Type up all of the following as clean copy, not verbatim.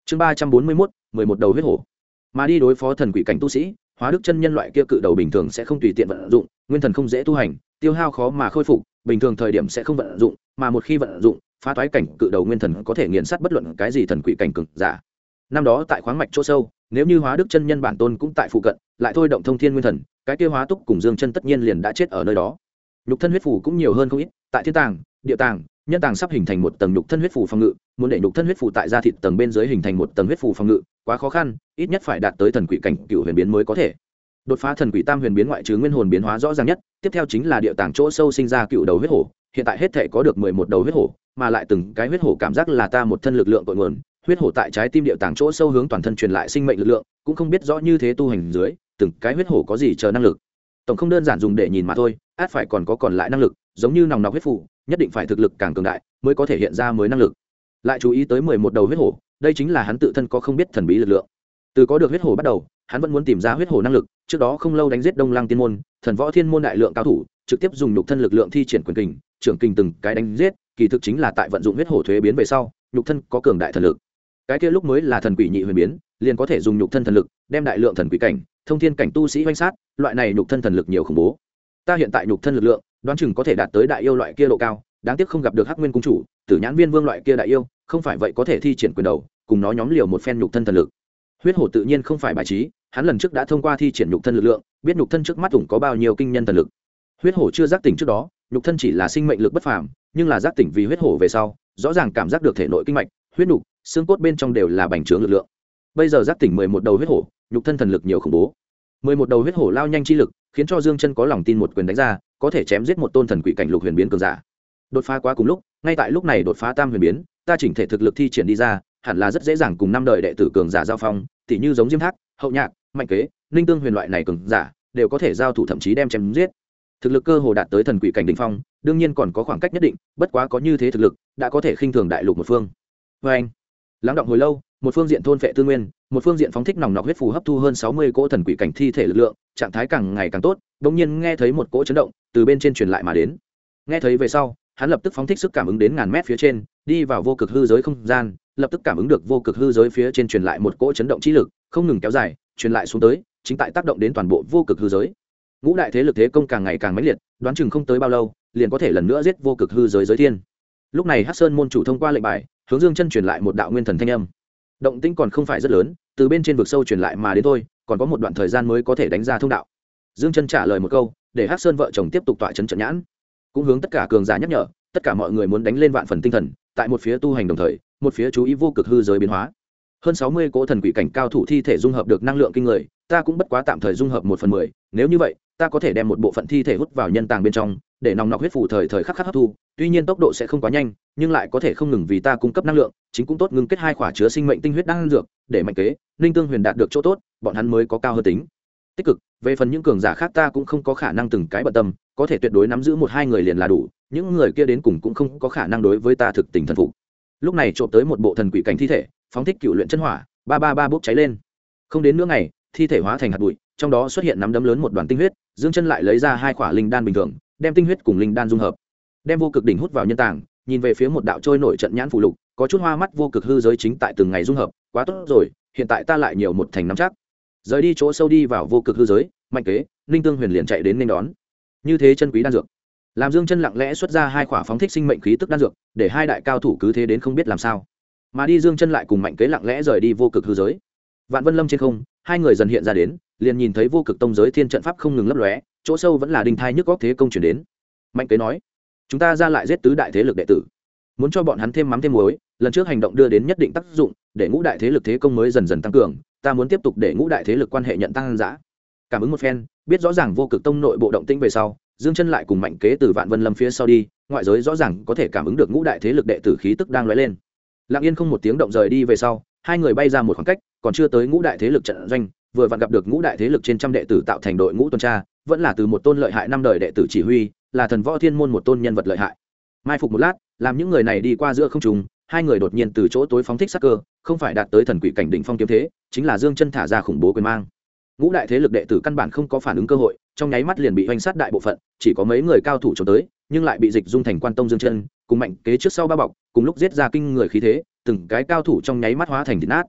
chương 341, 11 đầu huyết hổ. Mà đi đối phó thần quỷ cảnh tu sĩ, Hóa Đức chân nhân loại kia cự đầu bình thường sẽ không tùy tiện vận dụng, nguyên thần không dễ tu hành, tiêu hao khó mà khôi phục, bình thường thời điểm sẽ không vận dụng, mà một khi vận dụng, phá toái cảnh cự đầu nguyên thần có thể nghiền sát bất luận cái gì thần quỷ cảnh cường giả. Năm đó tại khoáng mạch chỗ sâu, nếu như Hóa Đức chân nhân bản tôn cũng tại phụ cận, lại thôi động thông thiên nguyên thần, cái kia Hóa Túc cùng Dương chân tất nhiên liền đã chết ở nơi đó. Nhục thân huyết phù cũng nhiều hơn không ít, tại thiên tàng, địa tàng, nhân tàng sắp hình thành một tầng nhục thân huyết phù phòng ngự, muốn để nhục thân huyết phù tại da thịt tầng bên dưới hình thành một tầng huyết phù phòng ngự, quá khó khăn, ít nhất phải đạt tới thần quỷ cảnh cựu huyền biến mới có thể. Đột phá thần quỷ tam huyền biến ngoại trừ nguyên hồn biến hóa rõ ràng nhất, tiếp theo chính là địa tàng chỗ sâu sinh ra cựu đầu huyết hổ, hiện tại hết thể có được 11 đầu huyết hổ, mà lại từng cái huyết hổ cảm giác là ta một thân lực lượng cội nguồn, huyết hổ tại trái tim địa tàng chỗ sâu hướng toàn thân truyền lại sinh mệnh lực lượng, cũng không biết rõ như thế tu hành dưới, từng cái huyết hổ có gì chờ năng lực. Tổng không đơn giản dùng để nhìn mà thôi, át phải còn có còn lại năng lực, giống như nòng nọc huyết phù, nhất định phải thực lực càng cường đại mới có thể hiện ra mới năng lực. Lại chú ý tới 11 đầu huyết hổ, đây chính là hắn tự thân có không biết thần bí lực lượng. Từ có được huyết hổ bắt đầu, hắn vẫn muốn tìm ra huyết hổ năng lực, trước đó không lâu đánh giết Đông Lăng Tiên môn, Thần Võ Thiên môn đại lượng cao thủ, trực tiếp dùng nhục thân lực lượng thi triển quyền kình, trưởng kình từng cái đánh giết, kỳ thực chính là tại vận dụng huyết hổ thuế biến về sau, nhục thân có cường đại thần lực. Cái kia lúc mới là thần quỷ nhị huyền biến, liền có thể dùng nhục thân thần lực, đem đại lượng thần quỷ cảnh, thông thiên cảnh tu sĩ hoành sát, loại này nhục thân thần lực nhiều khủng bố. Ta hiện tại nhục thân lực lượng, đoán chừng có thể đạt tới đại yêu loại kia độ cao, đáng tiếc không gặp được Hắc Nguyên cung chủ, Tử Nhãn Viên Vương loại kia đại yêu, không phải vậy có thể thi triển quyền đầu, cùng nó nhóm liều một phen nhục thân thần lực. Huyết hổ tự nhiên không phải bài trí, hắn lần trước đã thông qua thi triển nhục thân lực lượng, biết nhục thân trước mắt ủng có bao nhiêu kinh nhân thần lực. Huyết hổ chưa giác tỉnh trước đó, nhục thân chỉ là sinh mệnh lực bất phàm, nhưng là giác tỉnh vì huyết hổ về sau, rõ ràng cảm giác được thể nội kinh mạch, huyết nục, xương cốt bên trong đều là bành trướng lực lượng. Bây giờ giác tỉnh 11 đầu huyết hổ, nhục thân thần lực nhiều khủng bố. 11 đầu huyết hổ lao nhanh chi lực, khiến cho Dương Chân có lòng tin một quyền đánh ra, có thể chém giết một tôn thần quỷ cảnh lục huyền biến cường giả. Đột phá quá cùng lúc, ngay tại lúc này đột phá tam huyền biến, ta chỉnh thể thực lực thi triển đi ra, hẳn là rất dễ dàng cùng năm đời đệ tử cường giả giao phong, tỉ như giống Diêm Thác, Hậu Nhạc, Mạnh Kế, Ninh Tương huyền loại này cường giả, đều có thể giao thủ thậm chí đem chém giết. Thực lực cơ hồ đạt tới thần quỷ cảnh đỉnh phong, đương nhiên còn có khoảng cách nhất định, bất quá có như thế thực lực, đã có thể khinh thường đại lục một phương. Anh, lắng động hồi lâu, một phương diện thôn phệ tư nguyên, một phương diện phóng thích nòng nọc huyết phù hấp thu hơn 60 cỗ thần quỷ cảnh thi thể lực lượng, trạng thái càng ngày càng tốt. Đột nhiên nghe thấy một cỗ chấn động từ bên trên truyền lại mà đến. Nghe thấy về sau, hắn lập tức phóng thích sức cảm ứng đến ngàn mét phía trên, đi vào vô cực hư giới không gian, lập tức cảm ứng được vô cực hư giới phía trên truyền lại một cỗ chấn động chi lực, không ngừng kéo dài, truyền lại xuống tới, chính tại tác động đến toàn bộ vô cực hư giới. Ngũ đại thế lực thế công càng ngày càng mãnh liệt, đoán chừng không tới bao lâu, liền có thể lần nữa giết vô cực hư giới giới thiên. Lúc này Hắc Sơn môn chủ thông qua lệnh bài, hướng Dương Chân truyền lại một đạo nguyên thần thanh âm. Động tĩnh còn không phải rất lớn, từ bên trên vực sâu truyền lại mà đến thôi, còn có một đoạn thời gian mới có thể đánh ra thông đạo. Dương Chân trả lời một câu, để Hắc Sơn vợ chồng tiếp tục tọa trấn trận nhãn, cũng hướng tất cả cường giả nhắc nhở, tất cả mọi người muốn đánh lên vạn phần tinh thần, tại một phía tu hành đồng thời, một phía chú ý vô cực hư giới biến hóa. Hơn 60 cỗ thần quỷ cảnh cao thủ thi thể dung hợp được năng lượng kinh người, ta cũng bất quá tạm thời dung hợp 1/10, nếu như vậy, ta có thể đem một bộ phận thi thể hút vào nhân tàng bên trong, để nòng nọc huyết phù thời thời khắc khắc hấp thu, tuy nhiên tốc độ sẽ không quá nhanh, nhưng lại có thể không ngừng vì ta cung cấp năng lượng, chính cũng tốt ngưng kết hai quả chứa sinh mệnh tinh huyết đang dược, để Mạnh Kế, Ninh Tương huyền đạt được chỗ tốt, bọn hắn mới có cao hơn tính tích cực. Về phần những cường giả khác ta cũng không có khả năng từng cái bận tâm, có thể tuyệt đối nắm giữ 1-2 người liền là đủ, những người kia đến cùng cũng không có khả năng đối với ta thực tình thần phục. Lúc này trộm tới một bộ thần quỷ cảnh thi thể, phóng thích cựu luyện chân hỏa, 333 bốc cháy lên. Không đến nửa ngày, thi thể hóa thành hạt bụi, trong đó xuất hiện nắm đấm lớn một đoàn tinh huyết. Dương Chân lại lấy ra hai quả linh đan bình thường, đem tinh huyết cùng linh đan dung hợp, đem vô cực đỉnh hút vào nhân tàng, nhìn về phía một đạo trôi nổi trận nhãn phù lục, có chút hoa mắt. Vô cực hư giới chính tại từng ngày dung hợp, quá tốt rồi, hiện tại ta lại nhiều một thành nắm chắc. Rời đi chỗ sâu đi vào vô cực hư giới, Mạnh Kế, Ninh Tương huyền liền chạy đến nên đón. Như thế chân quý đan dược, làm Dương Chân lặng lẽ xuất ra hai quả phóng thích sinh mệnh khí tức đan dược, để hai đại cao thủ cứ thế đến không biết làm sao. Mà đi Dương Chân lại cùng Mạnh Kế lặng lẽ rời đi vô cực hư giới. Vạn Vân Lâm trên không, hai người dần hiện ra đến, liền nhìn thấy vô cực tông giới thiên trận pháp không ngừng lấp lóe, chỗ sâu vẫn là đinh thai nhức góc thế công chuyển đến. Mạnh Kế nói, chúng ta ra lại giết tứ đại thế lực đệ tử, muốn cho bọn hắn thêm mắm thêm muối, lần trước hành động đưa đến nhất định tác dụng, để ngũ đại thế lực thế công mới dần dần tăng cường, ta muốn tiếp tục để ngũ đại thế lực quan hệ nhận tăng dã. Cảm ứng một phen, biết rõ ràng vô cực tông nội bộ động tĩnh về sau, Dương Chân lại cùng Mạnh Kế từ Vạn Vân Lâm phía sau đi, ngoại giới rõ ràng có thể cảm ứng được ngũ đại thế lực đệ tử khí tức đang lóe lên. Lặng yên không một tiếng động rời đi về sau, hai người bay ra một khoảng cách, còn chưa tới ngũ đại thế lực trận doanh, vừa vặn gặp được ngũ đại thế lực trên trăm đệ tử tạo thành đội ngũ tuần tra, vẫn là từ một tôn lợi hại năm đời đệ tử chỉ huy, là Thần Võ Thiên môn một tôn nhân vật lợi hại. Mai phục một lát, làm những người này đi qua giữa không trung, hai người đột nhiên từ chỗ tối phóng thích sát cơ, không phải đạt tới thần quỷ cảnh đỉnh phong kiếm thế, chính là Dương Chân thả ra khủng bố quyền mang. Ngũ đại thế lực đệ tử căn bản không có phản ứng cơ hội, trong nháy mắt liền bị hoành sát đại bộ phận, chỉ có mấy người cao thủ chống tới, nhưng lại bị dịch dung thành Quan Tông Dương Chân, cùng Mạnh Kế trước sau bao bọc, cùng lúc giết ra kinh người khí thế, từng cái cao thủ trong nháy mắt hóa thành thịt nát.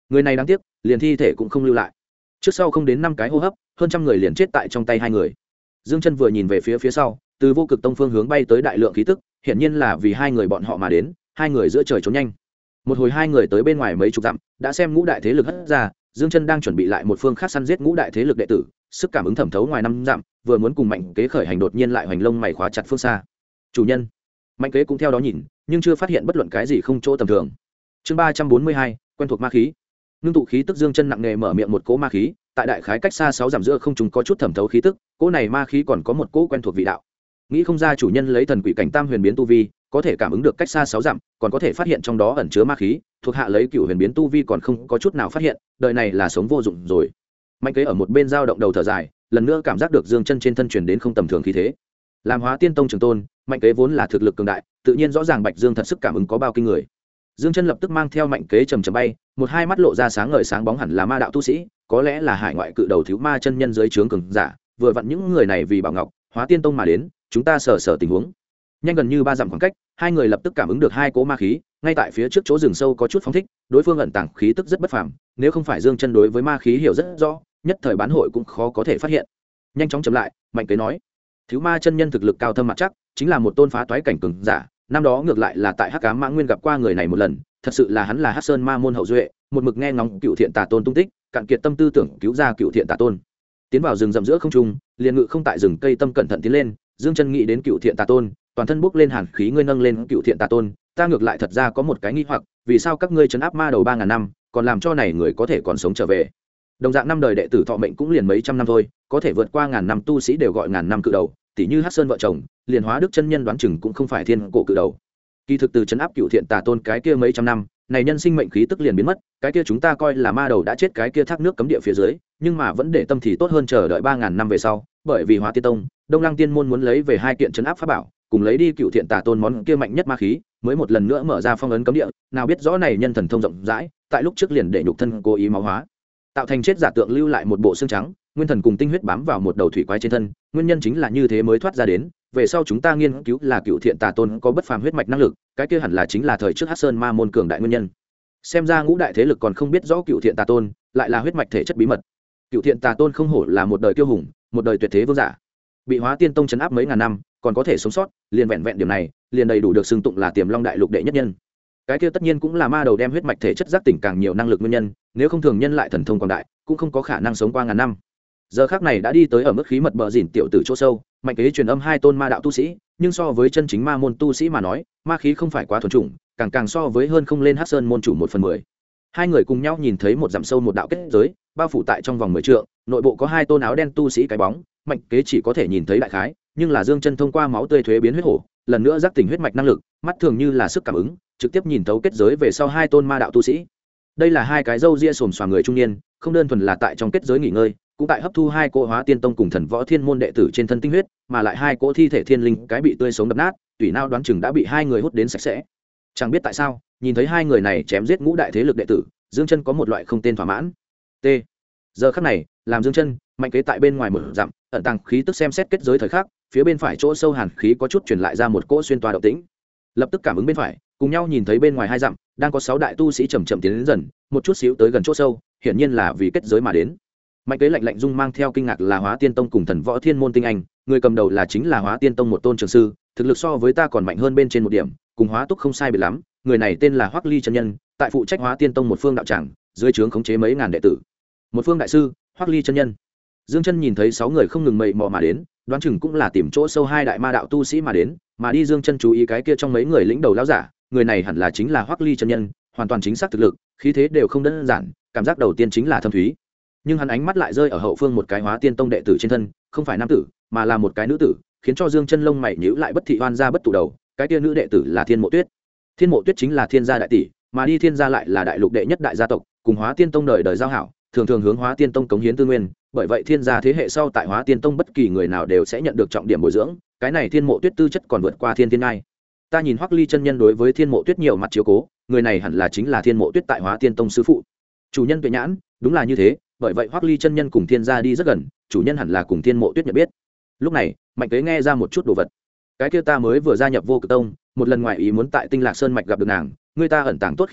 người này đáng tiếc liền thi thể cũng không lưu lại, trước sau không đến 5 cái hô hấp hơn trăm người liền chết tại trong tay hai người. Dương Chân vừa nhìn về phía sau, từ Vô Cực Tông phương hướng bay tới đại lượng khí tức, hiển nhiên là vì hai người bọn họ mà đến, hai người giữa trời trốn nhanh. Một hồi hai người tới bên ngoài mấy chục dặm, đã xem ngũ đại thế lực hất ra, Dương Chân đang chuẩn bị lại một phương khác săn giết ngũ đại thế lực đệ tử, sức cảm ứng thẩm thấu ngoài 5 dặm, vừa muốn cùng Mạnh Kế khởi hành đột nhiên lại hoành lông mày khóa chặt phương xa. Chủ nhân. Mạnh Kế cũng theo đó nhìn, nhưng chưa phát hiện bất luận cái gì không chỗ tầm thường. Chương 342, quen thuộc ma khí. Nương tụ khí tức Dương Chân nặng nề mở miệng một cỗ ma khí, tại đại khái cách xa 6 dặm giữa không trung có chút thẩm thấu khí tức, cỗ này ma khí còn có một cỗ quen thuộc vị đạo. Nghĩ không ra chủ nhân lấy thần quỷ cảnh tam huyền biến tu vi, có thể cảm ứng được cách xa 6 dặm, còn có thể phát hiện trong đó ẩn chứa ma khí, thuộc hạ lấy cửu huyền biến tu vi còn không có chút nào phát hiện, đời này là sống vô dụng rồi. Mạnh Kế ở một bên dao động đầu thở dài, lần nữa cảm giác được Dương Chân trên thân truyền đến không tầm thường khí thế. Làm Hóa Tiên Tông trưởng tôn, Mạnh Kế vốn là thực lực cường đại, tự nhiên rõ ràng Bạch Dương thật sức cảm ứng có bao kinh người. Dương Chân lập tức mang theo Mạnh Kế trầm trầm bay, một hai mắt lộ ra sáng ngời sáng bóng, hẳn là ma đạo tu sĩ, có lẽ là hải ngoại cự đầu thiếu ma chân nhân dưới trướng cường giả, vừa vặn những người này vì Bảo Ngọc, Hóa Tiên Tông mà đến, chúng ta sở tình huống. Nhanh gần như 3 dặm khoảng cách, hai người lập tức cảm ứng được hai cỗ ma khí, ngay tại phía trước chỗ rừng sâu có chút phóng thích, đối phương ẩn tàng khí tức rất bất phàm, nếu không phải Dương Chân đối với ma khí hiểu rất rõ, nhất thời bán hội cũng khó có thể phát hiện. Nhanh chóng chậm lại, Mạnh Kế nói, thiếu ma chân nhân thực lực cao thâm mặt chắc, chính là một tôn phá toái cảnh cường giả, năm đó ngược lại là tại Hắc Ám Mã Nguyên gặp qua người này một lần, thật sự là hắn là Hắc Sơn Ma môn hậu duệ, một mực nghe ngóng Cựu Thiện Tà Tôn tung tích, cạn kiệt tâm tư tưởng cứu ra Cựu Thiện Tà Tôn. Tiến vào rừng rậm giữa không trung, liền ngự không tại rừng cây tâm cẩn thận tiến lên, Dương Chân nghĩ đến Cựu Thiện Tà Tôn, toàn thân bốc lên hàn khí, ngươi nâng lên Cựu Thiện Tà Tôn, ta ngược lại thật ra có một cái nghi hoặc, vì sao các ngươi trấn áp ma đầu 3000 năm, còn làm cho này người có thể còn sống trở về? Đồng dạng năm đời đệ tử thọ mệnh cũng liền mấy trăm năm thôi, có thể vượt qua ngàn năm tu sĩ đều gọi ngàn năm cự đầu, tỷ như Hắc Sơn vợ chồng, liền Hóa Đức chân nhân đoán chừng cũng không phải thiên cổ cự đầu. Kỳ thực từ trấn áp Cựu Thiện Tà Tôn cái kia mấy trăm năm, này nhân sinh mệnh khí tức liền biến mất, cái kia chúng ta coi là ma đầu đã chết cái kia thác nước cấm địa phía dưới, nhưng mà vẫn để tâm thì tốt hơn chờ đợi 3000 năm về sau, bởi vì Hóa Tiên Tông, Đông Lăng Tiên môn muốn lấy về hai kiện trấn áp pháp bảo, cùng lấy đi Cựu Thiện Tà Tôn món kia mạnh nhất ma khí, mới một lần nữa mở ra phong ấn cấm địa, nào biết rõ này nhân thần thông rộng rãi, tại lúc trước liền để nhục thân cố ý máu hóa, tạo thành chết giả tượng lưu lại một bộ xương trắng, nguyên thần cùng tinh huyết bám vào một đầu thủy quái trên thân, nguyên nhân chính là như thế mới thoát ra đến. Về sau chúng ta nghiên cứu là Cựu Thiện Tà Tôn có bất phàm huyết mạch năng lực, cái kia hẳn là chính là thời trước Hắc Sơn Ma môn cường đại nguyên nhân. Xem ra ngũ đại thế lực còn không biết rõ Cựu Thiện Tà Tôn lại là huyết mạch thể chất bí mật. Cựu Thiện Tà Tôn không hổ là một đời kiêu hùng, một đời tuyệt thế vương giả, bị Hóa Tiên Tông trấn áp mấy ngàn năm, còn có thể sống sót, liền vẹn vẹn điểm này, liền đầy đủ được xưng tụng là Tiềm Long đại lục đệ nhất nhân. Cái kia tất nhiên cũng là ma đầu đem huyết mạch thể chất giác tỉnh càng nhiều năng lực nguyên nhân, nếu không thường nhân lại thần thông quảng đại, cũng không có khả năng sống qua ngàn năm. Giờ khắc này đã đi tới ở mức khí mật bờ dỉn tiểu tử chỗ sâu, Mạnh Kế truyền âm hai tôn ma đạo tu sĩ, nhưng so với chân chính ma môn tu sĩ mà nói, ma khí không phải quá thuần chủng, càng so với hơn không lên Hắc Sơn môn chủ 1/10. Hai người cùng nhau nhìn thấy một dặm sâu một đạo kết giới, bao phủ tại trong vòng 10 trượng, nội bộ có hai tôn áo đen tu sĩ cái bóng, Mạnh Kế chỉ có thể nhìn thấy đại khái, nhưng là Dương Chân thông qua máu tươi thuế biến huyết hổ, lần nữa giác tỉnh huyết mạch năng lực, mắt thường như là sức cảm ứng, trực tiếp nhìn thấu kết giới về sau hai tôn ma đạo tu sĩ. Đây là hai cái râu ria xồm xoàm người trung niên, không đơn thuần là tại trong kết giới nghỉ ngơi, cũng tại hấp thu hai cỗ Hóa Tiên Tông cùng Thần Võ Thiên môn đệ tử trên thân tinh huyết, mà lại hai cỗ thi thể thiên linh cái bị tươi sống đập nát, tùy nào đoán chừng đã bị hai người hút đến sạch sẽ. Chẳng biết tại sao, nhìn thấy hai người này chém giết ngũ đại thế lực đệ tử, Dương Chân có một loại không tên thỏa mãn. T. Giờ khắc này, làm Dương Chân, Mạnh Kế tại bên ngoài một dặm, ẩn tàng khí tức xem xét kết giới thời khắc, phía bên phải chỗ sâu hàn khí có chút truyền lại ra một cỗ xuyên toa động tĩnh. Lập tức cảm ứng bên phải, cùng nhau nhìn thấy bên ngoài hai dặm, đang có 6 đại tu sĩ chậm chậm tiến đến dần, một chút xíu tới gần chỗ sâu, hiển nhiên là vì kết giới mà đến. Mạnh Kế lạnh lạnh dung mang theo kinh ngạc là Hóa Tiên Tông cùng Thần Võ Thiên môn tinh anh, người cầm đầu là chính là Hóa Tiên Tông một tôn trường sư, thực lực so với ta còn mạnh hơn bên trên một điểm, cùng Hóa Túc không sai biệt lắm, người này tên là Hoắc Ly chân nhân, tại phụ trách Hóa Tiên Tông một phương đạo tràng, dưới trướng khống chế mấy ngàn đệ tử. Một phương đại sư, Hoắc Ly chân nhân. Dương Chân nhìn thấy 6 người không ngừng mậy mò mà đến, đoán chừng cũng là tìm chỗ sâu hai đại ma đạo tu sĩ mà đến, mà đi Dương Chân chú ý cái kia trong mấy người lĩnh đầu lão giả, người này hẳn là chính là Hoắc Ly chân nhân, hoàn toàn chính xác thực lực, khí thế đều không đơn giản, cảm giác đầu tiên chính là thâm thúy. Nhưng hắn ánh mắt lại rơi ở hậu phương một cái Hóa Tiên Tông đệ tử trên thân, không phải nam tử, mà là một cái nữ tử, khiến cho Dương Chân lông mày nhíu lại bất thị oan ra bất tụ đầu, cái kia nữ đệ tử là Thiên Mộ Tuyết. Thiên Mộ Tuyết chính là Thiên gia đại tỷ, mà đi Thiên gia lại là đại lục đệ nhất đại gia tộc, cùng Hóa Tiên Tông đời đời giao hảo, thường thường hướng Hóa Tiên Tông cống hiến tư nguyên, bởi vậy Thiên gia thế hệ sau tại Hóa Tiên Tông bất kỳ người nào đều sẽ nhận được trọng điểm bồi dưỡng, cái này Thiên Mộ Tuyết tư chất còn vượt qua Thiên Tiên Ngai. Ta nhìn Hoắc Ly chân nhân đối với Thiên Mộ Tuyết nhiều mặt chiếu cố, người này hẳn là chính là Thiên Mộ Tuyết tại Hóa Tiên Tông sư phụ. Chủ nhân tuệ nhãn, đúng là như thế, bởi vậy Hoắc Ly chân nhân cùng Thiên gia đi rất gần, chủ nhân hẳn là cùng Thiên Mộ Tuyết nhận biết. Lúc này, Mạnh Kế nghe ra một chút đồ vật. Cái kia ta mới vừa gia nhập Vô Cực Tông, một lần ngoài ý muốn tại Tinh Lạc Sơn mạch gặp được nàng, người ta ẩn tàng tốt khí tức,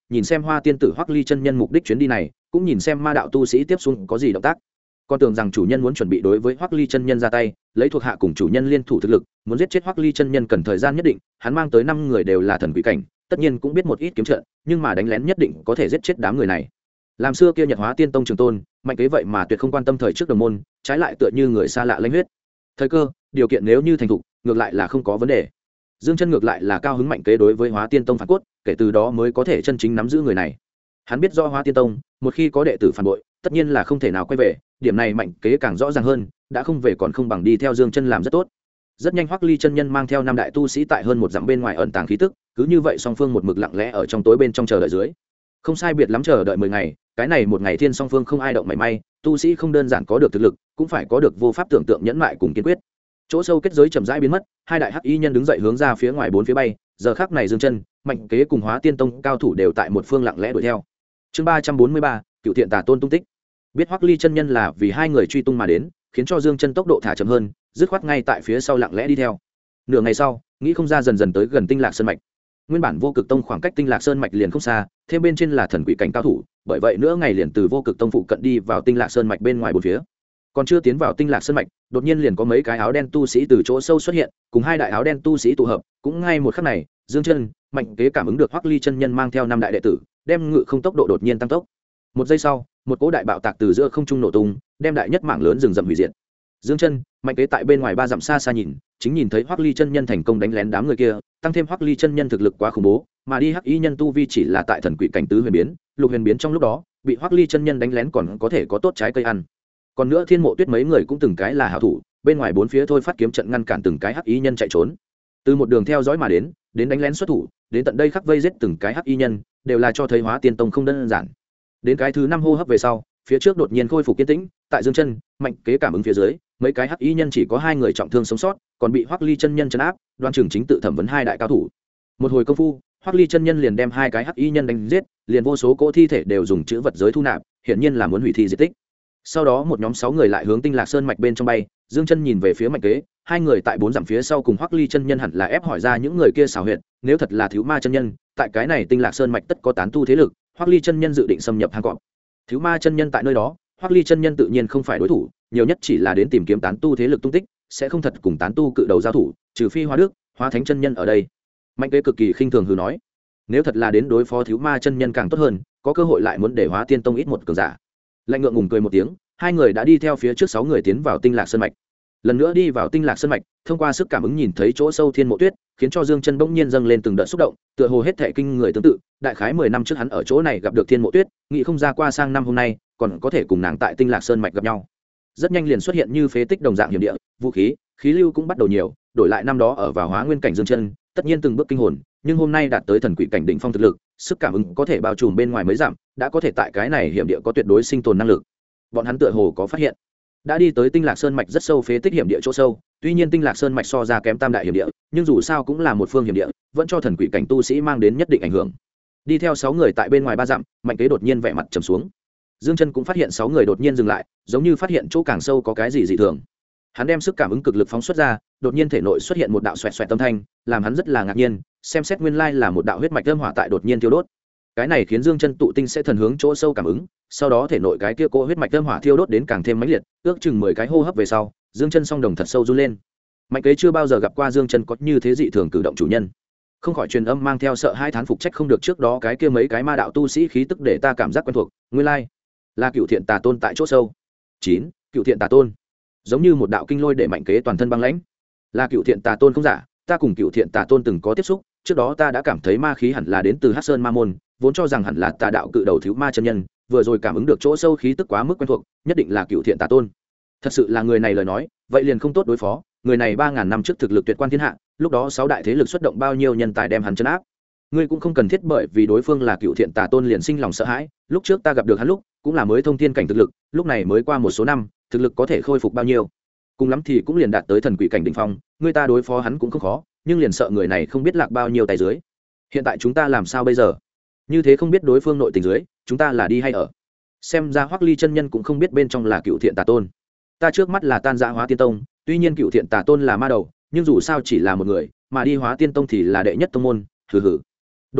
nhìn xem Hoa tiên tử Hoắc Ly chân nhân mục đích chuyến đi này, cũng nhìn xem ma đạo tu sĩ tiếp xuống có gì động tác. Con tưởng rằng chủ nhân muốn chuẩn bị đối với Hoắc Ly chân nhân ra tay, lấy thuộc hạ cùng chủ nhân liên thủ thực lực, muốn giết chết Hoắc Ly chân nhân cần thời gian nhất định, hắn mang tới 5 người đều là thần quỷ cảnh, tất nhiên cũng biết một ít kiếm trận, nhưng mà đánh lén nhất định có thể giết chết đám người này. Làm xưa kia Nhật Hóa Tiên Tông trường tôn, mạnh kế vậy mà tuyệt không quan tâm thời trước đồng môn, trái lại tựa như người xa lạ lãnh huyết. Thời cơ, điều kiện nếu như thành thục, ngược lại là không có vấn đề. Dương Chân ngược lại là cao hứng mạnh kế đối với Hóa Tiên Tông phản cốt, kể từ đó mới có thể chân chính nắm giữ người này. Hắn biết do Hóa Tiên Tông, một khi có đệ tử phản bội, tất nhiên là không thể nào quay về, điểm này mạnh kế càng rõ ràng hơn, đã không về còn không bằng đi theo Dương Chân làm rất tốt. Rất nhanh Hoắc Ly chân nhân mang theo 5 đại tu sĩ tại hơn một dặm bên ngoài ẩn tàng khí tức, cứ như vậy song phương một mực lặng lẽ ở trong tối bên trong chờ đợi dưới. Không sai biệt lắm chờ đợi 10 ngày, cái này một ngày thiên song phương không ai động mảy may, tu sĩ không đơn giản có được thực lực, cũng phải có được vô pháp tưởng tượng nhẫn nại cùng kiên quyết. Chỗ sâu kết giới chậm rãi biến mất, hai đại hắc y nhân đứng dậy hướng ra phía ngoài bốn phía bay, giờ khắc này Dương Chân, mạnh kế cùng Hóa Tiên Tông cao thủ đều tại một phương lặng lẽ đuổi theo. Chương 343, Cựu Thiện Tà Tôn tung tích. Biết Hoắc Ly chân nhân là vì hai người truy tung mà đến, khiến cho Dương Chân tốc độ thả chậm hơn, dứt khoát ngay tại phía sau lặng lẽ đi theo. Nửa ngày sau, nghĩ không ra dần dần tới gần Tinh Lạc Sơn mạch. Nguyên bản Vô Cực Tông khoảng cách Tinh Lạc Sơn mạch liền không xa, thêm bên trên là thần quỷ cảnh cao thủ, bởi vậy nữa ngày liền từ Vô Cực Tông phụ cận đi vào Tinh Lạc Sơn mạch bên ngoài bốn phía. Còn chưa tiến vào Tinh Lạc Sơn mạch, đột nhiên liền có mấy cái áo đen tu sĩ từ chỗ sâu xuất hiện, cùng hai đại áo đen tu sĩ tụ hợp, cũng ngay một khắc này, Dương Chân, mạnh kế cảm ứng được Hoắc Ly chân nhân mang theo 5 đại đệ tử, đem ngự không tốc độ đột nhiên tăng tốc. Một giây sau, một cỗ đại bạo tạc từ giữa không trung nổ tung, đem đại nhất mảng lớn rừng rậm hủy diệt. Dương Chân, mạnh kế tại bên ngoài 3 dặm xa xa nhìn, chính nhìn thấy Hoắc Ly chân nhân thành công đánh lén đám người kia, tăng thêm Hoắc Ly chân nhân thực lực quá khủng bố, mà đi hắc y nhân tu vi chỉ là tại thần quỷ cảnh tứ huyền biến, lục huyền biến trong lúc đó, bị Hoắc Ly chân nhân đánh lén còn có thể có tốt trái cây ăn. Còn nữa Thiên Mộ Tuyết mấy người cũng từng cái là hảo thủ, bên ngoài bốn phía thôi phát kiếm trận ngăn cản từng cái hắc y nhân chạy trốn. Từ một đường theo dõi mà đến đánh lén xuất thủ, đến tận đây khắc vây giết từng cái hắc y nhân, đều là cho thấy Hóa Tiên Tông không đơn giản. Đến cái thứ 5 hô hấp về sau, phía trước đột nhiên khôi phục kiên tĩnh, tại Dương Chân, mạnh kế cảm ứng phía dưới, mấy cái hắc y nhân chỉ có 2 người trọng thương sống sót, còn bị Hoắc Ly chân nhân trấn áp, Đoan Trường chính tự thẩm vấn 2 đại cao thủ. Một hồi công phu, Hoắc Ly chân nhân liền đem 2 cái hắc y nhân đánh giết, liền vô số cỗ thi thể đều dùng chữ vật giới thu nạp, hiển nhiên là muốn hủy thi diệt tích. Sau đó một nhóm 6 người lại hướng Tinh Lạc Sơn mạch bên trong bay, Dương Chân nhìn về phía mạnh kế, 2 người tại 4 dặm phía sau cùng Hoắc Ly chân nhân hẳn là ép hỏi ra những người kia xảo huyệt, nếu thật là Thiếu Ma chân nhân, tại cái này Tinh Lạc Sơn mạch tất có tán tu thế lực, Hoắc Ly chân nhân dự định xâm nhập hang cọp. Thiếu Ma chân nhân tại nơi đó, Hoắc Ly chân nhân tự nhiên không phải đối thủ, nhiều nhất chỉ là đến tìm kiếm tán tu thế lực tung tích, sẽ không thật cùng tán tu cự đầu giao thủ, trừ phi Hóa Đức, Hóa Thánh chân nhân ở đây. Mạnh kế cực kỳ khinh thường hừ nói, nếu thật là đến đối phó Thiếu Ma chân nhân càng tốt hơn, có cơ hội lại muốn để Hóa Tiên Tông ít một cường giả. Lạnh ngượng ngùng cười một tiếng, 2 người đã đi theo phía trước 6 người tiến vào Tinh Lạc Sơn mạch. Lần nữa đi vào Tinh Lạc Sơn mạch, thông qua sức cảm ứng nhìn thấy chỗ sâu Thiên Mộ Tuyết, khiến cho Dương Chân bỗng nhiên dâng lên từng đợt xúc động, tựa hồ hết thảy kinh người tương tự, đại khái 10 năm trước hắn ở chỗ này gặp được Thiên Mộ Tuyết, nghĩ không ra qua sang năm hôm nay, còn có thể cùng nàng tại Tinh Lạc Sơn mạch gặp nhau. Rất nhanh liền xuất hiện như phế tích đồng dạng hiểm địa, vũ khí, khí lưu cũng bắt đầu nhiều, đổi lại năm đó ở vào Hóa Nguyên cảnh Dương Chân, tất nhiên từng bước kinh hồn, nhưng hôm nay đạt tới thần quỷ cảnh đỉnh phong thực lực, sức cảm ứng có thể bao trùm bên ngoài mấy dặm, đã có thể tại cái này hiểm địa có tuyệt đối sinh tồn năng lực. Bọn hắn tựa hồ có phát hiện, đã đi tới Tinh Lạc Sơn mạch rất sâu phế tích hiểm địa chỗ sâu, tuy nhiên Tinh Lạc Sơn mạch so ra kém tam đại hiểm địa, nhưng dù sao cũng là một phương hiểm địa, vẫn cho thần quỷ cảnh tu sĩ mang đến nhất định ảnh hưởng. Đi theo 6 người tại bên ngoài 3 dặm, mạnh kế đột nhiên vẻ mặt trầm xuống. Dương Chân cũng phát hiện 6 người đột nhiên dừng lại, giống như phát hiện chỗ càng sâu có cái gì dị thường. Hắn đem sức cảm ứng cực lực phóng xuất ra, đột nhiên thể nội xuất hiện một đạo xoẹt xoẹt âm thanh, làm hắn rất là ngạc nhiên, xem xét nguyên lai là một đạo huyết mạch âm hỏa tại đột nhiên thiêu đốt. Cái này khiến Dương Chân tụ tinh sẽ thần hướng chỗ sâu cảm ứng, sau đó thể nội cái kia cỗ huyết mạch âm hỏa thiêu đốt đến càng thêm mãnh liệt, ước chừng 10 cái hô hấp về sau, Dương Chân song đồng thật sâu run lên. Mạnh kế chưa bao giờ gặp qua Dương Chân có như thế dị thường cử động chủ nhân, không khỏi truyền âm mang theo sợ hai thán phục trách không được trước đó cái kia mấy cái ma đạo tu sĩ khí tức để ta cảm giác quen thuộc, nguyên lai là Cựu Thiện Tà Tôn tại chỗ sâu. 9. Cựu Thiện Tà Tôn, giống như một đạo kinh lôi để mạnh kế toàn thân băng lãnh. Là Cựu Thiện Tà Tôn không giả, ta cùng Cựu Thiện Tà Tôn từng có tiếp xúc, trước đó ta đã cảm thấy ma khí hẳn là đến từ Hắc Sơn Ma môn, vốn cho rằng hẳn là tà đạo cự đầu Thiếu Ma chân nhân, vừa rồi cảm ứng được chỗ sâu khí tức quá mức quen thuộc, nhất định là Cựu Thiện Tà Tôn. Thật sự là người này lời nói, vậy liền không tốt đối phó, người này 3000 năm trước thực lực tuyệt quan thiên hạ, lúc đó 6 đại thế lực xuất động bao nhiêu nhân tài đem hắn trấn áp. Ngươi cũng không cần thiết bởi vì đối phương là Cựu Thiện Tà Tôn liền sinh lòng sợ hãi, lúc trước ta gặp được hắn lúc, cũng là mới thông thiên cảnh thực lực, lúc này mới qua một số năm, thực lực có thể khôi phục bao nhiêu? Cùng lắm thì cũng liền đạt tới thần quỷ cảnh đỉnh phong, người ta đối phó hắn cũng không khó, nhưng liền sợ người này không biết lạc bao nhiêu tay dưới. Hiện tại chúng ta làm sao bây giờ? Như thế không biết đối phương nội tình dưới, chúng ta là đi hay ở? Xem ra Hoắc Ly chân nhân cũng không biết bên trong là Cựu Thiện Tà Tôn. Ta trước mắt là tan rã Hóa Tiên Tông, tuy nhiên Cựu Thiện Tà Tôn là ma đầu, nhưng dù sao chỉ là một người, mà đi Hóa Tiên Tông thì là đệ nhất tông môn, hừ hừ. Đột nhiên,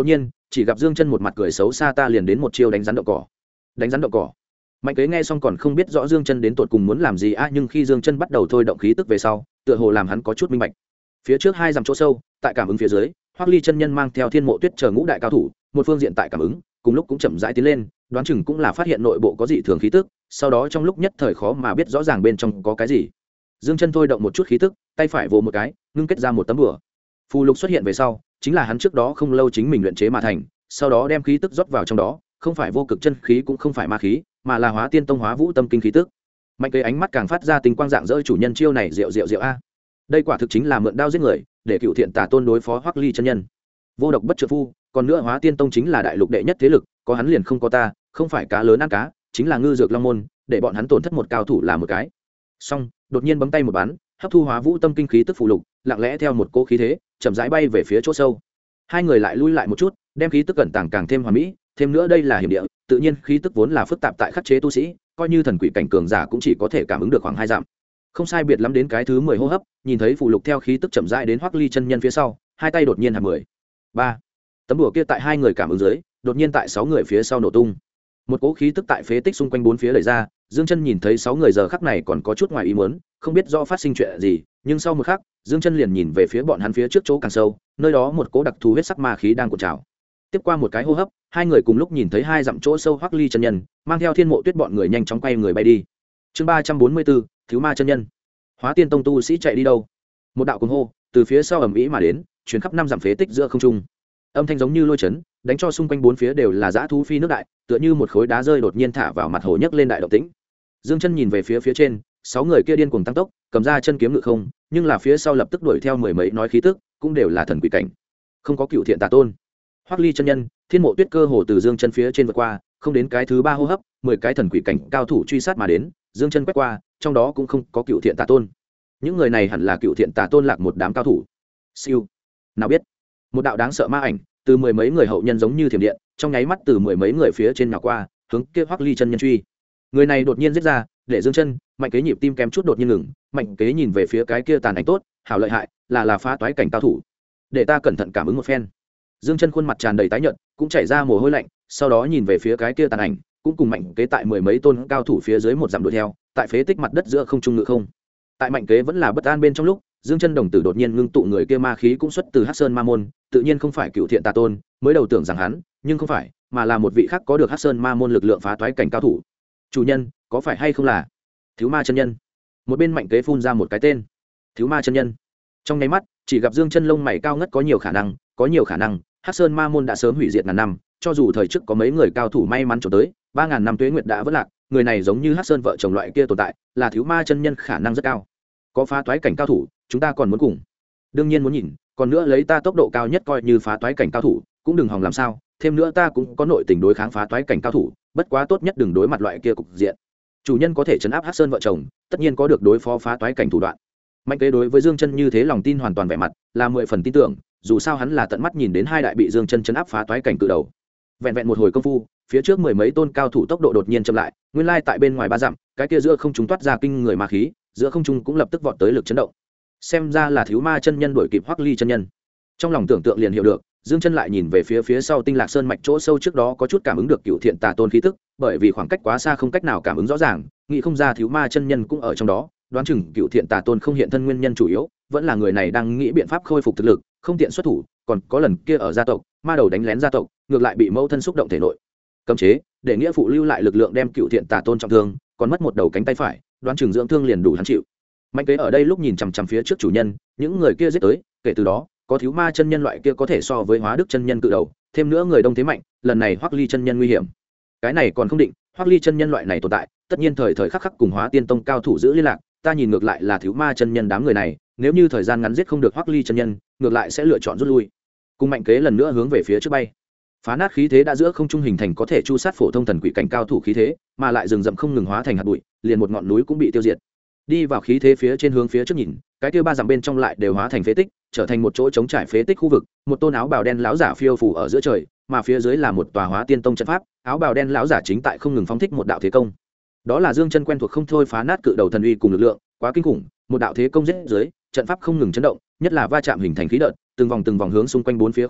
chỉ gặp Dương Chân một mặt cười xấu xa, ta liền đến một chiêu đánh rắn động cỏ. Đánh rắn động cỏ. Mạnh Kế nghe xong còn không biết rõ Dương Chân đến tột cùng muốn làm gì nhưng khi Dương Chân bắt đầu thôi động khí tức về sau, tựa hồ làm hắn có chút minh bạch. Phía trước 2 dặm chỗ sâu, tại cảm ứng phía dưới, Hoắc Ly chân nhân mang theo Thiên Mộ Tuyết chờ ngũ đại cao thủ, một phương diện tại cảm ứng, cùng lúc cũng chậm rãi tiến lên, đoán chừng cũng là phát hiện nội bộ có dị thường khí tức, sau đó trong lúc nhất thời khó mà biết rõ ràng bên trong có cái gì. Dương Chân thôi động một chút khí tức, tay phải vồ một cái, ngưng kết ra một tấm bùa. Phù lục xuất hiện về sau, chính là hắn trước đó không lâu chính mình luyện chế mà thành, sau đó đem khí tức rót vào trong đó, không phải vô cực chân khí cũng không phải ma khí, mà là Hóa Tiên Tông Hóa Vũ Tâm Kinh khí tức. Mạnh Kế ánh mắt càng phát ra tinh quang dạng dỡ, chủ nhân chiêu này diệu a. Đây quả thực chính là mượn đao giết người, để Cựu Thiện Tà Tôn đối phó Hoắc Ly chân nhân. Vô độc bất trượng phu, còn nữa Hóa Tiên Tông chính là đại lục đệ nhất thế lực, có hắn liền không có ta, không phải cá lớn ăn cá, chính là ngư dược long môn, để bọn hắn tổn thất một cao thủ là một cái. Xong, đột nhiên bấm tay một bắn, hấp thu Hóa Vũ Tâm Kinh khí tức phụ lục, lặng lẽ theo một cỗ khí thế, chậm rãi bay về phía chỗ sâu. Hai người lại lui lại một chút, đem khí tức cẩn tàng càng thêm hoàn mỹ, thêm nữa đây là hiểm địa, tự nhiên khí tức vốn là phức tạp tại khắc chế tu sĩ, coi như thần quỷ cảnh cường giả cũng chỉ có thể cảm ứng được khoảng 2 dặm. Không sai biệt lắm đến cái thứ 10 hô hấp, nhìn thấy phụ lục theo khí tức chậm rãi đến Hoắc Ly chân nhân phía sau, hai tay đột nhiên hàm 10. 3. Tấm đùa kia tại hai người cảm ứng dưới, đột nhiên tại 6 người phía sau nổ tung. Một cỗ khí tức tại phế tích xung quanh bốn phía đẩy ra, Dương Chân nhìn thấy 6 người giờ khắc này còn có chút ngoài ý muốn, không biết rõ phát sinh chuyện gì, nhưng sau một khắc, Dương Chân liền nhìn về phía bọn hắn phía trước chỗ càng sâu, nơi đó một cỗ đặc thù huyết sắc ma khí đang cuộn trào. Tiếp qua một cái hô hấp, hai người cùng lúc nhìn thấy 2 dặm chỗ sâu Hoắc Ly chân nhân, mang theo Thiên Mộ Tuyết bọn người nhanh chóng quay người bay đi. Chương 344, Thiếu Ma chân nhân. Hóa Tiên Tông tu sĩ chạy đi đâu? Một đạo cuồng hô từ phía sau ầm ĩ mà đến, truyền khắp 5 dặm phế tích giữa không trung. Âm thanh giống như lôi chấn, đánh cho xung quanh bốn phía đều là dã thú phi nước đại, tựa như một khối đá rơi đột nhiên thả vào mặt hồ nhấc lên đại động tĩnh. Dương Chân nhìn về phía trên, 6 người kia điên cuồng tăng tốc, cầm ra chân kiếm ngự không, nhưng là phía sau lập tức đuổi theo mười mấy nói khí tức, cũng đều là thần quỷ cảnh. Không có Cựu Thiện Tà Tôn. Hoắc Ly chân nhân, Thiên Mộ Tuyết cơ hồ từ Dương Chân phía trên vượt qua, không đến cái thứ 3 hô hấp, 10 cái thần quỷ cảnh cao thủ truy sát mà đến, Dương Chân quét qua, trong đó cũng không có Cựu Thiện Tà Tôn. Những người này hẳn là Cựu Thiện Tà Tôn lạc một đám cao thủ. Siêu. Nào biết, một đạo đáng sợ ma ảnh, từ mười mấy người hậu nhân giống như thiểm điện, trong nháy mắt từ mười mấy người phía trên nhào qua, hướng kia Hoắc Ly chân nhân truy. Người này đột nhiên giết ra, để Dương Chân, Mạnh Kế nhịp tim kém chút đột nhiên ngừng, Mạnh Kế nhìn về phía cái kia tàn ảnh tốt, hảo lợi hại, là phá toái cảnh cao thủ. Để ta cẩn thận cảm ứng một phen. Dương Chân khuôn mặt tràn đầy tái nhợt, cũng chảy ra mồ hôi lạnh, sau đó nhìn về phía cái kia tàn ảnh, cũng cùng Mạnh Kế tại mười mấy tôn cao thủ phía dưới một dặm đuổi theo, tại phế tích mặt đất giữa không trung ngự không. Tại Mạnh Kế vẫn là bất an bên trong lúc, Dương Chân đồng tử đột nhiên ngưng tụ, người kia ma khí cũng xuất từ Hắc Sơn Ma môn, tự nhiên không phải Cựu Thiện Tà Tôn, mới đầu tưởng rằng hắn, nhưng không phải, mà là một vị khác có được Hắc Sơn Ma môn lực lượng phá toái cảnh cao thủ. Chủ nhân, có phải hay không là Thiếu Ma chân nhân? Một bên Mạnh Kế phun ra một cái tên, Thiếu Ma chân nhân. Trong nháy mắt, chỉ gặp Dương Chân lông mày cao ngất, có nhiều khả năng, Hắc Sơn Ma môn đã sớm hủy diệt ngàn năm, cho dù thời trước có mấy người cao thủ may mắn trốn tới, 3000 năm tuế nguyệt đã vỡ lạc, người này giống như Hắc Sơn vợ chồng loại kia tồn tại, là Thiếu Ma chân nhân khả năng rất cao. Có phá toái cảnh cao thủ, chúng ta còn muốn cùng? Đương nhiên muốn nhìn, còn nữa lấy ta tốc độ cao nhất coi như phá toái cảnh cao thủ, cũng đừng hòng làm sao, thêm nữa ta cũng có nội tình đối kháng phá toái cảnh cao thủ, bất quá tốt nhất đừng đối mặt loại kia cục diện. Chủ nhân có thể trấn áp Hắc Sơn vợ chồng, tất nhiên có được đối phó phá toái cảnh thủ đoạn. Mạnh Kế đối với Dương Chân như thế lòng tin hoàn toàn vẻ mặt, là 10 phần tin tưởng, dù sao hắn là tận mắt nhìn đến hai đại bị Dương Chân trấn áp phá toái cảnh cự đầu. Vẹn vẹn một hồi công phu, phía trước mười mấy tôn cao thủ tốc độ đột nhiên chậm lại, nguyên lai tại bên ngoài 3 dặm, cái kia giữa không trung toát ra kinh người ma khí, giữa không trung cũng lập tức vọt tới lực chấn động. Xem ra là Thiếu Ma chân nhân đuổi kịp Hoắc Ly chân nhân. Trong lòng tưởng tượng liền hiểu được, Dương Chân lại nhìn về phía sau Tinh Lạc Sơn mạch chỗ sâu, trước đó có chút cảm ứng được Cựu Thiện Tà Tôn khí tức, bởi vì khoảng cách quá xa không cách nào cảm ứng rõ ràng, nghĩ không ra Thiếu Ma chân nhân cũng ở trong đó, đoán chừng Cựu Thiện Tà Tôn không hiện thân nguyên nhân chủ yếu vẫn là người này đang nghĩ biện pháp khôi phục thực lực, không tiện xuất thủ, còn có lần kia ở gia tộc, ma đầu đánh lén gia tộc, ngược lại bị mẫu thân xúc động thể nội cấm chế, để nghĩa phụ lưu lại lực lượng đem Cựu Thiện Tà Tôn trọng thương, còn mất một đầu cánh tay phải, đoán chừng dưỡng thương liền đủ hắn chịu. Mạnh Kế ở đây lúc nhìn chằm chằm phía trước chủ nhân, những người kia giết tới, kể từ đó có Thiếu Ma chân nhân loại kia có thể so với Hóa Đức chân nhân cự đầu, thêm nữa người đông thế mạnh, lần này Hoắc Ly chân nhân nguy hiểm. Cái này còn không định, Hoắc Ly chân nhân loại này tồn tại, tất nhiên thời thời khắc khắc cùng Hóa Tiên Tông cao thủ giữ liên lạc, ta nhìn ngược lại là Thiếu Ma chân nhân đám người này, nếu như thời gian ngắn giết không được Hoắc Ly chân nhân, ngược lại sẽ lựa chọn rút lui. Cùng Mạnh Kế lần nữa hướng về phía trước bay. Phá nát khí thế đã giữa không trung hình thành có thể chu sát phổ thông thần quỷ cảnh cao thủ khí thế, mà lại rừng rậm không ngừng hóa thành hạt bụi, liền một ngọn núi cũng bị tiêu diệt. Đi vào khí thế phía trên hướng phía trước nhìn, cái kia 3 dặm bên trong lại đều hóa thành phế tích, trở thành một chỗ trống trải phế tích khu vực, một tôn áo bào đen lão giả phiêu phù ở giữa trời, mà phía dưới là một tòa Hóa Tiên Tông trận pháp, áo bào đen lão giả chính tại không ngừng phóng thích một đạo thế công. Đó là Dương Chân quen thuộc không thôi, phá nát cự đầu thần uy cùng lực lượng, quá kinh khủng, một đạo thế công giết dưới, trận pháp không ngừng chấn động, nhất là va chạm hình thành khí đợt, từng vòng hướng xung quanh bốn phía khuếch tán,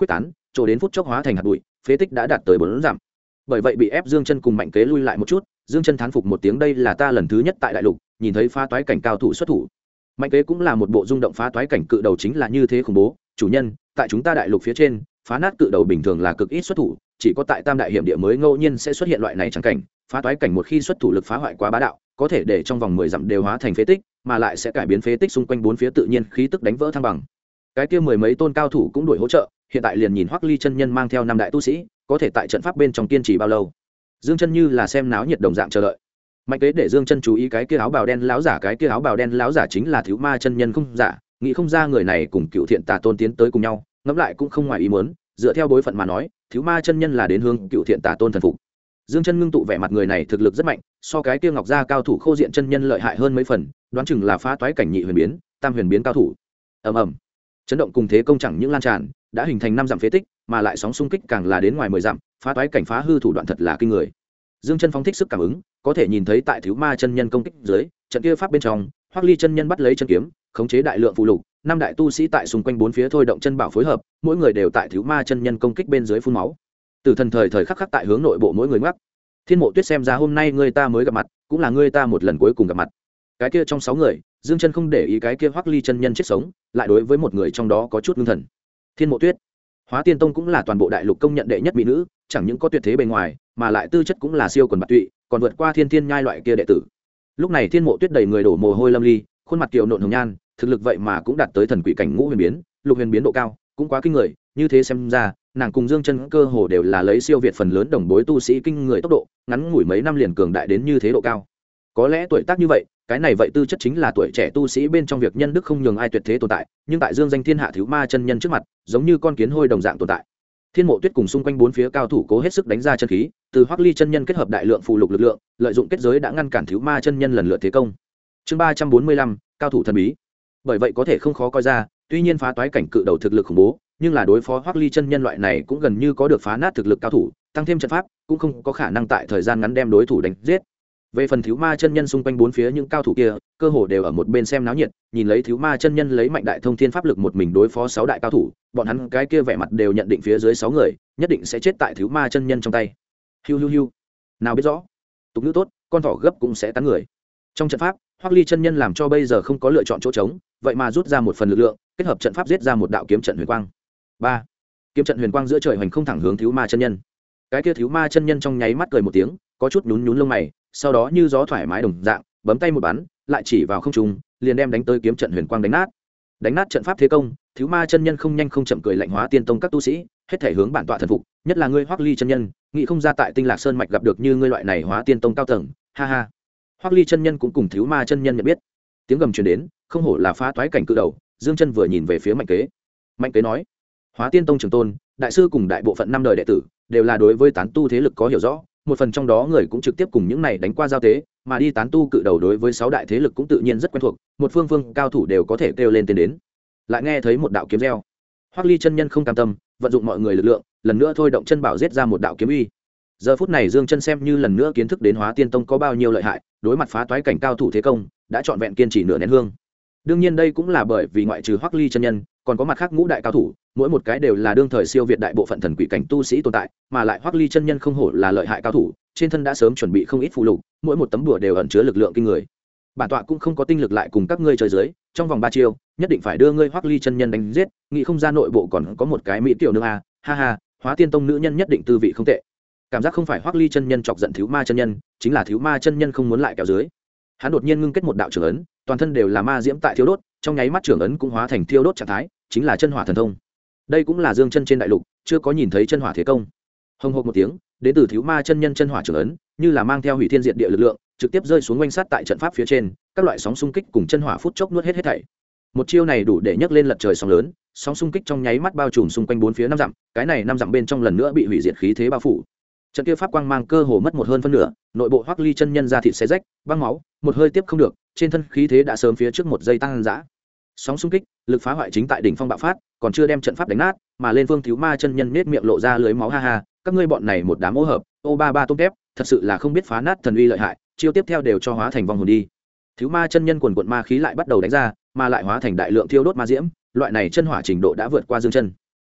chỗ đến phút chốc hóa thành hạt bụi, phế tích đã đạt tới 4 dặm. Bởi vậy bị ép Dương Chân cùng Mạnh Kế lui lại một chút, Dương Chân thán phục một tiếng, đây là ta lần thứ nhất tại đại lục nhìn thấy phá toái cảnh cao thủ xuất thủ. Mạnh Kế cũng là một bộ rung động, phá toái cảnh cự đầu chính là như thế khủng bố, chủ nhân, tại chúng ta đại lục phía trên, phá nát cự đầu bình thường là cực ít xuất thủ, chỉ có tại Tam đại hiểm địa mới ngẫu nhiên sẽ xuất hiện loại này chẳng cảnh, phá toái cảnh một khi xuất thủ lực phá hoại quá bá đạo, có thể để trong vòng 10 dặm đều hóa thành phế tích, mà lại sẽ cải biến phế tích xung quanh bốn phía tự nhiên khí tức đánh vỡ thăng bằng. Cái kia mười mấy tôn cao thủ cũng đuổi hỗ trợ, hiện tại liền nhìn Hoắc Ly chân nhân mang theo 5 đại tu sĩ, có thể tại trận pháp bên trong kiên trì bao lâu. Dương Chân như là xem náo nhiệt đồng dạng chờ đợi. Mạnh Kế để Dương Chân chú ý cái kia áo bào đen láo giả, cái kia áo bào đen láo giả chính là Thiếu Ma chân nhân không giả, nghĩ không ra người này cùng Cựu Thiện Tà Tôn tiến tới cùng nhau, ngẫm lại cũng không ngoài ý muốn, dựa theo bối phận mà nói, Thiếu Ma chân nhân là đến hướng Cựu Thiện Tà Tôn thần phục. Dương Chân ngưng tụ vẻ mặt, người này thực lực rất mạnh, so cái kia Ngọc Gia cao thủ Khô Diện chân nhân lợi hại hơn mấy phần, đoán chừng là phá toái cảnh nhị huyền biến, tam huyền biến cao thủ. Ầm ầm. Chấn động cùng thế công chẳng những lan tràn, đã hình thành 5 dặm phế tích, mà lại sóng xung kích càng là đến ngoài 10 dặm, phá toái cảnh phá hư thủ đoạn thật là kinh người. Dương Chân phóng thích sức cảm ứng, có thể nhìn thấy tại Thiếu Ma chân nhân công kích dưới, trận kia pháp bên trong, Hoắc Ly chân nhân bắt lấy chân kiếm, khống chế đại lượng phụ lục, 5 đại tu sĩ tại xung quanh bốn phía thôi động chân bảo phối hợp, mỗi người đều tại Thiếu Ma chân nhân công kích bên dưới phun máu. Tử thần thời thời khắc khắc tại hướng nội bộ mỗi người ngoắc. Thiên Mộ Tuyết xem ra hôm nay người ta mới gặp mặt, cũng là người ta một lần cuối cùng gặp mặt. Cái kia trong 6 người, Dương Chân không để ý cái kia Hoắc Ly chân nhân chết sống, lại đối với một người trong đó có chút ngưng thần. Thiên Mộ Tuyết, Hóa Tiên Tông cũng là toàn bộ đại lục công nhận đệ nhất mỹ nữ, chẳng những có tuyệt thế bề ngoài, mà lại tư chất cũng là siêu quần bạc tụy, còn vượt qua Thiên Thiên Nhai loại kia đệ tử. Lúc này Thiên Mộ Tuyết đầy người đổ mồ hôi lâm ly, khuôn mặt kiều nộn hồng nhan, thực lực vậy mà cũng đạt tới thần quỷ cảnh ngũ huyền biến, lục huyền biến độ cao, cũng quá kinh người, như thế xem ra, nàng cùng Dương Chân cơ hồ đều là lấy siêu việt phần lớn đồng bối tu sĩ kinh người tốc độ, ngắn ngủi mấy năm liền cường đại đến như thế độ cao. Có lẽ tuổi tác như vậy, cái này vậy tư chất chính là tuổi trẻ tu sĩ bên trong việc nhân đức không nhường ai tuyệt thế tồn tại, nhưng tại Dương danh thiên hạ Thiếu Ma chân nhân trước mặt, giống như con kiến hôi đồng dạng tồn tại. Thiên Mộ Tuyết cùng xung quanh bốn phía cao thủ cố hết sức đánh ra chân khí, từ Hoắc Ly chân nhân kết hợp đại lượng phù lục lực lượng, lợi dụng kết giới đã ngăn cản Thiếu Ma chân nhân lần lượt thế công. Chương 345, cao thủ thần bí. Bởi vậy có thể không khó coi ra, tuy nhiên phá toái cảnh cự đầu thực lực khủng bố, nhưng là đối phó Hoắc Ly chân nhân loại này cũng gần như có được phá nát thực lực cao thủ, tăng thêm trận pháp, cũng không có khả năng tại thời gian ngắn đem đối thủ đánh giết. Về phần Thiếu Ma chân nhân xung quanh bốn phía những cao thủ kia, cơ hồ đều ở một bên xem náo nhiệt, nhìn lấy Thiếu Ma chân nhân lấy mạnh đại thông thiên pháp lực một mình đối phó 6 đại cao thủ, bọn hắn cái kia vẻ mặt đều nhận định phía dưới 6 người nhất định sẽ chết tại Thiếu Ma chân nhân trong tay. Hiu hiu hiu. Nào biết rõ, tục ngữ tốt, con thỏ gấp cũng sẽ cắn người. Trong trận pháp, Hoắc Ly chân nhân làm cho bây giờ không có lựa chọn chỗ trống, vậy mà rút ra một phần lực lượng, kết hợp trận pháp giết ra một đạo kiếm trận huyền quang. 3. Kiếm trận huyền quang giữa trời hoành không thẳng hướng Thiếu Ma chân nhân. Cái kia Thiếu Ma chân nhân trong nháy mắt cười một tiếng, có chút nhún nhún lông mày, sau đó như gió thoải mái đồng dạng, bấm tay một bắn, lại chỉ vào không trung, liền đem đánh tới kiếm trận huyền quang đánh nát. Đánh nát trận pháp thế công, Thiếu Ma chân nhân không nhanh không chậm cười lạnh, Hóa Tiên Tông các tu sĩ, hết thể hướng bản tọa thần phục, nhất là ngươi Hoắc Ly chân nhân, nghĩ không ra tại Tinh Lạc Sơn mạch gặp được như ngươi loại này Hóa Tiên Tông cao tầng, ha ha. Hoắc Ly chân nhân cũng cùng Thiếu Ma chân nhân nhận biết. Tiếng gầm truyền đến, không hổ là phá toái cảnh cự đầu. Dương Chân vừa nhìn về phía Mạnh Kế. Mạnh Kế nói: Hóa Tiên Tông trưởng tôn, đại sư cùng đại bộ phận 5 đời đệ tử, đều là đối với tán tu thế lực có hiểu rõ, một phần trong đó người cũng trực tiếp cùng những này đánh qua giao tế, mà đi tán tu cự đầu đối với 6 đại thế lực cũng tự nhiên rất quen thuộc, một phương phương cao thủ đều có thể kêu lên tên đến. Lại nghe thấy một đạo kiếm reo. Hoắc Ly chân nhân không cam tâm, vận dụng mọi người lực lượng, lần nữa thôi động chân bảo giết ra một đạo kiếm uy. Giờ phút này Dương Chân xem như lần nữa kiến thức đến Hóa Tiên Tông có bao nhiêu lợi hại, đối mặt phá toái cảnh cao thủ thế công, đã trọn vẹn kiên trì nửa nén hương. Đương nhiên đây cũng là bởi vì ngoại trừ Hoắc Ly chân nhân, còn có mặt khác ngũ đại cao thủ, mỗi một cái đều là đương thời siêu việt đại bộ phận thần quỷ cảnh tu sĩ tồn tại, mà lại Hoắc Ly chân nhân không hổ là lợi hại cao thủ, trên thân đã sớm chuẩn bị không ít phù lục, mỗi một tấm đùa đều ẩn chứa lực lượng kinh người. Bản tọa cũng không có tinh lực lại cùng các ngươi chơi dưới, trong vòng 3 chiêu, nhất định phải đưa ngươi Hoắc Ly chân nhân đánh giết, nghĩ không ra nội bộ còn có một cái mỹ tiểu nương a, ha ha, Hóa Tiên Tông nữ nhân nhất định tư vị không tệ. Cảm giác không phải Hoắc Ly chân nhân chọc giận Thiếu Ma chân nhân, chính là Thiếu Ma chân nhân không muốn lại kéo dưới. Hắn đột nhiên ngưng kết một đạo trưởng ấn, toàn thân đều là ma diễm tại thiêu đốt, trong nháy mắt trưởng ấn cũng hóa thành thiêu đốt trạng thái, chính là chân hỏa thần thông. Đây cũng là Dương Chân trên đại lục chưa có nhìn thấy chân hỏa thế công. Hồng hộc một tiếng, đến từ Thiếu Ma chân nhân chân hỏa trưởng ấn, như là mang theo hủy thiên diệt địa lực lượng, trực tiếp rơi xuống quanh sát tại trận pháp phía trên, các loại sóng xung kích cùng chân hỏa phút chốc nuốt hết thảy. Một chiêu này đủ để nhấc lên lật trời sóng lớn, sóng xung kích trong nháy mắt bao trùm xung quanh 4 phía 5 dặm, cái này 5 dặm bên trong lần nữa bị hủy diệt khí thế bao phủ. Trận kia pháp quang mang cơ hồ mất một hơn phân nửa, nội bộ Hoắc Ly chân nhân ra thịt xé rách, băng máu, một hơi tiếp không được, trên thân khí thế đã sớm phía trước một giây tăng dã. Sóng xung kích, lực phá hoại chính tại đỉnh phong bạo phát, còn chưa đem trận pháp đánh nát, mà lên phương Thiếu Ma chân nhân nhếch miệng lộ ra lưới máu, ha ha, các ngươi bọn này một đám ô hợp, ô ba ba tôm tép, thật sự là không biết phá nát thần uy lợi hại, chiêu tiếp theo đều cho hóa thành vong hồn đi. Thiếu Ma chân nhân quần quần ma khí lại bắt đầu đánh ra, mà lại hóa thành đại lượng thiêu đốt ma diễm, loại này chân hỏa trình độ đã vượt qua Dương Chân.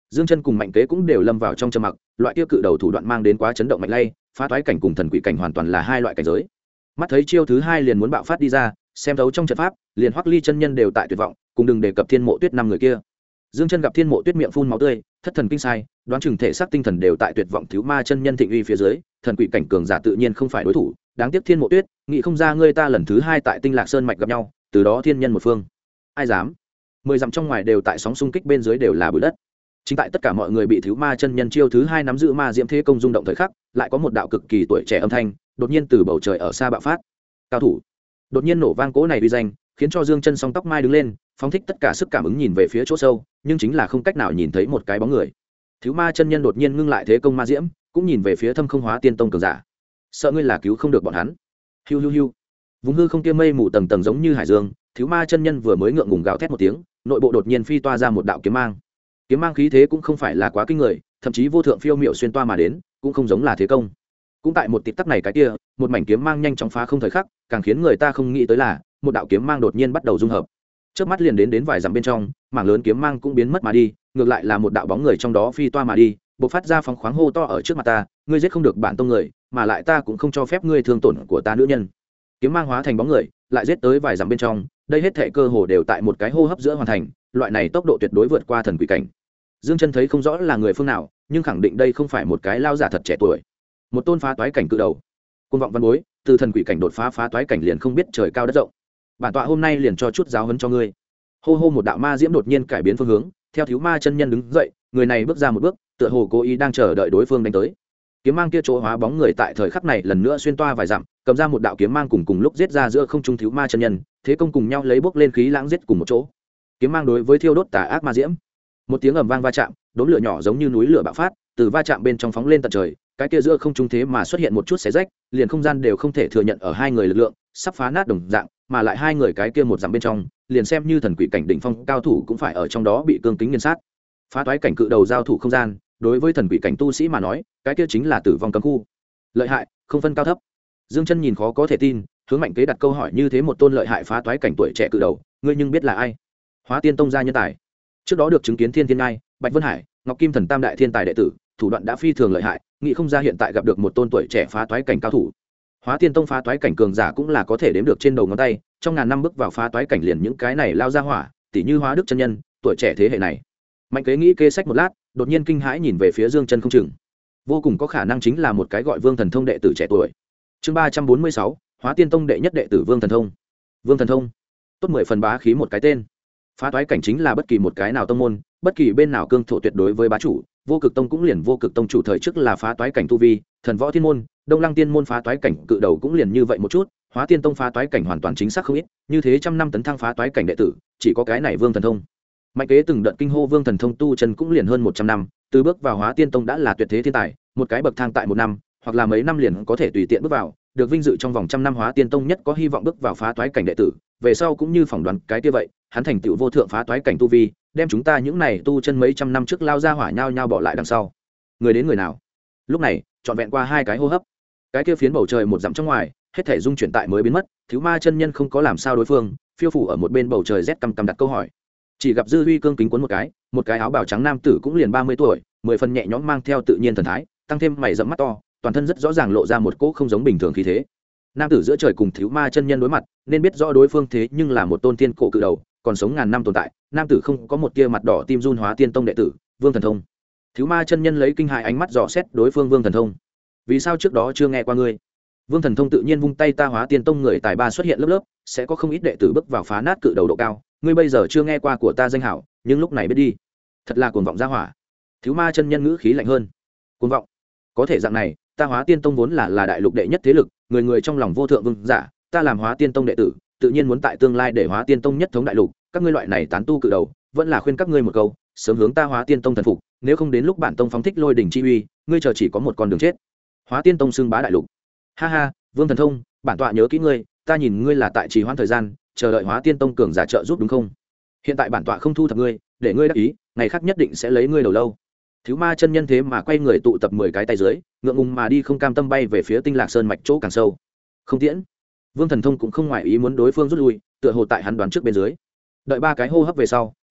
Dương Chân cùng Mạnh Kế cũng đều lâm vào trong trầm mặc, loại kia cự đầu thủ đoạn mang đến quá chấn động mạnh lay, phá toái cảnh cùng thần quỷ cảnh hoàn toàn là hai loại cảnh giới. Mắt thấy chiêu thứ hai liền muốn bạo phát đi ra, xem đấu trong trận pháp, liền Hoắc Ly chân nhân đều tại tuyệt vọng, cùng đừng đề cập Thiên Mộ Tuyết năm người kia. Dương Chân gặp Thiên Mộ Tuyết miệng phun máu tươi, thất thần kinh sai, đoán chừng thể xác tinh thần đều tại tuyệt vọng thiếu ma chân nhân thịnh uy phía dưới, thần quỷ cảnh cường giả tự nhiên không phải đối thủ, đáng tiếc Thiên Mộ Tuyết, nghĩ không ra ngươi ta lần thứ hai tại Tinh Lạc Sơn mạch gặp nhau, từ đó thiên nhân một phương. Ai dám? 10 dặm trong ngoài đều tại sóng xung kích bên dưới đều là bụi đất. Chính tại tất cả mọi người bị thiếu ma chân nhân chiêu thứ hai nắm giữ ma diễm thế công rung động thời khắc, lại có một đạo cực kỳ tuổi trẻ âm thanh, đột nhiên từ bầu trời ở xa bạo phát. Cao thủ. Đột nhiên nổ vang cỗ này uy danh, khiến cho Dương Chân song tóc mai đứng lên, phóng thích tất cả sức cảm ứng nhìn về phía chỗ sâu, nhưng chính là không cách nào nhìn thấy một cái bóng người. Thiếu ma chân nhân đột nhiên ngưng lại thế công ma diễm, cũng nhìn về phía Thâm Không Hóa Tiên Tông cường giả. Sợ ngươi là cứu không được bọn hắn. Hiu hiu hiu. Vùng hư không kia mây mù tầng tầng giống như hải dương, thiếu ma chân nhân vừa mới ngượng ngùng gào thét một tiếng, nội bộ đột nhiên phi toa ra một đạo kiếm mang. Kiếm mang khí thế cũng không phải là quá kinh người, thậm chí vô thượng phiêu miệu xuyên toa mà đến, cũng không giống là thế công. Cũng tại một tịp tắc này cái kia, một mảnh kiếm mang nhanh chóng phá không thời khắc, càng khiến người ta không nghĩ tới là, một đạo kiếm mang đột nhiên bắt đầu dung hợp. Chớp mắt liền đến vài dặm bên trong, mảng lớn kiếm mang cũng biến mất mà đi, ngược lại là một đạo bóng người trong đó phi toa mà đi, bộc phát ra phóng khoáng hô to ở trước mặt ta, ngươi giết không được bản tông người, mà lại ta cũng không cho phép ngươi thương tổn của ta nữ nhân. Kiếm mang hóa thành bóng người, lại giết tới vài dặm bên trong, đây hết thảy cơ hồ đều tại một cái hô hấp giữa hoàn thành, loại này tốc độ tuyệt đối vượt qua thần quỷ cảnh. Dương Chân thấy không rõ là người phương nào, nhưng khẳng định đây không phải một cái lao giả thật trẻ tuổi, một tôn phá toái cảnh cự đầu. Côn vọng văn bối, từ thần quỷ cảnh đột phá toái cảnh liền không biết trời cao đất rộng. Bản tọa hôm nay liền cho chút giáo huấn cho ngươi. Hô hô, một đạo ma diễm đột nhiên cải biến phương hướng, theo thiếu ma chân nhân đứng dậy, người này bước ra một bước, tựa hồ cố ý đang chờ đợi đối phương đánh tới. Kiếm mang kia chỗ hóa bóng người tại thời khắc này lần nữa xuyên toa vài dặm, cầm ra một đạo kiếm mang cùng lúc giết ra giữa không trung thiếu ma chân nhân, thế công cùng nhau lấy bốc lên khí lãng giết cùng một chỗ. Kiếm mang đối với thiêu đốt tà ác ma diễm. Một tiếng ầm vang va chạm, đốm lửa nhỏ giống như núi lửa bạo phát, từ va chạm bên trong phóng lên tận trời, cái kia giữa không trung thế mà xuất hiện một chút xé rách, liền không gian đều không thể thừa nhận ở hai người lực lượng, sắp phá nát đồng dạng, mà lại hai người cái kia một dặm bên trong, liền xem như thần quỷ cảnh đỉnh phong cao thủ cũng phải ở trong đó bị cương kính nghiền sát. Phá toái cảnh cự đầu giao thủ không gian, đối với thần quỷ cảnh tu sĩ mà nói, cái kia chính là tử vong cấm khu. Lợi hại, không phân cao thấp. Dương Chân nhìn khó có thể tin, hướng Mạnh Kế đặt câu hỏi như thế một tôn lợi hại phá toái cảnh tuổi trẻ cự đầu, ngươi nhưng biết là ai? Hóa Tiên Tông gia nhân tài. Trước đó được chứng kiến Thiên Thiên Ngai, Bạch Vân Hải, Ngọc Kim Thần tam đại thiên tài đệ tử, thủ đoạn đã phi thường lợi hại, nghĩ không ra hiện tại gặp được một tôn tuổi trẻ phá toái cảnh cao thủ. Hóa Tiên Tông phá toái cảnh cường giả cũng là có thể đếm được trên đầu ngón tay, trong ngàn năm bước vào phá toái cảnh liền những cái này lao ra hỏa, tỷ như Hóa Đức chân nhân, tuổi trẻ thế hệ này. Mạnh Kế nghĩ kê sách một lát, đột nhiên kinh hãi nhìn về phía Dương Chân không chừng. Vô cùng có khả năng chính là một cái gọi Vương Thần Thông đệ tử trẻ tuổi. Chương 346, Hóa Tiên Tông đệ nhất đệ tử Vương Thần Thông. Vương Thần Thông, tốt 10 phần bá khí một cái tên. Phá toái cảnh chính là bất kỳ một cái nào tông môn, bất kỳ bên nào cương thổ tuyệt đối với bá chủ, Vô Cực Tông cũng liền Vô Cực Tông chủ thời trước là phá toái cảnh tu vi, Thần Võ Thiên môn, Đông Lăng Tiên môn phá toái cảnh cự đầu cũng liền như vậy một chút, Hóa Tiên Tông phá toái cảnh hoàn toàn chính xác không ít, như thế trăm năm tấn thăng phá toái cảnh đệ tử, chỉ có cái này Vương Thần Thông. Mạnh Kế từng đợt kinh hô Vương Thần Thông tu chân cũng liền hơn 100 năm, từ bước vào Hóa Tiên Tông đã là tuyệt thế thiên tài, một cái bậc thang tại một năm, hoặc là mấy năm liền có thể tùy tiện bước vào, được vinh dự trong vòng trăm năm Hóa Tiên Tông nhất có hy vọng bước vào phá toái cảnh đệ tử, về sau cũng như phỏng đoán cái kia vậy, hắn thành tựu vô thượng phá toái cảnh tu vi, đem chúng ta những này tu chân mấy trăm năm trước lao ra hỏa nhau nhau bỏ lại đằng sau. Người đến người nào? Lúc này, trọn vẹn qua hai cái hô hấp, cái kia phiến bầu trời một dặm trong ngoài, hết thể dung chuyển tại mới biến mất, thiếu ma chân nhân không có làm sao đối phương, phiêu phủ ở một bên bầu trời rét căm căm đặt câu hỏi. Chỉ gặp Dư Huy cương kính cuốn một cái áo bào trắng nam tử cũng liền 30 tuổi, 10 phần nhẹ nhõm mang theo tự nhiên thần thái, tăng thêm mày rậm mắt to, toàn thân rất rõ ràng lộ ra một cỗ không giống bình thường khí thế. Nam tử giữa trời cùng thiếu ma chân nhân đối mặt, nên biết rõ đối phương thế nhưng là một tôn tiên cổ cự đầu, còn sống ngàn năm tồn tại. Nam tử không có một tia mặt đỏ tim run. Hóa Tiên Tông đệ tử Vương Thần Thông. Thiếu ma chân nhân lấy kinh hại ánh mắt dò xét đối phương Vương Thần Thông. Vì sao trước đó chưa nghe qua ngươi? Vương Thần Thông tự nhiên vung tay, ta Hóa Tiên Tông người tài ba xuất hiện lớp lớp, sẽ có không ít đệ tử bước vào phá nát cự đầu độ cao, ngươi bây giờ chưa nghe qua của ta danh hảo, nhưng lúc này biết đi. Thật là cuồng vọng ra hỏa. Thiếu ma chân nhân ngữ khí lạnh hơn. Cuồng vọng? Có thể dạng này, ta Hóa Tiên Tông vốn là đại lục đệ nhất thế lực, người người trong lòng vô thượng vương giả, ta làm Hóa Tiên Tông đệ tử, tự nhiên muốn tại tương lai để Hóa Tiên Tông nhất thống đại lục, các ngươi loại này tán tu cự đầu, vẫn là khuyên các ngươi một câu, sớm hướng ta Hóa Tiên Tông thần phục, nếu không đến lúc bản tông phóng thích lôi đỉnh chi uy, ngươi chờ chỉ có một con đường chết. Hóa Tiên Tông xưng bá đại lục. Ha ha, Vương Thần Thông, bản tọa nhớ kỹ ngươi, ta nhìn ngươi là tại trì hoãn thời gian, chờ đợi Hóa Tiên Tông cường giả trợ giúp đúng không? Hiện tại bản tọa không thu thập ngươi, để ngươi đắc ý, ngày khác nhất định sẽ lấy ngươi đầu lâu. Thiếu ma chân nhân thế mà quay người tụ tập 10 cái tay dưới, ngượng ngùng mà đi không cam tâm bay về phía Tinh Lạc Sơn mạch chỗ càng sâu. Không tiễn. Vương Thần Thông cũng không ngoại ý muốn đối phương rút lui, tựa hồ tại hắn đoán trước bên dưới. Đợi 3 cái hô hấp về sau,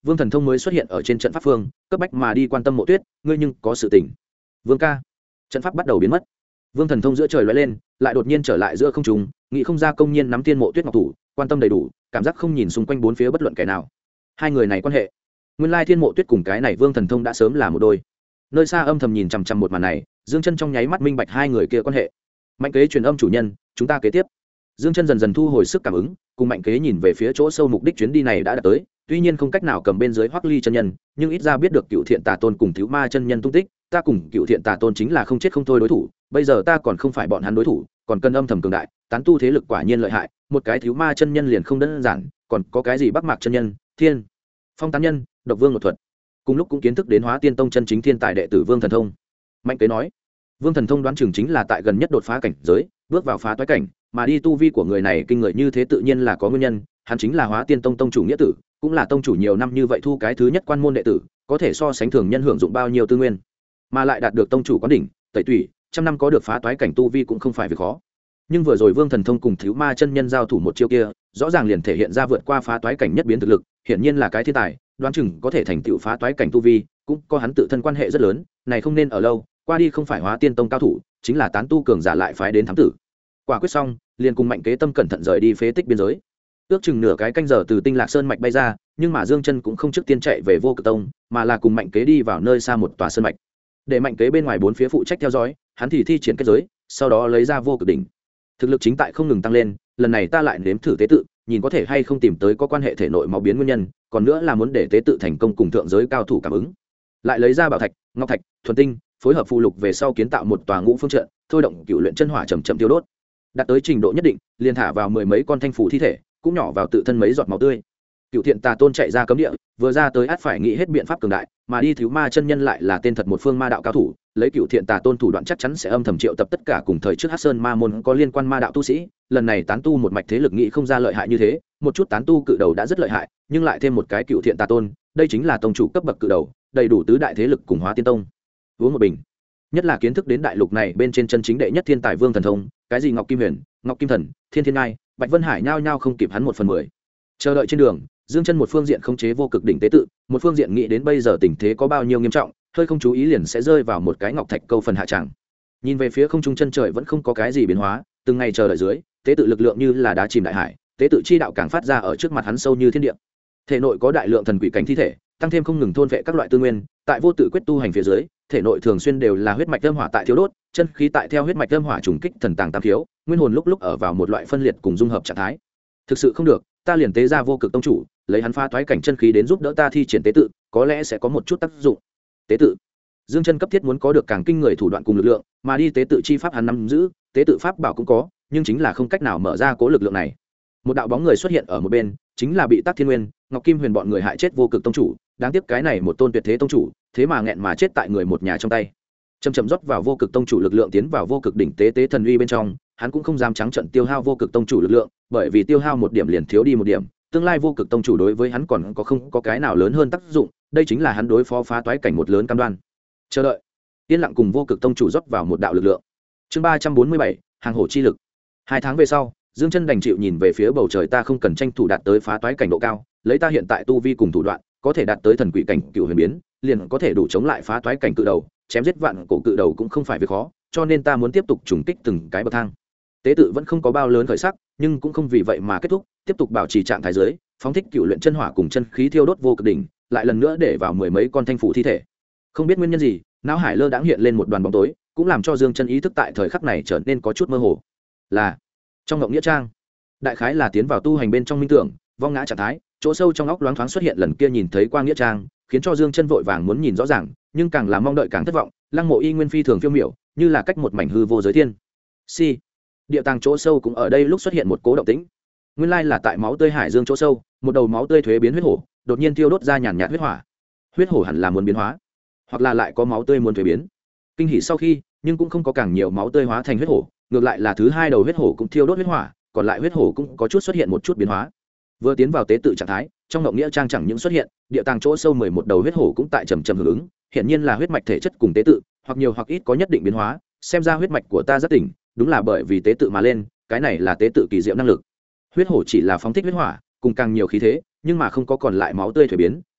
Vương Thần Thông mới xuất hiện ở trên trận pháp phương, cấp bách mà đi quan tâm Mộ Tuyết, ngươi nhưng có sự tình. Vương ca. Trận pháp bắt đầu biến mất. Vương Thần Thông giữa trời lóe lên, lại đột nhiên trở lại giữa không trung, nghĩ không ra công nhiên nắm tiên Mộ Tuyết ngọc thủ, quan tâm đầy đủ, cảm giác không nhìn xung quanh bốn phía bất luận kẻ nào. Hai người này quan hệ, nguyên lai Thiên Mộ Tuyết cùng cái này Vương Thần Thông đã sớm là một đôi. Nơi xa âm thầm nhìn chằm chằm một màn này, Dương Chân trong nháy mắt minh bạch hai người kia quan hệ. Mạnh Kế truyền âm chủ nhân, chúng ta kế tiếp. Dương Chân dần dần thu hồi sức cảm ứng, cùng Mạnh Kế nhìn về phía chỗ sâu mục đích chuyến đi này đã đạt tới, tuy nhiên không cách nào cầm bên dưới Hoắc Ly chân nhân, nhưng ít ra biết được Cựu Thiện Tà Tôn cùng Thiếu Ma chân nhân tung tích, ta cùng Cựu Thiện Tà Tôn chính là không chết không thôi đối thủ, bây giờ ta còn không phải bọn hắn đối thủ, còn cần âm thầm cường đại, tán tu thế lực quả nhiên lợi hại, một cái Thiếu Ma chân nhân liền không đơn giản, còn có cái gì Bắc Mạc chân nhân, Thiên Phong tán nhân, Độc Vương một thuật. Cùng lúc cũng kiến thức đến Hóa Tiên Tông chân chính thiên tài đệ tử Vương Thần Thông. Mạnh Kế nói, Vương Thần Thông đoán chừng chính là tại gần nhất đột phá cảnh giới, bước vào phá toái cảnh, mà đi tu vi của người này kinh người như thế tự nhiên là có nguyên nhân, hắn chính là Hóa Tiên Tông tông chủ nghĩa tử, cũng là tông chủ nhiều năm như vậy thu cái thứ nhất quan môn đệ tử, có thể so sánh thường nhân hưởng dụng bao nhiêu tư nguyên, mà lại đạt được tông chủ quán đỉnh, tẩy tủy, trăm năm có được phá toái cảnh tu vi cũng không phải việc khó. Nhưng vừa rồi Vương Thần Thông cùng Thiếu Ma chân nhân giao thủ một chiêu kia, rõ ràng liền thể hiện ra vượt qua phá toái cảnh nhất biến thực lực, hiển nhiên là cái thiên tài, đoán chừng có thể thành tựu phá toái cảnh tu vi, cũng có hắn tự thân quan hệ rất lớn, này không nên ở lâu, qua đi không phải Hóa Tiên Tông cao thủ, chính là tán tu cường giả lại phái đến thám tử. Quả quyết xong, liền cùng Mạnh Kế tâm cẩn thận rời đi phế tích biên giới. Ước chừng nửa cái canh giờ từ Tinh Lạc Sơn mạch bay ra, nhưng mà Dương Chân cũng không trước tiên chạy về Vô Cực Tông, mà là cùng Mạnh Kế đi vào nơi xa một tòa sơn mạch. Để Mạnh Kế bên ngoài bốn phía phụ trách theo dõi, hắn thì thi triển kết giới, sau đó lấy ra Vô Cực đỉnh. Thực lực chính tại không ngừng tăng lên, lần này ta lại nếm thử tế tự, nhìn có thể hay không tìm tới có quan hệ thể nội máu biến nguyên nhân, còn nữa là muốn để tế tự thành công cùng thượng giới cao thủ cảm ứng. Lại lấy ra bảo thạch, ngọc thạch, thuần tinh, phối hợp phụ lục về sau kiến tạo một tòa ngũ phương trận, thôi động cựu luyện chân hỏa chậm chậm tiêu đốt. Đạt tới trình độ nhất định, liền thả vào mười mấy con thanh phủ thi thể, cũng nhỏ vào tự thân mấy giọt máu tươi. Cựu Thiện Tà Tôn chạy ra cấm địa, vừa ra tới ắt phải nghĩ hết biện pháp cường đại, mà đi Thiếu Ma chân nhân lại là tên thật một phương ma đạo cao thủ, lấy Cựu Thiện Tà Tôn thủ đoạn chắc chắn sẽ âm thầm triệu tập tất cả cùng thời trước Hắc Sơn Ma môn có liên quan ma đạo tu sĩ, lần này tán tu một mạch thế lực nghĩ không ra lợi hại như thế, một chút tán tu cự đầu đã rất lợi hại, nhưng lại thêm một cái Cựu Thiện Tà Tôn, đây chính là tông chủ cấp bậc cự đầu, đầy đủ tứ đại thế lực cùng Hóa Tiên Tông. Uống một bình. Nhất là kiến thức đến đại lục này bên trên chân chính đệ nhất thiên tài Vương Thần Thông, cái gì Ngọc Kim Huyền, Ngọc Kim Thần, Thiên Thiên Ngai, Bạch Vân Hải nhao nhao không kịp hắn 1/10. Chờ đợi trên đường, Dương Chân một phương diện khống chế vô cực đỉnh tế tự, một phương diện nghĩ đến bây giờ tình thế có bao nhiêu nghiêm trọng, hơi không chú ý liền sẽ rơi vào một cái ngọc thạch câu phần hạ tràng. Nhìn về phía không trung chân trời vẫn không có cái gì biến hóa, từng ngày chờ đợi dưới, tế tự lực lượng như là đá chìm đại hải, tế tự chi đạo càng phát ra ở trước mặt hắn sâu như thiên địa. Thể nội có đại lượng thần quỷ cảnh thi thể, tăng thêm không ngừng thôn vệ các loại tư nguyên, tại vô tự quyết tu hành phía dưới, thể nội thường xuyên đều là huyết mạch âm hỏa tại thiếu đốt, chân khí tại theo huyết mạch âm hỏa trùng kích thần tàng tam thiếu, nguyên hồn lúc lúc ở vào một loại phân liệt cùng dung hợp trạng thái. Thực sự không được, ta liền tế ra vô cực tông chủ, lấy hắn pha toái cảnh chân khí đến giúp đỡ ta thi triển tế tự, có lẽ sẽ có một chút tác dụng. Tế tự, Dương Chân cấp thiết muốn có được càng kinh người thủ đoạn cùng lực lượng, mà đi tế tự chi pháp hắn nắm giữ, tế tự pháp bảo cũng có, nhưng chính là không cách nào mở ra cố lực lượng này. Một đạo bóng người xuất hiện ở một bên, chính là bị Tắc Thiên Nguyên, Ngọc Kim Huyền bọn người hại chết vô cực tông chủ, đáng tiếc cái này một tôn tuyệt thế tông chủ, thế mà nghẹn mà chết tại người một nhà trong tay. Chậm chậm rót vào vô cực tông chủ lực lượng tiến vào vô cực đỉnh tế tế thần uy bên trong, hắn cũng không dám trắng trận tiêu hao vô cực tông chủ lực lượng, bởi vì tiêu hao một điểm liền thiếu đi một điểm, tương lai vô cực tông chủ đối với hắn còn có không có cái nào lớn hơn tác dụng, đây chính là hắn đối phó phá toái cảnh một lớn cam đoan. Chờ đợi, yên lặng cùng vô cực tông chủ rót vào một đạo lực lượng. Chương 347, hàng hổ chi lực. 2 tháng về sau, Dương Chân đành chịu nhìn về phía bầu trời, ta không cần tranh thủ đạt tới phá toái cảnh độ cao, lấy ta hiện tại tu vi cùng thủ đoạn, có thể đạt tới thần quỷ cảnh cựu huyền biến, liền có thể đủ chống lại phá toái cảnh cự đầu, chém giết vạn cổ cự đầu cũng không phải việc khó, cho nên ta muốn tiếp tục trùng kích từng cái bậc thang. Tế tự vẫn không có bao lớn khởi sắc, nhưng cũng không vì vậy mà kết thúc, tiếp tục bảo trì trạng thái dưới, phóng thích cựu luyện chân hỏa cùng chân khí thiêu đốt vô cực đỉnh, lại lần nữa để vào mười mấy con thanh phủ thi thể. Không biết nguyên nhân gì, não hải lơ đãng hiện lên một đoàn bóng tối, cũng làm cho Dương Chân ý thức tại thời khắc này trở nên có chút mơ hồ. Là trong ngộng nghĩa trang, đại khái là tiến vào tu hành bên trong minh tưởng, vong ngã trạng thái, chỗ sâu trong óc loáng thoáng xuất hiện lần kia nhìn thấy qua nghĩa trang, khiến cho Dương Chân vội vàng muốn nhìn rõ ràng, nhưng càng là mong đợi càng thất vọng. Lăng mộ y nguyên phi thường phiêu miểu, như là cách một mảnh hư vô giới thiên. Si, địa tàng chỗ sâu cũng ở đây lúc xuất hiện một cố động tĩnh. Nguyên lai là tại máu tươi hải dương chỗ sâu, một đầu máu tươi thuế biến huyết hổ, đột nhiên thiêu đốt ra nhàn nhạt huyết hỏa. Huyết hổ hẳn là muốn biến hóa, hoặc là lại có máu tươi muốn thuế biến. Kinh hỉ sau khi, nhưng cũng không có càng nhiều máu tươi hóa thành huyết hổ, ngược lại là thứ hai đầu huyết hổ cũng thiêu đốt huyết hỏa, còn lại huyết hổ cũng có chút xuất hiện một chút biến hóa. Vừa tiến vào tế tự trạng thái, trong ngộng nghĩa trang chẳng những xuất hiện, địa tàng chỗ sâu 11 đầu huyết hổ cũng tại trầm trầm hưởng ứng, hiện nhiên là huyết mạch thể chất cùng tế tự, hoặc nhiều hoặc ít có nhất định biến hóa, xem ra huyết mạch của ta rất tỉnh, đúng là bởi vì tế tự mà lên, cái này là tế tự kỳ diệu năng lực. Huyết hổ chỉ là phóng thích huyết hỏa, cùng càng nhiều khí thế, nhưng mà không có còn lại máu tươi thủy biến,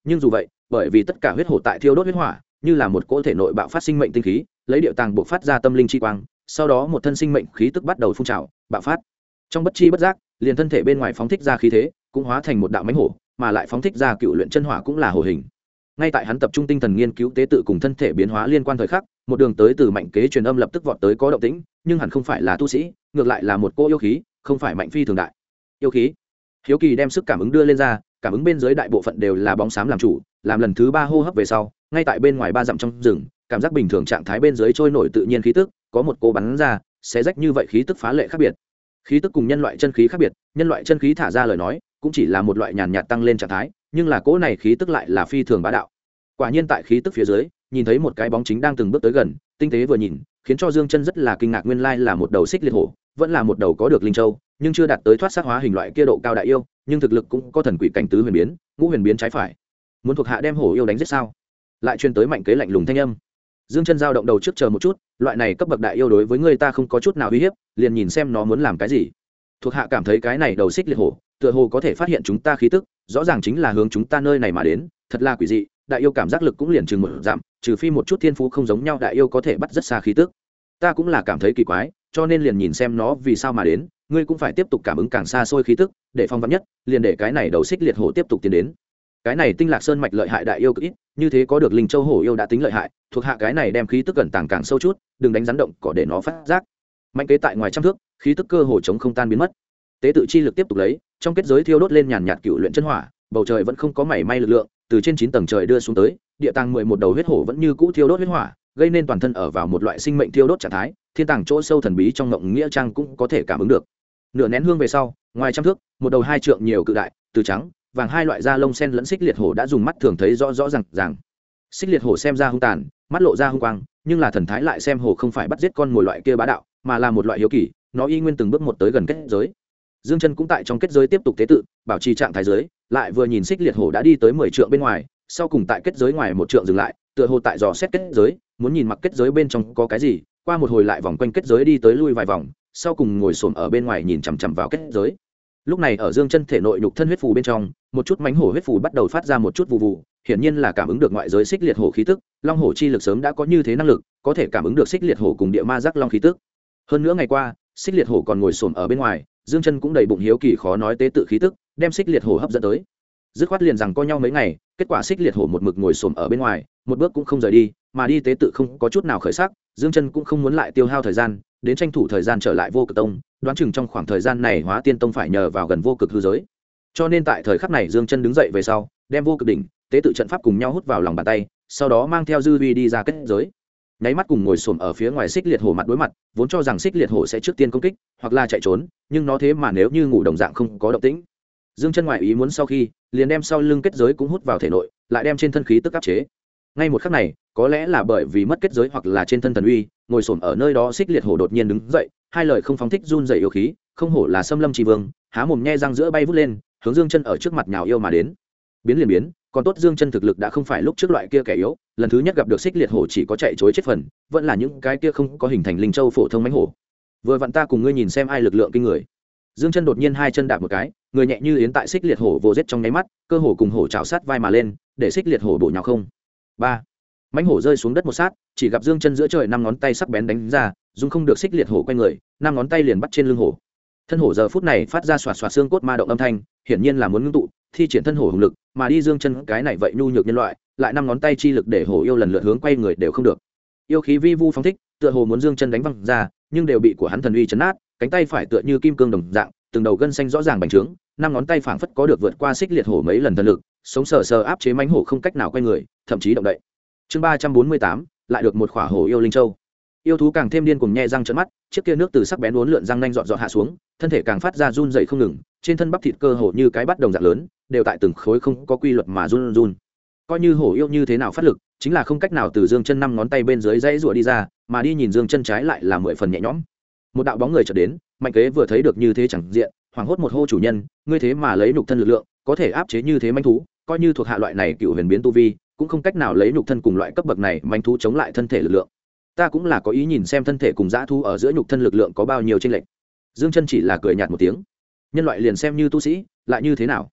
nhưng dù vậy bởi vì tất cả huyết hổ tại thiêu đốt huyết hỏa như là một cỗ thể nội bạo phát sinh mệnh tinh khí lấy điệu tàng buộc phát ra tâm linh chi quang, sau đó một thân sinh mệnh khí tức bắt đầu phun trào bạo phát. Trong bất chi bất giác liền thân thể bên ngoài phóng thích ra khí thế cũng hóa thành một đạo mãnh hổ, mà lại phóng thích ra cựu luyện chân hỏa cũng là hổ hình. Ngay tại hắn tập trung tinh thần nghiên cứu tế tự cùng thân thể biến hóa liên quan thời khắc, một đường tới từ mạnh kế truyền âm lập tức vọt tới có động tĩnh, nhưng hẳn không phải là tu sĩ, ngược lại là một cô yêu khí, không phải mạnh phi thường đại yêu khí. Hiếu kỳ đem sức cảm ứng đưa lên ra, cảm ứng bên dưới đại bộ phận đều là bóng xám làm chủ, làm lần thứ 3 hô hấp về sau, ngay tại bên ngoài 3 dặm trong rừng, cảm giác bình thường trạng thái bên dưới trôi nổi tự nhiên khí tức, có một cô bắn ra, xé rách như vậy khí tức phá lệ khác biệt. Khí tức cùng nhân loại chân khí khác biệt, nhân loại chân khí thả ra lời nói, cũng chỉ là một loại nhàn nhạt tăng lên trạng thái, nhưng là cỗ này khí tức lại là phi thường bá đạo. Quả nhiên tại khí tức phía dưới, nhìn thấy một cái bóng chính đang từng bước tới gần, tinh tế vừa nhìn, khiến cho Dương Chân rất là kinh ngạc, nguyên lai là một đầu xích liệt hổ, vẫn là một đầu có được linh châu, nhưng chưa đạt tới thoát sắc hóa hình loại kia độ cao đại yêu, nhưng thực lực cũng có thần quỷ cảnh tứ huyền biến, ngũ huyền biến trái phải. Muốn thuộc hạ đem hổ yêu đánh giết sao? Lại truyền tới mạnh kế lạnh lùng thanh âm. Dương Chân dao động đầu trước chờ một chút, loại này cấp bậc đại yêu đối với người ta không có chút nào uy hiếp, liền nhìn xem nó muốn làm cái gì. Thuộc hạ cảm thấy cái này đầu xích liệt hổ, tựa hồ có thể phát hiện chúng ta khí tức, rõ ràng chính là hướng chúng ta nơi này mà đến, thật là quỷ dị. Đại yêu cảm giác lực cũng liền chừng một giảm, trừ phi một chút thiên phú không giống nhau đại yêu có thể bắt rất xa khí tức. Ta cũng là cảm thấy kỳ quái, cho nên liền nhìn xem nó vì sao mà đến, ngươi cũng phải tiếp tục cảm ứng càng xa xôi khí tức, để phong vắn nhất, liền để cái này đầu xích liệt hổ tiếp tục tiến đến. Cái này Tinh Lạc Sơn mạch lợi hại đại yêu cực ít, như thế có được linh châu hổ yêu đã tính lợi hại, thuộc hạ cái này đem khí tức gần tàng càng sâu chút, đừng đánh rắn động cỏ để nó phát giác. Mạnh kế tại ngoài trăm thước, khí tức cơ hồ chống không tan biến mất. Tế tự chi lực tiếp tục lấy, trong kết giới thiêu đốt lên nhàn nhạt cựu luyện chân hỏa, bầu trời vẫn không có mảy may lực lượng, từ trên 9 tầng trời đưa xuống tới, địa tàng 11 đầu huyết hổ vẫn như cũ thiêu đốt huyết hỏa, gây nên toàn thân ở vào một loại sinh mệnh thiêu đốt trạng thái, thiên tàng chỗ sâu thần bí trong ngộng nghĩa trang cũng có thể cảm ứng được. Nửa nén hương về sau, ngoài trăm thước, một đầu 2 trượng nhiều cự đại, từ trắng, vàng hai loại da lông sen lẫn xích liệt hổ đã dùng mắt thường thấy rõ rõ ràng. Xích liệt hổ xem ra hung tàn, mắt lộ ra hung quang, nhưng là thần thái lại xem hổ không phải bắt giết con mồi loại kia bá đạo, mà là một loại hiếu kỳ, nó y nguyên từng bước một tới gần kết giới. Dương Chân cũng tại trong kết giới tiếp tục tế tự, bảo trì trạng thái giới, lại vừa nhìn xích liệt hổ đã đi tới 10 trượng bên ngoài, sau cùng tại kết giới ngoài 1 trượng dừng lại, tựa hồ tại dò xét kết giới, muốn nhìn mặc kết giới bên trong có cái gì, qua một hồi lại vòng quanh kết giới đi tới lui vài vòng, sau cùng ngồi xổm ở bên ngoài nhìn chằm chằm vào kết giới. Lúc này ở Dương Chân thể nội nhục thân huyết phù bên trong, một chút mánh hổ huyết phù bắt đầu phát ra một chút vụ vụ, hiển nhiên là cảm ứng được ngoại giới xích liệt hổ khí tức, long hổ chi lực sớm đã có như thế năng lực, có thể cảm ứng được xích liệt hổ cùng địa ma giác long khí tức. Hơn nữa ngày qua, xích liệt hổ còn ngồi xổm ở bên ngoài, Dương Chân cũng đầy bụng hiếu kỳ khó nói tế tự khí tức, đem xích liệt hổ hấp dẫn tới. Dứt khoát liền rằng co nhau mấy ngày, kết quả xích liệt hổ một mực ngồi xổm ở bên ngoài, một bước cũng không rời đi, mà đi tế tự không có chút nào khởi sắc, Dương Chân cũng không muốn lại tiêu hao thời gian, đến tranh thủ thời gian trở lại Vô Cực Tông, đoán chừng trong khoảng thời gian này Hóa Tiên Tông phải nhờ vào gần vô cực hư giới. Cho nên tại thời khắc này Dương Chân đứng dậy về sau, đem vô cực đỉnh, tế tự trận pháp cùng nhau hút vào lòng bàn tay, sau đó mang theo dư uy đi ra kết giới. Nháy mắt cùng ngồi xổm ở phía ngoài xích liệt hổ mặt đối mặt, vốn cho rằng xích liệt hổ sẽ trước tiên công kích, hoặc là chạy trốn, nhưng nó thế mà nếu như ngủ đồng dạng không có động tĩnh. Dương Chân ngoại ý muốn sau khi, liền đem sau lưng kết giới cũng hút vào thể nội, lại đem trên thân khí tức áp chế. Ngay một khắc này, có lẽ là bởi vì mất kết giới hoặc là trên thân thần uy, ngồi xổm ở nơi đó xích liệt hổ đột nhiên đứng dậy, hai lời không phóng thích run rẩy yêu khí, không hổ là xâm lâm tri vương, há mồm nhe răng giữa bay vút lên, hướng Dương Chân ở trước mặt nhào yêu mà đến. Biến liền biến, còn tốt Dương Chân thực lực đã không phải lúc trước loại kia kẻ yếu, lần thứ nhất gặp được xích liệt hổ chỉ có chạy trối chết phần, vẫn là những cái kia không có hình thành linh châu phổ thông mãnh hổ. Vừa vặn ta cùng ngươi nhìn xem ai lực lượng kinh người. Dương Chân đột nhiên hai chân đạp một cái, người nhẹ như yến tại xích liệt hổ vô giết trong nháy mắt, cơ hồ cùng hổ chảo sát vai mà lên, để xích liệt hổ bổ nhào không. 3. Mãnh hổ rơi xuống đất một sát, chỉ gặp Dương Chân giữa trời 5 ngón tay sắc bén đánh ra, dùng không được xích liệt hổ quay người, 5 ngón tay liền bắt trên lưng hổ. Thân hổ giờ phút này phát ra xoạt xoạt xương cốt ma động âm thanh, hiển nhiên là muốn ngưng tụ, thi triển thân hổ hùng lực, mà đi Dương Chân cái này vậy nhu nhược nhân loại, lại 5 ngón tay chi lực để hổ yêu lần lượt hướng quay người đều không được. Yêu khí vi vu phóng thích, tựa hồ muốn Dương Chân đánh văng ra, nhưng đều bị của hắn thần uy chấn nát, cánh tay phải tựa như kim cương đồng dạng, từng đầu gân xanh rõ ràng bành trướng, 5 ngón tay phảng phất có được vượt qua xích liệt hổ mấy lần thần lực, sống sờ sờ áp chế mãnh hổ không cách nào quay người, thậm chí động đậy. Chương 348, lại được một khỏa hổ yêu linh châu. Yêu thú càng thêm điên cuồng nhe răng trợn mắt, chiếc kia nước từ sắc bén uốn lượn răng nanh dọn dọn hạ xuống, thân thể càng phát ra run rẩy không ngừng, trên thân bắp thịt cơ hồ như cái bắt đồng dạng lớn, đều tại từng khối không có quy luật mà run run. Coi như hổ yêu như thế nào phát lực, chính là không cách nào từ Dương Chân 5 ngón tay bên dưới dãy rủa đi ra, mà đi nhìn Dương Chân trái lại là 10 phần nhẹ nhõm. Một đạo bóng người chợt đến, Mạnh Kế vừa thấy được như thế chẳng diện, hoảng hốt một hô chủ nhân, ngươi thế mà lấy nhục thân lực lượng, có thể áp chế như thế manh thú, coi như thuộc hạ loại này cựu huyền biến tu vi, cũng không cách nào lấy nhục thân cùng loại cấp bậc này manh thú chống lại thân thể lực lượng. Ta cũng là có ý nhìn xem thân thể cùng dã thú ở giữa nhục thân lực lượng có bao nhiêu chênh lệch. Dương Chân chỉ là cười nhạt một tiếng. Nhân loại liền xem như tu sĩ, lại như thế nào?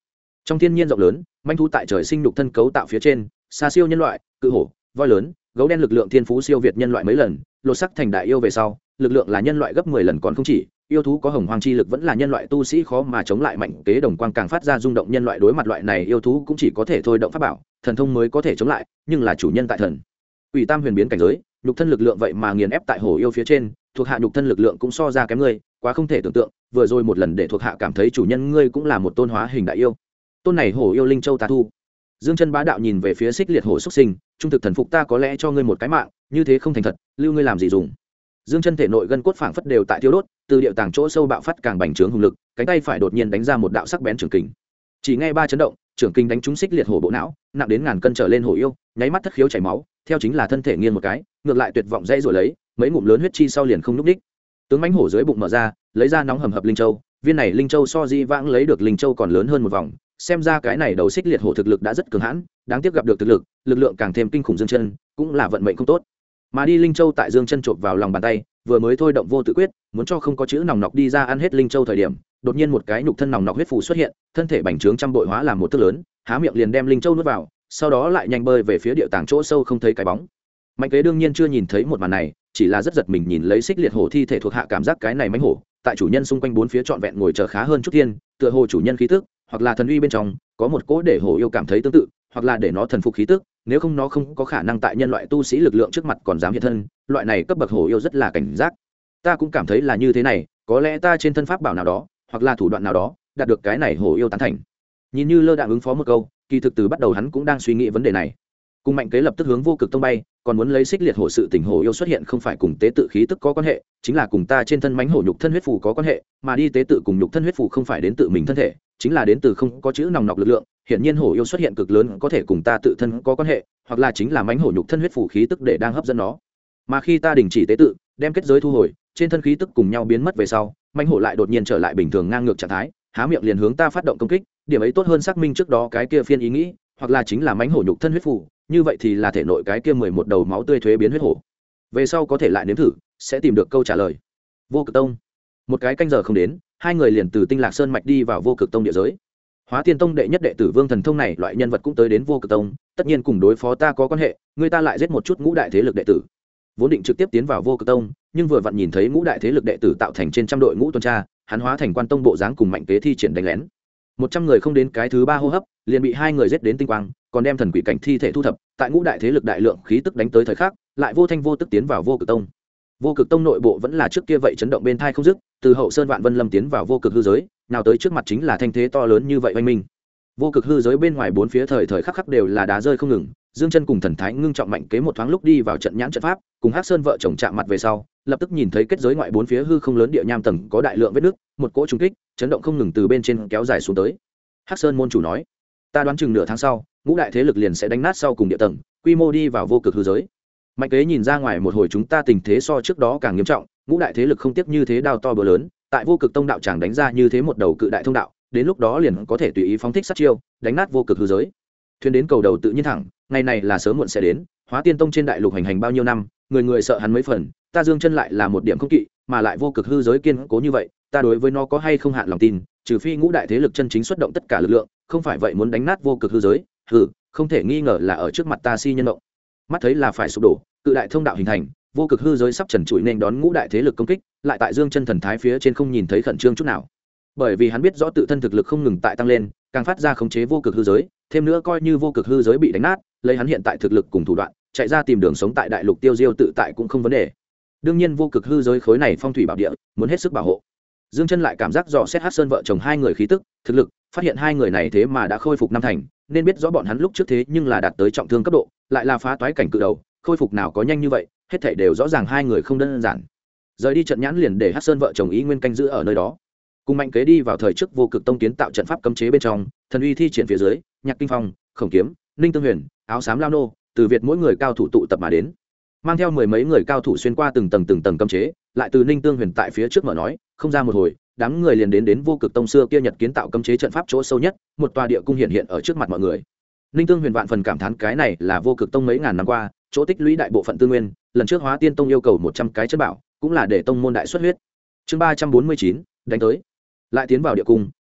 trong thiên nhiên rộng lớn, manh thú tại trời sinh nhục thân cấu tạo phía trên xa siêu nhân loại, cự hổ, voi lớn, gấu đen lực lượng thiên phú siêu việt nhân loại mấy lần, lột sắc thành đại yêu về sau lực lượng là nhân loại gấp 10 lần còn không chỉ. Yêu thú có hồng hoang chi lực vẫn là nhân loại tu sĩ khó mà chống lại, mạnh kế đồng quang càng phát ra rung động nhân loại đối mặt loại này yêu thú cũng chỉ có thể thôi động pháp bảo thần thông mới có thể chống lại, nhưng là chủ nhân tại thần ủy tam huyền biến cảnh giới, nhục thân lực lượng vậy mà nghiền ép tại hổ yêu phía trên, thuộc hạ nhục thân lực lượng cũng so ra kém ngươi, quá không thể tưởng tượng. Vừa rồi một lần để thuộc hạ cảm thấy chủ nhân ngươi cũng là một tôn hóa hình đại yêu. Tôn này hổ yêu linh châu ta thu. Dương chân bá đạo nhìn về phía xích liệt hổ xuất sinh, trung thực thần phục ta có lẽ cho ngươi một cái mạng, như thế không thành thật, lưu ngươi làm gì dùng. Dương chân thể nội gân cốt phảng phất đều tại thiêu đốt, từ điệu tàng chỗ sâu bạo phát càng bành trướng hùng lực, cánh tay phải đột nhiên đánh ra một đạo sắc bén trường kình. Chỉ nghe ba chấn động, trường kình đánh trúng xích liệt hổ bộ não, nặng đến ngàn cân trở lên hổ yêu, nháy mắt thất khiếu chảy máu, theo chính là thân thể nghiêng một cái, ngược lại tuyệt vọng dây rồi lấy, mấy ngụm lớn huyết chi sau liền không núc đích. Tướng mãnh hổ dưới bụng mở ra, lấy ra nóng hầm hập linh châu, viên này linh châu so di vãng lấy được linh châu còn lớn hơn một vòng, xem ra cái này đầu xích liệt hổ thực lực đã rất cường hãn, đáng tiếc gặp được thực lực, lực lượng càng thêm kinh khủng. Dương chân cũng là vận mệnh không tốt, mà đi linh châu tại Dương chân chộp vào lòng bàn tay, vừa mới thôi động vô tự quyết, muốn cho không có chữ nòng nọc đi ra ăn hết linh châu thời điểm, đột nhiên một cái nhục thân nòng nọc huyết phù xuất hiện, thân thể bành trướng trăm bội hóa làm một thước lớn, há miệng liền đem linh châu nuốt vào, sau đó lại nhanh bơi về phía địa tàng chỗ sâu không thấy cái bóng. Mạnh kế đương nhiên chưa nhìn thấy một màn này, chỉ là rất giật mình nhìn lấy xích liệt hổ thi thể thuộc hạ, cảm giác cái này mãnh hổ tại chủ nhân xung quanh bốn phía trọn vẹn ngồi chờ khá hơn chút thiên, tựa hồ chủ nhân khí tức hoặc là thần uy bên trong có một cỗ để hổ yêu cảm thấy tương tự, hoặc là để nó thần phục khí tức, nếu không nó không có khả năng tại nhân loại tu sĩ lực lượng trước mặt còn dám hiện thân, loại này cấp bậc hổ yêu rất là cảnh giác. Ta cũng cảm thấy là như thế này, có lẽ ta trên thân pháp bảo nào đó hoặc là thủ đoạn nào đó đạt được cái này hổ yêu tán thành. Nhìn như lơ đãng ứng phó một câu, kỳ thực từ bắt đầu hắn cũng đang suy nghĩ vấn đề này. Cùng Mạnh kế lập tức hướng vô cực tông bay, còn muốn lấy xích liệt hổ sự tình hổ yêu xuất hiện không phải cùng tế tự khí tức có quan hệ, chính là cùng ta trên thân mãnh hổ nhục thân huyết phù có quan hệ, mà đi tế tự cùng nhục thân huyết phù không phải đến tự mình thân thể, chính là đến từ không có chữ nòng nọc lực lượng. Hiện nhiên hổ yêu xuất hiện cực lớn có thể cùng ta tự thân có quan hệ, hoặc là chính là mãnh hổ nhục thân huyết phù khí tức để đang hấp dẫn nó. Mà khi ta đình chỉ tế tự, đem kết giới thu hồi, trên thân khí tức cùng nhau biến mất về sau, mãnh hổ lại đột nhiên trở lại bình thường ngang ngược trạng thái, há miệng liền hướng ta phát động công kích. Điểm ấy tốt hơn xác minh trước đó cái kia phiên ý nghĩ, hoặc là chính là mãnh hổ nhục thân huyết phù, như vậy thì là thể nội cái kia 11 đầu máu tươi thuế biến huyết hổ. Về sau có thể lại nếm thử, sẽ tìm được câu trả lời. Vô Cực Tông. Một cái canh giờ không đến, hai người liền từ Tinh Lạc Sơn mạch đi vào Vô Cực Tông địa giới. Hóa Tiên Tông đệ nhất đệ tử Vương Thần Thông này loại nhân vật cũng tới đến Vô Cực Tông, tất nhiên cùng đối phó ta có quan hệ, người ta lại giết một chút ngũ đại thế lực đệ tử. Vốn định trực tiếp tiến vào Vô Cực Tông, nhưng vừa vặn nhìn thấy ngũ đại thế lực đệ tử tạo thành trên trăm đội ngũ tuần tra, hắn hóa thành quan tông bộ dáng cùng Mạnh kế thi triển đánh lén. 100 người không đến cái thứ ba hô hấp, liền bị hai người giết đến tinh quang, còn đem thần quỷ cảnh thi thể thu thập, tại ngũ đại thế lực đại lượng khí tức đánh tới thời khắc, lại vô thanh vô tức tiến vào Vô Cực Tông. Vô Cực Tông nội bộ vẫn là trước kia vậy chấn động bên thai không dứt, từ Hậu Sơn Vạn Vân Lâm tiến vào vô cực hư giới, nào tới trước mặt chính là thanh thế to lớn như vậy oanh minh. Vô cực hư giới bên ngoài bốn phía thời thời khắc khắc đều là đá rơi không ngừng. Dương chân cùng thần thái ngưng trọng Mạnh kế một thoáng lúc đi vào trận nhãn trận pháp, cùng Hắc Sơn vợ chồng chạm mặt về sau, lập tức nhìn thấy kết giới ngoại bốn phía hư không lớn địa nham tầng có đại lượng vết nứt, một cỗ trùng kích, chấn động không ngừng từ bên trên kéo dài xuống tới. Hắc Sơn môn chủ nói, ta đoán chừng nửa tháng sau, ngũ đại thế lực liền sẽ đánh nát sau cùng địa tầng, quy mô đi vào vô cực hư giới. Mạnh kế nhìn ra ngoài một hồi chúng ta tình thế so trước đó càng nghiêm trọng, ngũ đại thế lực không tiếc như thế đao to bữa lớn, tại vô cực tông đạo tràng đánh ra như thế một đầu cự đại thông đạo, đến lúc đó liền có thể tùy ý phóng thích sát chiêu, đánh nát vô cực hư giới. Thuyền đến cầu đầu tự nhiên thẳng, ngày này là sớm muộn sẽ đến. Hóa Tiên Tông trên đại lục hành hành bao nhiêu năm, người người sợ hắn mấy phần, ta Dương chân lại là một điểm không kỵ, mà lại vô cực hư giới kiên cố như vậy, ta đối với nó có hay không hạn lòng tin, trừ phi ngũ đại thế lực chân chính xuất động tất cả lực lượng, không phải vậy muốn đánh nát vô cực hư giới, không thể nghi ngờ là ở trước mặt ta si nhân động. Mắt thấy là phải sụp đổ, cự đại thông đạo hình thành, vô cực hư giới sắp trần trụi nên đón ngũ đại thế lực công kích, lại tại Dương chân thần thái phía trên không nhìn thấy khẩn trương chút nào. Bởi vì hắn biết rõ tự thân thực lực không ngừng tại tăng lên, càng phát ra khống chế vô cực hư giới, thêm nữa coi như vô cực hư giới bị đánh nát, lấy hắn hiện tại thực lực cùng thủ đoạn, chạy ra tìm đường sống tại đại lục tiêu diêu tự tại cũng không vấn đề. Đương nhiên vô cực hư giới khối này phong thủy bảo địa, muốn hết sức bảo hộ. Dương chân lại cảm giác dò xét Hắc Sơn vợ chồng hai người khí tức, thực lực, phát hiện hai người này thế mà đã khôi phục năm thành, nên biết rõ bọn hắn lúc trước thế nhưng là đạt tới trọng thương cấp độ, lại là phá toái cảnh cự đầu, khôi phục nào có nhanh như vậy, hết thảy đều rõ ràng hai người không đơn giản. Rời đi trận nhãn liền để Hắc Sơn vợ chồng ý nguyên canh giữ ở nơi đó. Cùng Mạnh kế đi vào thời trước vô cực tông kiến tạo trận pháp cấm chế bên trong, thần uy thi triển phía dưới, Nhạc Kinh Phong, Khổng Kiếm, Ninh Tương Huyền, Áo Xám Lao Nô, từ Việt mỗi người cao thủ tụ tập mà đến, mang theo mười mấy người cao thủ xuyên qua từng tầng cấm chế, lại từ Ninh Tương Huyền tại phía trước mở nói, không ra một hồi, đám người liền đến vô cực tông xưa kia nhật kiến tạo cấm chế trận pháp chỗ sâu nhất, một tòa địa cung hiện ở trước mặt mọi người. Ninh Tương Huyền vạn phần cảm thán cái này là vô cực tông mấy ngàn năm qua chỗ tích lũy đại bộ phận tư nguyên, lần trước Hóa Tiên Tông yêu cầu 100 cái chất bảo, cũng là để tông môn đại xuất huyết. Chương 349, đánh tới. Lại tiến vào địa cung,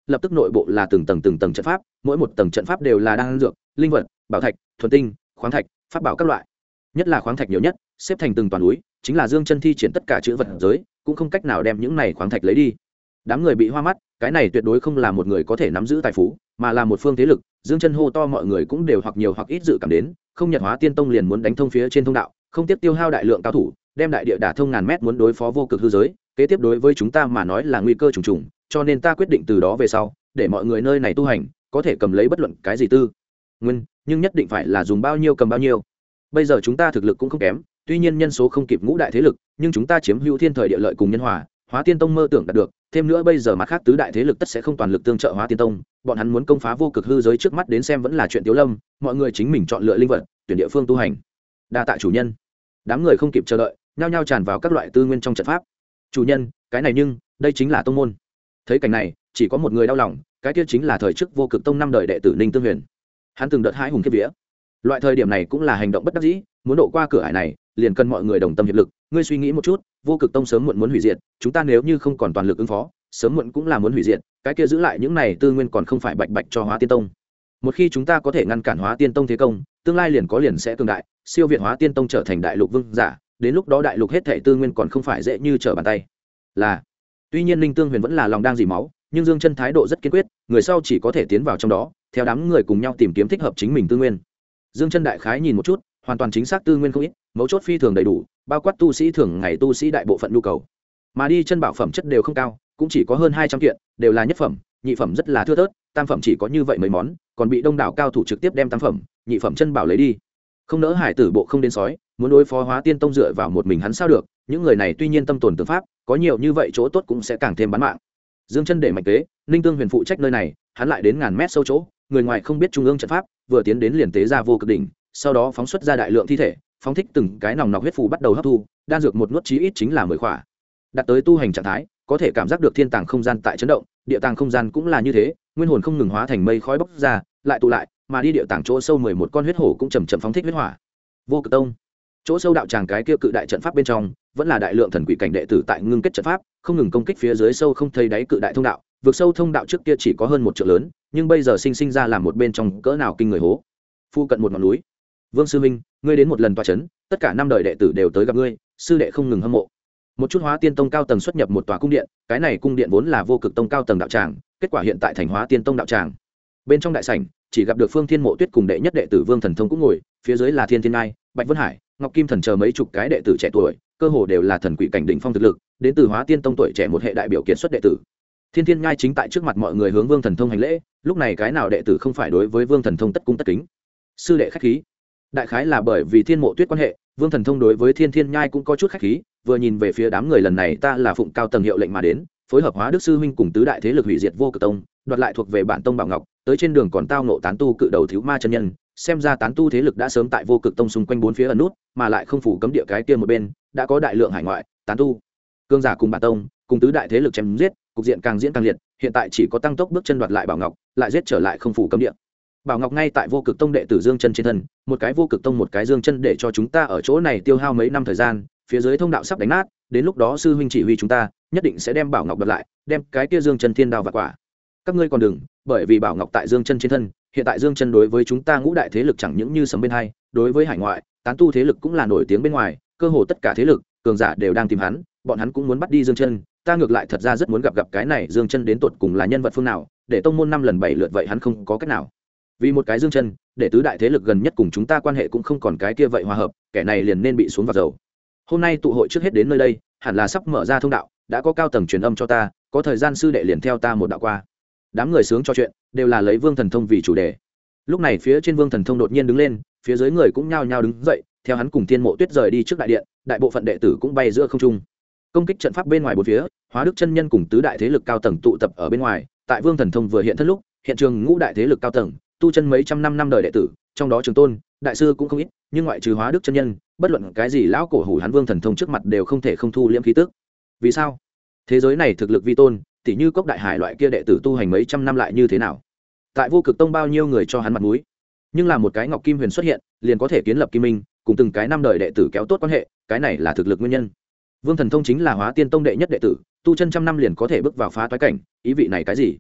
lập tức nội bộ là từng tầng trận pháp, mỗi một tầng trận pháp đều là đan dược, linh vật, bảo thạch, thuần tinh, khoáng thạch, pháp bảo các loại. Nhất là khoáng thạch nhiều nhất, xếp thành từng toàn núi, chính là Dương Chân thi triển tất cả chữ vật giới, cũng không cách nào đem những này khoáng thạch lấy đi. Đám người bị hoa mắt, cái này tuyệt đối không là một người có thể nắm giữ tài phú, mà là một phương thế lực. Dương Chân hô to, mọi người cũng đều hoặc nhiều hoặc ít dự cảm đến, không Nhật Hóa Tiên Tông liền muốn đánh thông phía trên thông đạo, không tiếp tiêu hao đại lượng cao thủ, đem đại địa đả thông ngàn mét, muốn đối phó vô cực hư giới, kế tiếp đối với chúng ta mà nói là nguy cơ trùng trùng, cho nên ta quyết định từ đó về sau, để mọi người nơi này tu hành, có thể cầm lấy bất luận cái gì tư nguyên, nhưng nhất định phải là dùng bao nhiêu cầm bao nhiêu. Bây giờ chúng ta thực lực cũng không kém, tuy nhiên nhân số không kịp ngũ đại thế lực, nhưng chúng ta chiếm hữu thiên thời địa lợi cùng nhân hòa, Hóa Tiên Tông mơ tưởng đạt được, thêm nữa bây giờ mặt khác tứ đại thế lực tất sẽ không toàn lực tương trợ Hóa Tiên Tông, bọn hắn muốn công phá vô cực hư giới trước mắt đến xem vẫn là chuyện Tiếu Lâm, mọi người chính mình chọn lựa linh vật, tuyển địa phương tu hành. Đa tạ chủ nhân. Đám người không kịp chờ đợi, nhao nhao tràn vào các loại tư nguyên trong trận pháp. Chủ nhân, cái này nhưng, đây chính là tông môn. Thấy cảnh này, chỉ có một người đau lòng, cái kia chính là thời trước vô cực tông năm đời đệ tử Ninh Tương Huyền. Hắn từng đợt hãi hùng kiếp vía. Loại thời điểm này cũng là hành động bất đắc dĩ, muốn độ qua cửa ải này, liền cần mọi người đồng tâm hiệp lực. Ngươi suy nghĩ một chút, vô cực tông sớm muộn muốn hủy diệt, chúng ta nếu như không còn toàn lực ứng phó, sớm muộn cũng là muốn hủy diệt, cái kia giữ lại những này tư nguyên còn không phải bạch bạch cho Hóa Tiên Tông. Một khi chúng ta có thể ngăn cản Hóa Tiên Tông thế công, tương lai liền sẽ cường đại, siêu việt Hóa Tiên Tông trở thành đại lục vương giả, đến lúc đó đại lục hết thảy tư nguyên còn không phải dễ như trở bàn tay. Là, tuy nhiên Ninh Tương Huyền vẫn là lòng đang dỉ máu, nhưng Dương Chân thái độ rất kiên quyết, người sau chỉ có thể tiến vào trong đó, theo đám người cùng nhau tìm kiếm thích hợp chính mình tư nguyên. Dương Chân đại khái nhìn một chút, hoàn toàn chính xác tư nguyên không ít, mấu chốt phi thường đầy đủ, bao quát tu sĩ thường ngày tu sĩ đại bộ phận nhu cầu. Mà đi chân bảo phẩm chất đều không cao, cũng chỉ có hơn 200 kiện, đều là nhất phẩm, nhị phẩm rất là thưa thớt, tam phẩm chỉ có như vậy mấy món, còn bị đông đảo cao thủ trực tiếp đem tam phẩm, nhị phẩm chân bảo lấy đi. Không nỡ hải tử bộ không đến sói, muốn đối phó Hóa Tiên Tông dựa vào một mình hắn sao được, những người này tuy nhiên tâm tồn tương pháp, có nhiều như vậy chỗ tốt cũng sẽ càng thêm bán mạng. Dương Chân để mạnh kế, Ninh Tương Huyền phụ trách nơi này, hắn lại đến ngàn mét sâu chỗ, người ngoài không biết trung ương trận pháp, vừa tiến đến liền tế ra vô cực đỉnh, sau đó phóng xuất ra đại lượng thi thể, phóng thích từng cái nòng nọc huyết phù bắt đầu hấp thu, đan dược một nuốt chí ít chính là 10 khỏa. Đạt tới tu hành trạng thái, có thể cảm giác được thiên tàng không gian tại chấn động, địa tàng không gian cũng là như thế, nguyên hồn không ngừng hóa thành mây khói bốc ra, lại tụ lại, mà đi địa tàng chỗ sâu 11 con huyết hổ cũng chậm chậm phóng thích huyết hỏa. Vô Cực Tông, chỗ sâu đạo tràng cái kia cự đại trận pháp bên trong, vẫn là đại lượng thần quỷ cảnh đệ tử tại ngưng kết trận pháp, không ngừng công kích phía dưới sâu không thấy đáy cự đại thông đạo, vượt sâu thông đạo trước kia chỉ có hơn 1 trượng lớn, nhưng bây giờ sinh ra làm một bên trong cỡ nào kinh người hố. Phu cận một ngọn núi. Vương sư minh, ngươi đến một lần tọa trấn, tất cả 5 đời đệ tử đều tới gặp ngươi, sư đệ không ngừng hâm mộ. Một chút Hóa Tiên Tông cao tầng xuất nhập một tòa cung điện, cái này cung điện vốn là Vô Cực Tông cao tầng đạo tràng, kết quả hiện tại thành Hóa Tiên Tông đạo tràng. Bên trong đại sảnh, chỉ gặp được Phương Thiên Mộ Tuyết cùng đệ nhất đệ tử Vương Thần Thông cũng ngồi, phía dưới là Thiên Thiên Ngai, Bạch Vân Hải, Ngọc Kim Thần chờ mấy chục cái đệ tử trẻ tuổi, cơ hồ đều là thần quỷ cảnh đỉnh phong thực lực, đến từ Hóa Tiên Tông tuổi trẻ một hệ đại biểu kiệt xuất đệ tử. Thiên Thiên Ngai chính tại trước mặt mọi người hướng Vương Thần Thông hành lễ, lúc này cái nào đệ tử không phải đối với Vương Thần Thông tất cung tất kính. Sư đệ khách khí. Đại khái là bởi vì Thiên Mộ Tuyết quan hệ, Vương Thần Thông đối với Thiên Thiên Nhai cũng có chút khách khí, vừa nhìn về phía đám người lần này ta là phụng cao tầng hiệu lệnh mà đến, phối hợp Hóa Đức sư huynh cùng tứ đại thế lực hủy diệt Vô Cực Tông, đoạt lại thuộc về bản tông bảo ngọc, tới trên đường còn tao nộ tán tu cự đầu thiếu ma chân nhân, xem ra tán tu thế lực đã sớm tại Vô Cực Tông xung quanh bốn phía ẩn nút, mà lại không phủ cấm địa cái kia một bên, đã có đại lượng hải ngoại, tán tu, cương giả cùng bản tông, cùng tứ đại thế lực chém giết, cục diện càng diễn càng liệt, hiện tại chỉ có tăng tốc bước chân đoạt lại bảo ngọc, lại giết trở lại không phủ cấm địa. Bảo ngọc ngay tại Vô Cực Tông đệ tử Dương Chân trên thân, một cái Vô Cực Tông một cái Dương Chân để cho chúng ta ở chỗ này tiêu hao mấy năm thời gian, phía dưới thông đạo sắp đánh nát, đến lúc đó sư huynh chỉ huy chúng ta, nhất định sẽ đem bảo ngọc đoạt lại, đem cái kia Dương Chân thiên đao vặt quả. Các ngươi còn đừng, bởi vì bảo ngọc tại Dương Chân trên thân, hiện tại Dương Chân đối với chúng ta ngũ đại thế lực chẳng những như sấm bên hai, đối với hải ngoại, tán tu thế lực cũng là nổi tiếng bên ngoài, cơ hồ tất cả thế lực, cường giả đều đang tìm hắn, bọn hắn cũng muốn bắt đi Dương Chân, ta ngược lại thật ra rất muốn gặp cái này Dương Chân đến tột cùng là nhân vật phương nào, để tông môn 5 lần 7 lượt vậy hắn không có cách nào. Vì một cái Dương Chân, để tứ đại thế lực gần nhất cùng chúng ta quan hệ cũng không còn cái kia vậy hòa hợp, kẻ này liền nên bị xuống vào dầu. Hôm nay tụ hội trước hết đến nơi đây, hẳn là sắp mở ra thông đạo, đã có cao tầng truyền âm cho ta, có thời gian sư đệ liền theo ta một đạo qua. Đám người sướng trò chuyện, đều là lấy Vương Thần Thông vì chủ đề. Lúc này phía trên Vương Thần Thông đột nhiên đứng lên, phía dưới người cũng nhao nhao đứng dậy, theo hắn cùng Thiên Mộ Tuyết rời đi trước đại điện, đại bộ phận đệ tử cũng bay giữa không trung. Công kích trận pháp bên ngoài bốn phía, Hóa Đức chân nhân cùng tứ đại thế lực cao tầng tụ tập ở bên ngoài, tại Vương Thần Thông vừa hiện thân lúc, hiện trường ngũ đại thế lực cao tầng, tu chân mấy trăm năm đời đệ tử, trong đó Trường Tôn, đại sư cũng không ít, nhưng ngoại trừ Hóa Đức chân nhân, bất luận cái gì lão cổ hủ hắn Vương Thần Thông trước mặt đều không thể không thu liễm khí tức. Vì sao? Thế giới này thực lực vi tôn, tỉ như Cốc Đại Hải loại kia đệ tử tu hành mấy trăm năm lại như thế nào? Tại Vô Cực Tông bao nhiêu người cho hắn mặt mũi, nhưng là một cái Ngọc Kim Huyền xuất hiện, liền có thể kiến lập Kim Minh, cùng từng cái năm đời đệ tử kéo tốt quan hệ, cái này là thực lực nguyên nhân. Vương Thần Thông chính là Hóa Tiên Tông đệ nhất đệ tử, tu chân trăm năm liền có thể bước vào phá toái cảnh, ý vị này cái gì?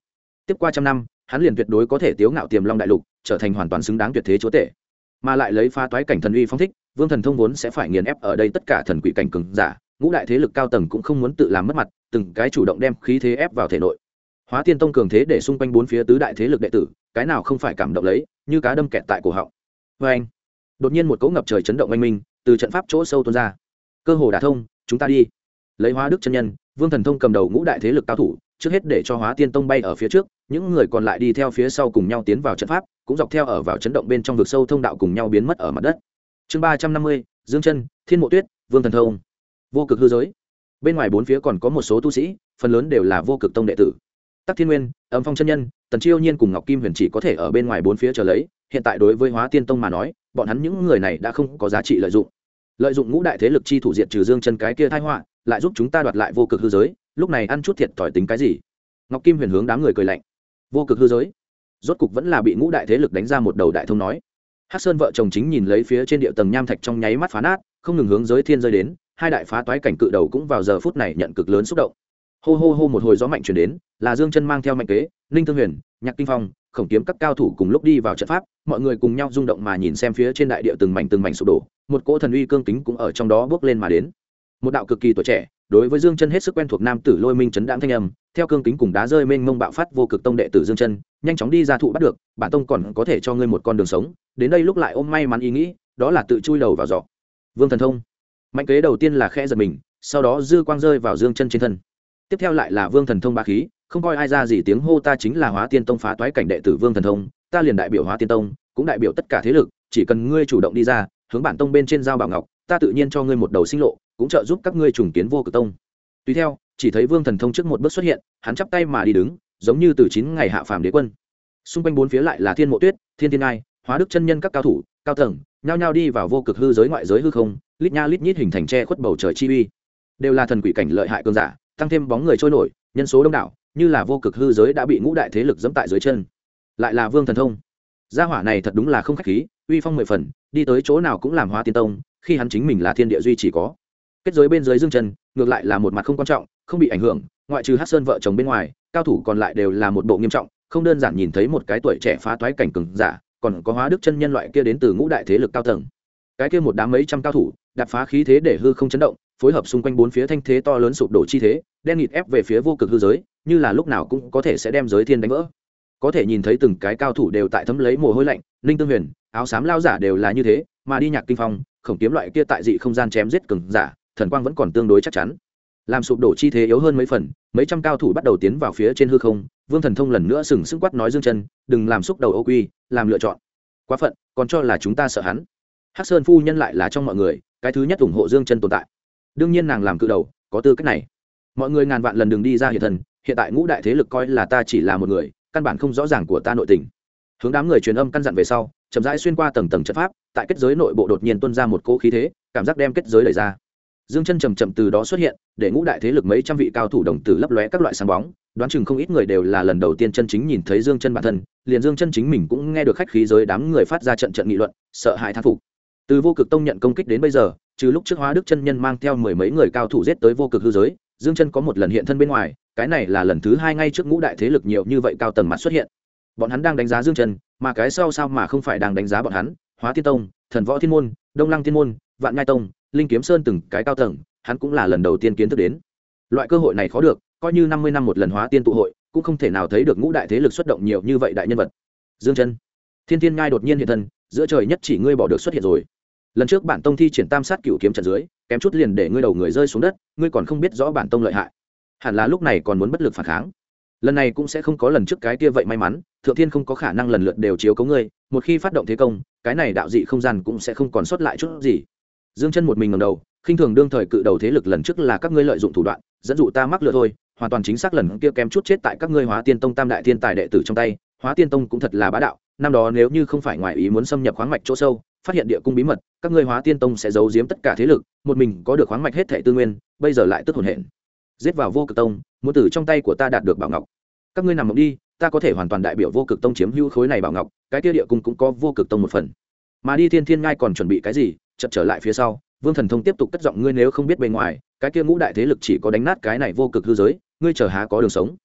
tiếp qua trăm năm hắn liền tuyệt đối có thể tiếu ngạo tiềm long đại lục, trở thành hoàn toàn xứng đáng tuyệt thế chúa tể, mà lại lấy phá toái cảnh thần uy phong thích, Vương Thần Thông vốn sẽ phải nghiền ép ở đây tất cả thần quỷ cảnh cường giả, ngũ đại thế lực cao tầng cũng không muốn tự làm mất mặt, từng cái chủ động đem khí thế ép vào thể nội. Hóa Tiên Tông cường thế để xung quanh bốn phía tứ đại thế lực đệ tử, cái nào không phải cảm động lấy, như cá đâm kẹt tại cổ họng. Và anh, đột nhiên một cỗ ngập trời chấn động oanh minh, từ trận pháp chỗ sâu tuôn ra. Cơ hồ đả thông, chúng ta đi. Lấy Hóa Đức chân nhân, Vương Thần Thông cầm đầu ngũ đại thế lực cao thủ, trước hết để cho Hóa Tiên Tông bay ở phía trước, những người còn lại đi theo phía sau cùng nhau tiến vào trận pháp, cũng dọc theo ở vào chấn động bên trong vực sâu thông đạo cùng nhau biến mất ở mặt đất. Chương 350, Dương Chân, Thiên Mộ Tuyết, Vương Thần Thông. Vô Cực hư giới. Bên ngoài bốn phía còn có một số tu sĩ, phần lớn đều là Vô Cực Tông đệ tử. Tắc Thiên Nguyên, Âm Phong chân nhân, Tần Chiêu Nhiên cùng Ngọc Kim Huyền chỉ có thể ở bên ngoài bốn phía chờ lấy, hiện tại đối với Hóa Tiên Tông mà nói, bọn hắn những người này đã không có giá trị lợi dụng. Lợi dụng ngũ đại thế lực chi thủ diệt trừ Dương Chân cái kia tai họa, lại giúp chúng ta đoạt lại Vô Cực hư giới, lúc này ăn chút thiệt thòi tính cái gì? Ngọc Kim Huyền hướng đám người cười lạnh. Vô Cực hư giới, rốt cục vẫn là bị ngũ đại thế lực đánh ra một đầu đại thông nói. Hắc Sơn vợ chồng chính nhìn lấy phía trên địa tầng nham thạch trong nháy mắt phá nát, không ngừng hướng giới thiên rơi đến, hai đại phá toái cảnh cự đầu cũng vào giờ phút này nhận cực lớn xúc động. Hô hô hô một hồi gió mạnh truyền đến, là Dương Chân mang theo Mạnh Kế, Ninh Thương Huyền, Nhạc Kinh Phong, Khổng Kiếm các cao thủ cùng lúc đi vào trận pháp, mọi người cùng nhau rung động mà nhìn xem phía trên đại địa từng mảnh sụp đổ, một cỗ thần uy cương kính cũng ở trong đó bước lên mà đến. Một đạo cực kỳ tuổi trẻ, đối với Dương Chân hết sức quen thuộc nam tử Lôi Minh chấn đãng thanh âm, theo cương kính cùng đá rơi mênh mông bạo phát Vô Cực Tông đệ tử Dương Chân, nhanh chóng đi ra thụ bắt được, bản tông còn có thể cho ngươi một con đường sống, đến đây lúc lại ôm may mắn ý nghĩ, đó là tự chui đầu vào giỏ. Vương Thần Thông. Mạnh Kế đầu tiên là khẽ giật mình, sau đó dư quang rơi vào Dương Chân trên thân. Tiếp theo lại là Vương Thần Thông bá khí, không coi ai ra gì tiếng hô, ta chính là Hóa Tiên Tông phá toái cảnh đệ tử Vương Thần Thông, ta liền đại biểu Hóa Tiên Tông, cũng đại biểu tất cả thế lực, chỉ cần ngươi chủ động đi ra, hướng bản tông bên trên giao bảo ngọc, ta tự nhiên cho ngươi một đầu sinh lộ, cũng trợ giúp các ngươi trùng kiến Vô Cực Tông. Tùy theo, chỉ thấy Vương Thần Thông trước một bước xuất hiện, hắn chắp tay mà đi đứng, giống như từ 9 ngày hạ phàm đế quân. Xung quanh bốn phía lại là Thiên Mộ Tuyết, Thiên Thiên Ai, Hóa Đức chân nhân các cao thủ, cao tầng, nhao nhao đi vào Vô Cực hư giới ngoại giới hư không, lít nha lít nhít hình thành che khuất bầu trời chi uy. Đều là thần quỷ cảnh lợi hại cường giả, tăng thêm bóng người trôi nổi, nhân số đông đảo, như là Vô Cực hư giới đã bị ngũ đại thế lực dẫm tại dưới chân. Lại là Vương Thần Thông. Gia hỏa này thật đúng là không khách khí, uy phong 10 phần, đi tới chỗ nào cũng làm Hóa Tiên Tông, khi hắn chính mình là thiên địa duy chỉ có. Kết giới bên dưới Dương Chân, ngược lại là một mặt không quan trọng, không bị ảnh hưởng, ngoại trừ Hắc Sơn vợ chồng bên ngoài, cao thủ còn lại đều là một bộ nghiêm trọng, không đơn giản nhìn thấy một cái tuổi trẻ phá toái cảnh cường giả, còn có Hóa Đức chân nhân loại kia đến từ ngũ đại thế lực cao tầng. Cái kia một đám mấy trăm cao thủ, đạp phá khí thế để hư không chấn động, phối hợp xung quanh bốn phía thanh thế to lớn sụp đổ chi thế, đen nghịt ép về phía Vô Cực hư giới, như là lúc nào cũng có thể sẽ đem giới thiên đánh vỡ. Có thể nhìn thấy từng cái cao thủ đều tại thấm lấy mồ hôi lạnh, Ninh Tương Huyền, áo xám lao giả đều là như thế, mà đi Nhạc Kinh Phong, Khổng Kiếm loại kia tại dị không gian chém giết cường giả, thần quang vẫn còn tương đối chắc chắn. Làm sụp đổ chi thế yếu hơn mấy phần, mấy trăm cao thủ bắt đầu tiến vào phía trên hư không, Vương Thần Thông lần nữa sừng sững quát nói Dương Chân, đừng làm xúc đầu ô quy, làm lựa chọn. Quá phận, còn cho là chúng ta sợ hắn. Hắc Sơn phu nhân lại là trong mọi người, cái thứ nhất ủng hộ Dương Chân tồn tại. Đương nhiên nàng làm cự đầu, có tư cách này. Mọi người ngàn vạn lần đừng đi ra hiện thần, hiện tại ngũ đại thế lực coi là ta chỉ là một người, căn bản không rõ ràng của ta nội tình. Hướng đám người truyền âm căn dặn về sau, chậm rãi xuyên qua tầng tầng trận pháp, tại kết giới nội bộ đột nhiên tuôn ra một cỗ khí thế, cảm giác đem kết giới đẩy ra. Dương Chân chậm chậm từ đó xuất hiện, để ngũ đại thế lực mấy trăm vị cao thủ đồng tử lấp lóe các loại sáng bóng, đoán chừng không ít người đều là lần đầu tiên chân chính nhìn thấy Dương Chân bản thân, liền Dương Chân chính mình cũng nghe được khách khí giới đám người phát ra trận trận nghị luận, sợ hãi thán phục. Từ Vô Cực Tông nhận công kích đến bây giờ, trừ lúc trước Hóa Đức chân nhân mang theo mười mấy người cao thủ giết tới Vô Cực hư giới, Dương Chân có một lần hiện thân bên ngoài, cái này là lần thứ 2 ngay trước ngũ đại thế lực nhiều như vậy cao tầng mặt xuất hiện. Bọn hắn đang đánh giá Dương Chân, mà cái sau sao mà không phải đang đánh giá bọn hắn, Hóa Tiên Tông, Thần Võ Thiên môn, Đông Lăng Thiên môn, Vạn Nhai Tông, Linh Kiếm Sơn từng cái cao tầng, hắn cũng là lần đầu tiên kiến thức đến. Loại cơ hội này khó được, coi như 50 năm một lần Hóa Tiên tụ hội, cũng không thể nào thấy được ngũ đại thế lực xuất động nhiều như vậy đại nhân vật. Dương Chân, Thiên Thiên Ngai đột nhiên hiện thân, giữa trời nhất chỉ ngươi bỏ được xuất hiện rồi. Lần trước bản tông thi triển Tam Sát Cửu kiếm trận dưới, kém chút liền để ngươi đầu người rơi xuống đất, ngươi còn không biết rõ bản tông lợi hại. Hẳn là lúc này còn muốn bất lực phản kháng. Lần này cũng sẽ không có lần trước cái kia vậy may mắn, Thượng Thiên không có khả năng lần lượt đều chiếu cố ngươi, một khi phát động thế công, cái này đạo dị không gian cũng sẽ không còn sót lại chút gì. Dương Chân một mình ngẩng đầu, khinh thường đương thời cự đầu thế lực lần trước là các ngươi lợi dụng thủ đoạn, dẫn dụ ta mắc lừa thôi, hoàn toàn chính xác lần kia kém chút chết tại các ngươi Hóa Tiên Tông tam đại thiên tài đệ tử trong tay, Hóa Tiên Tông cũng thật là bá đạo, năm đó nếu như không phải ngoại ý muốn xâm nhập khoáng mạch chỗ sâu, phát hiện địa cung bí mật, các ngươi Hóa Tiên Tông sẽ giấu giếm tất cả thế lực, một mình có được khoáng mạch hết thảy tư nguyên, bây giờ lại tức hồn hện, giết vào Vô Cực Tông, muốn từ trong tay của ta đạt được bảo ngọc. Các ngươi nằm mộng đi, ta có thể hoàn toàn đại biểu Vô Cực Tông chiếm hữu khối này bảo ngọc, cái kia địa cung cũng có Vô Cực Tông một phần. Mà đi Thiên Thiên Ngai còn chuẩn bị cái gì, chợt trở lại phía sau, Vương Thần Thông tiếp tục cất giọng, ngươi nếu không biết bên ngoài, cái kia ngũ đại thế lực chỉ có đánh nát cái này Vô Cực hư giới, ngươi chờ há có đường sống.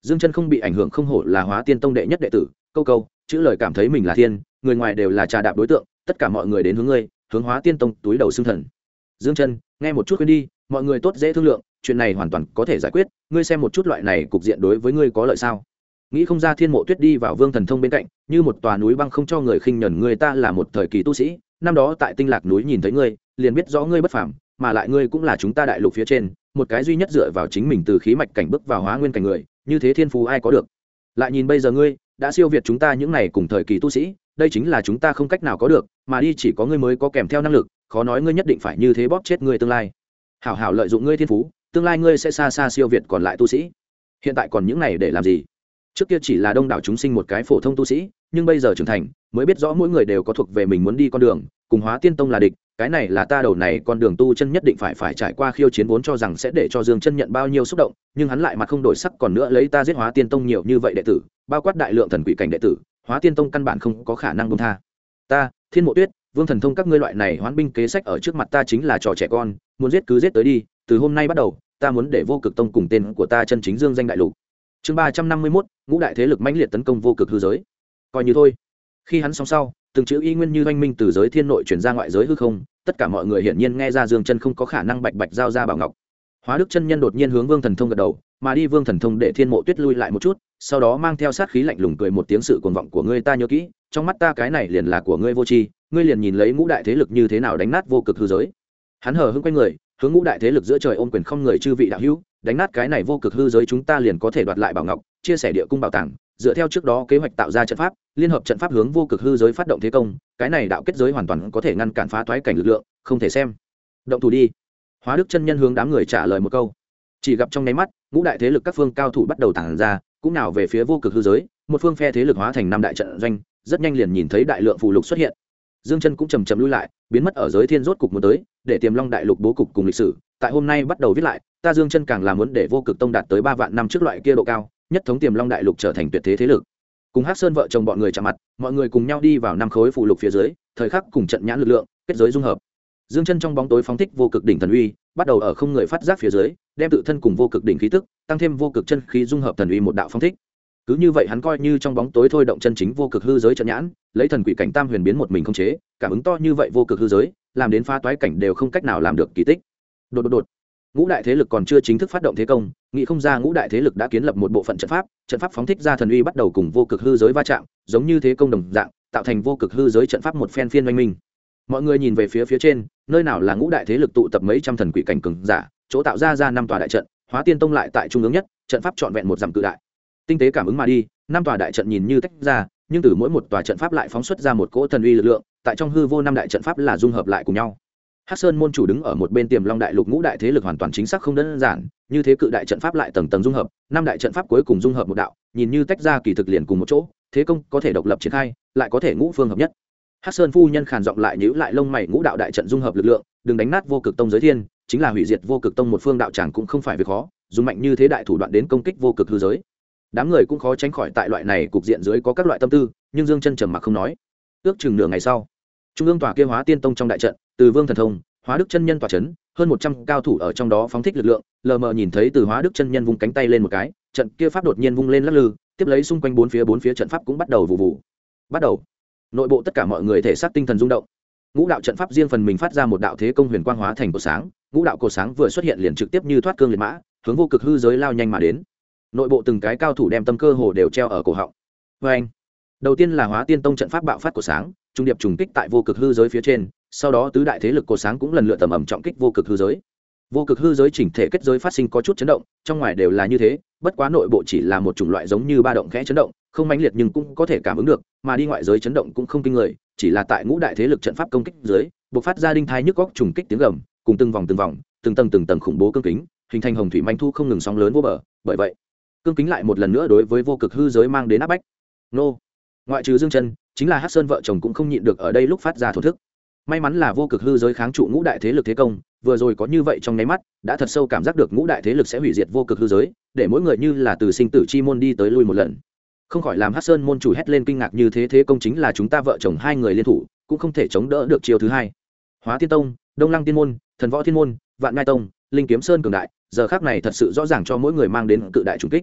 Dương Chân không bị ảnh hưởng, không hổ là Hóa Tiên Tông đệ nhất đệ tử, câu câu chữ lời cảm thấy mình là thiên, người ngoài đều là trà đạp đối tượng, tất cả mọi người đến hướng ngươi, hướng Hóa Tiên Tông túi đầu xương thần. Dương Chân, nghe một chút khuyên đi, mọi người tốt dễ thương lượng, chuyện này hoàn toàn có thể giải quyết, ngươi xem một chút loại này cục diện đối với ngươi có lợi sao? Nghĩ không ra Thiên Mộ Tuyết đi vào Vương Thần Thông bên cạnh, như một tòa núi băng không cho người khinh nhẫn, người ta là một thời kỳ tu sĩ, năm đó tại Tinh Lạc núi nhìn thấy ngươi, liền biết rõ ngươi bất phàm, mà lại ngươi cũng là chúng ta đại lục phía trên, một cái duy nhất dựa vào chính mình từ khí mạch cảnh bước vào hóa nguyên cảnh người, như thế thiên phú ai có được. Lại nhìn bây giờ ngươi, đã siêu việt chúng ta những này cùng thời kỳ tu sĩ, đây chính là chúng ta không cách nào có được, mà đi chỉ có ngươi mới có kèm theo năng lực, khó nói ngươi nhất định phải như thế bóp chết ngươi tương lai. Hảo hảo lợi dụng ngươi thiên phú, tương lai ngươi sẽ xa xa siêu việt còn lại tu sĩ. Hiện tại còn những này để làm gì? Trước kia chỉ là đông đảo chúng sinh một cái phổ thông tu sĩ, nhưng bây giờ trưởng thành, mới biết rõ mỗi người đều có thuộc về mình muốn đi con đường, cùng Hóa Tiên Tông là địch, cái này là ta đầu này con đường tu chân nhất định phải trải qua khiêu chiến, vốn cho rằng sẽ để cho Dương Chân nhận bao nhiêu xúc động, nhưng hắn lại mặt không đổi sắc, còn nữa lấy ta giết Hóa Tiên Tông nhiều như vậy đệ tử, bao quát đại lượng thần quỷ cảnh đệ tử, Hóa Tiên Tông căn bản không có khả năng buông tha. Ta, Thiên Mộ Tuyết, Vương Thần Thông các ngươi loại này hoán binh kế sách ở trước mặt ta chính là trò trẻ con, muốn giết cứ giết tới đi, từ hôm nay bắt đầu, ta muốn để Vô Cực Tông cùng tên của ta chân chính dương danh đại lục. Chương 351, ngũ đại thế lực mãnh liệt tấn công vô cực hư giới. Coi như thôi. Khi hắn xong sau, từng chữ y nguyên như oanh minh từ giới thiên nội chuyển ra ngoại giới hư không, tất cả mọi người hiển nhiên nghe ra Dương Chân không có khả năng bạch bạch giao ra bảo ngọc. Hóa Đức chân nhân đột nhiên hướng Vương Thần Thông gật đầu, mà đi Vương Thần Thông để Thiên Mộ Tuyết lui lại một chút, sau đó mang theo sát khí lạnh lùng cười một tiếng, sự cuồng vọng của ngươi ta nhớ kỹ, trong mắt ta cái này liền là của ngươi vô tri, ngươi liền nhìn lấy ngũ đại thế lực như thế nào đánh nát vô cực hư giới. Hắn hờ hững quay người, hướng ngũ đại thế lực giữa trời ôm quyền không người, chư vị đạo hữu, đánh nát cái này vô cực hư giới chúng ta liền có thể đoạt lại bảo ngọc, chia sẻ địa cung bảo tàng, dựa theo trước đó kế hoạch tạo ra trận pháp, liên hợp trận pháp hướng vô cực hư giới phát động thế công, cái này đạo kết giới hoàn toàn có thể ngăn cản phá toái cảnh lực lượng, không thể xem. Động thủ đi. Hóa Đức chân nhân hướng đám người trả lời một câu. Chỉ gặp trong nháy mắt, ngũ đại thế lực các phương cao thủ bắt đầu tản ra, cũng nào về phía vô cực hư giới, một phương phe thế lực hóa thành năm đại trận doanh, rất nhanh liền nhìn thấy đại lượng phù lục xuất hiện. Dương Chân cũng chầm chậm lui lại, biến mất ở giới thiên rốt cục muốn tới, để Tiềm Long đại lục bố cục cùng lịch sử, tại hôm nay bắt đầu viết lại, ta Dương Chân càng là muốn để vô cực tông đạt tới 3 vạn năm trước loại kia độ cao, nhất thống Tiềm Long đại lục trở thành tuyệt thế thế lực. Cùng Hắc Sơn vợ chồng bọn người chạm mặt, mọi người cùng nhau đi vào năm khối phù lục phía dưới, thời khắc cùng trận nhãn lực lượng, kết giới dung hợp. Dương Chân trong bóng tối phóng thích vô cực đỉnh thần uy, bắt đầu ở không người phát giác phía dưới, đem tự thân cùng vô cực đỉnh khí tức, tăng thêm vô cực chân khí dung hợp thần uy một đạo phóng thích. Cứ như vậy hắn coi như trong bóng tối thôi động chân chính vô cực hư giới trận nhãn, lấy thần quỷ cảnh tam huyền biến một mình không chế, cảm ứng to như vậy vô cực hư giới, làm đến phá toái cảnh đều không cách nào làm được kỳ tích. Đột. Ngũ đại thế lực còn chưa chính thức phát động thế công, nghĩ không ra ngũ đại thế lực đã kiến lập một bộ phận trận pháp phóng thích ra thần uy bắt đầu cùng vô cực hư giới va chạm, giống như thế công đồng dạng, tạo thành vô cực hư giới trận pháp một phen phiên oanh minh. Mọi người nhìn về phía trên, nơi nào là ngũ đại thế lực tụ tập mấy trăm thần quỷ cảnh cường giả, chỗ tạo ra năm tòa đại trận, Hóa Tiên Tông lại tại trung ương nhất, trận pháp trọn vẹn một dặm cự đại. Tinh tế cảm ứng mà đi, năm tòa đại trận nhìn như tách ra, nhưng từ mỗi một tòa trận pháp lại phóng xuất ra một cỗ thần uy lực lượng, tại trong hư vô năm đại trận pháp là dung hợp lại cùng nhau. Hắc Sơn môn chủ đứng ở một bên, Tiềm Long đại lục ngũ đại thế lực hoàn toàn chính xác không đơn giản, như thế cự đại trận pháp lại tầng tầng dung hợp, năm đại trận pháp cuối cùng dung hợp một đạo, nhìn như tách ra kỳ thực liền cùng một chỗ, thế công có thể độc lập triển khai, lại có thể ngũ phương hợp nhất. Hắc Sơn phu nhân khàn giọng lại nhíu lại lông mày, ngũ đạo đại trận dung hợp lực lượng, đừng đánh nát vô cực tông giới thiên, chính là hủy diệt vô cực tông một phương đạo tràng cũng không phải việc khó, dùng mạnh như thế đại thủ đoạn đến công kích vô cực hư giới. Đám người cũng khó tránh khỏi tại loại này cục diện dưới có các loại tâm tư, nhưng Dương Chân trầm mặc không nói. Ước chừng nửa ngày sau, trung ương tòa kia Hóa Tiên Tông trong đại trận, từ Vương Thần Thông, Hóa Đức chân nhân tòa chấn, hơn 100 cao thủ ở trong đó phóng thích lực lượng, lờ mờ nhìn thấy từ Hóa Đức chân nhân vung cánh tay lên một cái, trận kia pháp đột nhiên vung lên lắc lư, tiếp lấy xung quanh bốn phía trận pháp cũng bắt đầu vụ vụ. Bắt đầu. Nội bộ tất cả mọi người thể xác tinh thần rung động. Ngũ đạo trận pháp riêng phần mình phát ra một đạo thế công huyền quang hóa thành cột sáng, ngũ đạo cột sáng vừa xuất hiện liền trực tiếp như thoát cương liệt mã, hướng vô cực hư giới lao nhanh mà đến. Nội bộ từng cái cao thủ đem tâm cơ hồ đều treo ở cổ họng. Anh. Đầu tiên là Hóa Tiên Tông trận pháp bạo phát cột sáng, trung điệp trùng kích tại vô cực hư giới phía trên, sau đó tứ đại thế lực cột sáng cũng lần lượt tầm ầm trọng kích vô cực hư giới. Vô cực hư giới chỉnh thể kết giới phát sinh có chút chấn động, trong ngoài đều là như thế, bất quá nội bộ chỉ là một chủng loại giống như ba động khẽ chấn động, không mãnh liệt nhưng cũng có thể cảm ứng được, mà đi ngoại giới chấn động cũng không kinh người, chỉ là tại ngũ đại thế lực trận pháp công kích dưới, bộc phát ra đinh thai nhức góc trùng kích tiếng gầm, cùng từng vòng, từng tầng khủng bố cương kính, hình thành hồng thủy manh thu không ngừng sóng lớn vô bờ, bởi vậy, cương kính lại một lần nữa đối với vô cực hư giới mang đến áp bách. Nô, ngoại trừ Dương Chân, chính là Hắc Sơn vợ chồng cũng không nhịn được ở đây lúc phát ra thổ thức. May mắn là vô cực hư giới kháng trụ ngũ đại thế lực thế công, vừa rồi có như vậy trong nháy mắt, đã thật sâu cảm giác được ngũ đại thế lực sẽ hủy diệt vô cực hư giới, để mỗi người như là từ sinh tử chi môn đi tới lui một lần. Không khỏi làm Hắc Sơn môn chủ hét lên kinh ngạc, như thế thế công chính là chúng ta vợ chồng hai người liên thủ, cũng không thể chống đỡ được chiêu thứ hai. Hóa Tiên Tông, Đông Lăng Tiên môn, Thần Võ Thiên môn, Vạn Ngai Tông, Linh Kiếm Sơn cường đại, giờ khắc này thật sự rõ ràng cho mỗi người mang đến cự đại trùng kích.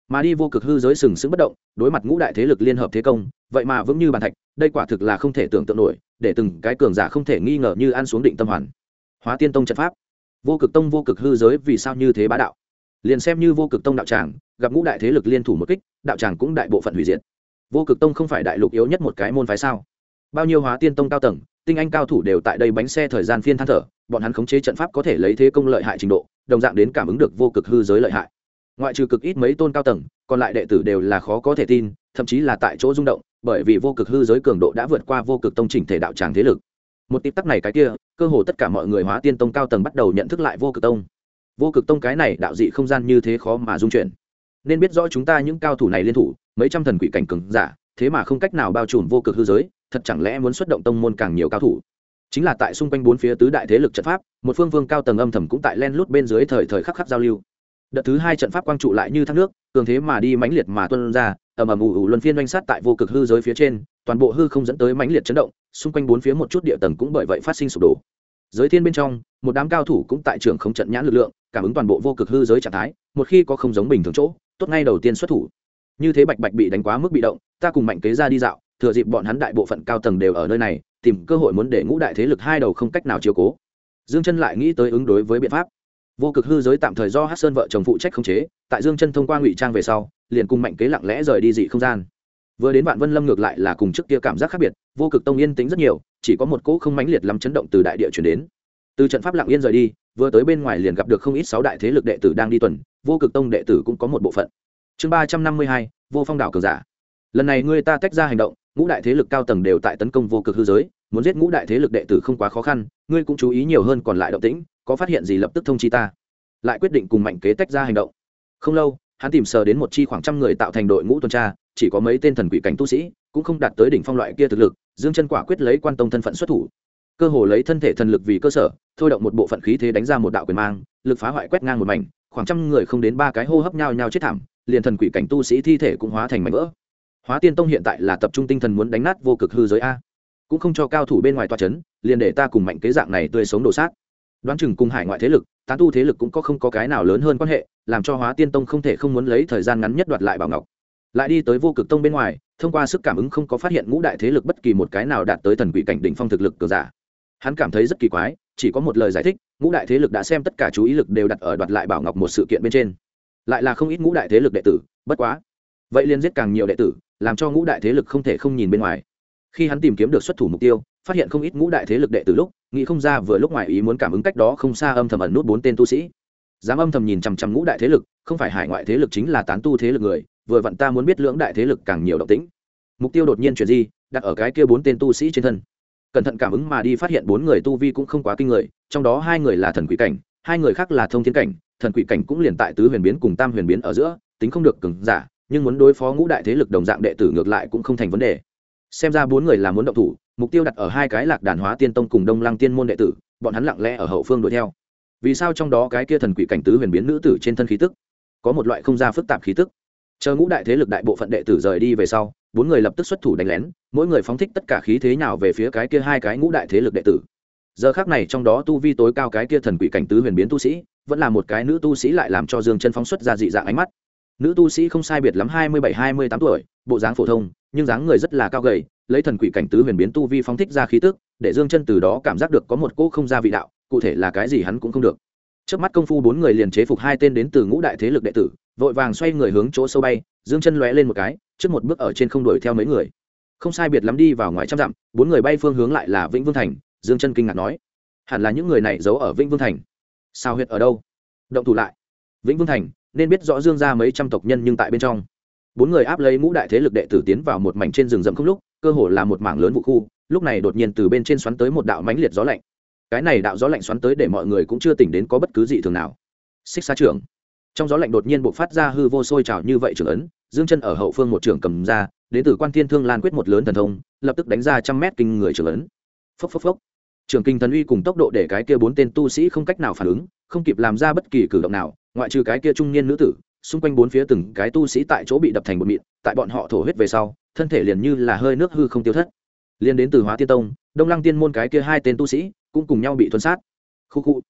mà đi vô cực hư giới sừng sững bất động, đối mặt ngũ đại thế lực liên hợp thế công, vậy mà vững như bàn thạch, đây quả thực là không thể tưởng tượng nổi, để từng cái cường giả không thể nghi ngờ như ăn xuống định tâm hoàn. Hóa Tiên Tông trận pháp, vô cực tông vô cực hư giới vì sao như thế bá đạo? Liền xem như vô cực tông đạo tràng, gặp ngũ đại thế lực liên thủ một kích, đạo tràng cũng đại bộ phận hủy diệt. Vô cực tông không phải đại lục yếu nhất một cái môn phái sao? Bao nhiêu Hóa Tiên Tông cao tầng, tinh anh cao thủ đều tại đây bánh xe thời gian phiên than thở, bọn hắn khống chế trận pháp có thể lấy thế công lợi hại trình độ, đồng dạng đến cảm ứng được vô cực hư giới lợi hại. Ngoại trừ cực ít mấy tôn cao tầng, còn lại đệ tử đều là khó có thể tin, thậm chí là tại chỗ rung động, bởi vì vô cực hư giới cường độ đã vượt qua vô cực tông chỉnh thể đạo tràng thế lực. Một tiếp tắc này cái kia, cơ hồ tất cả mọi người Hóa Tiên Tông cao tầng bắt đầu nhận thức lại vô cực tông. Vô cực tông cái này đạo dị không gian như thế khó mà dung chuyển. Nên biết rõ chúng ta những cao thủ này liên thủ, mấy trăm thần quỷ cảnh cường giả, thế mà không cách nào bao trùm vô cực hư giới, thật chẳng lẽ muốn xuất động tông môn càng nhiều cao thủ? Chính là tại xung quanh bốn phía tứ đại thế lực trận pháp, một phương vương cao tầng âm thầm cũng tại len lút bên dưới thời thời khắc khắc giao lưu. Đợt thứ hai trận pháp quang trụ lại như thác nước, cường thế mà đi mãnh liệt mà tuôn ra, ầm ầm ù ù luân phiên oanh sát tại vô cực hư giới phía trên, toàn bộ hư không dẫn tới mãnh liệt chấn động, xung quanh bốn phía một chút địa tầng cũng bởi vậy phát sinh sụp đổ. Giới thiên bên trong, một đám cao thủ cũng tại trường không trận nhãn lực lượng, cảm ứng toàn bộ vô cực hư giới trạng thái, một khi có không giống bình thường chỗ, tốt ngay đầu tiên xuất thủ. Như thế Bạch Bạch bị đánh quá mức bị động, ta cùng Mạnh Kế ra đi dạo, thừa dịp bọn hắn đại bộ phận cao tầng đều ở nơi này, tìm cơ hội muốn để ngũ đại thế lực hai đầu không cách nào chiếu cố. Dương Chân lại nghĩ tới ứng đối với biện pháp. Vô cực hư giới tạm thời do Hắc Sơn vợ chồng phụ trách khống chế, tại Dương Chân thông qua ngụy trang về sau, liền cùng Mạnh Kế lặng lẽ rời đi dị không gian. Vừa đến Vạn Vân Lâm ngược lại là cùng trước kia cảm giác khác biệt, vô cực tông yên tĩnh rất nhiều, chỉ có một cỗ không mãnh liệt lắm chấn động từ đại địa truyền đến. Từ trận pháp lặng yên rời đi, vừa tới bên ngoài liền gặp được không ít sáu đại thế lực đệ tử đang đi tuần, vô cực tông đệ tử cũng có một bộ phận. Chương 352, Vô Phong đảo cường giả. Lần này ngươi ta tách ra hành động, ngũ đại thế lực cao tầng đều tại tấn công vô cực hư giới, muốn giết ngũ đại thế lực đệ tử không quá khó khăn, ngươi cũng chú ý nhiều hơn còn lại động tĩnh, có phát hiện gì lập tức thông chi ta. Lại quyết định cùng Mạnh Kế tách ra hành động. Không lâu, hắn tìm sờ đến một chi khoảng trăm người tạo thành đội ngũ tuần tra, chỉ có mấy tên thần quỷ cảnh tu sĩ, cũng không đạt tới đỉnh phong loại kia thực lực, Dương Chân quả quyết lấy quan tông thân phận xuất thủ. Cơ hồ lấy thân thể thần lực vì cơ sở, thôi động một bộ phận khí thế đánh ra một đạo quyền mang, lực phá hoại quét ngang một mảnh, khoảng trăm người không đến ba cái hô hấp nhau nhau chết thảm, liền thần quỷ cảnh tu sĩ thi thể cũng hóa thành mảnh vỡ. Hóa Tiên Tông hiện tại là tập trung tinh thần muốn đánh nát vô cực hư giới a, cũng không cho cao thủ bên ngoài tọa chấn, liền để ta cùng Mạnh Kế dạng này tươi sống đổ sát. Đoán chừng cùng hải ngoại thế lực, tán tu thế lực cũng không có cái nào lớn hơn quan hệ, làm cho Hóa Tiên Tông không thể không muốn lấy thời gian ngắn nhất đoạt lại bảo ngọc. Lại đi tới vô cực tông bên ngoài, thông qua sức cảm ứng không có phát hiện ngũ đại thế lực bất kỳ một cái nào đạt tới thần quỷ cảnh đỉnh phong thực lực cường giả. Hắn cảm thấy rất kỳ quái, chỉ có một lời giải thích, ngũ đại thế lực đã xem tất cả chú ý lực đều đặt ở đoạt lại bảo ngọc một sự kiện bên trên. Lại là không ít ngũ đại thế lực đệ tử, bất quá, vậy liên giết càng nhiều đệ tử, làm cho ngũ đại thế lực không thể không nhìn bên ngoài. Khi hắn tìm kiếm được xuất thủ mục tiêu, phát hiện không ít ngũ đại thế lực đệ tử lúc, nghĩ không ra vừa lúc ngoài ý muốn cảm ứng cách đó không xa âm thầm ẩn nút bốn tên tu sĩ. Dám âm thầm nhìn chằm chằm ngũ đại thế lực, không phải hải ngoại thế lực chính là tán tu thế lực người, vừa vặn ta muốn biết lưỡng đại thế lực càng nhiều động tĩnh. Mục tiêu đột nhiên chuyển di, đặt ở cái kia bốn tên tu sĩ trên thân. Cẩn thận cảm ứng mà đi phát hiện bốn người tu vi cũng không quá kinh người, trong đó hai người là thần quỷ cảnh, hai người khác là thông thiên cảnh, thần quỷ cảnh cũng liền tại tứ huyền biến cùng tam huyền biến ở giữa, tính không được cường giả, nhưng muốn đối phó ngũ đại thế lực đồng dạng đệ tử ngược lại cũng không thành vấn đề. Xem ra bốn người là muốn động thủ, mục tiêu đặt ở hai cái Lạc Đàn Hóa Tiên Tông cùng Đông Lăng Tiên môn đệ tử, bọn hắn lặng lẽ ở hậu phương đuổi theo. Vì sao trong đó cái kia thần quỷ cảnh tứ huyền biến nữ tử trên thân khí tức có một loại không ra phức tạp khí tức? Chờ ngũ đại thế lực đại bộ phận đệ tử rời đi về sau, bốn người lập tức xuất thủ đánh lén, mỗi người phóng thích tất cả khí thế nào về phía cái kia hai cái ngũ đại thế lực đệ tử. Giờ khắc này trong đó tu vi tối cao cái kia thần quỷ cảnh tứ huyền biến tu sĩ, vẫn là một cái nữ tu sĩ lại làm cho Dương Chân phóng xuất ra dị dạng ánh mắt. Nữ tu sĩ không sai biệt lắm 27-28 tuổi, bộ dáng phổ thông, nhưng dáng người rất là cao gầy, lấy thần quỷ cảnh tứ huyền biến tu vi phóng thích ra khí tức, để Dương Chân từ đó cảm giác được có một cỗ không ra vị đạo, cụ thể là cái gì hắn cũng không được. Trước mắt công phu bốn người liền chế phục hai tên đến từ ngũ đại thế lực đệ tử, vội vàng xoay người hướng chỗ sâu bay, Dương Chân lóe lên một cái, trước một bước ở trên không đuổi theo mấy người. Không sai biệt lắm đi vào ngoài trăm dặm, bốn người bay phương hướng lại là Vĩnh Vương thành, Dương Chân kinh ngạc nói: "Hẳn là những người này giấu ở Vĩnh Vương thành." "Sao huyệt ở đâu?" "Động thủ lại." Vĩnh Vương thành, nên biết rõ Dương gia mấy trăm tộc nhân nhưng tại bên trong. Bốn người áp lấy ngũ đại thế lực đệ tử tiến vào một mảnh trên rừng rậm không lúc, cơ hồ là một mảng lớn vụ khu, lúc này đột nhiên từ bên trên xoắn tới một đạo mãnh liệt gió lạnh. Cái này đạo gió lạnh xoắn tới để mọi người cũng chưa tỉnh đến có bất cứ dị thường nào. Xích Xá trưởng. Trong gió lạnh đột nhiên bộc phát ra hư vô sôi trào như vậy trưởng ấn, Dương Chân ở hậu phương một trưởng cầm ra, đến từ Quan Thiên Thương Lan quyết một lớn thần thông, lập tức đánh ra trăm mét kinh người trưởng ấn. Phốc phốc phốc. Trưởng kinh thần uy cùng tốc độ để cái kia bốn tên tu sĩ không cách nào phản ứng, không kịp làm ra bất kỳ cử động nào, ngoại trừ cái kia trung niên nữ tử, xung quanh bốn phía từng cái tu sĩ tại chỗ bị đập thành bột mịn, tại bọn họ thổ huyết về sau, thân thể liền như là hơi nước hư không tiêu thất. Liên đến từ Hóa Tiên Tông, Đông Lăng Tiên môn cái kia hai tên tu sĩ cũng cùng nhau bị thuần sát. Khu khu.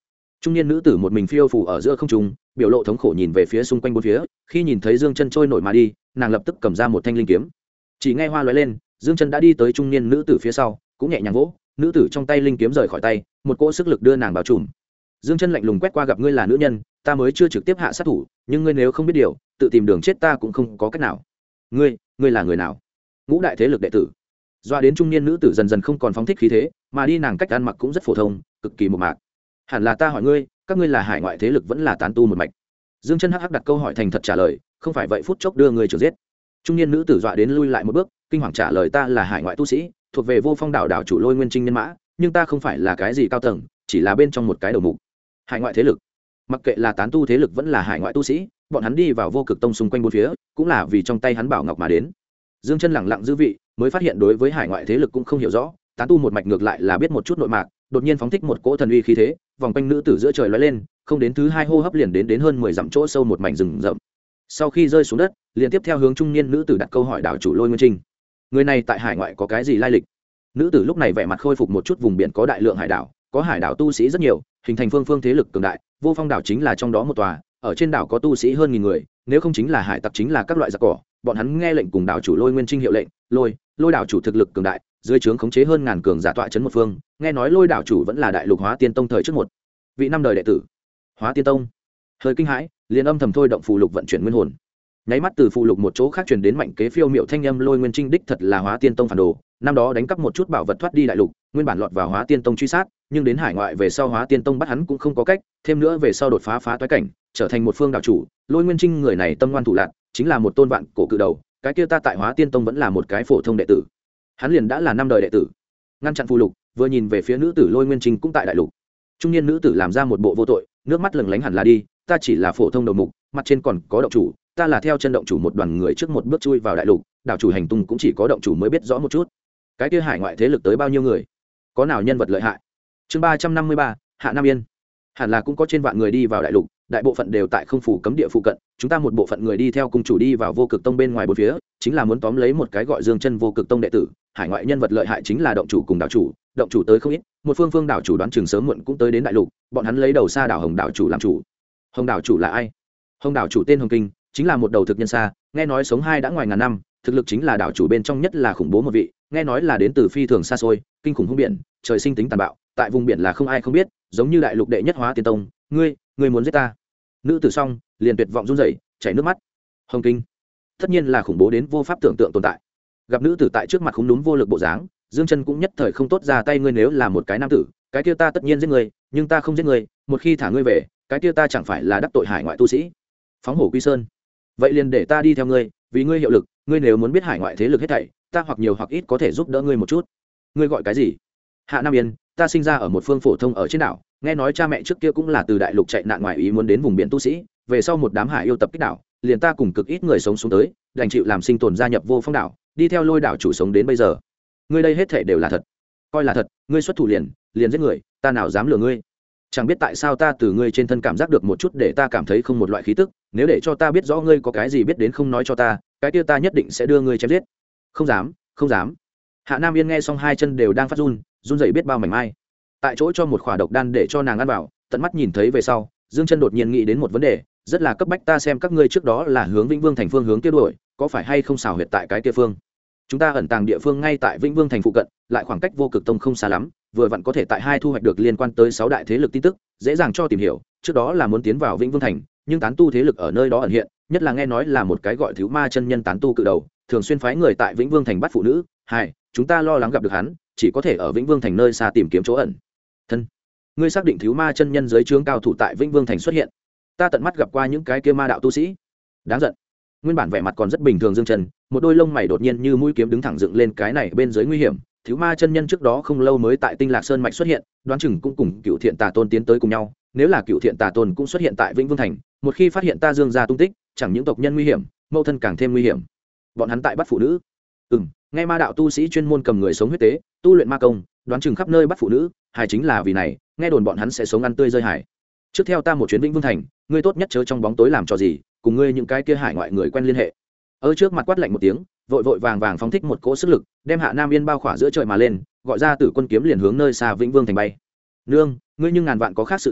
Trung niên nữ tử một mình phiêu phù ở giữa không trung, biểu lộ thống khổ nhìn về phía xung quanh bốn phía, khi nhìn thấy Dương Chân trôi nổi mà đi, nàng lập tức cầm ra một thanh linh kiếm. Chỉ nghe hoa lóe lên, Dương Chân đã đi tới trung niên nữ tử phía sau, cũng nhẹ nhàng vỗ, nữ tử trong tay linh kiếm rời khỏi tay, một cỗ sức lực đưa nàng bao trùm. Dương Chân lạnh lùng quét qua, gặp ngươi là nữ nhân, ta mới chưa trực tiếp hạ sát thủ, nhưng ngươi nếu không biết điều, tự tìm đường chết ta cũng không có cách nào. Ngươi là người nào? Ngũ đại thế lực đệ tử. Doa đến trung niên nữ tử dần dần không còn phóng thích khí thế, mà đi nàng cách ăn mặc cũng rất phổ thông, cực kỳ mộc mạc. Hẳn là ta hỏi ngươi, các ngươi là hải ngoại thế lực vẫn là tán tu một mạch? Dương Chân hắc hắc đặt câu hỏi thành thật trả lời, không phải vậy phút chốc đưa người trừ giết. Trung niên nữ tử dọa đến lui lại một bước, kinh hoàng trả lời, ta là hải ngoại tu sĩ, thuộc về Vô Phong đảo đảo chủ Lôi Nguyên Trinh nhân mã, nhưng ta không phải là cái gì cao tầng, chỉ là bên trong một cái đầu mục. Hải ngoại thế lực? Mặc kệ là tán tu thế lực vẫn là hải ngoại tu sĩ, bọn hắn đi vào Vô Cực Tông xung quanh bốn phía, cũng là vì trong tay hắn bảo ngọc mà đến. Dương Chân lẳng lặng dư vị, mới phát hiện đối với hải ngoại thế lực cũng không hiểu rõ, tán tu một mạch ngược lại là biết một chút nội mạc, đột nhiên phóng thích một cỗ thần uy khí thế, vòng quanh nữ tử giữa trời lóe lên, không đến thứ hai hô hấp liền đến hơn 10 dặm chỗ sâu một mảnh rừng rậm. Sau khi rơi xuống đất, liền tiếp theo hướng trung niên nữ tử đặt câu hỏi đảo chủ Lôi Nguyên Trinh. Người này tại hải ngoại có cái gì lai lịch? Nữ tử lúc này vẻ mặt khôi phục một chút, vùng biển có đại lượng hải đảo, có hải đảo tu sĩ rất nhiều, hình thành phương thế lực cường đại, Vô Phong đảo chính là trong đó một tòa, ở trên đảo có tu sĩ hơn 1000 người, nếu không chính là hải tặc chính là các loại giặc cỏ, bọn hắn nghe lệnh cùng đảo chủ Lôi Nguyên Trinh hiệu lệnh, lôi đảo chủ thực lực cường đại, dưới trướng khống chế hơn ngàn cường giả tọa trấn một phương, nghe nói Lôi đảo chủ vẫn là đại lục Hóa Tiên Tông thời trước một vị năm đời đệ tử. Hóa Tiên Tông? Hơi kinh hãi, liền âm thầm thôi động phù lục vận chuyển nguyên hồn. Nháy mắt từ phù lục một chỗ khác truyền đến mạnh kế phiêu miệu thanh âm, Lôi Nguyên Trinh đích thật là Hóa Tiên Tông phản đồ, năm đó đánh cắp một chút bảo vật thoát đi đại lục, nguyên bản lọt vào Hóa Tiên Tông truy sát, nhưng đến hải ngoại về sau Hóa Tiên Tông bắt hắn cũng không có cách, thêm nữa về sau đột phá toái cảnh, trở thành một phương đạo chủ. Lôi Nguyên Trinh người này tâm ngoan thủ lạn, chính là một tôn vạn cổ cự đầu, cái kia ta tại Hóa Tiên Tông vẫn là một cái phổ thông đệ tử, hắn liền đã là năm đời đệ tử. Ngăn chặn phù lục, vừa nhìn về phía nữ tử Lôi Nguyên Trinh cũng tại đại lục. Trung niên nữ tử làm ra một bộ vô tội, nước mắt lừng lánh hẳn là đi, ta chỉ là phổ thông đầu mục, mặt trên còn có động chủ, ta là theo chân động chủ một đoàn người trước một bước chui vào đại lục, đạo chủ hành tung cũng chỉ có động chủ mới biết rõ một chút. Cái kia hải ngoại thế lực tới bao nhiêu người, có nào nhân vật lợi hại? Chương 353, Hạ Nam Yên. Hẳn là cũng có trên vạn người đi vào đại lục, đại bộ phận đều tại không phủ cấm địa phụ cận, chúng ta một bộ phận người đi theo cung chủ đi vào Vô Cực Tông bên ngoài bốn phía, chính là muốn tóm lấy một cái gọi Dương Chân Vô Cực Tông đệ tử. Hải ngoại nhân vật lợi hại chính là động chủ cùng đạo chủ, động chủ tới không ít, một phương đạo chủ đoán chừng sớm muộn cũng tới đến đại lục, bọn hắn lấy đầu xa đảo Hồng đạo chủ làm chủ. Hồng đạo chủ là ai? Hồng đạo chủ tên Hồng Kinh, chính là một đầu thực nhân xa, nghe nói sống hai đã ngoài ngàn năm, thực lực chính là đạo chủ bên trong nhất là khủng bố một vị, nghe nói là đến từ phi thường xa xôi, kinh khủng hung biển, trời sinh tính tàn bạo, tại vùng biển là không ai không biết, giống như đại lục đệ nhất Hóa Tiên Tông. Ngươi muốn giết ta? Nữ tử xong liền tuyệt vọng run rẩy, chảy nước mắt. Hồng Kinh tất nhiên là khủng bố đến vô pháp tưởng tượng tồn tại. Gặp nữ tử tại trước mặt khủng núm vô lực bộ dáng, Dương Chân cũng nhất thời không tốt ra tay, ngươi nếu là một cái nam tử, cái kia ta tất nhiên giết ngươi, nhưng ta không giết ngươi, một khi thả ngươi về, cái kia ta chẳng phải là đắc tội hải ngoại tu sĩ, phóng hổ quy sơn. Vậy liền để ta đi theo ngươi, vì ngươi hiệu lực, ngươi nếu muốn biết hải ngoại thế lực hết thảy, ta hoặc nhiều hoặc ít có thể giúp đỡ ngươi một chút. Ngươi gọi cái gì? Hạ Nam Yên, ta sinh ra ở một phương phổ thông ở trên đảo, nghe nói cha mẹ trước kia cũng là từ đại lục chạy nạn ngoài ý muốn đến vùng biển tu sĩ, về sau một đám hải yêu tập kích đảo, liền ta cùng cực ít người sống xuống tới, đành chịu làm sinh tồn gia nhập Vô Phong đảo, đi theo Lôi đảo chủ sống đến bây giờ. Ngươi đây hết thảy đều là thật? Coi là thật, ngươi xuất thủ liền giết người, ta nào dám lừa ngươi. Chẳng biết tại sao ta từ ngươi trên thân cảm giác được một chút để ta cảm thấy không một loại khí tức, nếu để cho ta biết rõ ngươi có cái gì biết đến không nói cho ta, cái kia ta nhất định sẽ đưa ngươi chém giết. Không dám, không dám. Hạ Nam Yên nghe xong hai chân đều đang phát run rẩy biết bao mảnh mai. Tại chỗ cho một khỏa độc đan để cho nàng ăn vào, tận mắt nhìn thấy về sau, Dương Chân đột nhiên nghĩ đến một vấn đề, rất là cấp bách, ta xem các ngươi trước đó là hướng Vĩnh Vương thành phương hướng kia đuổi, có phải hay không xảo huyệt tại cái kia phương? Chúng ta ẩn tàng địa phương ngay tại Vĩnh Vương thành phụ cận, lại khoảng cách Vô Cực Tông không xa lắm, vừa vặn có thể tại hai thu hoạch được liên quan tới 6 đại thế lực tin tức, dễ dàng cho tìm hiểu. Trước đó là muốn tiến vào Vĩnh Vương thành, nhưng tán tu thế lực ở nơi đó ẩn hiện, nhất là nghe nói là một cái gọi Thiếu Ma chân nhân tán tu cự đầu, thường xuyên phái người tại Vĩnh Vương thành bắt phụ nữ. Chúng ta lo lắng gặp được hắn, chỉ có thể ở Vĩnh Vương thành nơi xa tìm kiếm chỗ ẩn thân. Ngươi xác định Thiếu Ma chân nhân dưới trướng cao thủ tại Vĩnh Vương thành xuất hiện? Ta tận mắt gặp qua những cái kia ma đạo tu sĩ. Đáng giận. Nguyên bản vẻ mặt còn rất bình thường Dương Chân, một đôi lông mày đột nhiên như mũi kiếm đứng thẳng dựng lên, cái này bên dưới nguy hiểm. Thiếu Ma chân nhân trước đó không lâu mới tại Tinh Lạc Sơn mạch xuất hiện, đoán chừng cũng cùng Cựu Thiện Tà Tôn tiến tới cùng nhau. Nếu là Cựu Thiện Tà Tôn cũng xuất hiện tại Vĩnh Vương thành, một khi phát hiện ta Dương gia tung tích, chẳng những tộc nhân nguy hiểm, mâu thân càng thêm nguy hiểm. Bọn hắn tại bắt phụ nữ. Nghe ma đạo tu sĩ chuyên môn cầm người sống huyết tế, tu luyện ma công, đoán chừng khắp nơi bắt phụ nữ, hài chính là vì này, nghe đồn bọn hắn sẽ sống ăn tươi rơi hải. Trước theo ta một chuyến Vĩnh Vương thành, ngươi tốt nhất chớ trong bóng tối làm trò gì, cùng ngươi những cái kia hải ngoại người quen liên hệ. Ở trước mặt quát lạnh một tiếng, vội vàng phóng thích một cỗ sức lực, đem Hạ Nam Yên bao khỏa giữa trời mà lên, gọi ra Tử Quân kiếm liền hướng nơi xa Vĩnh Vương thành bay. Nương, ngươi nhưng ngàn vạn có khác sự tình,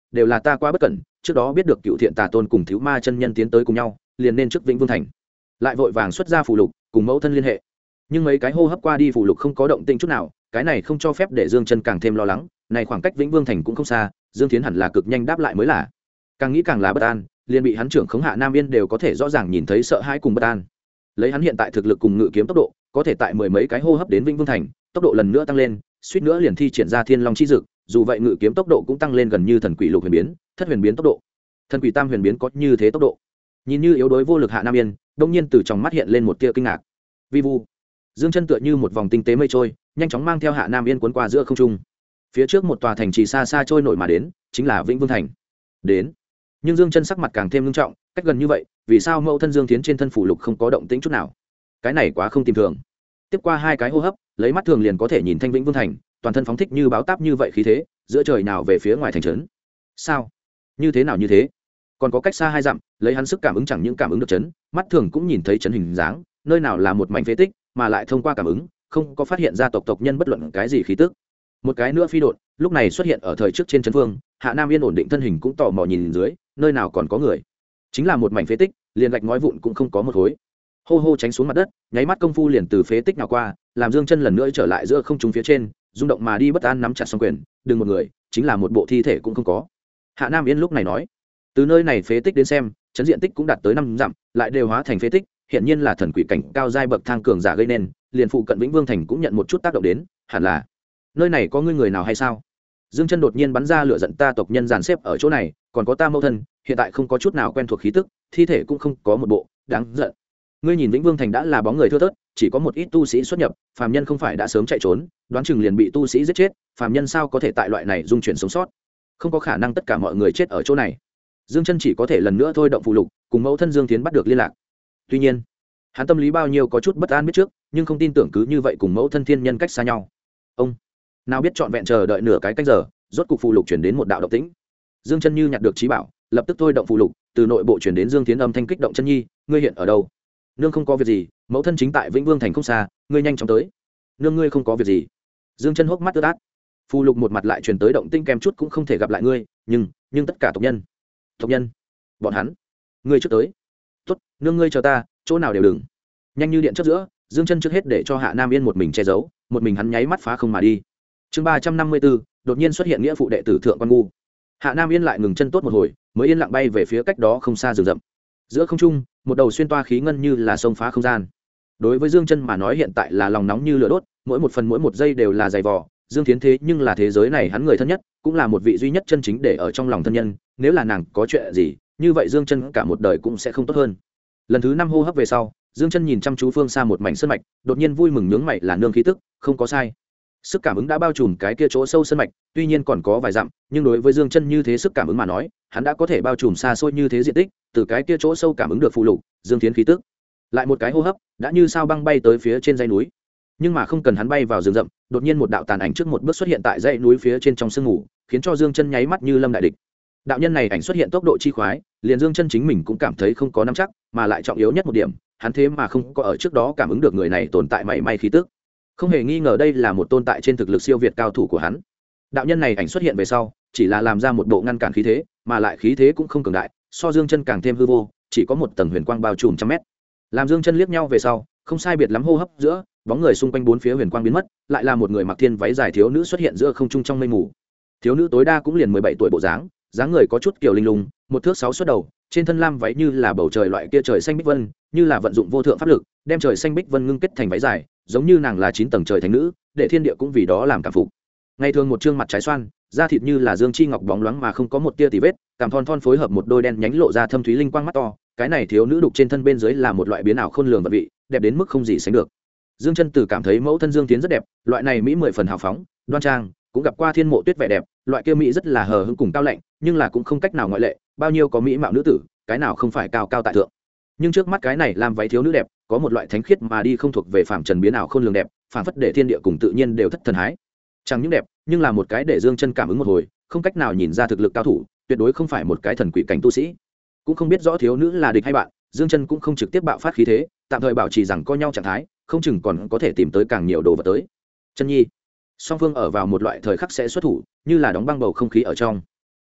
đều là ta quá bất cẩn, trước đó biết được cựu thiện tà tôn cùng thiếu ma chân nhân tiến tới cùng nhau, liền nên trước Vĩnh Vương thành, lại vội vàng xuất ra phù lục cùng mẫu thân liên hệ. Nhưng mấy cái hô hấp qua đi phù lục không có động tĩnh chút nào, cái này không cho phép để Dương Chân càng thêm lo lắng, này khoảng cách Vĩnh Vương thành cũng không xa, Dương Thiến hẳn là cực nhanh đáp lại mới là. Càng nghĩ càng là bất an, liền bị hắn trưởng khống Hạ Nam Yên đều có thể rõ ràng nhìn thấy sợ hãi cùng bất an. Lấy hắn hiện tại thực lực cùng ngự kiếm tốc độ, có thể tại mười mấy cái hô hấp đến Vĩnh Vương thành, tốc độ lần nữa tăng lên, suýt nữa liền thi triển ra Thiên Long chi dực, dù vậy ngự kiếm tốc độ cũng tăng lên gần như thần quỷ lục huyền biến, thất huyền biến tốc độ. Thần quỷ tam huyền biến có như thế tốc độ. Nhìn như yếu đuối vô lực Hạ Nam Yên, đột nhiên từ trong mắt hiện lên một tia kinh ngạc. Vi vu. Dương Chân tựa như một vòng tinh tế mây trôi, nhanh chóng mang theo Hạ Nam Yên cuốn qua giữa không trung. Phía trước một tòa thành trì xa xa trôi nổi mà đến, chính là Vĩnh Vương thành. Đến. Nhưng Dương Chân sắc mặt càng thêm nghiêm trọng, cách gần như vậy, vì sao mẫu thân Dương Thiến trên thân phủ lục không có động tĩnh chút nào? Cái này quá không tìm thường. Tiếp qua hai cái hô hấp, lấy mắt thường liền có thể nhìn thanh Vĩnh Vương thành, toàn thân phóng thích như báo táp như vậy khí thế, giữa trời nào về phía ngoài thành trấn. Sao? Như thế nào như thế? Còn có cách xa hai dặm, lấy hắn sức cảm ứng chẳng những cảm ứng được trấn, mắt thường cũng nhìn thấy trấn hình dáng, nơi nào là một mảnh phế tích, mà lại thông qua cảm ứng, không có phát hiện ra tộc nhân bất luận cái gì khí tức. Một cái nữa phi độn, lúc này xuất hiện ở thời trước trên trấn phương, Hạ Nam Yên ổn định thân hình cũng tò mò nhìn dưới, nơi nào còn có người? Chính là một mảnh phế tích, liền gạch ngói vụn cũng không có một khối. Hô hô tránh xuống mặt đất, nháy mắt công phu liền từ phế tích nào qua, làm Dương Chân lần nữa trở lại giữa không trung phía trên, rung động mà đi bất an nắm chặt song quyền, đừng một người, chính là một bộ thi thể cũng không có. Hạ Nam Yên lúc này nói, từ nơi này phế tích đến xem, chấn diện tích cũng đạt tới 5 dặm, lại đều hóa thành phế tích, hiện nhiên là thần quỷ cảnh cao giai bậc thang cường giả gây nên, liền phụ cận Vĩnh Vương thành cũng nhận một chút tác động đến, hẳn là nơi này có người nào hay sao? Dương Chân đột nhiên bắn ra lửa giận, ta tộc nhân dàn xếp ở chỗ này, còn có ta mẫu thân, hiện tại không có chút nào quen thuộc khí tức, thi thể cũng không có một bộ, đáng giận. Ngươi nhìn Vĩnh Vương thành đã là bóng người thưa thớt, chỉ có một ít tu sĩ xuất nhập, phàm nhân không phải đã sớm chạy trốn, đoán chừng liền bị tu sĩ giết chết, phàm nhân sao có thể tại loại này dung chuyển sống sót? Không có khả năng tất cả mọi người chết ở chỗ này. Dương Chân chỉ có thể lần nữa thôi động phù lục, cùng mẫu thân Dương Thiến bắt được liên lạc. Tuy nhiên, hắn tâm lý bao nhiêu có chút bất an biết trước, nhưng không tin tưởng cứ như vậy cùng mẫu thân thiên nhân cách xa nhau. Ông nào biết trọn vẹn chờ đợi nửa cái canh giờ, rốt cục phù lục chuyển đến một đạo động tĩnh. Dương Chân như nhặt được trí bảo, lập tức thôi động phù lục, từ nội bộ chuyển đến Dương Thiến âm thanh kích động, chân nhi, ngươi hiện ở đâu? Nương không có việc gì, mẫu thân chính tại Vĩnh Vương thành không xa, ngươi nhanh chóng tới. Nương ngươi không có việc gì. Dương Chân hốc mắt ướt át. Phù lục một mặt lại truyền tới động tĩnh kèm chút cũng không thể gặp lại ngươi, nhưng tất cả tộc nhân, bọn hắn, ngươi trước tới. Tốt, nương ngươi chờ ta, chỗ nào đều đừng. Nhanh như điện chớp giữa, Dương Chân trước hết để cho Hạ Nam Yên một mình che giấu, một mình hắn nháy mắt phá không mà đi. Chương 354, đột nhiên xuất hiện nghĩa phụ đệ tử thượng quan ngu. Hạ Nam Yên lại ngừng chân tốt một hồi, mới yên lặng bay về phía cách đó không xa rừng rậm. Giữa không trung, một đầu xuyên toa khí ngân như là sông phá không gian. Đối với Dương Chân mà nói hiện tại là lòng nóng như lửa đốt, mỗi một phần mỗi một giây đều là dày vò. Dương Thiến thế nhưng là thế giới này hắn người thân nhất, cũng là một vị duy nhất chân chính để ở trong lòng thân nhân, nếu là nàng có chuyện gì, như vậy Dương Chân cả một đời cũng sẽ không tốt hơn. Lần thứ 5 hô hấp về sau, Dương Chân nhìn chăm chú phương xa một mảnh sơn mạch, đột nhiên vui mừng nhướng mày, là nương khí tức, không có sai. Sức cảm ứng đã bao trùm cái kia chỗ sâu sơn mạch, tuy nhiên còn có vài dặm, nhưng đối với Dương Chân như thế sức cảm ứng mà nói, hắn đã có thể bao trùm xa xôi như thế diện tích, từ cái kia chỗ sâu cảm ứng được phù lục, Dương Thiến khí tức. Lại một cái hô hấp, đã như sao băng bay tới phía trên dãy núi. Nhưng mà không cần hắn bay vào rừng rậm, đột nhiên một đạo tàn ảnh trước một bước xuất hiện tại dãy núi phía trên trong sương ngủ, khiến cho Dương Chân nháy mắt như lâm đại địch. Đạo nhân này ảnh xuất hiện tốc độ chi khoái, liền Dương Chân chính mình cũng cảm thấy không có nắm chắc, mà lại trọng yếu nhất một điểm, hắn thế mà không có ở trước đó cảm ứng được người này tồn tại mảy may khí tức. Không hề nghi ngờ đây là một tồn tại trên thực lực siêu việt cao thủ của hắn. Đạo nhân này ảnh xuất hiện về sau, chỉ là làm ra một bộ ngăn cản khí thế, mà lại khí thế cũng không cường đại, so Dương Chân càng thêm hư vô, chỉ có một tầng huyền quang bao trùm trăm mét. Làm Dương Chân liếc nhau về sau, không sai biệt lắm hô hấp giữa, bóng người xung quanh bốn phía huyền quang biến mất, lại là một người mặc thiên váy dài thiếu nữ xuất hiện giữa không trung trong mây mù. Thiếu nữ tối đa cũng liền 17 tuổi bộ dáng, dáng người có chút kiểu linh lung, một thước 6 xuất đầu, trên thân lam váy như là bầu trời loại kia trời xanh bích vân, như là vận dụng vô thượng pháp lực, đem trời xanh bích vân ngưng kết thành váy dài, giống như nàng là 9 tầng trời thánh nữ, để thiên địa cũng vì đó làm cảm phục. Ngày thường một trương mặt trái xoan, da thịt như là dương chi ngọc bóng loáng mà không có một tia tì vết, cằm thon thon phối hợp một đôi đen nhánh lộ ra thâm thúy linh quang mắt to, cái này thiếu nữ đục trên thân bên dưới là một loại biến ảo khôn lường vật vị, đẹp đến mức không gì sánh được. Dương Chân Tử cảm thấy mẫu thân Dương Tiến rất đẹp, loại này mỹ 10 phần hào phóng, đoan trang, cũng gặp qua Thiên Mộ Tuyết vẻ đẹp, loại kia mỹ rất là hờ hững cùng cao lạnh, nhưng là cũng không cách nào ngoại lệ, bao nhiêu có mỹ mạo nữ tử, cái nào không phải cao cao tại thượng. Nhưng trước mắt cái này làm váy thiếu nữ đẹp, có một loại thánh khiết mà đi không thuộc về phàm trần biến ảo khôn lường đẹp, phảng phất để thiên địa cùng tự nhiên đều thất thần hái. Chẳng những đẹp, nhưng là một cái để Dương Chân cảm ứng một hồi, không cách nào nhìn ra thực lực cao thủ, tuyệt đối không phải một cái thần quỷ cảnh tu sĩ. Cũng không biết rõ thiếu nữ là địch hay bạn, Dương Chân cũng không trực tiếp bạo phát khí thế, tạm thời bảo trì rằng coi nhau trạng thái, không chừng còn có thể tìm tới càng nhiều đồ vật tới. Chân nhi, song phương ở vào một loại thời khắc sẽ xuất thủ, như là đóng băng bầu không khí ở trong.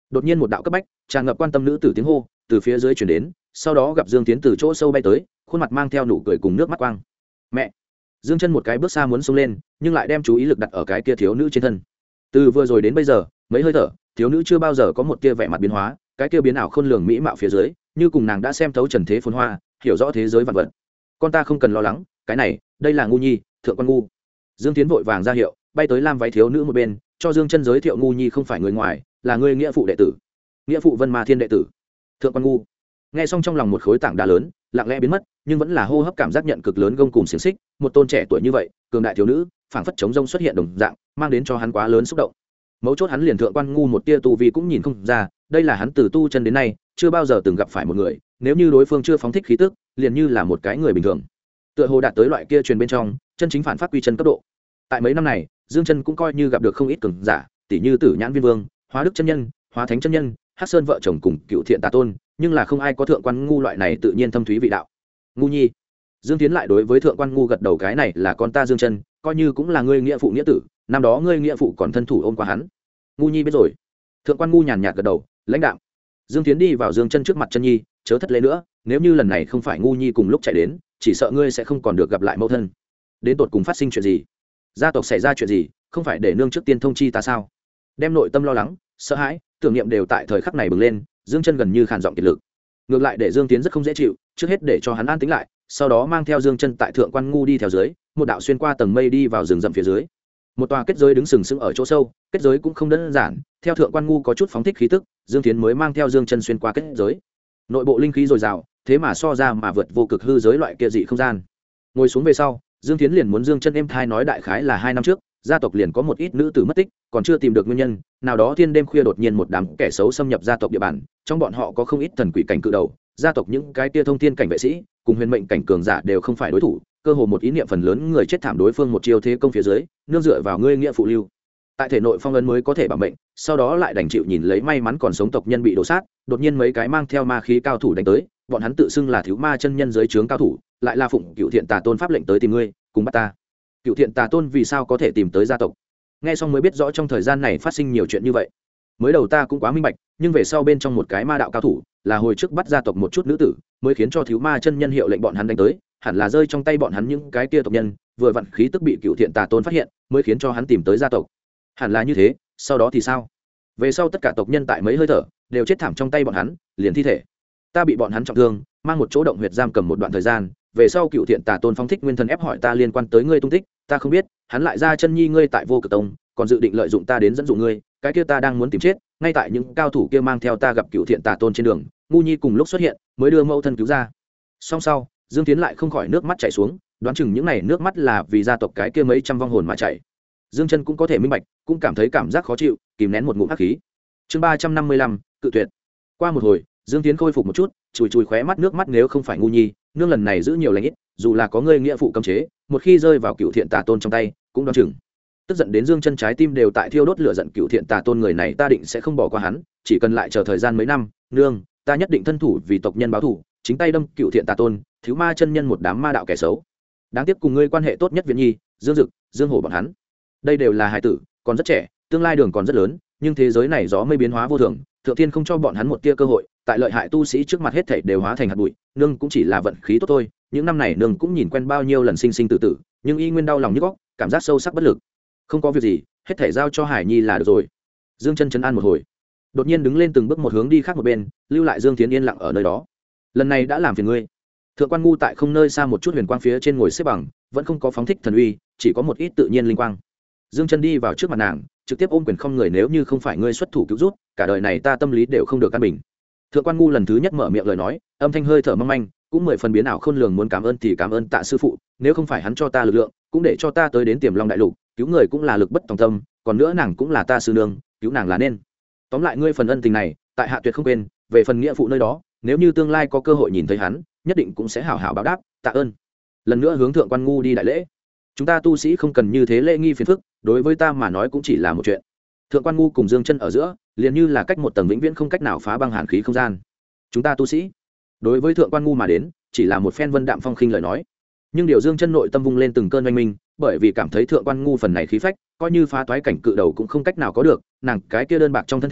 đột nhiên một đạo cấp bách tràn ngập quan tâm nữ tử tiếng hô từ phía dưới chuyển đến, sau đó gặp Dương Tiến từ chỗ sâu bay tới, khuôn mặt mang theo nụ cười cùng nước mắt quang. Mẹ! Dương Chân một cái bước xa muốn xông lên, nhưng lại đem chú ý lực đặt ở cái kia thiếu nữ trên thân. Từ vừa rồi đến bây giờ, mấy hơi thở, thiếu nữ chưa bao giờ có một tia vẻ mặt biến hóa, cái kia biến ảo khôn lường mỹ mạo phía dưới, như cùng nàng đã xem thấu trần thế phồn hoa, hiểu rõ thế giới vạn vật. Con ta không cần lo lắng, cái này, đây là Ngu Nhi, thượng quan Ngu. Dương Tiến vội vàng ra hiệu, bay tới lam váy thiếu nữ một bên, cho Dương Chân giới thiệu Ngu Nhi không phải người ngoài, là ngươi nghĩa phụ đệ tử, nghĩa phụ Vân Ma Thiên đệ tử, thượng quan Ngu. Nghe xong trong lòng một khối tảng đá lớn lặng lẽ biến mất, nhưng vẫn là hô hấp cảm giác nhận cực lớn gông cùng xiềng xích. Một tôn trẻ tuổi như vậy cường đại thiếu nữ phảng phất chống rông xuất hiện đồng dạng, mang đến cho hắn quá lớn xúc động. Mấu chốt hắn liền thượng quan Ngu một tia tu vi cũng nhìn không ra, đây là hắn từ tu chân đến nay chưa bao giờ từng gặp phải một người, nếu như đối phương chưa phóng thích khí tức liền như là một cái người bình thường, tựa hồ đạt tới loại kia truyền bên trong chân chính phản phát quy chân cấp độ. Tại mấy năm này Dương Chân cũng coi như gặp được không ít cường giả, tỷ như Tử Nhãn Viên Vương, Hóa Đức chân nhân, Hóa Thánh chân nhân, Hắc Sơn vợ chồng cùng Cựu Thiện Tà Tôn, nhưng là không ai có thượng quan Ngu loại này tự nhiên thâm thúy vị đạo. Ngu Nhi. Dương Tiến lại đối với thượng quan Ngu gật đầu, cái này là con ta Dương Chân, coi như cũng là ngươi nghĩa phụ nghĩa tử, năm đó ngươi nghĩa phụ còn thân thủ ôm qua hắn. Ngu Nhi biết rồi. Thượng quan Ngu nhàn nhạt gật đầu, lãnh đạo. Dương Tiến đi vào Dương Chân trước mặt chân nhi, chớ thất lễ nữa, nếu như lần này không phải Ngu Nhi cùng lúc chạy đến, chỉ sợ ngươi sẽ không còn được gặp lại mẫu thân. Đến tột cùng phát sinh chuyện gì? Gia tộc xảy ra chuyện gì, không phải để nương trước tiên thông chi ta sao? Đem nội tâm lo lắng, sợ hãi, tưởng niệm đều tại thời khắc này bừng lên, Dương Chân gần như khàn giọng kiệt lực. Ngược lại để Dương Tiến rất không dễ chịu, trước hết để cho hắn an tĩnh lại, sau đó mang theo Dương Chân tại thượng quan Ngu đi theo dưới, một đạo xuyên qua tầng mây đi vào rừng rậm phía dưới. Một tòa kết giới đứng sừng sững ở chỗ sâu, kết giới cũng không đơn giản, theo thượng quan Ngu có chút phóng thích khí tức, Dương Tiến mới mang theo Dương Chân xuyên qua kết giới. Nội bộ linh khí dồi dào, thế mà so ra mà vượt vô cực hư giới loại kia dị không gian. Ngồi xuống về sau, Dương Tiến liền muốn Dương Chân êm thai nói đại khái là 2 năm trước, gia tộc liền có một ít nữ tử mất tích, còn chưa tìm được nguyên nhân, nào đó thiên đêm khuya đột nhiên một đám kẻ xấu xâm nhập gia tộc địa bàn, trong bọn họ có không ít thần quỷ cảnh cự đầu, gia tộc những cái kia thông thiên cảnh vệ sĩ, cùng huyền mệnh cảnh cường giả đều không phải đối thủ, cơ hồ một ý niệm phần lớn người chết thảm đối phương một chiêu thế công phía dưới, nương dựa vào ngươi nghĩa phụ lưu tại thể nội phong ấn mới có thể bảo mệnh, sau đó lại đành chịu nhìn lấy may mắn còn sống tộc nhân bị đổ sát, đột nhiên mấy cái mang theo ma khí cao thủ đánh tới, bọn hắn tự xưng là thiếu ma chân nhân dưới trướng cao thủ, lại là phụng Cựu Thiện Tà Tôn pháp lệnh tới tìm ngươi, cùng bắt ta. Cựu Thiện Tà Tôn vì sao có thể tìm tới gia tộc? Nghe xong mới biết rõ trong thời gian này phát sinh nhiều chuyện như vậy. Mới đầu ta cũng quá minh bạch, nhưng về sau bên trong một cái ma đạo cao thủ, là hồi trước bắt gia tộc một chút nữ tử, mới khiến cho thiếu ma chân nhân hiệu lệnh bọn hắn đánh tới, hẳn là rơi trong tay bọn hắn những cái kia tộc nhân, vừa vặn khí tức bị Cựu Thiện Tà Tôn phát hiện, mới khiến cho hắn tìm tới gia tộc. Hẳn là như thế, sau đó thì sao? Về sau tất cả tộc nhân tại mấy hơi thở đều chết thảm trong tay bọn hắn, liền thi thể. Ta bị bọn hắn trọng thương, mang một chỗ động huyệt giam cầm một đoạn thời gian, về sau Cựu Thiện Tà Tôn phóng thích nguyên thần ép hỏi ta liên quan tới ngươi tung tích, ta không biết, hắn lại ra chân nhi ngươi tại Vô Cực Tông, còn dự định lợi dụng ta đến dẫn dụ ngươi, cái kia ta đang muốn tìm chết, ngay tại những cao thủ kia mang theo ta gặp Cựu Thiện Tà Tôn trên đường, Ngu Nhi cùng lúc xuất hiện, mới đưa mẫu thân cứu ra. Song sau, Dương Tiến lại không khỏi nước mắt chảy xuống, đoán chừng những này nước mắt là vì gia tộc cái kia mấy trăm vong hồn mà chảy. Dương Chân cũng có thể minh bạch, cũng cảm thấy cảm giác khó chịu, kìm nén một ngụm hắc khí. Chương 355, cự tuyệt. Qua một hồi, Dương Tiến khôi phục một chút, chùi chùi khóe mắt nước mắt, nếu không phải Ngu Nhi, nương lần này giữ nhiều lành ít, dù là có ngươi nghĩa phụ cấm chế, một khi rơi vào Cựu Thiện Tà Tôn trong tay, cũng đoán chừng. Tức giận đến Dương Chân trái tim đều tại thiêu đốt lửa giận, Cựu Thiện Tà Tôn người này ta định sẽ không bỏ qua hắn, chỉ cần lại chờ thời gian mấy năm, nương, ta nhất định thân thủ vì tộc nhân báo thù, chính tay đâm Cựu Thiện Tà Tôn, thiếu ma chân nhân một đám ma đạo kẻ xấu. Đáng tiếc cùng ngươi quan hệ tốt nhất Viễn Nhi, Dương Dực, Dương Hổ bọn hắn, đây đều là hài tử, còn rất trẻ, tương lai đường còn rất lớn, nhưng thế giới này gió mây biến hóa vô thường, thượng thiên không cho bọn hắn một tia cơ hội, tại lợi hại tu sĩ trước mặt hết thảy đều hóa thành hạt bụi, nương cũng chỉ là vận khí tốt thôi, những năm này nương cũng nhìn quen bao nhiêu lần sinh sinh tử tử, nhưng y nguyên đau lòng nhức óc, cảm giác sâu sắc bất lực. Không có việc gì, hết thảy giao cho Hải Nhi là được rồi. Dương Chân trấn an một hồi, đột nhiên đứng lên từng bước một hướng đi khác một bên, lưu lại Dương Thiến yên lặng ở nơi đó. Lần này đã làm phiền ngươi. Thượng quan Ngu tại không nơi xa một chút huyền quang phía trên ngồi xếp bằng, vẫn không có phóng thích thần uy, chỉ có một ít tự nhiên linh quang. Dương Chân đi vào trước mặt nàng, trực tiếp ôm quyền không người, nếu như không phải ngươi xuất thủ cứu rút, cả đời này ta tâm lý đều không được an bình. Thượng quan Ngu lần thứ nhất mở miệng lời nói, âm thanh hơi thở mong manh, cũng 10 phần biến ảo khôn lường, muốn cảm ơn thì cảm ơn Tạ sư phụ, nếu không phải hắn cho ta lực lượng, cũng để cho ta tới đến Tiềm Long đại lục, cứu người cũng là lực bất tòng tâm, còn nữa nàng cũng là ta sư nương, cứu nàng là nên. Tóm lại ngươi phần ân tình này, tại hạ tuyệt không quên, về phần nghĩa phụ nơi đó, nếu như tương lai có cơ hội nhìn thấy hắn, nhất định cũng sẽ hảo hảo báo đáp, tạ ơn. Lần nữa hướng Thượng quan Ngu đi đại lễ. Chúng ta tu sĩ không cần như thế lễ nghi phiền phức, đối với ta mà nói cũng chỉ là một chuyện. Thượng quan Ngu cùng Dương Chân ở giữa, liền như là cách một tầng vĩnh viễn không cách nào phá băng hàn khí không gian. Chúng ta tu sĩ, đối với Thượng quan Ngu mà đến, chỉ là một phen vân đạm phong khinh lời nói. Nhưng điều Dương Chân nội tâm vung lên từng cơn oanh minh, bởi vì cảm thấy Thượng quan Ngu phần này khí phách, coi như phá toái cảnh cự đầu cũng không cách nào có được, nàng cái kia đơn bạc trong thân thể,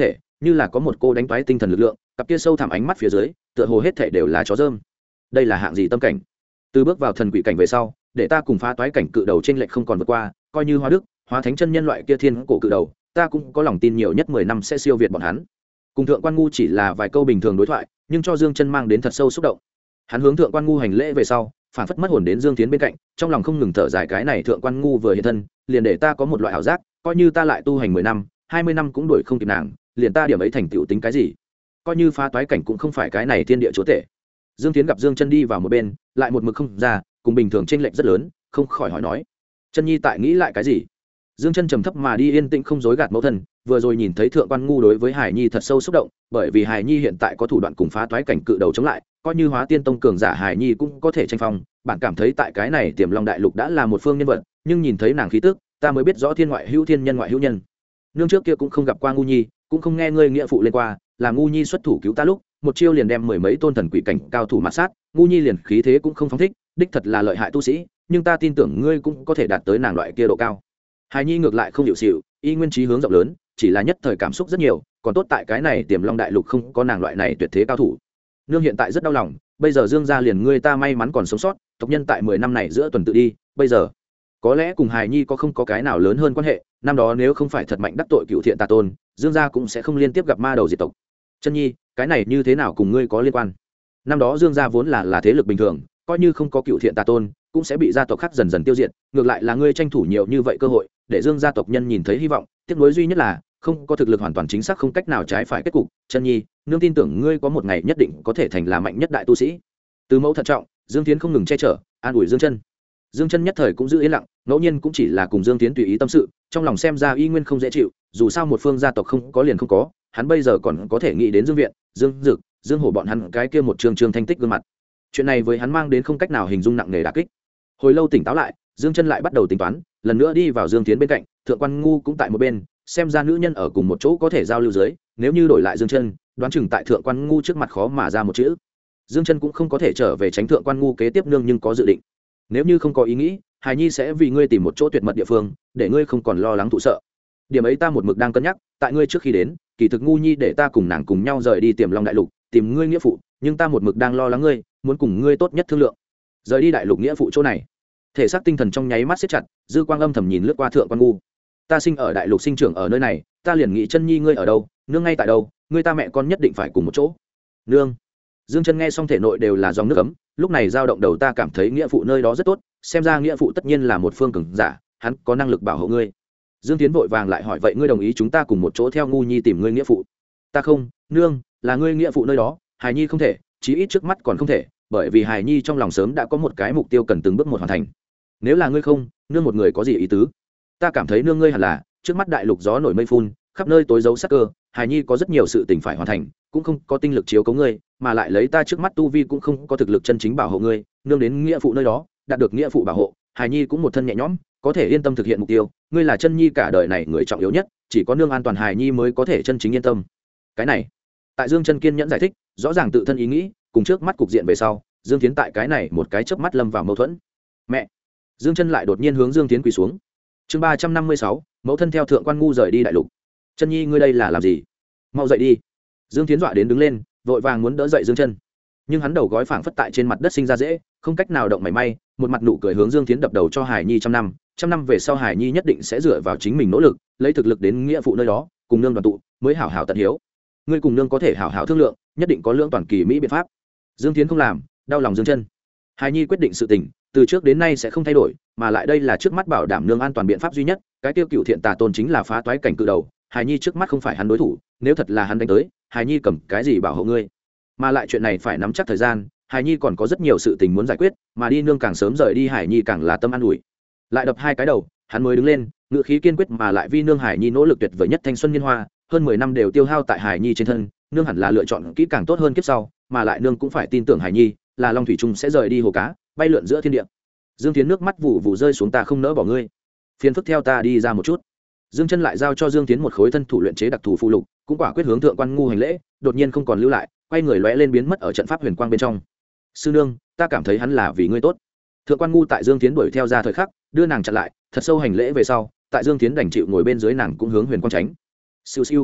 như là có một cô đánh toái tinh thần lực lượng, cặp kia sâu thẳm ánh mắt phía dưới tựa hồ hết thảy đều là chó dơm. Đây là hạng gì tâm cảnh? Từ bước vào thần quỷ cảnh về sau, để ta cùng phá toái cảnh cự đầu trên lệch không còn vượt qua, coi như Hóa Đức, Hóa Thánh chân nhân loại kia thiên cổ cự đầu, ta cũng có lòng tin nhiều nhất 10 năm sẽ siêu việt bọn hắn. Cùng Thượng Quan Ngu chỉ là vài câu bình thường đối thoại, nhưng cho Dương Chân mang đến thật sâu xúc động. Hắn hướng Thượng Quan Ngu hành lễ về sau, phản phất mất hồn đến Dương Tiến bên cạnh, trong lòng không ngừng thở dài, cái này Thượng Quan Ngu vừa hiện thân, liền để ta có một loại ảo giác, coi như ta lại tu hành 10 năm, 20 năm cũng đuổi không kịp nàng, liền ta điểm ấy thành tựu tính cái gì? Coi như phá toái cảnh cũng không phải cái này thiên địa chúa tể. Dương Tiến gặp Dương Chân đi vào một bên, lại một mực không ra, cùng bình thường chênh lệch rất lớn, không khỏi hỏi nói: "Chân nhi tại nghĩ lại cái gì?" Dương Chân trầm thấp mà đi, yên tĩnh không dối gạt mẫu thân, vừa rồi nhìn thấy Thượng Quan Ngu đối với Hải Nhi thật sâu xúc động, bởi vì Hải Nhi hiện tại có thủ đoạn cùng phá toái cảnh cự đầu chống lại, coi như Hóa Tiên Tông cường giả Hải Nhi cũng có thể tranh phong, bạn cảm thấy tại cái này Tiềm Long Đại Lục đã là một phương nhân vật, nhưng nhìn thấy nàng khí tức, ta mới biết rõ thiên ngoại hữu thiên, nhân ngoại hữu nhân. Nương trước kia cũng không gặp qua Ngu Nhi, cũng không nghe ngươi nghĩa phụ lên qua, là Ngu Nhi xuất thủ cứu ta lúc, một chiêu liền đem mười mấy tôn thần quỷ cảnh cao thủ mạt sát, Ngu Nhi liền khí thế cũng không phóng thích, đích thật là lợi hại tu sĩ, nhưng ta tin tưởng ngươi cũng có thể đạt tới nàng loại kia độ cao. Hải Nhi ngược lại không hiểu xịu, y nguyên trí hướng rộng lớn, chỉ là nhất thời cảm xúc rất nhiều, còn tốt tại cái này Tiềm Long Đại Lục không có nàng loại này tuyệt thế cao thủ. Nương hiện tại rất đau lòng, bây giờ Dương gia liền ngươi ta may mắn còn sống sót, tộc nhân tại 10 năm này giữa tuần tự đi, bây giờ có lẽ cùng Hải Nhi có không có cái nào lớn hơn quan hệ, năm đó nếu không phải thật mạnh đắc tội cựu thiện tà tôn, Dương gia cũng sẽ không liên tiếp gặp ma đầu diệt tộc. Chân nhi, cái này như thế nào cùng ngươi có liên quan? Năm đó Dương gia vốn là thế lực bình thường, coi như không có cựu thiện tà tôn, cũng sẽ bị gia tộc khác dần dần tiêu diệt, ngược lại là ngươi tranh thủ nhiều như vậy cơ hội, để Dương gia tộc nhân nhìn thấy hy vọng, tiếc nuối duy nhất là không có thực lực hoàn toàn chính xác, không cách nào trái phải kết cục. Chân nhi, nương tin tưởng ngươi có một ngày nhất định có thể thành là mạnh nhất đại tu sĩ. Từ mẫu thận trọng, Dương Tiến không ngừng che chở, an ủi Dương Chân. Dương Chân nhất thời cũng giữ yên lặng, ngẫu nhiên cũng chỉ là cùng Dương Tiến tùy ý tâm sự, trong lòng xem ra y nguyên không dễ chịu, dù sao một phương gia tộc không có liền không có, hắn bây giờ còn có thể nghĩ đến Dương Viện, Dương Dực, Dương Hổ bọn hắn cái kia một trường trường thanh tích gương mặt. Chuyện này với hắn mang đến không cách nào hình dung nặng nề đả kích. Hồi lâu tỉnh táo lại, Dương Chân lại bắt đầu tính toán, lần nữa đi vào Dương Tiến bên cạnh, Thượng Quan Ngu cũng tại một bên, xem ra nữ nhân ở cùng một chỗ có thể giao lưu dưới, nếu như đổi lại Dương Chân, đoán chừng tại Thượng Quan Ngu trước mặt khó mà ra một chữ. Dương Chân cũng không có thể trở về tránh Thượng Quan Ngu kế tiếp nương, nhưng có dự định. Nếu như không có ý nghĩ, Hải Nhi sẽ vì ngươi tìm một chỗ tuyệt mật địa phương, để ngươi không còn lo lắng thụ sợ. Điểm ấy ta một mực đang cân nhắc, tại ngươi trước khi đến, kỳ thực Ngu Nhi để ta cùng nàng cùng nhau rời đi Tiềm Long Đại Lục, tìm ngươi nghĩa phụ, nhưng ta một mực đang lo lắng ngươi, muốn cùng ngươi tốt nhất thương lượng. Rời đi Đại Lục nghĩa phụ chỗ này. Thể xác tinh thần trong nháy mắt siết chặt, dư quang âm thầm nhìn lướt qua Thượng Quan Ngu. Ta sinh ở Đại Lục, sinh trưởng ở nơi này, ta liền nghĩ Chân nhi ngươi ở đâu, nương ngay tại đâu, ngươi ta mẹ con nhất định phải cùng một chỗ. Nương. Dương Chân nghe xong thể nội đều là dòng nước ấm, lúc này dao động đầu, ta cảm thấy nghĩa phụ nơi đó rất tốt, xem ra nghĩa phụ tất nhiên là một phương cường giả, hắn có năng lực bảo hộ ngươi. Dương Tiến vội vàng lại hỏi, vậy ngươi đồng ý chúng ta cùng một chỗ theo Ngu Nhi tìm ngươi nghĩa phụ? Ta không, nương, là ngươi nghĩa phụ nơi đó, Hải Nhi không thể, chí ít trước mắt còn không thể, bởi vì Hải Nhi trong lòng sớm đã có một cái mục tiêu cần từng bước một hoàn thành. Nếu là ngươi không, nương một người có gì ý tứ? Ta cảm thấy nương ngươi hẳn là, trước mắt Đại Lục gió nổi mây phun, khắp nơi tối giấu sát cơ, Hải Nhi có rất nhiều sự tình phải hoàn thành, cũng không có tinh lực chiếu cố ngươi, mà lại lấy ta trước mắt tu vi cũng không có thực lực chân chính bảo hộ ngươi, nương đến nghĩa phụ nơi đó, đạt được nghĩa phụ bảo hộ, Hải Nhi cũng một thân nhẹ nhõm, có thể yên tâm thực hiện mục tiêu, ngươi là Chân nhi cả đời này người trọng yếu nhất, chỉ có nương an toàn Hải Nhi mới có thể chân chính yên tâm. Cái này, tại Dương Chân kiên nhẫn giải thích, rõ ràng tự thân ý nghĩ, cùng trước mắt cục diện về sau, Dương Tiến tại cái này một cái chớp mắt lâm vào mâu thuẫn. Mẹ! Dương Chân lại đột nhiên hướng Dương Tiến quỳ xuống. Chương 356, mẫu thân theo Thượng Quan Ngu rời đi Đại Lục. Chân nhi ngươi đây là làm gì? Mau dậy đi. Dương Tiến dọa đến đứng lên, vội vàng muốn đỡ dậy Dương Chân, nhưng hắn đầu gối phảng phất tại trên mặt đất sinh ra dễ, không cách nào động mảy may, một mặt nụ cười hướng Dương Tiến đập đầu cho Hải Nhi trăm năm về sau Hải Nhi nhất định sẽ dựa vào chính mình nỗ lực, lấy thực lực đến nghĩa phụ nơi đó, cùng nương đoàn tụ, mới hảo hảo tận hiếu. Ngươi cùng nương có thể hảo hảo thương lượng, nhất định có lưỡng toàn kỳ mỹ biện pháp. Dương Tiến không làm, đau lòng Dương Chân. Hải Nhi quyết định sự tình, từ trước đến nay sẽ không thay đổi, mà lại đây là trước mắt bảo đảm nương an toàn biện pháp duy nhất, cái tiêu cựu thiện tà tôn chính là phá toái cảnh cự đầu, Hải Nhi trước mắt không phải hắn đối thủ, nếu thật là hắn đánh tới, Hải Nhi cầm cái gì bảo hộ ngươi? Mà lại chuyện này phải nắm chắc thời gian, Hải Nhi còn có rất nhiều sự tình muốn giải quyết, mà đi nương càng sớm rời đi Hải Nhi càng là tâm an ủi. Lại đập hai cái đầu, hắn mới đứng lên, ngữ khí kiên quyết, mà lại vi nương Hải Nhi nỗ lực tuyệt vời nhất thanh xuân niên hoa, hơn 10 năm đều tiêu hao tại Hải Nhi trên thân, nương hẳn là lựa chọn kỹ càng tốt hơn kiếp sau, mà lại nương cũng phải tin tưởng Hải Nhi, là Long thủy trung sẽ rời đi hồ cá, bay lượn giữa thiên địa. Dương Tiến nước mắt vụ vụ rơi xuống, ta không nỡ bỏ ngươi, phiền phức theo ta đi ra một chút. Dương Chân lại giao cho Dương Tiến một khối thân thủ luyện chế đặc thù phụ lục, cũng quả quyết hướng Thượng Quan Ngu hành lễ, đột nhiên không còn lưu lại, quay người lóe lên biến mất ở trận pháp huyền quang bên trong. Sư nương, ta cảm thấy hắn là vì ngươi tốt. Thượng Quan Ngu tại Dương Tiến đuổi theo ra thời khắc, đưa nàng chặn lại, thật sâu hành lễ về sau, tại Dương Tiến đành chịu ngồi bên dưới nàng cũng hướng huyền quang tránh. Siêu siêu.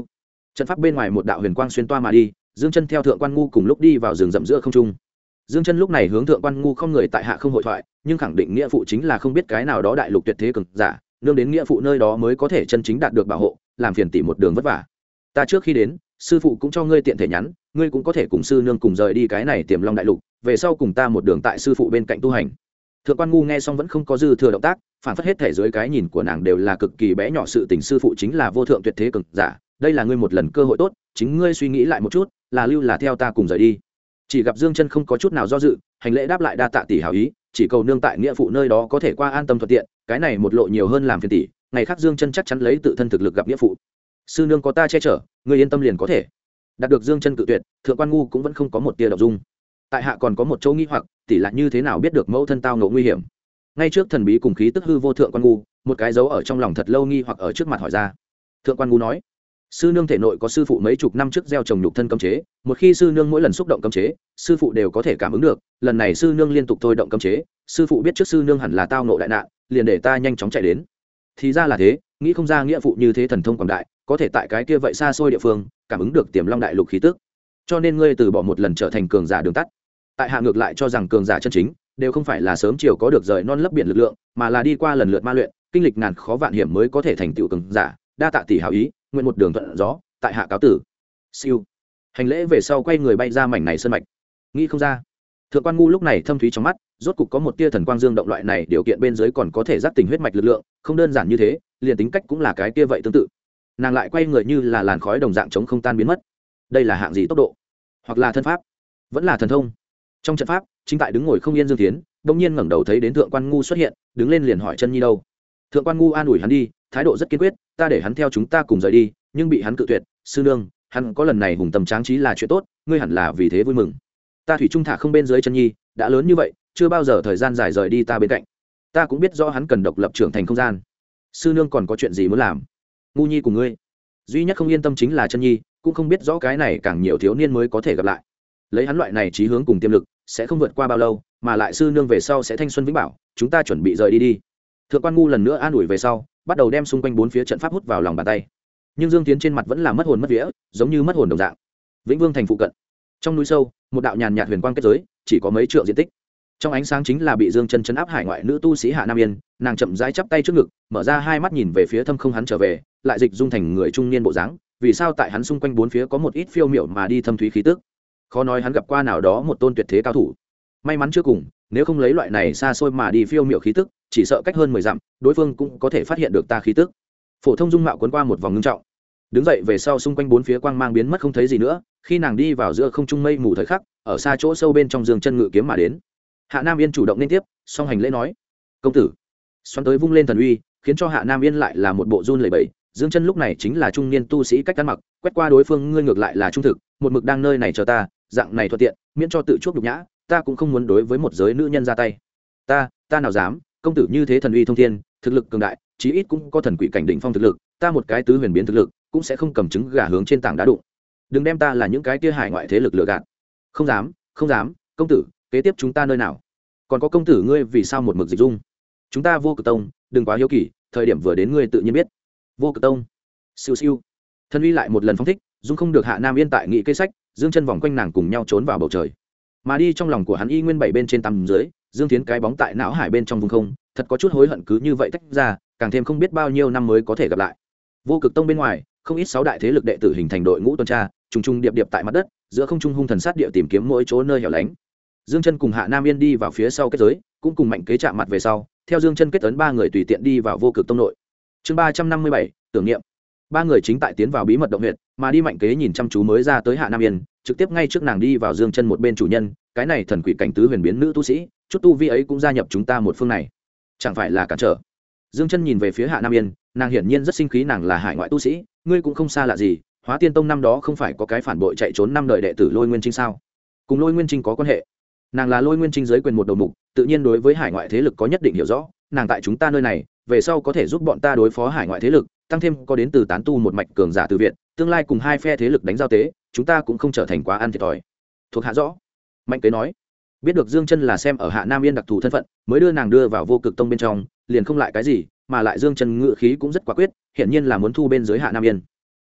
trận pháp bên ngoài một đạo huyền quang xuyên toa mà đi, Dương Chân theo thượng quan ngu cùng lúc đi vào rừng rậm giữa không trung. Dương Chân lúc này hướng thượng quan ngu không người tại hạ không hội thoại, nhưng khẳng định nghĩa phụ chính là không biết cái nào đó đại lục tuyệt thế cường giả, nương đến nghĩa phụ nơi đó mới có thể chân chính đạt được bảo hộ, làm phiền tỷ một đường vất vả. Ta trước khi đến, sư phụ cũng cho ngươi tiện thể nhắn, ngươi cũng có thể cùng sư nương cùng rời đi cái này Tiềm Long đại lục, về sau cùng ta một đường tại sư phụ bên cạnh tu hành. Thượng quan ngu nghe xong vẫn không có dư thừa động tác, phản phất hết thể dưới cái nhìn của nàng đều là cực kỳ bé nhỏ sự tình, sư phụ chính là vô thượng tuyệt thế cường giả, đây là ngươi một lần cơ hội tốt, chính ngươi suy nghĩ lại một chút, là lưu là theo ta cùng rời đi. Chỉ gặp Dương Chân không có chút nào do dự, hành lễ đáp lại đa tạ tỷ hảo ý, chỉ cầu nương tại nghĩa phụ nơi đó có thể qua an tâm thuận tiện, cái này một lộ nhiều hơn làm phiền tỷ, ngày khác Dương Chân chắc chắn lấy tự thân thực lực gặp nghĩa phụ. Sư nương có ta che chở, ngươi yên tâm liền có thể. Đạt được Dương Chân cự tuyệt, thượng quan ngu cũng vẫn không có một tia động dung. Tại hạ còn có một chỗ nghi hoặc, tỷ là như thế nào biết được mẫu thân tao ngộ nguy hiểm? Ngay trước thần bí cùng khí tức hư vô thượng quan ngu, một cái dấu ở trong lòng thật lâu nghi hoặc ở trước mặt hỏi ra. Thượng quan ngu nói: sư nương thể nội có sư phụ mấy chục năm trước gieo trồng nhục thân cấm chế, một khi sư nương mỗi lần xúc động cấm chế, sư phụ đều có thể cảm ứng được, lần này sư nương liên tục thôi động cấm chế, sư phụ biết trước sư nương hẳn là tao ngộ đại nạn, liền để ta nhanh chóng chạy đến. Thì ra là thế, nghĩ không ra nghĩa phụ như thế thần thông quảng đại, có thể tại cái kia vậy xa xôi địa phương cảm ứng được Tiềm Long đại lục khí tức, cho nên ngươi từ bỏ một lần trở thành cường giả đường tắt. Tại hạ ngược lại cho rằng cường giả chân chính đều không phải là sớm chiều có được rời non lấp biển lực lượng, mà là đi qua lần lượt ma luyện, kinh lịch ngàn khó vạn hiểm mới có thể thành tựu cường giả. Đa tạ tỷ hảo ý, nguyện một đường thuận gió, tại hạ cáo tử. Siêu. Hành lễ về sau quay người bay ra mảnh này sơn mạch. Nghĩ không ra, thượng quan ngu lúc này thâm thúy trong mắt, rốt cục có một tia thần quang dương động, loại này điều kiện bên dưới còn có thể giác tình huyết mạch lực lượng, không đơn giản như thế, liền tính cách cũng là cái tia vậy tương tự. Nàng lại quay người như là làn khói đồng dạng chống không tan biến mất. Đây là hạng gì tốc độ? Hoặc là thân pháp, vẫn là thần thông? Trong trận pháp, chính tại đứng ngồi không yên Dương Tiến, đột nhiên ngẩng đầu thấy đến thượng quan ngu xuất hiện, đứng lên liền hỏi Chân Nhi đâu. Thượng quan ngu an ủi hắn đi, thái độ rất kiên quyết, ta để hắn theo chúng ta cùng rời đi, nhưng bị hắn cự tuyệt. Sư nương, hắn có lần này hùng tâm tráng trí là chuyện tốt, ngươi hẳn là vì thế vui mừng. Ta thủy trung thả không bên dưới Chân Nhi, đã lớn như vậy, chưa bao giờ thời gian dài rời đi ta bên cạnh. Ta cũng biết rõ hắn cần độc lập trưởng thành không gian. Sư nương còn có chuyện gì muốn làm? Ngu nhi cùng ngươi. Duy nhất không yên tâm chính là Chân Nhi, cũng không biết rõ cái này càng nhiều thiếu niên mới có thể gặp lại. Lấy hắn loại này trí hướng cùng tiềm lực, sẽ không vượt qua bao lâu, mà lại sư nương về sau sẽ thanh xuân vĩnh bảo, chúng ta chuẩn bị rời đi đi. Thượng quan ngu lần nữa an ủi về sau, bắt đầu đem xung quanh bốn phía trận pháp hút vào lòng bàn tay. Nhưng Dương Tiến trên mặt vẫn là mất hồn mất vía, giống như mất hồn đồng dạng. Vĩnh Vương thành phụ cận, trong núi sâu, một đạo nhàn nhạt huyền quang kết giới, chỉ có mấy trượng diện tích. Trong ánh sáng chính là bị Dương Chân chấn áp hải ngoại nữ tu sĩ Hạ Nam Yên, nàng chậm rãi chắp tay trước ngực, mở ra hai mắt nhìn về phía thâm không hắn trở về, lại dịch dung thành người trung niên bộ dáng, vì sao tại hắn xung quanh bốn phía có một ít phiêu miểu mà đi thâm thúy khí tức. Khó nói hắn gặp qua nào đó một tôn tuyệt thế cao thủ. May mắn chưa cùng, nếu không lấy loại này xa xôi mà đi phiêu miểu khí tức, chỉ sợ cách hơn 10 dặm, đối phương cũng có thể phát hiện được ta khí tức. Phổ thông dung mạo cuốn qua một vòng ngưng trọng. Đứng dậy về sau xung quanh bốn phía quang mang biến mất không thấy gì nữa, khi nàng đi vào giữa không trung mây mù thời khắc, ở xa chỗ sâu bên trong Dương Chân ngự kiếm mà đến. Hạ Nam Yên chủ động nên tiếp, song hành lễ nói: "Công tử." Xoắn tới vung lên thần uy, khiến cho Hạ Nam Yên lại là một bộ run lẩy bẩy. Dương Chân lúc này chính là trung niên tu sĩ cách ăn mặc, quét qua đối phương ngươi ngược lại là trung thực, một mực đang nơi này chờ ta, dạng này thuận tiện, miễn cho tự chuốc nhục nhã, ta cũng không muốn đối với một giới nữ nhân ra tay. Ta nào dám, công tử như thế thần uy thông thiên, thực lực cường đại, chí ít cũng có thần quỷ cảnh đỉnh phong thực lực, ta một cái tứ huyền biến thực lực, cũng sẽ không cầm trứng gà hướng trên tảng đá đụng. Đừng đem ta là những cái kia hải ngoại thế lực lừa gạt. Không dám, công tử, kế tiếp chúng ta nơi nào? Còn có công tử ngươi vì sao một mực dịch dung? Chúng ta Vô Cực Tông, đừng quá hiếu kỳ, thời điểm vừa đến ngươi tự nhiên biết. Vô Cực Tông. Siêu siêu. Thần uy lại một lần phóng thích, dung không được Hạ Nam Yên tại nghị cây sách, Dương Chân vòng quanh nàng cùng nhau trốn vào bầu trời. Mà đi trong lòng của hắn y nguyên bảy bên trên tầm dưới, Dương Tiến cái bóng tại não hải bên trong vùng không, thật có chút hối hận cứ như vậy tách ra, càng thêm không biết bao nhiêu năm mới có thể gặp lại. Vô Cực Tông bên ngoài, không ít 6 đại thế lực đệ tử hình thành đội ngũ tuần tra, trùng trùng điệp điệp tại mặt đất, giữa không trung hung thần sát địa tìm kiếm mỗi chỗ nơi hẻo lánh. Dương Chân cùng Hạ Nam Yên đi vào phía sau kết giới, cũng cùng Mạnh Kế chạm mặt về sau, theo Dương Chân kết ấn ba người tùy tiện đi vào Vô Cực Tông nội. Chương 357, tưởng niệm. Ba người chính tại tiến vào bí mật động huyệt, mà đi Mạnh Kế nhìn chăm chú mới ra tới Hạ Nam Yên, trực tiếp ngay trước nàng đi vào Dương Chân một bên chủ nhân, cái này thần quỷ cảnh tứ huyền biến nữ tu sĩ, chút tu vi ấy cũng gia nhập chúng ta một phương này, chẳng phải là cản trở? Dương Chân nhìn về phía Hạ Nam Yên, nàng hiển nhiên rất sinh khí, nàng là hải ngoại tu sĩ, ngươi cũng không xa lạ gì, Hóa Tiên Tông năm đó không phải có cái phản bội chạy trốn 5 đời đệ tử Lôi Nguyên Trinh sao? Cùng Lôi Nguyên Trinh có quan hệ. Nàng là Lôi Nguyên Trinh dưới quyền một đầu mục, tự nhiên đối với hải ngoại thế lực có nhất định hiểu rõ, nàng tại chúng ta nơi này, về sau có thể giúp bọn ta đối phó hải ngoại thế lực, tăng thêm có đến từ tán tu một mạch cường giả từ viện, tương lai cùng hai phe thế lực đánh giao tế, chúng ta cũng không trở thành quá ăn thiệt thòi. Thuộc hạ rõ. Mạnh Kế nói. Biết được Dương Chân là xem ở Hạ Nam Yên đặc thù thân phận, mới đưa nàng đưa vào Vô Cực Tông bên trong, liền không lại cái gì, mà lại Dương Chân ngự khí cũng rất quả quyết, hiển nhiên là muốn thu bên dưới Hạ Nam Yên.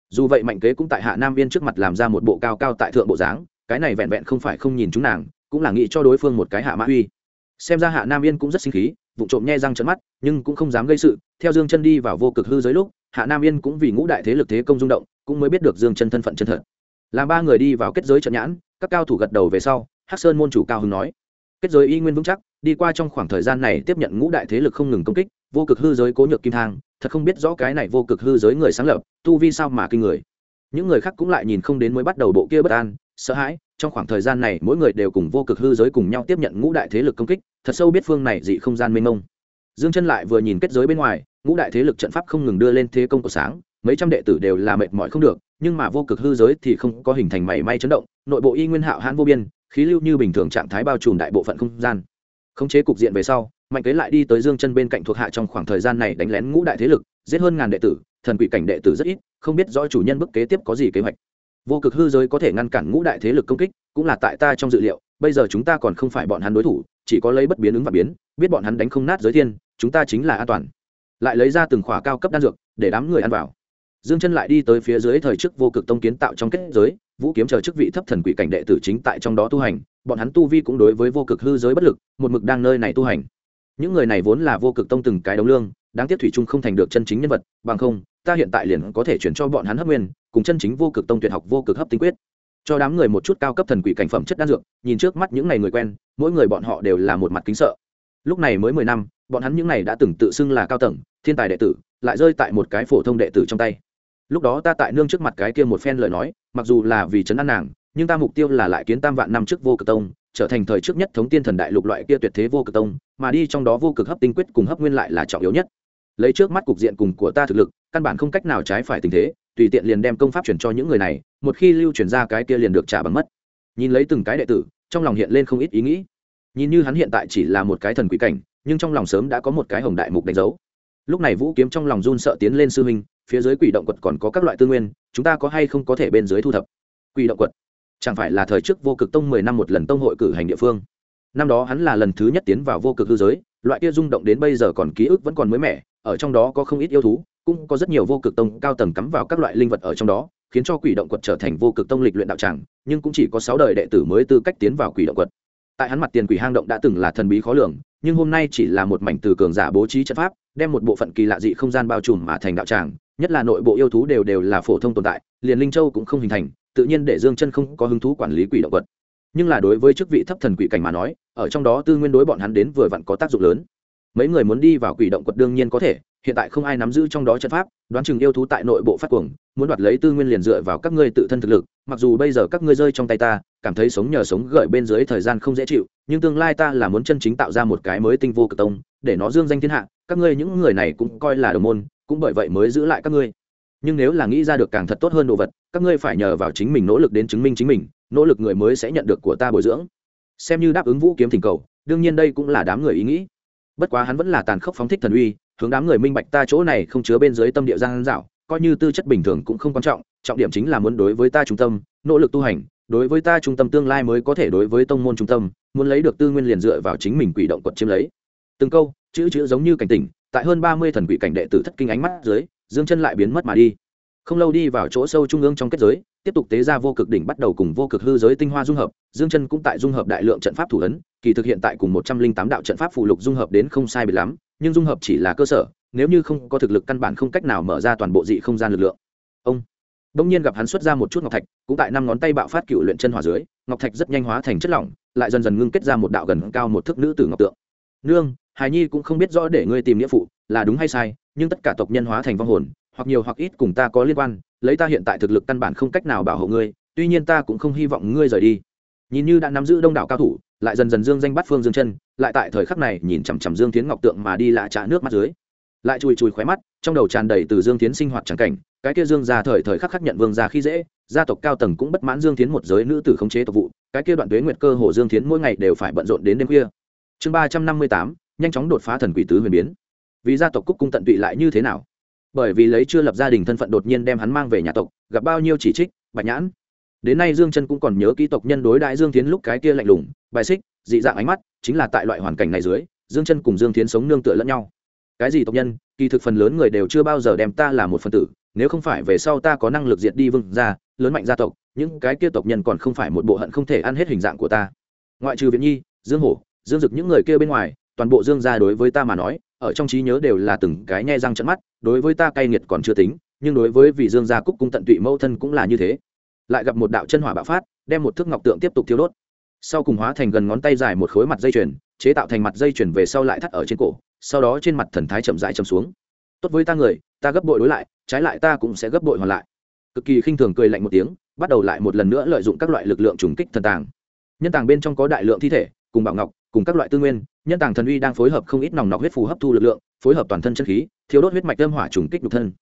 dù vậy mạnh kế cũng tại Hạ Nam Yên trước mặt làm ra một bộ cao cao tại thượng bộ dáng, cái này vẹn vẹn không phải không nhìn chúng nàng, cũng là nghĩ cho đối phương một cái hạ mã uy. Xem ra Hạ Nam Yên cũng rất sinh khí, vụ trộm nhe răng trợn mắt, nhưng cũng không dám gây sự. Theo Dương Chân đi vào vô cực hư giới lúc, Hạ Nam Yên cũng vì ngũ đại thế lực thế công rung động, cũng mới biết được Dương Chân thân phận chân thật. Làm ba người đi vào kết giới trận nhãn, các cao thủ gật đầu về sau, Hắc Sơn môn chủ Cao Hưng nói: kết giới y nguyên vững chắc, đi qua trong khoảng thời gian này tiếp nhận ngũ đại thế lực không ngừng công kích, vô cực hư giới cố nhược kim thang, thật không biết rõ cái này vô cực hư giới người sáng lập, tu vi sao mà kinh người. Những người khác cũng lại nhìn không đến mới bắt đầu bộ kia bất an, sợ hãi, trong khoảng thời gian này mỗi người đều cùng vô cực hư giới cùng nhau tiếp nhận ngũ đại thế lực công kích, thật sâu biết phương này dị không gian mênh mông. Dương Chân lại vừa nhìn kết giới bên ngoài, ngũ đại thế lực trận pháp không ngừng đưa lên thế công của sáng, mấy trăm đệ tử đều là mệt mỏi không được, nhưng mà vô cực hư giới thì không có hình thành mảy may chấn động, nội bộ y nguyên hạo hãn vô biên, khí lưu như bình thường trạng thái bao trùm đại bộ phận không gian. Khống chế cục diện về sau, Mạnh Kế lại đi tới Dương Chân bên cạnh thuộc hạ trong khoảng thời gian này đánh lén ngũ đại thế lực, giết hơn ngàn đệ tử, thần quỷ cảnh đệ tử rất ít, không biết rõ chủ nhân bước kế tiếp có gì kế hoạch. Vô cực hư giới có thể ngăn cản ngũ đại thế lực công kích, cũng là tại ta trong dự liệu, bây giờ chúng ta còn không phải bọn hắn đối thủ, chỉ có lấy bất biến ứng và biến, biết bọn hắn đánh không nát giới thiên, chúng ta chính là an toàn. Lại lấy ra từng khỏa cao cấp đan dược để đám người ăn vào. Dương Chân lại đi tới phía dưới thời trước vô cực tông kiến tạo trong kết giới, vũ kiếm chờ chức vị thấp thần quỷ cảnh đệ tử chính tại trong đó tu hành, bọn hắn tu vi cũng đối với vô cực hư giới bất lực, một mực đang nơi này tu hành. Những người này vốn là vô cực tông từng cái đống lương, đáng tiếc thủy chung không thành được chân chính nhân vật, bằng không, ta hiện tại liền có thể chuyển cho bọn hắn hấp nguyên, cùng chân chính vô cực tông tuyệt học vô cực hấp tinh quyết. Cho đám người một chút cao cấp thần quỷ cảnh phẩm chất đan dược, nhìn trước mắt những này người quen, mỗi người bọn họ đều là một mặt kính sợ. Lúc này mới 10 năm, bọn hắn những này đã từng tự xưng là cao tầng, thiên tài đệ tử, lại rơi tại một cái phổ thông đệ tử trong tay. Lúc đó ta tại nương trước mặt cái kia một phen lời nói, mặc dù là vì trấn an nàng, nhưng ta mục tiêu là lại kiến tam vạn năm trước vô cực tông, trở thành thời trước nhất thống tiên thần đại lục loại kia tuyệt thế vô cực tông, mà đi trong đó vô cực hấp tinh quyết cùng hấp nguyên lại là trọng yếu nhất. Lấy trước mắt cục diện cùng của ta thực lực, căn bản không cách nào trái phải tình thế, tùy tiện liền đem công pháp chuyển cho những người này, một khi lưu truyền ra cái kia liền được trả bằng mất. Nhìn lấy từng cái đệ tử, trong lòng hiện lên không ít ý nghĩ. Nhìn như hắn hiện tại chỉ là một cái thần quỷ cảnh, nhưng trong lòng sớm đã có một cái hồng đại mục đánh dấu. Lúc này Vũ Kiếm trong lòng run sợ tiến lên sư huynh, phía dưới quỷ động quật còn có các loại tư nguyên, chúng ta có hay không có thể bên dưới thu thập. Quỷ động quật chẳng phải là thời trước vô cực tông 10 năm một lần tông hội cử hành địa phương. Năm đó hắn là lần thứ nhất tiến vào vô cực hư giới, loại kia rung động đến bây giờ còn ký ức vẫn còn mới mẻ, ở trong đó có không ít yêu thú, cũng có rất nhiều vô cực tông cao tầng cắm vào các loại linh vật ở trong đó, khiến cho quỷ động quật trở thành vô cực tông lịch luyện đạo tràng, nhưng cũng chỉ có 6 đời đệ tử mới tư cách tiến vào quỷ động quật. Tại hắn mặt tiền quỷ hang động đã từng là thần bí khó lường, nhưng hôm nay chỉ là một mảnh từ cường giả bố trí trận pháp, đem một bộ phận kỳ lạ dị không gian bao trùm mà thành đạo tràng, nhất là nội bộ yêu thú đều là phổ thông tồn tại, liền linh châu cũng không hình thành, tự nhiên để Dương Chân không có hứng thú quản lý quỷ động quật. Nhưng là đối với chức vị thấp thần quỷ cảnh mà nói, ở trong đó tư nguyên đối bọn hắn đến vừa vặn có tác dụng lớn. Mấy người muốn đi vào quỷ động quật đương nhiên có thể, hiện tại không ai nắm giữ trong đó trận pháp, đoán chừng yêu thú tại nội bộ phát cuồng, muốn đoạt lấy tư nguyên liền dựa vào các ngươi tự thân thực lực, mặc dù bây giờ các ngươi rơi trong tay ta, cảm thấy sống nhờ sống gợi bên dưới thời gian không dễ chịu, nhưng tương lai ta là muốn chân chính tạo ra một cái mới tinh vô cực tông, để nó dương danh thiên hạ, các ngươi những người này cũng coi là đồng môn, cũng bởi vậy mới giữ lại các ngươi. Nhưng nếu là nghĩ ra được càng thật tốt hơn đồ vật, các ngươi phải nhờ vào chính mình nỗ lực đến chứng minh chính mình, nỗ lực người mới sẽ nhận được của ta bồi dưỡng. Xem như đáp ứng Vũ Kiếm thỉnh cầu, đương nhiên đây cũng là đám người ý nghĩ. Bất quá hắn vẫn là tàn khốc phóng thích thần uy, hướng đám người minh bạch ta chỗ này không chứa bên dưới tâm địa gian dảo, coi như tư chất bình thường cũng không quan trọng, trọng điểm chính là muốn đối với ta trung tâm, nỗ lực tu hành, đối với ta trung tâm tương lai mới có thể đối với tông môn trung tâm, muốn lấy được tư nguyên liền dựa vào chính mình quỷ động quật chiếm lấy. Từng câu, chữ giống như cảnh tỉnh, tại hơn 30 thần quỷ cảnh đệ tử thất kinh ánh mắt dưới, Dương Chân lại biến mất mà đi. Không lâu đi vào chỗ sâu trung ương trong kết giới, tiếp tục tế ra vô cực đỉnh bắt đầu cùng vô cực hư giới tinh hoa dung hợp, Dương Chân cũng tại dung hợp đại lượng trận pháp thủ ấn, kỳ thực hiện tại cùng 108 đạo trận pháp phụ lục dung hợp đến không sai biệt lắm, nhưng dung hợp chỉ là cơ sở, nếu như không có thực lực căn bản không cách nào mở ra toàn bộ dị không gian lực lượng. Ông đông nhiên gặp hắn xuất ra một chút ngọc thạch, cũng tại 5 ngón tay bạo phát cựu luyện chân hỏa dưới, ngọc thạch rất nhanh hóa thành chất lỏng, lại dần dần ngưng kết ra một đạo gần cao một thước nữ tử ngọc tượng. Nương, hài nhi cũng không biết rõ để ngươi tìm nghĩa phụ là đúng hay sai, nhưng tất cả tộc nhân hóa thành vong hồn, hoặc nhiều hoặc ít cùng ta có liên quan, lấy ta hiện tại thực lực căn bản không cách nào bảo hộ ngươi, tuy nhiên ta cũng không hy vọng ngươi rời đi. Nhìn như đã nắm giữ đông đảo cao thủ, lại dần dần dương danh bát phương Dương Chân, lại tại thời khắc này nhìn chằm chằm Dương Thiến ngọc tượng mà đi lạ chả nước mắt dưới, lại chùi chùi khóe mắt, trong đầu tràn đầy từ Dương Thiến sinh hoạt chẳng cảnh, cái kia Dương gia thời khắc khắc nhận vương gia khi dễ, gia tộc cao tầng cũng bất mãn Dương Thiến một giới nữ tử khống chế tộc vụ, cái kia đoạn tuế nguyệt cơ hồ Dương Thiến mỗi ngày đều phải bận rộn đến đêm khuya. Chương 358, nhanh chóng đột phá thần quỷ tứ huyền biến. Vì gia tộc cúc cung tận tụy lại như thế nào? Bởi vì lấy chưa lập gia đình thân phận đột nhiên đem hắn mang về nhà tộc, gặp bao nhiêu chỉ trích, bạch nhãn. Đến nay Dương Chân cũng còn nhớ kỹ tộc nhân đối đãi Dương Thiến lúc cái kia lạnh lùng, bài xích, dị dạng ánh mắt, chính là tại loại hoàn cảnh này dưới, Dương Chân cùng Dương Thiến sống nương tựa lẫn nhau. Cái gì tộc nhân, kỳ thực phần lớn người đều chưa bao giờ đem ta là một phần tử, nếu không phải về sau ta có năng lực diệt đi vương gia lớn mạnh gia tộc, những cái kia tộc nhân còn không phải một bộ hận không thể ăn hết hình dạng của ta. Ngoại trừ Viễn Nhi, Dương Hổ, Dương Dực những người kia bên ngoài, toàn bộ Dương gia đối với ta mà nói, ở trong trí nhớ đều là từng cái nhe răng trợn mắt, đối với ta cay nghiệt còn chưa tính, nhưng đối với vị Dương gia Cúc cung tận tụy mẫu thân cũng là như thế. Lại gặp một đạo chân hỏa bạo phát, đem một thước ngọc tượng tiếp tục thiêu đốt. Sau cùng hóa thành gần ngón tay dài một khối mặt dây chuyền, chế tạo thành mặt dây chuyền về sau lại thắt ở trên cổ, sau đó trên mặt thần thái chậm rãi chầm xuống. Tốt với ta người, ta gấp bội đối lại, trái lại ta cũng sẽ gấp bội hoàn lại. Cực kỳ khinh thường cười lạnh một tiếng, bắt đầu lại một lần nữa lợi dụng các loại lực lượng trùng kích thần tàng. Nhân tàng bên trong có đại lượng thi thể cùng bảo ngọc cùng các loại tư nguyên, nhân tàng thần uy đang phối hợp không ít nòng nọc huyết phù hấp thu lực lượng, phối hợp toàn thân chân khí, thiếu đốt huyết mạch âm hỏa trùng kích nhục thân.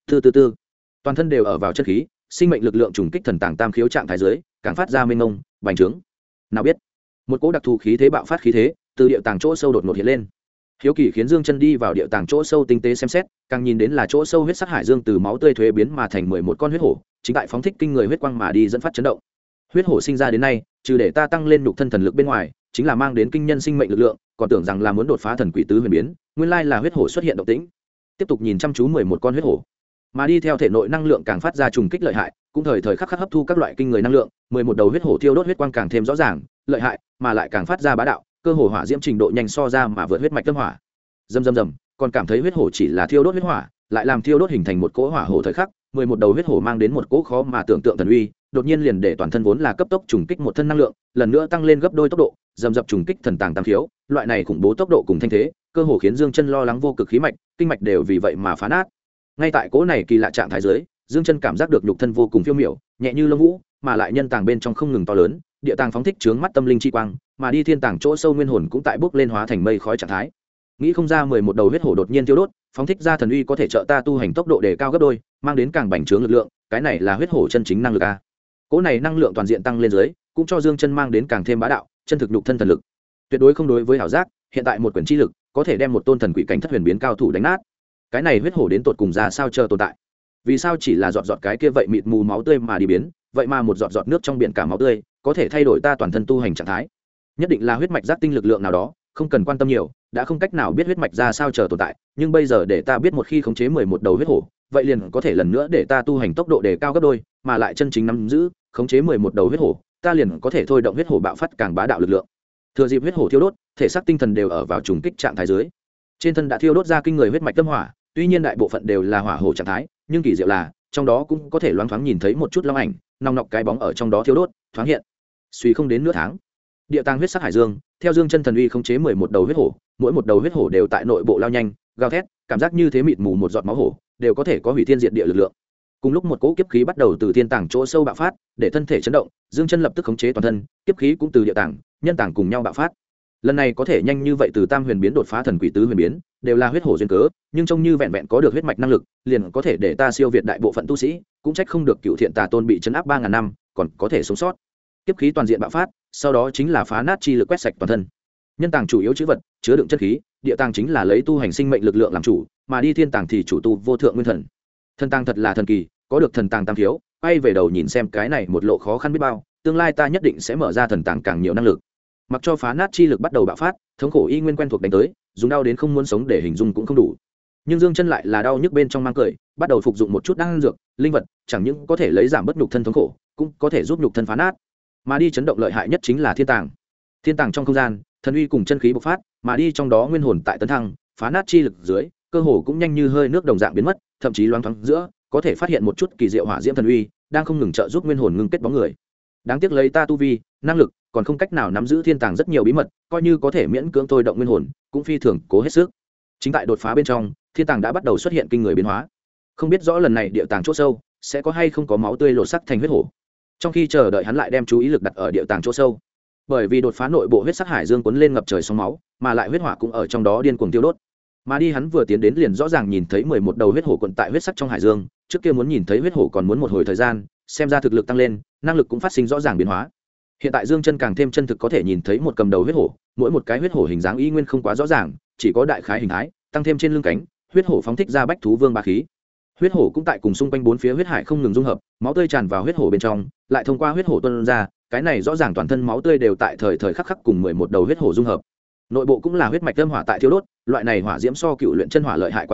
Từ toàn thân đều ở vào chân khí, sinh mệnh lực lượng trùng kích thần tàng tam khiếu trạng thái dưới, càng phát ra mênh mông, bành trướng. Nào biết, một cỗ đặc thù khí thế bạo phát khí thế, từ địa tàng chỗ sâu đột ngột hiện lên. Hiếu kỳ khiến Dương Chân đi vào địa tàng chỗ sâu tinh tế xem xét, càng nhìn đến là chỗ sâu huyết sắc hải dương từ máu tươi thuế biến mà thành 11 con huyết hổ, chính tại phóng thích kinh người huyết quang mà đi dẫn phát chấn động. Huyết hổ sinh ra đến nay, trừ để ta tăng lên nhục thân thần lực bên ngoài, chính là mang đến kinh nhân sinh mệnh lực lượng, còn tưởng rằng là muốn đột phá thần quỷ tứ huyền biến, nguyên lai là huyết hổ xuất hiện động tĩnh. Tiếp tục nhìn chăm chú 11 con huyết hổ, mà đi theo thể nội năng lượng càng phát ra trùng kích lợi hại, cũng thời thời khắc khắc hấp thu các loại kinh người năng lượng, 11 đầu huyết hổ thiêu đốt huyết quang càng thêm rõ ràng, lợi hại, mà lại càng phát ra bá đạo, cơ hồ hỏa diễm trình độ nhanh so ra mà vượt huyết mạch tâm hỏa. Rầm, còn cảm thấy huyết hổ chỉ là thiêu đốt huyết hỏa, lại làm thiêu đốt hình thành một cỗ hỏa hổ thời khắc, 11 đầu huyết hổ mang đến một cỗ khó mà tưởng tượng thần uy, đột nhiên liền để toàn thân vốn là cấp tốc trùng kích một thân năng lượng, lần nữa tăng lên gấp đôi tốc độ, dầm dập trùng kích thần tàng tam khiếu, loại này khủng bố tốc độ cùng thanh thế, cơ hồ khiến Dương Chân lo lắng vô cực khí mạch, kinh mạch đều vì vậy mà phá nát. Ngay tại cỗ này kỳ lạ trạng thái dưới, Dương Chân cảm giác được nhục thân vô cùng phiêu miểu, nhẹ như lông vũ, mà lại nhân tàng bên trong không ngừng to lớn, địa tàng phóng thích chướng mắt tâm linh chi quang, mà đi thiên tàng chỗ sâu nguyên hồn cũng tại bốc lên hóa thành mây khói trạng thái. Nghĩ không ra 11 đầu huyết hổ đột nhiên tiêu đốt, phóng thích ra thần uy có thể trợ ta tu hành tốc độ đề cao gấp đôi, mang đến càng bành trướng lực lượng, cái này là huyết hổ chân chính năng lực a. Cỗ này năng lượng toàn diện tăng lên dưới, cũng cho Dương Chân mang đến càng thêm bá đạo, chân thực nhục thân thần lực. Tuyệt đối không đối với ảo giác, hiện tại một quyền chi lực, có thể đem một tôn thần quỷ cảnh thất huyền biến cao thủ đánh nát. Cái này huyết hổ đến tột cùng ra sao chờ tồn tại? Vì sao chỉ là giọt giọt cái kia vậy mịt mù máu tươi mà đi biến, vậy mà một giọt giọt nước trong biển cả máu tươi, có thể thay đổi ta toàn thân tu hành trạng thái. Nhất định là huyết mạch giác tinh lực lượng nào đó, không cần quan tâm nhiều, đã không cách nào biết huyết mạch ra sao chờ tồn tại, nhưng bây giờ để ta biết một khi khống chế 11 đầu huyết hổ, vậy liền có thể lần nữa để ta tu hành tốc độ đề cao gấp đôi, mà lại chân chính nắm giữ, khống chế 11 đầu huyết hổ, ta liền có thể thôi động huyết hổ bạo phát càng bá đạo lực lượng. Thừa dịp huyết hổ thiêu đốt, thể xác tinh thần đều ở vào trùng kích trạng thái dưới. Trên thân đã thiêu đốt ra kinh người huyết mạch tâm hỏa, tuy nhiên đại bộ phận đều là hỏa hổ trạng thái, nhưng kỳ diệu là, trong đó cũng có thể loáng thoáng nhìn thấy một chút long ảnh, nòng nọc cái bóng ở trong đó thiêu đốt, thoáng hiện. Suy không đến nửa tháng, địa tàng huyết sắc hải dương, theo Dương Chân thần uy khống chế 11 đầu huyết hổ, mỗi một đầu huyết hổ đều tại nội bộ lao nhanh, gào thét, cảm giác như thế mịt mù một giọt máu hổ, đều có thể có hủy thiên diệt địa lực lượng. Cùng lúc một cỗ kiếp khí bắt đầu từ thiên tàng chỗ sâu bạo phát, để thân thể chấn động, Dương Chân lập tức khống chế toàn thân, kiếp khí cũng từ địa tàng, nhân tàng cùng nhau bạo phát. Lần này có thể nhanh như vậy từ tam huyền biến đột phá thần quỷ tứ huyền biến, đều là huyết hổ duyên cớ, nhưng trông như vẹn vẹn có được huyết mạch năng lực, liền có thể để ta siêu việt đại bộ phận tu sĩ, cũng trách không được Cựu Thiện Tà Tôn bị trấn áp 3000 năm, còn có thể sống sót. Kiếp khí toàn diện bạo phát, sau đó chính là phá nát chi lực quét sạch toàn thân. Nhân tàng chủ yếu chứa vật, chứa đựng chân khí, địa tàng chính là lấy tu hành sinh mệnh lực lượng làm chủ, mà đi thiên tàng thì chủ tu vô thượng nguyên thần. Thần tàng thật là thần kỳ, có được thần tàng tam thiếu, quay về đầu nhìn xem cái này một lộ khó khăn biết bao, tương lai ta nhất định sẽ mở ra thần tàng càng nhiều năng lực. Mặc cho phá nát chi lực bắt đầu bạo phát, thống khổ y nguyên quen thuộc đánh tới, dùng đau đến không muốn sống để hình dung cũng không đủ. Nhưng Dương Chân lại là đau nhức bên trong mang cười, bắt đầu phục dụng một chút đan dược, linh vật, chẳng những có thể lấy giảm bất nhục thân thống khổ, cũng có thể giúp nhục thân phá nát. Mà đi chấn động lợi hại nhất chính là thiên tàng. Thiên tàng trong không gian, thần uy cùng chân khí bộc phát, mà đi trong đó nguyên hồn tại tấn thăng, phá nát chi lực dưới, cơ hồ cũng nhanh như hơi nước đồng dạng biến mất, thậm chí loáng thoáng giữa, có thể phát hiện một chút kỳ diệu hỏa diễm thần uy, đang không ngừng trợ giúp nguyên hồn ngưng kết bóng người. Đáng tiếc lấy ta tu vi, năng lực, còn không cách nào nắm giữ thiên tàng rất nhiều bí mật, coi như có thể miễn cưỡng thôi động nguyên hồn, cũng phi thường cố hết sức. Chính tại đột phá bên trong, thiên tàng đã bắt đầu xuất hiện kinh người biến hóa. Không biết rõ lần này địa tàng chỗ sâu sẽ có hay không có máu tươi lột sắc thành huyết hổ. Trong khi chờ đợi hắn lại đem chú ý lực đặt ở địa tàng chỗ sâu, bởi vì đột phá nội bộ huyết sắc hải dương cuốn lên ngập trời sóng máu, mà lại huyết hỏa cũng ở trong đó điên cuồng tiêu đốt. Mà đi hắn vừa tiến đến liền rõ ràng nhìn thấy 11 đầu huyết hổ quận tại huyết sắc trong hải dương, trước kia muốn nhìn thấy huyết hổ còn muốn một hồi thời gian, xem ra thực lực tăng lên, năng lực cũng phát sinh rõ ràng biến hóa. Hiện tại Dương Chân càng thêm chân thực có thể nhìn thấy một cầm đầu huyết hổ, mỗi một cái huyết hổ hình dáng y nguyên không quá rõ ràng, chỉ có đại khái hình thái, tăng thêm trên lưng cánh, huyết hổ phóng thích ra bách thú vương bá khí. Huyết hổ cũng tại cùng xung quanh bốn phía huyết hải không ngừng dung hợp, máu tươi tràn vào huyết hổ bên trong, lại thông qua huyết hổ tuôn ra, cái này rõ ràng toàn thân máu tươi đều tại thời thời khắc khắc cùng 11 đầu huyết hổ dung hợp. Nội bộ cũng là huyết mạch âm hỏa tại thiêu đốt, loại này hỏa diễm so cựu luyện chân hỏa lợi hại quá nhiều,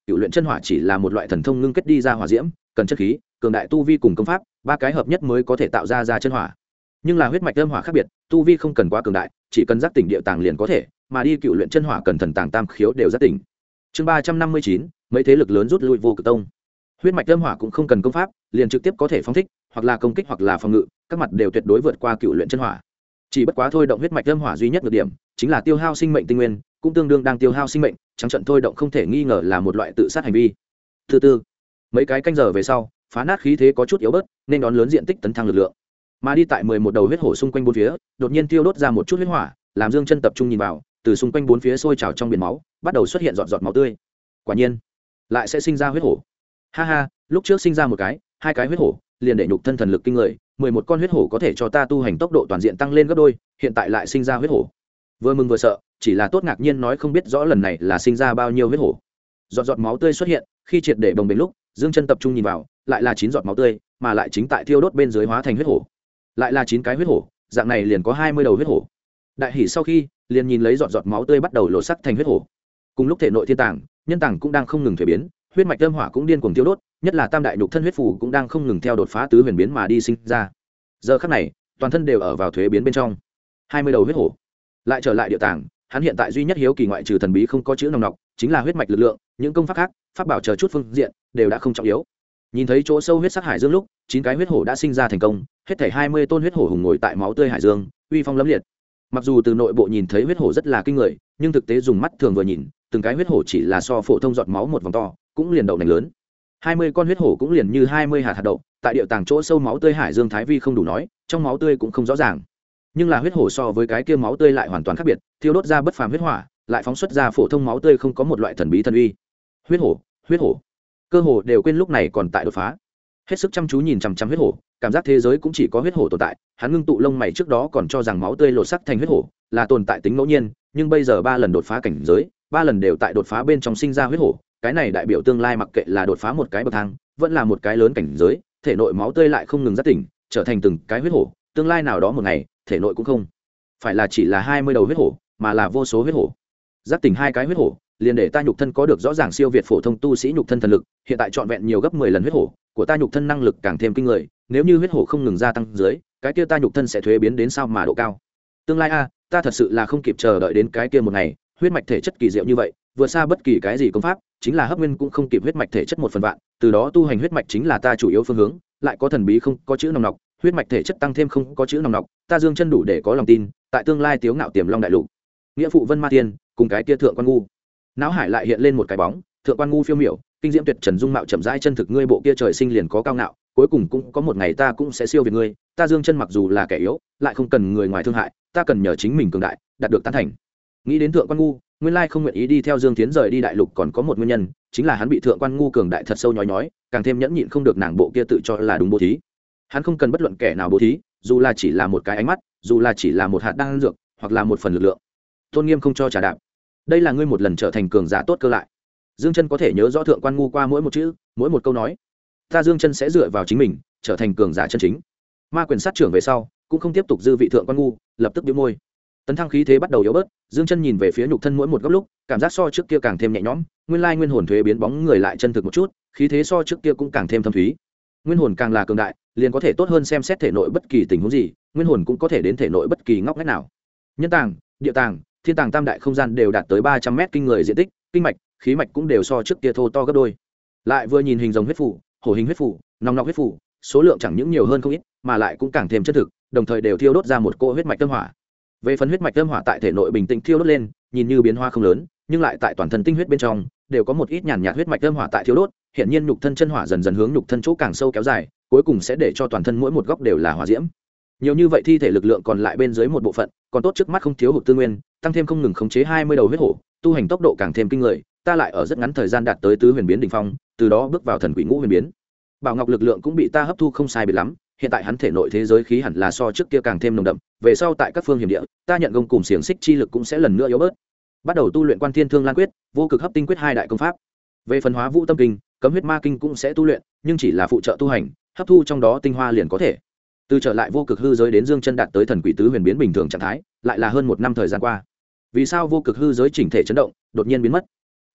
cựu luyện chân hỏa chỉ là một loại thần thông ngưng kết đi ra hỏa diễm, cần chất khí, cường đại tu vi cùng công pháp, ba cái hợp nhất mới có thể tạo ra chân hỏa. Nhưng là huyết mạch âm hỏa khác biệt, tu vi không cần quá cường đại, chỉ cần giác tỉnh địa tàng liền có thể, mà đi cựu luyện chân hỏa cần thần tàng tam khiếu đều giác tỉnh. Chương 359, mấy thế lực lớn rút lui vô cực tông. Huyết mạch âm hỏa cũng không cần công pháp, liền trực tiếp có thể phóng thích, hoặc là công kích hoặc là phòng ngự, các mặt đều tuyệt đối vượt qua cựu luyện chân hỏa. Chỉ bất quá thôi động huyết mạch âm hỏa duy nhất nhược điểm, chính là tiêu hao sinh mệnh tinh nguyên, cũng tương đương đang tiêu hao sinh mệnh, trắng trận thôi động không thể nghi ngờ là một loại tự sát hành vi. Thứ tư, mấy cái canh giờ về sau, phá nát khí thế có chút yếu bớt, nên đón lớn diện tích tấn thăng lực lượng. Mà đi tại 11 đầu huyết hổ xung quanh bốn phía, đột nhiên tiêu đốt ra một chút huyết hỏa, làm Dương Chân tập trung nhìn vào, từ xung quanh bốn phía sôi trào trong biển máu, bắt đầu xuất hiện giọt giọt máu tươi. Quả nhiên, lại sẽ sinh ra huyết hổ. Ha ha, lúc trước sinh ra một cái, hai cái huyết hổ, liền để nhục thân thần lực kinh người, 11 con huyết hổ có thể cho ta tu hành tốc độ toàn diện tăng lên gấp đôi, hiện tại lại sinh ra huyết hổ. Vừa mừng vừa sợ, chỉ là tốt ngạc nhiên nói không biết rõ lần này là sinh ra bao nhiêu huyết hổ. Giọt giọt máu tươi xuất hiện, khi triệt để bồng bềnh lúc, Dương Chân tập trung nhìn vào, lại là 9 giọt máu tươi, mà lại chính tại thiêu đốt bên dưới hóa thành huyết hổ. Lại là 9 cái huyết hổ, dạng này liền có 20 đầu huyết hổ. Đại hỉ sau khi, liền nhìn lấy giọt giọt máu tươi bắt đầu lộ sắc thành huyết hổ. Cùng lúc thể nội thiên tàng, nhân tàng cũng đang không ngừng thay biến, huyết mạch âm hỏa cũng điên cuồng tiêu đốt, nhất là tam đại nhục thân huyết phù cũng đang không ngừng theo đột phá tứ huyền biến mà đi sinh ra. Giờ khắc này, toàn thân đều ở vào thuế biến bên trong. 20 đầu huyết hổ. Lại trở lại địa tàng, hắn hiện tại duy nhất hiếu kỳ ngoại trừ thần bí không có chữ nồng nọc, chính là huyết mạch lực lượng, những công pháp khác, pháp bảo chờ chút phương diện đều đã không trọng yếu. Nhìn thấy chỗ sâu huyết sắc hải dương lúc, 9 cái huyết hổ đã sinh ra thành công, hết thảy 20 tôn huyết hổ hùng ngồi tại máu tươi hải dương, uy phong lẫm liệt. Mặc dù từ nội bộ nhìn thấy huyết hổ rất là kinh người, nhưng thực tế dùng mắt thường vừa nhìn, từng cái huyết hổ chỉ là so phổ thông giọt máu một vòng to, cũng liền đậu nành lớn. 20 con huyết hổ cũng liền như 20 hạt đậu, tại địa tàng chỗ sâu máu tươi hải dương thái vi không đủ nói, trong máu tươi cũng không rõ ràng. Nhưng là huyết hổ so với cái kia máu tươi lại hoàn toàn khác biệt, thiêu đốt ra bất phàm huyết hỏa, lại phóng xuất ra phổ thông máu tươi không có một loại thần bí thần uy. Huyết hổ, cơ hồ đều quên lúc này còn tại đột phá. Hết sức chăm chú nhìn chằm chằm huyết hổ, cảm giác thế giới cũng chỉ có huyết hổ tồn tại. Hắn ngưng tụ lông mày trước đó còn cho rằng máu tươi lột sắc thành huyết hổ là tồn tại tính ngẫu nhiên, nhưng bây giờ 3 lần đột phá cảnh giới, 3 lần đều tại đột phá bên trong sinh ra huyết hổ, cái này đại biểu tương lai mặc kệ là đột phá một cái bậc thang, vẫn là một cái lớn cảnh giới, thể nội máu tươi lại không ngừng giác tỉnh, trở thành từng cái huyết hổ, tương lai nào đó một ngày, thể nội cũng không phải là chỉ là 20 đầu huyết hổ, mà là vô số huyết hổ. Giác tỉnh 2 cái huyết hổ, liền để ta nhục thân có được rõ ràng siêu việt phổ thông tu sĩ nhục thân thần lực, hiện tại trọn vẹn nhiều gấp 10 lần huyết hổ, của ta nhục thân năng lực càng thêm kinh người, nếu như huyết hổ không ngừng gia tăng dưới, cái kia ta nhục thân sẽ thuế biến đến sao mà độ cao. Tương lai ta thật sự là không kịp chờ đợi đến cái kia một ngày, huyết mạch thể chất kỳ diệu như vậy, vượt xa bất kỳ cái gì công pháp, chính là hấp nguyên cũng không kịp huyết mạch thể chất 1/1000, từ đó tu hành huyết mạch chính là ta chủ yếu phương hướng, lại có thần bí không có chữ nòng nọc, huyết mạch thể chất tăng thêm không có chữ nòng nọc, ta Dương Chân đủ để có lòng tin, tại tương lai tiếu ngạo tiềm long đại lục. Nghĩa phụ Vân Ma Tiên, cùng cái kia thượng quan ngu. Náo hải lại hiện lên một cái bóng, thượng quan ngu phiêu miểu, kinh diễm tuyệt trần dung mạo chậm rãi chân thực ngươi bộ kia trời sinh liền có cao ngạo, cuối cùng cũng có một ngày ta cũng sẽ siêu việt ngươi, ta Dương Chân mặc dù là kẻ yếu, lại không cần người ngoài thương hại, ta cần nhờ chính mình cường đại, đạt được tán thành. Nghĩ đến thượng quan ngu, nguyên lai không nguyện ý đi theo Dương Thiến rời đi đại lục còn có một nguyên nhân, chính là hắn bị thượng quan ngu cường đại thật sâu nhói nhói, càng thêm nhẫn nhịn không được nàng bộ kia tự cho là đúng bố thí. Hắn không cần bất luận kẻ nào bố thí, dù là chỉ là một cái ánh mắt, dù là chỉ là một hạt đan dược, hoặc là một phần lực lượng. Tôn nghiêm không cho trả đạp. Đây là ngươi một lần trở thành cường giả tốt cơ lại. Dương Chân có thể nhớ rõ thượng quan ngu qua mỗi một chữ, mỗi một câu nói. Ta Dương Chân sẽ dựa vào chính mình, trở thành cường giả chân chính. Ma quyền sát trưởng về sau, cũng không tiếp tục dư vị thượng quan ngu, lập tức bĩu môi. Tấn thăng khí thế bắt đầu yếu bớt, Dương Chân nhìn về phía nhục thân mỗi một góc lúc, cảm giác so trước kia càng thêm nhẹ nhõm, nguyên lai nguyên hồn thuế biến bóng người lại chân thực một chút, khí thế so trước kia cũng càng thêm thâm thúy. Nguyên hồn càng là cường đại, liền có thể tốt hơn xem xét thể nội bất kỳ tình huống gì, nguyên hồn cũng có thể đến thể nội bất kỳ ngóc ngách nào. Nhân tàng, địa tàng, thiên tàng tam đại không gian đều đạt tới 300 m kinh người diện tích, kinh mạch, khí mạch cũng đều so trước kia thô to gấp đôi. Lại vừa nhìn hình rồng huyết phủ, hổ hình huyết phủ, nòng nọc huyết phủ, số lượng chẳng những nhiều hơn không ít, mà lại cũng càng thêm chân thực, đồng thời đều thiêu đốt ra một cỗ huyết mạch tâm hỏa. Về phần huyết mạch tâm hỏa tại thể nội bình tĩnh thiêu đốt lên, nhìn như biến hóa không lớn, nhưng lại tại toàn thân tinh huyết bên trong đều có một ít nhàn nhạt huyết mạch tâm hỏa tại thiêu đốt, hiện nhiên nhục thân chân hỏa dần dần hướng nhục thân chỗ càng sâu kéo dài, cuối cùng sẽ để cho toàn thân mỗi một góc đều là hỏa diễm. Nhiều như vậy thi thể lực lượng còn lại bên dưới một bộ phận, còn tốt trước mắt không thiếu hụt tư nguyên, tăng thêm không ngừng khống chế 20 đầu huyết hổ, tu hành tốc độ càng thêm kinh người, ta lại ở rất ngắn thời gian đạt tới tứ huyền biến đỉnh phong, từ đó bước vào thần quỷ ngũ huyền biến. Bảo Ngọc lực lượng cũng bị ta hấp thu không sai biệt lắm, hiện tại hắn thể nội thế giới khí hẳn là so trước kia càng thêm nồng đậm, về sau tại các phương hiểm địa, ta nhận gông cùng xiềng xích chi lực cũng sẽ lần nữa yếu bớt. Bắt đầu tu luyện Quan Thiên Thương Lan Quyết, Vô Cực Hấp Tinh Quyết hai đại công pháp. Về phần Hóa Vũ Tâm Kinh, Cấm Huyết Ma Kinh cũng sẽ tu luyện, nhưng chỉ là phụ trợ tu hành, hấp thu trong đó tinh hoa liền có thể. Từ trở lại vô cực hư giới đến Dương Chân đạt tới thần quỷ tứ huyền biến bình thường trạng thái, lại là hơn 1 năm thời gian qua. Vì sao vô cực hư giới chỉnh thể chấn động, đột nhiên biến mất?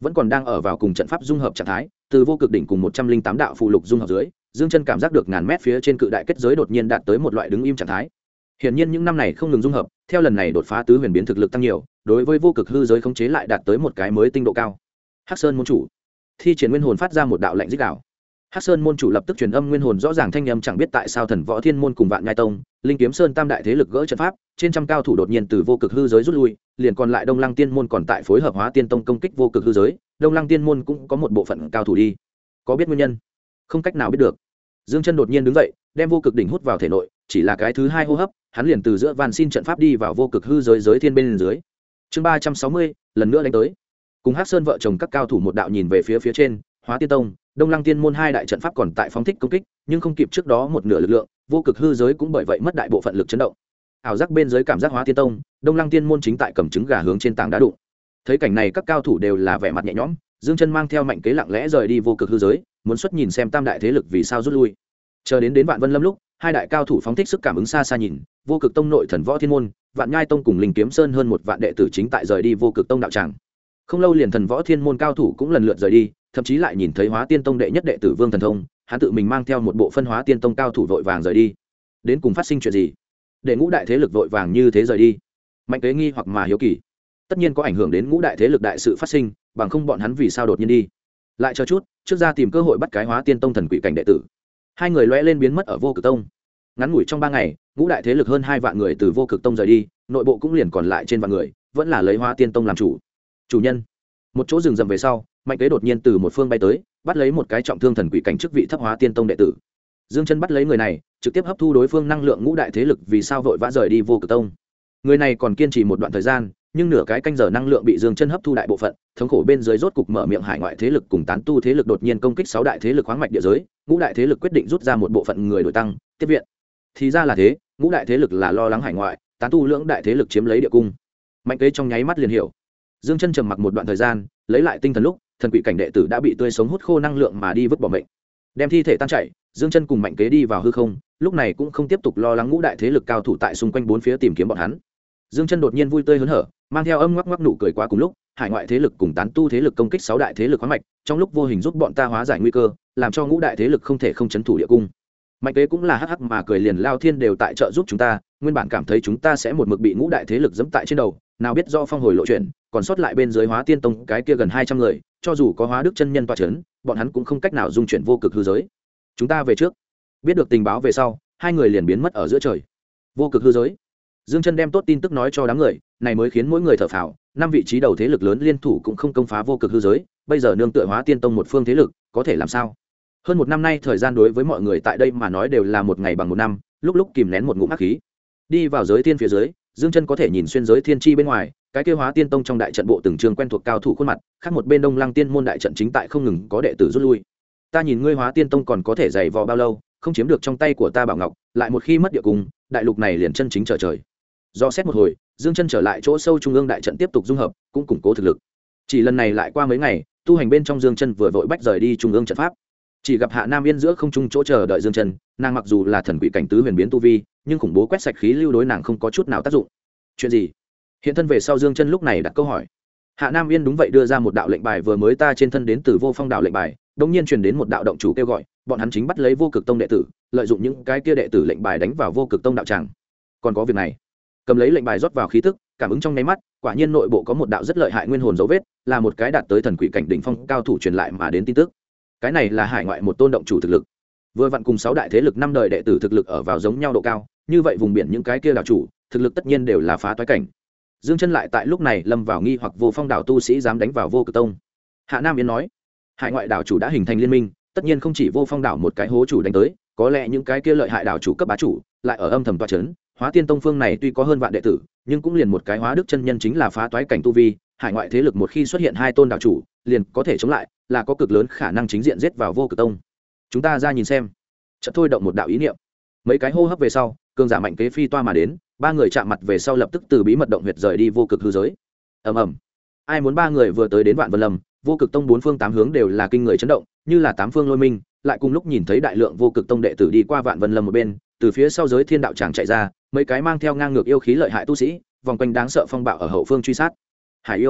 vẫn còn đang ở vào cùng trận pháp dung hợp trạng thái, từ vô cực đỉnh cùng 108 đạo phụ lục dung hợp dưới, Dương Chân cảm giác được ngàn mét phía trên cự đại kết giới đột nhiên đạt tới một loại đứng im trạng thái. Hiển nhiên những năm này không ngừng dung hợp, theo lần này đột phá tứ huyền biến thực lực tăng nhiều, đối với vô cực hư giới khống chế lại đạt tới một cái mới tinh độ cao. Hắc Sơn môn chủ, thi triển nguyên hồn phát ra một đạo lạnh rít gào. Hắc Sơn môn chủ lập tức truyền âm nguyên hồn rõ ràng thanh âm, chẳng biết tại sao Thần Võ Thiên môn cùng Vạn Nhai tông, Linh Kiếm Sơn tam đại thế lực gỡ trận pháp, trên trăm cao thủ đột nhiên từ vô cực hư giới rút lui, liền còn lại Đông Lăng Tiên môn còn tại phối hợp Hóa Tiên tông công kích vô cực hư giới, Đông Lăng Tiên môn cũng có một bộ phận cao thủ đi. Có biết nguyên nhân? Không cách nào biết được. Dương Chân đột nhiên đứng dậy, đem vô cực đỉnh hút vào thể nội, chỉ là cái thứ hai hô hấp, hắn liền từ giữa van xin trận pháp đi vào vô cực hư giới giới thiên bên dưới. Chương 360, lần nữa đánh tới. Cùng Hắc Sơn vợ chồng các cao thủ một đạo nhìn về phía trên, Hóa Tiên tông, Đông Lăng Tiên môn hai đại trận pháp còn tại phóng thích công kích, nhưng không kịp trước đó một nửa lực lượng, vô cực hư giới cũng bởi vậy mất đại bộ phận lực chấn động. Ảo giác bên dưới cảm giác Hóa Tiên tông, Đông Lăng Tiên môn chính tại cầm trứng gà hướng trên tảng đá đụng. Thấy cảnh này các cao thủ đều là vẻ mặt nhẹ nhõm, Dương Chân mang theo mạnh kế lặng lẽ rời đi vô cực hư giới, muốn xuất nhìn xem tam đại thế lực vì sao rút lui. Chờ đến Vạn Vân Lâm lúc, hai đại cao thủ phóng thích sức cảm ứng xa xa nhìn, vô cực tông nội Thần Võ Thiên môn, Vạn Nhai tông cùng Linh Kiếm Sơn hơn một vạn đệ tử chính tại rời đi vô cực tông đạo tràng. Không lâu liền Thần Võ Thiên môn cao thủ cũng lần lượt rời đi, thậm chí lại nhìn thấy Hóa Tiên tông đệ nhất đệ tử Vương Thần Thông, hắn tự mình mang theo một bộ phân Hóa Tiên tông cao thủ vội vàng rời đi. Đến cùng phát sinh chuyện gì? Để ngũ đại thế lực vội vàng như thế rời đi? Mạnh kế nghi hoặc mà hiếu kỳ. Tất nhiên có ảnh hưởng đến ngũ đại thế lực đại sự phát sinh, bằng không bọn hắn vì sao đột nhiên đi? Lại chờ chút, trước ra tìm cơ hội bắt cái Hóa Tiên tông thần quỷ cảnh đệ tử. Hai người lóe lên biến mất ở vô cực tông. Ngắn ngủi trong 3 ngày, ngũ đại thế lực hơn 2 vạn người từ vô cực tông rời đi, nội bộ cũng liền còn lại trên vạn người, vẫn là lấy Hóa Tiên tông làm chủ. Chủ nhân. Một chỗ rừng rậm về sau, Mạnh kế đột nhiên từ một phương bay tới, bắt lấy một cái trọng thương thần quỷ cảnh chức vị thấp Hóa Tiên tông đệ tử. Dương Chân bắt lấy người này, trực tiếp hấp thu đối phương năng lượng ngũ đại thế lực vì sao vội vã rời đi vô cực tông. Người này còn kiên trì một đoạn thời gian, nhưng nửa cái canh giờ năng lượng bị Dương Chân hấp thu đại bộ phận, thống khổ bên dưới rốt cục mở miệng hải ngoại thế lực cùng tán tu thế lực đột nhiên công kích 6 đại thế lực khoáng mạch địa giới, ngũ đại thế lực quyết định rút ra một bộ phận người đổi tăng, tiếp viện. Thì ra là thế, ngũ đại thế lực là lo lắng hải ngoại, tán tu lưỡng đại thế lực chiếm lấy địa cung. Mạnh kế trong nháy mắt liền hiểu. Dương Chân trầm mặc một đoạn thời gian, lấy lại tinh thần lúc, thần quỷ cảnh đệ tử đã bị tươi sống hút khô năng lượng mà đi vứt bỏ mệnh. Đem thi thể tan chảy, Dương Chân cùng Mạnh kế đi vào hư không, lúc này cũng không tiếp tục lo lắng ngũ đại thế lực cao thủ tại xung quanh bốn phía tìm kiếm bọn hắn. Dương Chân đột nhiên vui tươi hớn hở, mang theo âm ngoắc ngoắc nụ cười quá cùng lúc, hải ngoại thế lực cùng tán tu thế lực công kích 6 đại thế lực khoáng mạch, trong lúc vô hình giúp bọn ta hóa giải nguy cơ, làm cho ngũ đại thế lực không thể không chấn thủ địa cung. Mạnh kế cũng là hắc hắc mà cười liền, lao thiên đều tại trợ giúp chúng ta, nguyên bản cảm thấy chúng ta sẽ một mực bị ngũ đại thế lực giẫm tại trên đầu, nào biết do phong hồi lộ chuyện, còn sót lại bên dưới Hóa Tiên tông cái kia gần 200 người, cho dù có Hóa Đức chân nhân tọa chấn, bọn hắn cũng không cách nào dung chuyển vô cực hư giới. Chúng ta về trước. Biết được tình báo về sau, hai người liền biến mất ở giữa trời. Vô cực hư giới. Dương Chân đem tốt tin tức nói cho đám người, này mới khiến mỗi người thở phào, 5 vị trí đầu thế lực lớn liên thủ cũng không công phá vô cực hư giới, bây giờ nương tựa Hóa Tiên tông một phương thế lực, có thể làm sao? Hơn một năm nay thời gian đối với mọi người tại đây mà nói đều là một ngày bằng một năm, lúc lúc kìm nén một ngụm hắc khí. Đi vào giới thiên phía dưới, Dương Chân có thể nhìn xuyên giới thiên chi bên ngoài, cái kia Hóa Tiên tông trong đại trận bộ từng trường quen thuộc cao thủ khuôn mặt, khác một bên Đông Lăng Tiên môn đại trận chính tại không ngừng có đệ tử rút lui. Ta nhìn ngươi Hóa Tiên tông còn có thể dày vò bao lâu, không chiếm được trong tay của ta bảo ngọc, lại một khi mất địa cung, đại lục này liền chân chính trở trời. Do xét một hồi, Dương Chân trở lại chỗ sâu trung ương đại trận tiếp tục dung hợp, cũng củng cố thực lực. Chỉ lần này lại qua mấy ngày, tu hành bên trong Dương Chân vừa vội bách rời đi trung ương trận pháp, chỉ gặp Hạ Nam Yên giữa không trung chỗ chờ đợi Dương Chân, nàng mặc dù là thần quỷ cảnh tứ huyền biến tu vi, nhưng khủng bố quét sạch khí lưu đối nàng không có chút nào tác dụng. Chuyện gì? Hiện thân về sau Dương Chân lúc này đặt câu hỏi. Hạ Nam Yên đúng vậy đưa ra một đạo lệnh bài, vừa mới ta trên thân đến từ Vô Phong đạo lệnh bài, đột nhiên truyền đến một đạo động chủ kêu gọi, bọn hắn chính bắt lấy Vô Cực tông đệ tử, lợi dụng những cái kia đệ tử lệnh bài đánh vào Vô Cực tông đạo tràng. Còn có việc này. Cầm lấy lệnh bài rót vào khí tức, cảm ứng trong nháy mắt, quả nhiên nội bộ có một đạo rất lợi hại nguyên hồn dấu vết, là một cái đạt tới thần quỷ cảnh đỉnh phong cao thủ truyền lại mà đến tin tức. Cái này là hải ngoại một tôn động chủ thực lực, vừa vặn cùng 6 đại thế lực 5 đời đệ tử thực lực ở vào giống nhau độ cao, như vậy vùng biển những cái kia đạo chủ thực lực tất nhiên đều là phá toái cảnh. Dương Chân lại tại lúc này lâm vào nghi hoặc, Vô Phong đảo tu sĩ dám đánh vào Vô Cực tông. Hạ Nam Yến nói, hải ngoại đảo chủ đã hình thành liên minh, tất nhiên không chỉ Vô Phong đảo một cái hố chủ đánh tới, có lẽ những cái kia lợi hại đảo chủ cấp bá chủ lại ở âm thầm tọa chấn. Hóa Tiên tông phương này tuy có hơn vạn đệ tử, nhưng cũng liền một cái Hóa Đức chân nhân chính là phá toái cảnh tu vi, hải ngoại thế lực một khi xuất hiện 2 tôn đảo chủ, liền có thể chống lại, là có cực lớn khả năng chính diện giết vào Vô Cực tông. Chúng ta ra nhìn xem. Chợt thôi động một đạo ý niệm. Mấy cái hô hấp về sau, cường giả mạnh kế phi toa mà đến, 3 người chạm mặt về sau lập tức từ bí mật động huyệt rời đi Vô Cực hư giới. Ầm ầm. Ai muốn 3 người vừa tới đến Vạn Vân Lâm, Vô Cực tông 4 phương 8 hướng đều là kinh người chấn động, như là 8 phương lôi minh, lại cùng lúc nhìn thấy đại lượng Vô Cực tông đệ tử đi qua Vạn Vân Lâm một bên, từ phía sau giới thiên đạo tràng chạy ra, mấy cái mang theo ngang ngược yêu khí lợi hại tu sĩ, vòng quanh đáng sợ phong bạo ở hậu phương truy sát. Hải yêu.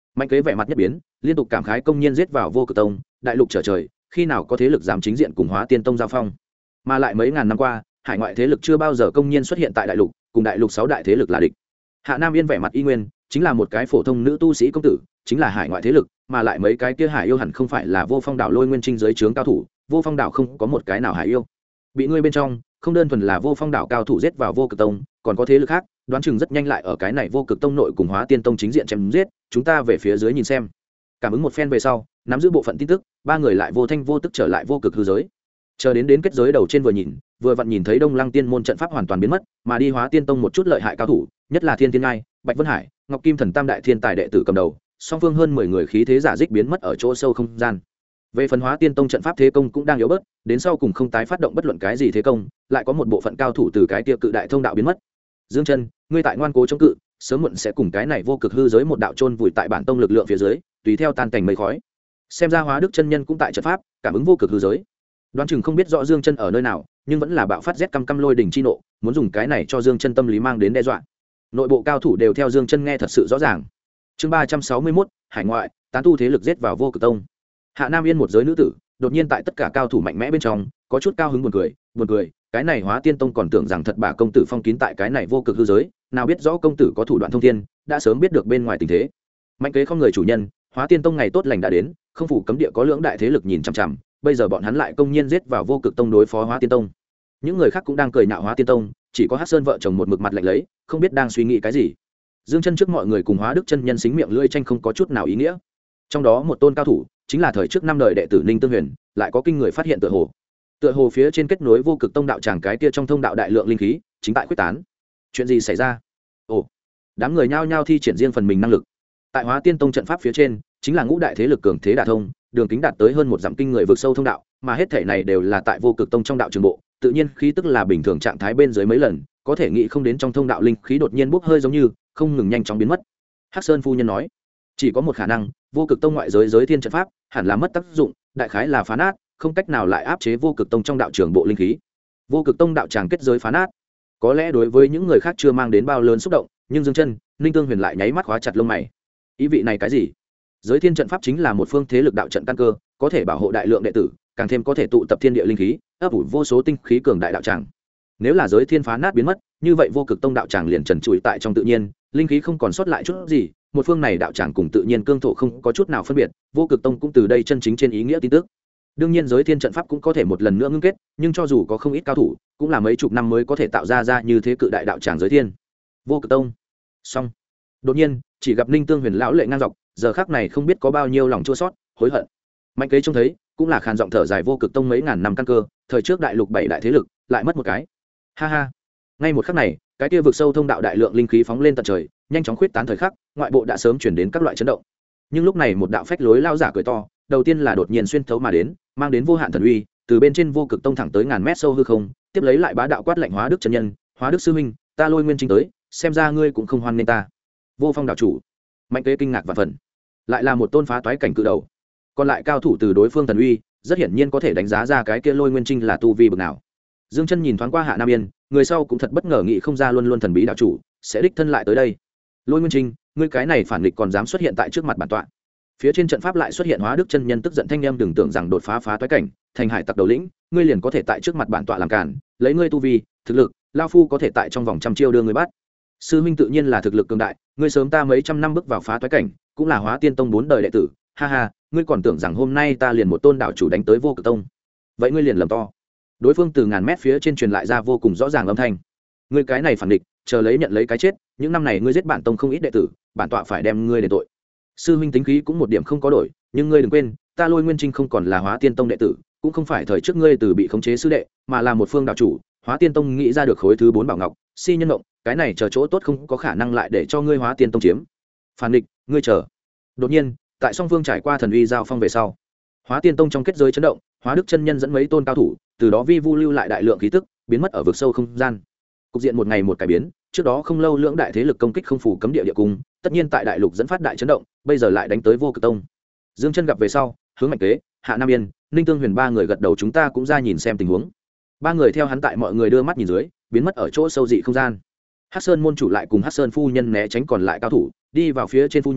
Mạnh Kế vẻ mặt nhất biến, liên tục cảm khái công nhiên giết vào Vô Cực Tông, đại lục trở trời, khi nào có thế lực dám chính diện cùng Hóa Tiên Tông giao phong? Mà lại mấy ngàn năm qua, hải ngoại thế lực chưa bao giờ công nhiên xuất hiện tại đại lục, cùng đại lục 6 đại thế lực là địch. Hạ Nam Yên vẻ mặt y nguyên, chính là một cái phổ thông nữ tu sĩ công tử, chính là hải ngoại thế lực, mà lại mấy cái kia hải yêu hẳn không phải là Vô Phong đảo Lôi Nguyên Trinh dưới trướng cao thủ, Vô Phong đảo không có một cái nào hải yêu. Bị ngươi bên trong, không đơn thuần là Vô Phong đảo cao thủ giết vào Vô Cực Tông, còn có thế lực khác, đoán chừng rất nhanh lại ở cái này Vô Cực Tông nội cùng Hóa Tiên Tông chính diện chém giết, chúng ta về phía dưới nhìn xem. Cảm ứng một phen về sau, nắm giữ bộ phận tin tức, ba người lại vô thanh vô tức trở lại vô cực hư giới. Chờ đến kết giới đầu trên vừa vặn nhìn thấy Đông Lăng Tiên môn trận pháp hoàn toàn biến mất, mà đi Hóa Tiên Tông một chút lợi hại cao thủ, nhất là Thiên Tiên Ngai, Bạch Vân Hải, Ngọc Kim Thần tam đại thiên tài đệ tử cầm đầu, song phương hơn 10 người khí thế giả dích biến mất ở chỗ sâu không gian. Về phần Hóa Tiên Tông trận pháp thế công cũng đang yếu bớt, đến sau cùng không tái phát động bất luận cái gì thế công, lại có một bộ phận cao thủ từ cái kia cự đại thông đạo biến mất. Dương Chân, ngươi tại ngoan cố chống cự, sớm muộn sẽ cùng cái này vô cực hư giới một đạo chôn vùi tại bản tông lực lượng phía dưới, tùy theo tan cảnh mây khói. Xem ra Hóa Đức chân nhân cũng tại trận pháp, cảm ứng vô cực hư giới. Đoán chừng không biết rõ Dương Chân ở nơi nào, nhưng vẫn là bạo phát rét căm lôi đỉnh chi nộ, muốn dùng cái này cho Dương Chân tâm lý mang đến đe dọa. Nội bộ cao thủ đều theo Dương Chân nghe thật sự rõ ràng. Chương 361, hải ngoại, tán tu thế lực giết vào vô cực tông. Hạ Nam Yên một giới nữ tử, đột nhiên tại tất cả cao thủ mạnh mẽ bên trong, có chút cao hứng buồn cười, cái này Hóa Tiên Tông còn tưởng rằng thật bà công tử phong kín tại cái này vô cực hư giới, nào biết rõ công tử có thủ đoạn thông thiên, đã sớm biết được bên ngoài tình thế. Mạnh Kế không người chủ nhân, Hóa Tiên Tông ngày tốt lành đã đến, không phủ cấm địa có lưỡng đại thế lực nhìn chằm chằm, bây giờ bọn hắn lại công nhiên giết vào vô cực tông đối phó Hóa Tiên Tông. Những người khác cũng đang cười nhạo Hóa Tiên Tông, chỉ có Hắc Sơn vợ chồng một mực mặt lạnh lấy, không biết đang suy nghĩ cái gì. Dương Chân trước mọi người cùng Hóa Đức chân nhân xính miệng lưỡi tranh không có chút nào ý nghĩa. Trong đó một tôn cao thủ, chính là thời trước năm đời đệ tử Ninh Tương Huyền, lại có kinh người phát hiện tựa hồ phía trên kết nối vô cực tông đạo tràng cái kia trong thông đạo đại lượng linh khí chính tại quyết tán. Chuyện gì xảy ra? Ồ, đám người nhao nhao thi triển riêng phần mình năng lực. Tại Hóa Tiên Tông trận pháp phía trên, chính là ngũ đại thế lực cường thế đả thông, đường kính đạt tới hơn một dặm kinh người vượt sâu thông đạo, mà hết thể này đều là tại vô cực tông trong đạo trường bộ, tự nhiên khí tức là bình thường trạng thái bên dưới mấy lần, có thể nghĩ không đến trong thông đạo linh khí đột nhiên bốc hơi giống như không ngừng nhanh chóng biến mất. Hắc Sơn phu nhân nói, chỉ có một khả năng, vô cực tông ngoại giới thiên trận pháp hẳn là mất tác dụng, đại khái là phá nát, không cách nào lại áp chế vô cực tông trong đạo trường bộ linh khí. Vô cực tông đạo tràng kết giới phá nát, có lẽ đối với những người khác chưa mang đến bao lớn xúc động, nhưng Dương Chân, Ninh Tương Huyền lại nháy mắt khóa chặt lông mày. Ý vị này cái gì? Giới thiên trận pháp chính là một phương thế lực đạo trận căn cơ, có thể bảo hộ đại lượng đệ tử, càng thêm có thể tụ tập thiên địa linh khí, ấp ủ vô số tinh khí cường đại đạo tràng. Nếu là giới thiên phá nát biến mất, như vậy vô cực tông đạo tràng liền trần trụi tại trong tự nhiên, linh khí không còn sót lại chút gì, một phương này đạo tràng cùng tự nhiên cương thổ không có chút nào phân biệt, vô cực tông cũng từ đây chân chính trên ý nghĩa tin tức. Đương nhiên giới thiên trận pháp cũng có thể một lần nữa ngưng kết, nhưng cho dù có không ít cao thủ, cũng là mấy chục năm mới có thể tạo ra như thế cự đại đạo tràng giới thiên. Vô cực tông. Xong. Đột nhiên, chỉ gặp Ninh Tương Huyền lão lệ ngang dọc, giờ khắc này không biết có bao nhiêu lòng chua xót, hối hận. Mạnh Kế trông thấy, cũng là khàn giọng thở dài vô cực tông mấy ngàn năm căn cơ, thời trước đại lục 7 đại thế lực, lại mất một cái. Ha ha. Ngay một khắc này, cái kia vực sâu thông đạo đại lượng linh khí phóng lên tận trời, nhanh chóng khuyết tán thời khắc, ngoại bộ đã sớm chuyển đến các loại chấn động. Nhưng lúc này một đạo phách lối lao giả cười to, đầu tiên là đột nhiên xuyên thấu mà đến, mang đến vô hạn thần uy, từ bên trên vô cực tông thẳng tới ngàn mét sâu hư không, tiếp lấy lại bá đạo quát lạnh Hóa Đức chân nhân, Hóa Đức sư huynh, ta Lôi Nguyên Trinh tới, xem ra ngươi cũng không hoan nên ta. Vô Phong đạo chủ. Mạnh Kế kinh ngạc và phần, lại là một tôn phá toái cảnh cự đầu. Còn lại cao thủ từ đối phương thần uy, rất hiển nhiên có thể đánh giá ra cái kia Lôi Nguyên Trinh là tu vi bậc nào. Dương Chân nhìn thoáng qua Hạ Nam Yên, người sau cũng thật bất ngờ nghĩ không ra luôn luôn thần bí đạo chủ sẽ đích thân lại tới đây. Lôi Nguyên Trinh, ngươi cái này phản nghịch còn dám xuất hiện tại trước mặt bản tọa. Phía trên trận pháp lại xuất hiện Hóa Đức chân nhân tức giận thanh em, đừng tưởng rằng đột phá toái cảnh, thành hải tặc đầu lĩnh, ngươi liền có thể tại trước mặt bản tọa làm cản, lấy ngươi tu vi, thực lực, lão phu có thể tại trong vòng trăm chiêu đưa ngươi bắt. Sư huynh tự nhiên là thực lực cường đại, ngươi sớm ta mấy trăm năm bước vào phá toái cảnh, cũng là Hóa Tiên Tông 4 đời đệ tử, ha ha, ngươi còn tưởng rằng hôm nay ta liền một tôn đạo chủ đánh tới vô cực tông. Vậy ngươi liền lầm to. Đối phương từ ngàn mét phía trên truyền lại ra vô cùng rõ ràng âm thanh, ngươi cái này phản địch, chờ lấy nhận lấy cái chết, những năm này ngươi giết bản tông không ít đệ tử, bản tọa phải đem ngươi đền tội. Sư huynh tính khí cũng một điểm không có đổi, nhưng ngươi đừng quên, ta Lôi Nguyên Trinh không còn là Hóa Tiên Tông đệ tử, cũng không phải thời trước ngươi từ bị khống chế sư đệ, mà là một phương đạo chủ. Hóa Tiên Tông nghĩ ra được khối thứ 4 bảo ngọc, si nhân động, cái này chờ chỗ tốt không có khả năng lại để cho ngươi Hóa Tiên Tông chiếm. Phản địch, ngươi chờ. Đột nhiên, tại song phương trải qua thần uy giao phong về sau, Hóa Tiên Tông trong kết giới chấn động, Hóa Đức chân nhân dẫn mấy tôn cao thủ, từ đó vi vu lưu lại đại lượng khí tức, biến mất ở vực sâu không gian. Cục diện một ngày một cải biến, trước đó không lâu lưỡng đại thế lực công kích không phủ cấm địa địa cung, tất nhiên tại đại lục dẫn phát đại chấn động, bây giờ lại đánh tới vô cực tông. Dương Chân gặp về sau, hướng Mạnh Kế, Hạ Nam Yên, Ninh Tương Huyền ba người gật đầu, chúng ta cũng ra nhìn xem tình huống. Ba người theo hắn tại mọi người đưa mắt nhìn dưới, biến mất ở chỗ sâu dị không gian. Hắc Sơn môn chủ lại cùng Hắc Sơn phu nhân né tránh còn lại cao thủ, đi vào phía trên phu nhân,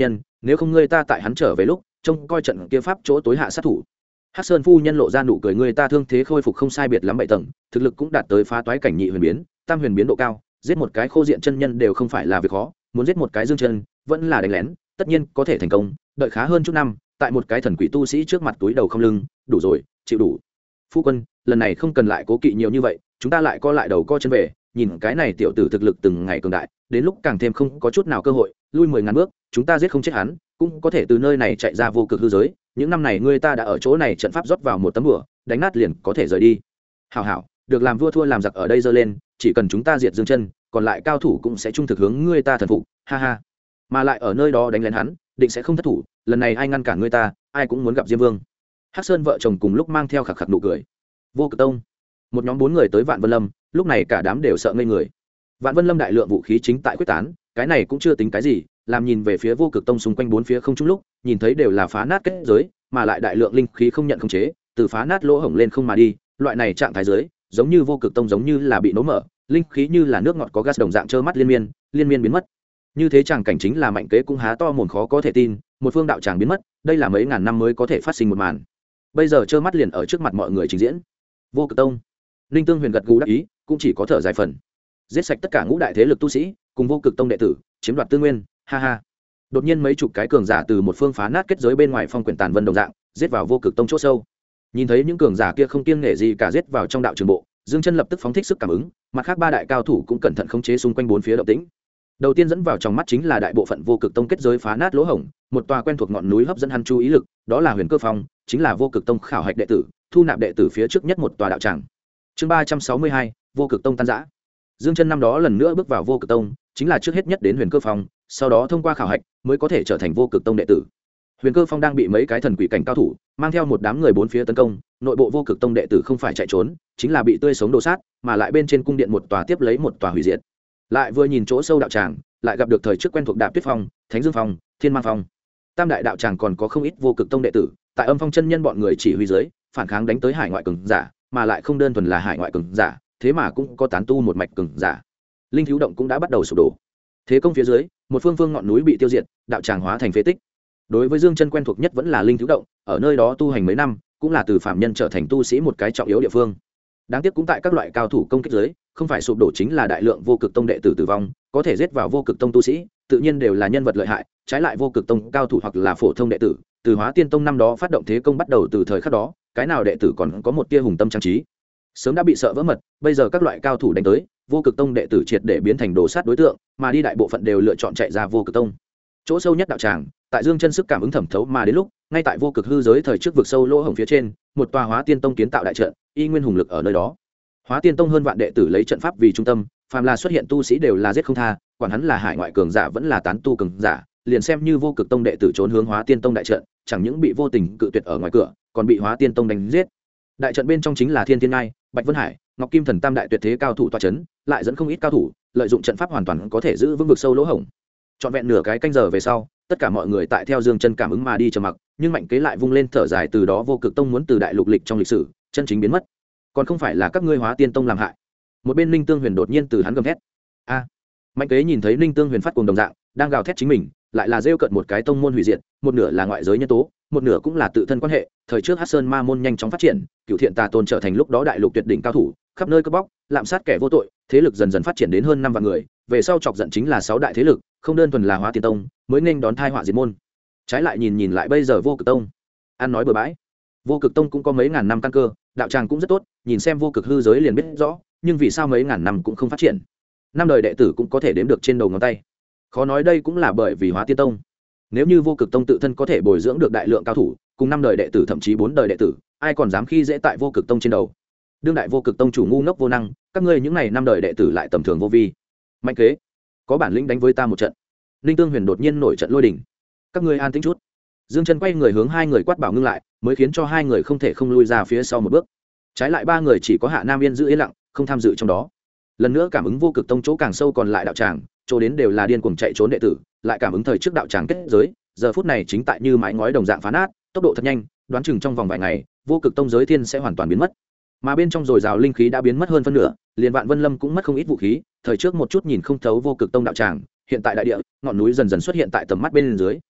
nếu không ngươi ta tại hắn trở về lúc trông coi trận kia pháp chỗ tối hạ sát thủ. Hắc Sơn phu nhân lộ ra nụ cười, người ta thương thế khôi phục không sai biệt lắm 7 tầng, thực lực cũng đạt tới phá toái cảnh nhị huyền biến, tam huyền biến độ cao, giết một cái khô diện chân nhân đều không phải là việc khó, muốn giết một cái dương chân, vẫn là đánh lén, tất nhiên có thể thành công, đợi khá hơn chút năm, tại một cái thần quỷ tu sĩ trước mặt túi đầu không lưng, đủ rồi, chịu đủ. Phu quân, lần này không cần lại cố kỵ nhiều như vậy, chúng ta lại co lại đầu co chân về, nhìn cái này tiểu tử thực lực từng ngày cường đại, đến lúc càng thêm không có chút nào cơ hội, lui 10.000 bước, chúng ta giết không chết hắn, cũng có thể từ nơi này chạy ra vô cực hư giới. Những năm này ngươi ta đã ở chỗ này trận pháp rót vào một tấm bửa, đánh nát liền có thể rời đi. Hảo hảo, được làm vua thua làm giặc ở đây giơ lên, chỉ cần chúng ta diệt dương chân, còn lại cao thủ cũng sẽ trung thực hướng ngươi ta thần phục, ha ha. Mà lại ở nơi đó đánh lén hắn, định sẽ không thất thủ, lần này ai ngăn cản ngươi ta, ai cũng muốn gặp Diêm Vương. Hắc Sơn vợ chồng cùng lúc mang theo khạc khạc nụ cười. Vô Cực Tông, một nhóm 4 người tới Vạn Vân Lâm, lúc này cả đám đều sợ ngây người. Vạn Vân Lâm đại lượng vũ khí chính tại quyết tán, cái này cũng chưa tính cái gì, làm nhìn về phía Vô Cực Tông xung quanh 4 phía không trung lúc, nhìn thấy đều là phá nát kết giới, mà lại đại lượng linh khí không nhận khống chế, từ phá nát lỗ hổng lên không mà đi, loại này trạng thái dưới, giống như Vô Cực Tông giống như là bị nổ mở, linh khí như là nước ngọt có gas đồng dạng trơ mắt liên miên biến mất. Như thế chàng cảnh chính là Mạnh Kế cũng há to mồm khó có thể tin, một phương đạo tràng biến mất, đây là mấy ngàn năm mới có thể phát sinh một màn. Bây giờ trơ mắt liền ở trước mặt mọi người trình diễn. Vô Cực Tông, Linh Tương Huyền gật gù đáp ý, cũng chỉ có thở dài phần. Giết sạch tất cả ngũ đại thế lực tu sĩ, cùng Vô Cực Tông đệ tử, chiếm đoạt tư nguyên, ha ha. Đột nhiên mấy chục cái cường giả từ một phương phá nát kết giới bên ngoài phong quyển tàn vân đồng dạng, giết vào Vô Cực Tông chỗ sâu. Nhìn thấy những cường giả kia không kiêng nể gì cả giết vào trong đạo trường bộ, Dương Chân lập tức phóng thích sức cảm ứng, mặt khác 3 đại cao thủ cũng cẩn thận khống chế xung quanh 4 phía động tĩnh. Đầu tiên dẫn vào trong mắt chính là đại bộ phận Vô Cực Tông kết giới phá nát lỗ hổng, một tòa quen thuộc ngọn núi hấp dẫn hắn chú ý lực, đó là Huyền Cơ Phong, chính là Vô Cực Tông khảo hạch đệ tử, thu nạp đệ tử phía trước nhất một tòa đạo tràng. Chương 362, Vô Cực Tông tan rã. Dương Chân năm đó lần nữa bước vào Vô Cực Tông, chính là trước hết nhất đến Huyền Cơ Phong, sau đó thông qua khảo hạch mới có thể trở thành Vô Cực Tông đệ tử. Huyền Cơ Phong đang bị mấy cái thần quỷ cảnh cao thủ mang theo một đám người 4 phía tấn công, nội bộ Vô Cực Tông đệ tử không phải chạy trốn, chính là bị tươi sống đồ sát, mà lại bên trên cung điện một tòa tiếp lấy một tòa hủy diệt. Lại vừa nhìn chỗ sâu đạo tràng, lại gặp được thời trước quen thuộc Đạp Tuyết Phong, Thánh Dương Phong, Thiên Mang Phong. Tam đại đạo tràng còn có không ít Vô Cực Tông đệ tử, tại Âm Phong chân nhân bọn người chỉ huy dưới, phản kháng đánh tới hải ngoại cường giả, mà lại không đơn thuần là hải ngoại cường giả, thế mà cũng có tán tu một mạch cường giả. Linh thiếu động cũng đã bắt đầu sụp đổ. Thế công phía dưới, một phương ngọn núi bị tiêu diệt, đạo tràng hóa thành phế tích. Đối với Dương Chân quen thuộc nhất vẫn là Linh thiếu động, ở nơi đó tu hành mấy năm, cũng là từ phạm nhân trở thành tu sĩ một cái trọng yếu địa phương. Đáng tiếc cũng tại các loại cao thủ công kích dưới, không phải sụp đổ chính là đại lượng Vô Cực Tông đệ tử tử vong, có thể giết vào Vô Cực Tông tu sĩ, tự nhiên đều là nhân vật lợi hại, trái lại Vô Cực Tông cao thủ hoặc là phổ thông đệ tử, từ Hóa Tiên Tông năm đó phát động thế công bắt đầu từ thời khắc đó, cái nào đệ tử còn có một tia hùng tâm trang trí, sớm đã bị sợ vỡ mật. Bây giờ các loại cao thủ đánh tới, Vô Cực Tông đệ tử triệt để biến thành đồ sát đối tượng, mà đi đại bộ phận đều lựa chọn chạy ra Vô Cực Tông. Chỗ sâu nhất đạo tràng, tại Dương Chân sức cảm ứng thẩm thấu mà đến lúc, ngay tại Vô Cực hư giới thời trước vực sâu lỗ hổng phía trên, một tòa Hóa Tiên Tông kiến tạo đại trận, y nguyên hùng lực ở nơi đó. Hóa Tiên Tông hơn vạn đệ tử lấy trận pháp vì trung tâm, phàm là xuất hiện tu sĩ đều là giết không tha, quản hắn là hải ngoại cường giả vẫn là tán tu cường giả, liền xem như Vô Cực Tông đệ tử trốn hướng Hóa Tiên Tông đại trận, chẳng những bị vô tình cự tuyệt ở ngoài cửa, còn bị Hóa Tiên Tông đánh giết. Đại trận bên trong chính là Thiên Thiên Ngai, Bạch Vân Hải, Ngọc Kim Thần tam đại tuyệt thế cao thủ tọa chấn, lại dẫn không ít cao thủ, lợi dụng trận pháp hoàn toàn có thể giữ vững vực sâu lỗ hổng. Trọn vẹn nửa cái canh giờ về sau, tất cả mọi người tại theo Dương Chân cảm ứng mà đi trầm mặc, nhưng Mạnh Kế lại vung lên thở dài, từ đó Vô Cực Tông muốn từ đại lục lịch trong lịch sử chân chính biến mất, còn không phải là các ngươi Hóa Tiên Tông làm hại. Một bên Ninh Tương Huyền đột nhiên từ hắn gầm thét. A! Mạnh Kế nhìn thấy Ninh Tương Huyền phát cuồng đồng dạng, đang gào thét chính mình, lại là rêu cợt một cái tông môn hủy diệt, một nửa là ngoại giới nhân tố, một nửa cũng là tự thân quan hệ. Thời trước Hắc Sơn Ma môn nhanh chóng phát triển, Cửu Thiện Tà Tôn trở thành lúc đó đại lục tuyệt đỉnh cao thủ, khắp nơi cướp bóc, lạm sát kẻ vô tội, thế lực dần dần phát triển đến hơn 5 vạn người, về sau chọc giận chính là 6 đại thế lực, không đơn thuần là Hóa Tiên Tông, mới nên đón tai họa diệt môn. Trái lại nhìn lại bây giờ Vô Cực Tông, ăn nói bừa bãi. Vô Cực Tông cũng có mấy ngàn năm căn cơ, đạo tràng cũng rất tốt, nhìn xem Vô Cực hư giới liền biết rõ, nhưng vì sao mấy ngàn năm cũng không phát triển. Năm đời đệ tử cũng có thể đếm được trên đầu ngón tay. Khó nói đây cũng là bởi vì Hóa Tiên Tông. Nếu như Vô Cực Tông tự thân có thể bồi dưỡng được đại lượng cao thủ, cùng 5 đời đệ tử thậm chí 4 đời đệ tử, ai còn dám khi dễ tại Vô Cực Tông trên đầu. Đương đại Vô Cực Tông chủ ngu ngốc vô năng, các ngươi những này 5 đời đệ tử lại tầm thường vô vi. Mạnh Kế, có bản lĩnh đánh với ta một trận. Ninh Tương Huyền đột nhiên nổi trận lôi đình. Các ngươi an tĩnh chút. Dương Chân quay người hướng 2 người quát bảo ngưng lại, mới khiến cho 2 người không thể không lui ra phía sau một bước. Trái lại 3 người chỉ có Hạ Nam Yên giữ yên lặng, không tham dự trong đó. Lần nữa cảm ứng Vô Cực Tông chỗ càng sâu còn lại đạo tràng, chỗ đến đều là điên cuồng chạy trốn đệ tử, lại cảm ứng thời trước đạo tràng kết giới, giờ phút này chính tại như mái ngói đồng dạng phá nát, tốc độ thật nhanh, đoán chừng trong vòng vài ngày, Vô Cực Tông giới thiên sẽ hoàn toàn biến mất. Mà bên trong dồi dào linh khí đã biến mất hơn phân nửa, liền Vạn Vân Lâm cũng mất không ít vũ khí, thời trước một chút nhìn không thấu Vô Cực Tông đạo tràng, hiện tại đại địa, ngọn núi dần dần xuất hiện tại tầm mắt bên dưới.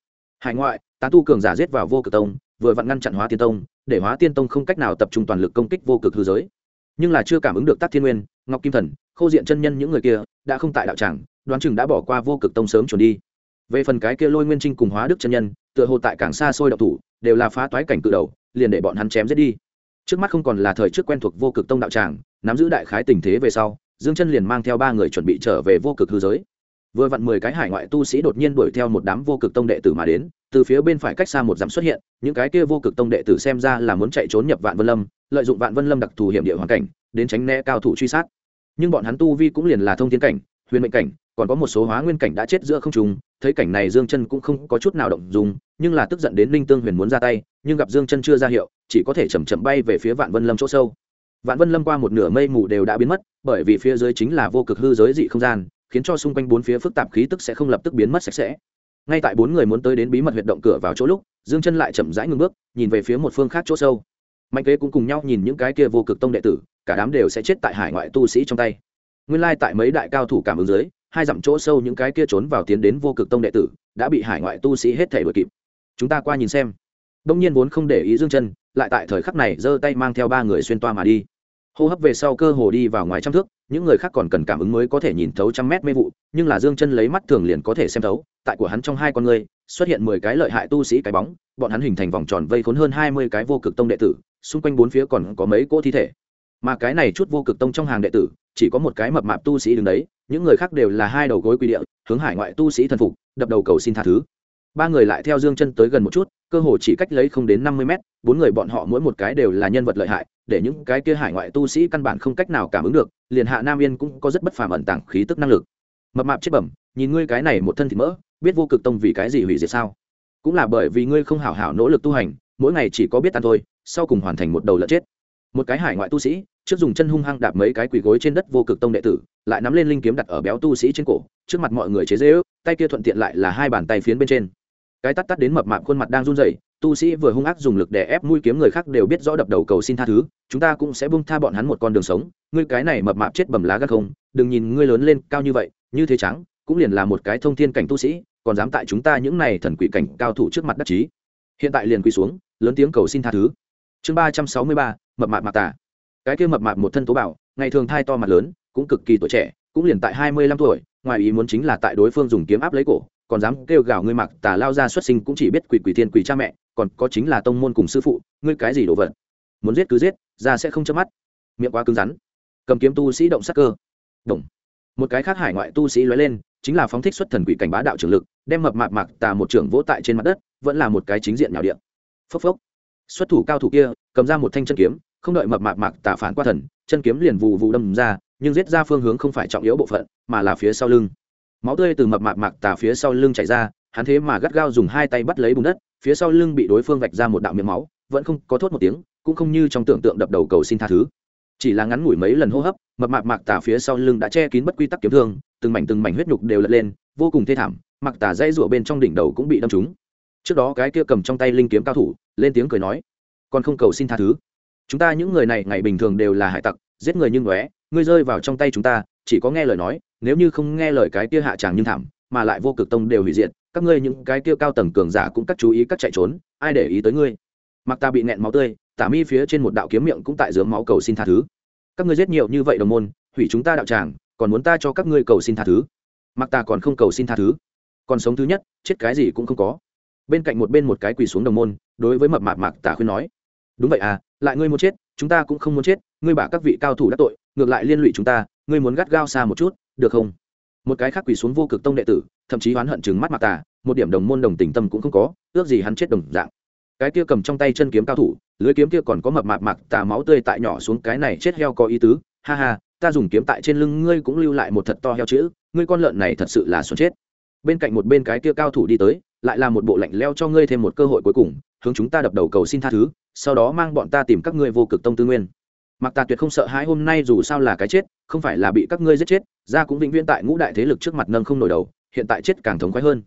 hải ngoại tán tu cường giả giết vào vô cực tông, vừa vặn ngăn chặn hóa tiên tông, để hóa tiên tông không cách nào tập trung toàn lực công kích vô cực hư giới. Nhưng là chưa cảm ứng được Tắc Thiên Nguyên, Ngọc Kim Thần, Khâu Diện chân nhân những người kia đã không tại đạo tràng, đoán chừng đã bỏ qua vô cực tông sớm chuẩn đi. Về phần cái kia Lôi Nguyên Trinh cùng Hóa Đức chân nhân, tựa hồ tại càng xa xôi động thủ, đều là phá toái cảnh cự đầu, liền để bọn hắn chém giết đi. Trước mắt không còn là thời trước quen thuộc vô cực tông đạo tràng, nắm giữ đại khái tình thế về sau, Dương Chân liền mang theo 3 người chuẩn bị trở về vô cực hư giới. Vừa vặn 10 cái hải ngoại tu sĩ đột nhiên đuổi theo một đám vô cực tông đệ tử mà đến, từ phía bên phải cách xa một dặm xuất hiện, những cái kia vô cực tông đệ tử xem ra là muốn chạy trốn nhập Vạn Vân Lâm, lợi dụng Vạn Vân Lâm đặc thù hiểm địa hoàn cảnh, đến tránh né cao thủ truy sát. Nhưng bọn hắn tu vi cũng liền là thông thiên cảnh, huyền mệnh cảnh, còn có một số hóa nguyên cảnh đã chết giữa không trung, thấy cảnh này Dương Chân cũng không có chút nào động dung, nhưng là tức giận đến Linh Tương Huyền muốn ra tay, nhưng gặp Dương Chân chưa ra hiệu, chỉ có thể chậm chậm bay về phía Vạn Vân Lâm chỗ sâu. Vạn Vân Lâm qua một nửa mây mù đều đã biến mất, bởi vì phía dưới chính là vô cực hư giới dị không gian, khiến cho xung quanh bốn phía phức tạp khí tức sẽ không lập tức biến mất sạch sẽ. Ngay tại 4 người muốn tới đến bí mật huyệt động cửa vào chỗ lúc, Dương Chân lại chậm rãi ngừng bước, nhìn về phía một phương khác chỗ sâu. Mạnh Kế cũng cùng nhau nhìn những cái kia vô cực tông đệ tử, cả đám đều sẽ chết tại hải ngoại tu sĩ trong tay. Nguyên lai tại mấy đại cao thủ cảm ứng dưới, 2 dặm chỗ sâu những cái kia trốn vào tiến đến vô cực tông đệ tử, đã bị hải ngoại tu sĩ hết thảy đuổi kịp. Chúng ta qua nhìn xem. Đông Nhiên vốn không để ý Dương Chân, lại tại thời khắc này giơ tay mang theo 3 người xuyên toa mà đi. Hô hấp về sau cơ hồ đi vào ngoài trăm thước, những người khác còn cần cảm ứng mới có thể nhìn thấu trăm mét mê vụ, nhưng là Dương Chân lấy mắt thường liền có thể xem thấu, tại của hắn trong 2 con ngươi xuất hiện 10 cái lợi hại tu sĩ cái bóng, bọn hắn hình thành vòng tròn vây khốn hơn 20 cái vô cực tông đệ tử, xung quanh bốn phía còn có mấy cỗ thi thể. Mà cái này chút vô cực tông trong hàng đệ tử, chỉ có một cái mập mạp tu sĩ đứng đấy, những người khác đều là 2 đầu gối quỳ địa, hướng hải ngoại tu sĩ thần phục, đập đầu cầu xin tha thứ. 3 người lại theo Dương Chân tới gần một chút, cơ hồ chỉ cách lấy không đến 50 mét, 4 người bọn họ mỗi một cái đều là nhân vật lợi hại, để những cái kia hải ngoại tu sĩ căn bản không cách nào cảm ứng được, liền Hạ Nam Yên cũng có rất bất phàm ẩn tàng khí tức năng lực. Mập mạp chết bẩm, nhìn ngươi cái này một thân thịt mỡ, biết vô cực tông vì cái gì hủy diệt sao? Cũng là bởi vì ngươi không hảo hảo nỗ lực tu hành, mỗi ngày chỉ có biết ăn thôi, sau cùng hoàn thành một đầu lợn chết. Một cái hải ngoại tu sĩ, trước dùng chân hung hăng đạp mấy cái quỳ gối trên đất vô cực tông đệ tử, lại nắm lên linh kiếm đặt ở béo tu sĩ trên cổ, trước mặt mọi người chế giễu, tay kia thuận tiện lại là 2 bàn tay phiến bên trên. Cái tát đến mập mạp khuôn mặt đang run rẩy, tu sĩ vừa hung ác dùng lực đè ép mũi kiếm người khác đều biết rõ đập đầu cầu xin tha thứ, chúng ta cũng sẽ buông tha bọn hắn một con đường sống, ngươi cái này mập mạp chết bầm lá gan không, đừng nhìn ngươi lớn lên cao như vậy, như thế trắng, cũng liền là một cái thông thiên cảnh tu sĩ, còn dám tại chúng ta những này thần quỷ cảnh cao thủ trước mặt đắc chí. Hiện tại liền quỳ xuống, lớn tiếng cầu xin tha thứ. Chương 363, mập mạp mạc tà. Cái kia mập mạp một thân tố bảo, ngày thường thai to mặt lớn, cũng cực kỳ tuổi trẻ, cũng liền tại 25 tuổi, ngoài ý muốn chính là tại đối phương dùng kiếm áp lấy cổ, còn dám kêu gào ngươi mạc tà lao ra xuất sinh cũng chỉ biết quỷ quỷ thiên quỷ cha mẹ, còn có chính là tông môn cùng sư phụ, ngươi cái gì đồ vật? Muốn giết cứ giết, ra sẽ không chớp mắt. Miệng quá cứng rắn. Cầm kiếm tu sĩ động sát cơ. Động. Một cái khác hải ngoại tu sĩ lóe lên, chính là phóng thích xuất thần quỷ cảnh bá đạo trưởng lực, đem mập mạp mạc tà một trưởng vỗ tại trên mặt đất, vẫn là một cái chính diện nhào địa. Phốc phốc. Xuất thủ cao thủ kia, cầm ra một thanh chân kiếm, không đợi mập mạp mạc tà phản qua thần, chân kiếm liền vù vù đâm ra, nhưng giết ra phương hướng không phải trọng yếu bộ phận, mà là phía sau lưng. Máu tươi từ mập mạp mạc tà phía sau lưng chảy ra, hắn thế mà gắt gao dùng 2 tay bắt lấy bùn đất, phía sau lưng bị đối phương vạch ra một đạo miệng máu, vẫn không có thốt một tiếng, cũng không như trong tưởng tượng đập đầu cầu xin tha thứ. Chỉ là ngắn ngủi mấy lần hô hấp, mập mạp mạc tà phía sau lưng đã che kín bất quy tắc kiếm thương, từng mảnh huyết nhục đều lật lên, vô cùng thê thảm, mạc tà dây rủa bên trong đỉnh đầu cũng bị đâm trúng. Trước đó cái kia cầm trong tay linh kiếm cao thủ, lên tiếng cười nói: "Còn không cầu xin tha thứ? Chúng ta những người này ngày bình thường đều là hải tặc, giết người như ngóe, ngươi rơi vào trong tay chúng ta, chỉ có nghe lời nói, nếu như không nghe lời cái kia hạ tràng nhưng thảm, mà lại vô cực tông đều hủy diệt, các ngươi những cái kia cao tầng cường giả cũng cắt chú ý cắt chạy trốn, ai để ý tới ngươi?" Mặc ta bị nẹn máu tươi, tả mi phía trên một đạo kiếm miệng cũng tại dướng máu cầu xin tha thứ. "Các ngươi giết nhiều như vậy đồng môn, hủy chúng ta đạo tràng, còn muốn ta cho các ngươi cầu xin tha thứ? Mặc ta còn không cầu xin tha thứ, còn sống thứ nhất, chết cái gì cũng không có." Bên cạnh một cái quỳ xuống đồng môn, đối với mập mạp Mạc Tà khuyên nói: "Đúng vậy à, lại ngươi muốn chết, chúng ta cũng không muốn chết, ngươi bảo các vị cao thủ đắc tội, ngược lại liên lụy chúng ta, ngươi muốn gắt gao xa một chút, được không?" Một cái khác quỳ xuống vô cực tông đệ tử, thậm chí oán hận trừng mắt Mạc Tà, một điểm đồng môn đồng tình tâm cũng không có, ước gì hắn chết đồng dạng. Cái kia cầm trong tay chân kiếm cao thủ, lưới kiếm kia còn có mập mạp Mạc Tà máu tươi tại nhỏ xuống, cái này chết heo có ý tứ, ha ha, ta dùng kiếm tại trên lưng ngươi cũng lưu lại một thật to heo chữ, ngươi con lợn này thật sự là xuân chết. Bên cạnh một bên cái kia cao thủ đi tới, lại là một bộ lạnh leo cho ngươi thêm một cơ hội cuối cùng, hướng chúng ta đập đầu cầu xin tha thứ, sau đó mang bọn ta tìm các ngươi vô cực tông tư nguyên. Mạc Tà tuyệt không sợ hãi hôm nay dù sao là cái chết, không phải là bị các ngươi giết chết, ra cũng vĩnh viễn tại ngũ đại thế lực trước mặt nâng không nổi đầu, hiện tại chết càng thống khoái hơn.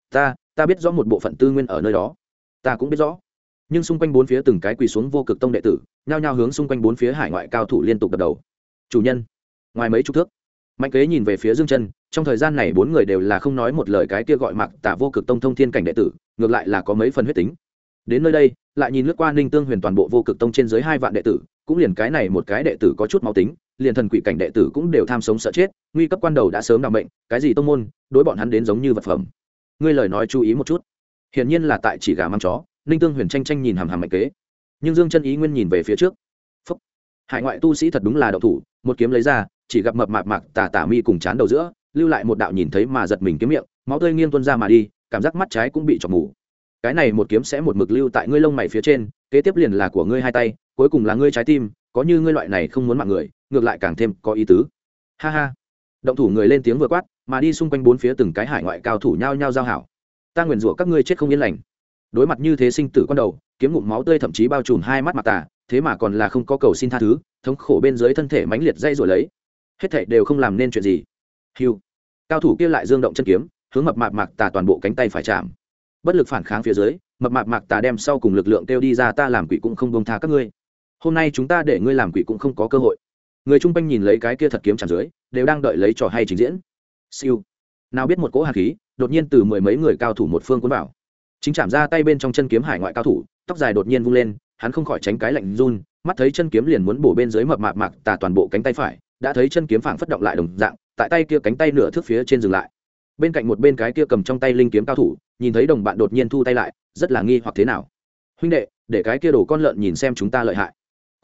Ta biết rõ một bộ phận tư nguyên ở nơi đó, ta cũng biết rõ. Nhưng xung quanh bốn phía từng cái quỳ xuống vô cực tông đệ tử, nhao nhao hướng xung quanh bốn phía hải ngoại cao thủ liên tục đập đầu. Chủ nhân, ngoài mấy chục thước. Mạnh Kế nhìn về phía Dương Chân, trong thời gian này 4 người đều là không nói một lời, cái kia gọi Mạc Tà vô cực tông thông thiên cảnh đệ tử, ngược lại là có mấy phần huyết tính. Đến nơi đây lại nhìn lướt qua Ninh Tương Huyền toàn bộ vô cực tông trên dưới 2 vạn đệ tử, cũng liền cái này một cái đệ tử có chút máu tính, liền thần quỷ cảnh đệ tử cũng đều tham sống sợ chết, nguy cấp quan đầu đã sớm đảm mệnh, cái gì tông môn đối bọn hắn đến giống như vật phẩm. Ngươi lời nói chú ý một chút. Hiển nhiên là tại chỉ gà măng chó, Ninh Tương Huyền tranh nhìn hàm hàm mạnh kế. Nhưng Dương Chân Ý nguyên nhìn về phía trước. Phúc. Hải ngoại tu sĩ thật đúng là động thủ, một kiếm lấy ra, chỉ gặp mập mạp tà mi cùng chán đầu giữa, lưu lại một đạo nhìn thấy mà giật mình kiếm miệng, máu tươi nghiêng tuôn ra mà đi, cảm giác mắt trái cũng bị chọc mù. Cái này một kiếm sẽ một mực lưu tại ngươi lông mày phía trên, kế tiếp liền là của ngươi hai tay, cuối cùng là ngươi trái tim, có như ngươi loại này không muốn mạng người, ngược lại càng thêm có ý tứ. Ha ha. Động thủ người lên tiếng vừa quát, mà đi xung quanh bốn phía từng cái hải ngoại cao thủ nhao nhao giao hảo. Ta nguyền rủa các ngươi chết không yên lành. Đối mặt như thế sinh tử con đầu, kiếm ngụm máu tươi thậm chí bao trùm hai mắt Mạc Tà, thế mà còn là không có cầu xin tha thứ, thống khổ bên dưới thân thể mãnh liệt dây rồi lấy, hết thảy đều không làm nên chuyện gì. Hưu. Cao thủ kia lại dương động chân kiếm, hướng mập mạp Mạc Tà toàn bộ cánh tay phải chạm. Bất lực phản kháng phía dưới, mập mạp Mạc Tà đem sau cùng lực lượng kêu đi ra, ta làm quỷ cũng không buông tha các ngươi. Hôm nay chúng ta để ngươi làm quỷ cũng không có cơ hội. Người trung quanh nhìn lấy cái kia thật kiếm chạm dưới, đều đang đợi lấy trò hay trình diễn. Siêu. Nào biết một cỗ hàn khí, đột nhiên từ mười mấy người cao thủ một phương cuốn vào. Chính chạm ra tay bên trong chân kiếm hải ngoại cao thủ, tóc dài đột nhiên vung lên, hắn không khỏi tránh cái lạnh run, mắt thấy chân kiếm liền muốn bổ bên dưới mập mạp Mạc Tà toàn bộ cánh tay phải, đã thấy chân kiếm phảng phất động lại đồng dạng, tại tay kia cánh tay nửa thước phía trên dừng lại. Bên cạnh một bên cái kia cầm trong tay linh kiếm cao thủ, nhìn thấy đồng bạn đột nhiên thu tay lại, rất là nghi hoặc thế nào. Huynh đệ, để cái kia đổ con lợn nhìn xem chúng ta lợi hại.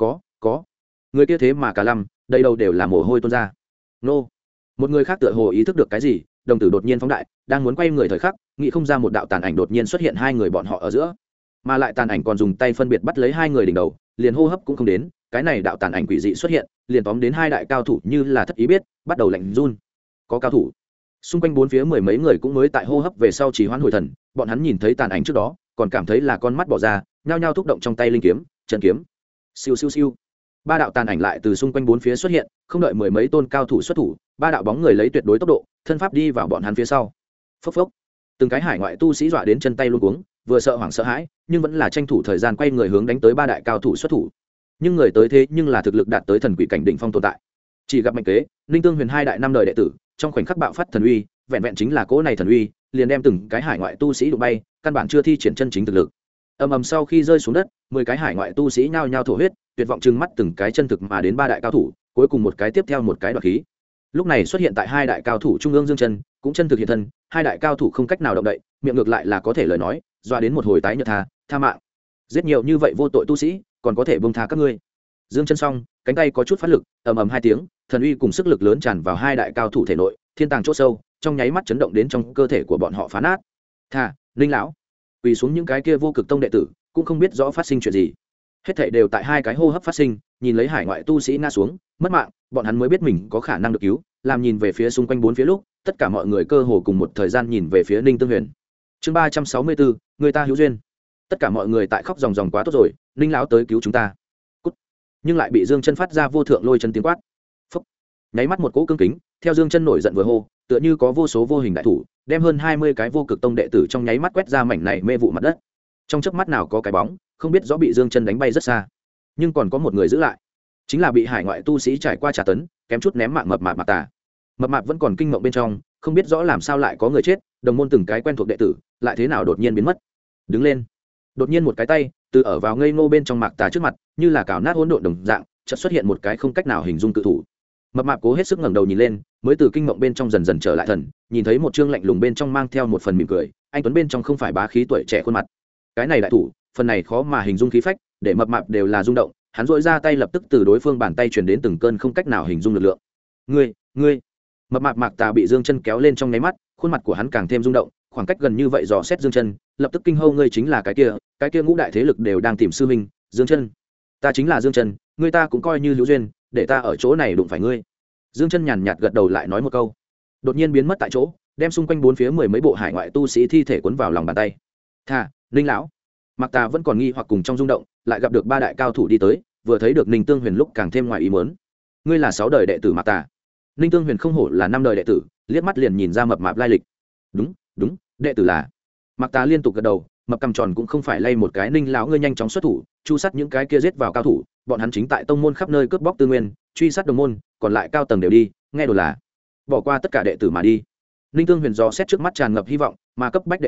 Có. Người kia thế mà cả lăm, đây đâu đều là mồ hôi tuôn ra. Nô. Một người khác tựa hồ ý thức được cái gì, đồng tử đột nhiên phóng đại, đang muốn quay người thời khắc, nghĩ không ra một đạo tàn ảnh đột nhiên xuất hiện hai người bọn họ ở giữa, mà lại tàn ảnh còn dùng tay phân biệt bắt lấy hai người đỉnh đầu, liền hô hấp cũng không đến, cái này đạo tàn ảnh quỷ dị xuất hiện, liền tóm đến hai đại cao thủ như là thất ý biết, bắt đầu lạnh run. Có cao thủ. Xung quanh bốn phía mười mấy người cũng mới tại hô hấp về sau chỉ hoãn hồi thần, bọn hắn nhìn thấy tàn ảnh trước đó, còn cảm thấy là con mắt bỏ ra, nhao nhao thúc động trong tay linh kiếm, chân kiếm. Siêu siêu siêu. Ba đạo tàn ảnh lại từ xung quanh bốn phía xuất hiện, không đợi mười mấy tôn cao thủ xuất thủ, ba đạo bóng người lấy tuyệt đối tốc độ, thân pháp đi vào bọn hắn phía sau. Phốc phốc. Từng cái hải ngoại tu sĩ dọa đến chân tay luống cuống, vừa sợ hoảng sợ hãi, nhưng vẫn là tranh thủ thời gian quay người hướng đánh tới ba đại cao thủ xuất thủ. Nhưng người tới thế nhưng là thực lực đạt tới thần quỷ cảnh đỉnh phong tồn tại. Chỉ gặp Mạnh Kế, Ninh Tương Huyền hai đại năm đời đệ tử, trong khoảnh khắc bạo phát thần uy, vẹn vẹn chính là cỗ này thần uy, liền đem từng cái hải ngoại tu sĩ đụng bay, căn bản chưa thi triển chân chính thực lực. Ầm ầm sau khi rơi xuống đất, 10 cái hải ngoại tu sĩ nhao nhao thổ huyết, tuyệt vọng trừng mắt từng cái chân thực mà đến ba đại cao thủ, cuối cùng một cái tiếp theo một cái đoạt khí. Lúc này xuất hiện tại hai đại cao thủ trung ương Dương Chân, cũng chân thực hiện thân, hai đại cao thủ không cách nào động đậy, miệng ngược lại là có thể lời nói, doa đến một hồi tái nhợt tha mạng. Giết nhiều như vậy vô tội tu sĩ, còn có thể buông tha các ngươi. Dương Chân xong, cánh tay có chút phát lực, ầm ầm hai tiếng, thần uy cùng sức lực lớn tràn vào hai đại cao thủ thể nội, thiên tàng chỗ sâu, trong nháy mắt chấn động đến trong cơ thể của bọn họ phá nát. Tha, Ninh lão. Quỳ xuống những cái kia vô cực tông đệ tử, cũng không biết rõ phát sinh chuyện gì. Hết thảy đều tại hai cái hô hấp phát sinh, nhìn lấy hải ngoại tu sĩ ngã xuống, mất mạng, bọn hắn mới biết mình có khả năng được cứu, làm nhìn về phía xung quanh bốn phía lúc, tất cả mọi người cơ hồ cùng một thời gian nhìn về phía Ninh Tương Huyền. Chương 364, người ta hữu duyên. Tất cả mọi người tại khóc ròng ròng quá tốt rồi, Ninh lão tới cứu chúng ta. Cút. Nhưng lại bị Dương Chân phát ra vô thượng lôi chân tiếng quát. Phốc. Nháy mắt một cỗ cương kính, theo Dương Chân nổi giận vừa hô, tựa như có vô số vô hình đại thủ, đem hơn 20 cái vô cực tông đệ tử trong nháy mắt quét ra mảnh này mê vụ mặt đất. Trong chớp mắt nào có cái bóng, không biết rõ bị Dương Chân đánh bay rất xa. Nhưng còn có một người giữ lại, chính là bị hải ngoại tu sĩ trải qua trả tấn, kém chút ném mạng mập mạp Mạc Tà. Mập mạp vẫn còn kinh ngộng bên trong, không biết rõ làm sao lại có người chết, đồng môn từng cái quen thuộc đệ tử, lại thế nào đột nhiên biến mất. Đứng lên. Đột nhiên một cái tay từ ở vào ngây ngô bên trong Mạc Tà trước mặt, như là cào nát hỗn độn đồng dạng, chợt xuất hiện một cái không cách nào hình dung cự thủ. Mập mạp cố hết sức ngẩng đầu nhìn lên, mới từ kinh mộng bên trong dần dần trở lại thần, nhìn thấy một trương lạnh lùng bên trong mang theo một phần mỉm cười, anh tuấn bên trong không phải bá khí tuổi trẻ khuôn mặt. Cái này đại thủ, phần này khó mà hình dung khí phách, để mập mạp đều là rung động, hắn rỗi ra tay lập tức từ đối phương bàn tay truyền đến từng cơn không cách nào hình dung lực lượng. Ngươi. Mập mạp Mạc Tà bị Dương Chân kéo lên trong nháy mắt, khuôn mặt của hắn càng thêm rung động, khoảng cách gần như vậy dò xét Dương Chân, lập tức kinh hô, ngươi chính là cái kia ngũ đại thế lực đều đang tìm sư huynh, Dương Chân. Ta chính là Dương Chân, ngươi ta cũng coi như hữu duyên, để ta ở chỗ này đụng phải ngươi. Dương Chân nhàn nhạt gật đầu lại nói một câu, đột nhiên biến mất tại chỗ, đem xung quanh bốn phía mười mấy bộ hải ngoại tu sĩ thi thể cuốn vào lòng bàn tay. Tha, Ninh lão. Mạc Tà vẫn còn nghi hoặc cùng trong rung động, lại gặp được ba đại cao thủ đi tới, vừa thấy được Ninh Tương Huyền lúc càng thêm ngoài ý muốn. Ngươi là 6 đời đệ tử Mạc Tà. Ninh Tương Huyền không hổ là 5 đời đệ tử, liếc mắt liền nhìn ra mập mạp lai lịch. Đúng, đệ tử là. Mạc Tà liên tục gật đầu, mập cằm tròn cũng không phải lay một cái. Ninh lão ngươi nhanh chóng xuất thủ, chu sát những cái kia giết vào cao thủ, bọn hắn chính tại tông môn khắp nơi cướp bóc tư nguyên, truy sát đồng môn, còn lại cao tầng đều đi, nghe đồn là bỏ qua tất cả đệ tử mà đi. Ninh Tương Huyền dò xét trước mắt tràn ngập hy vọng, mà cấp bách đệ tử,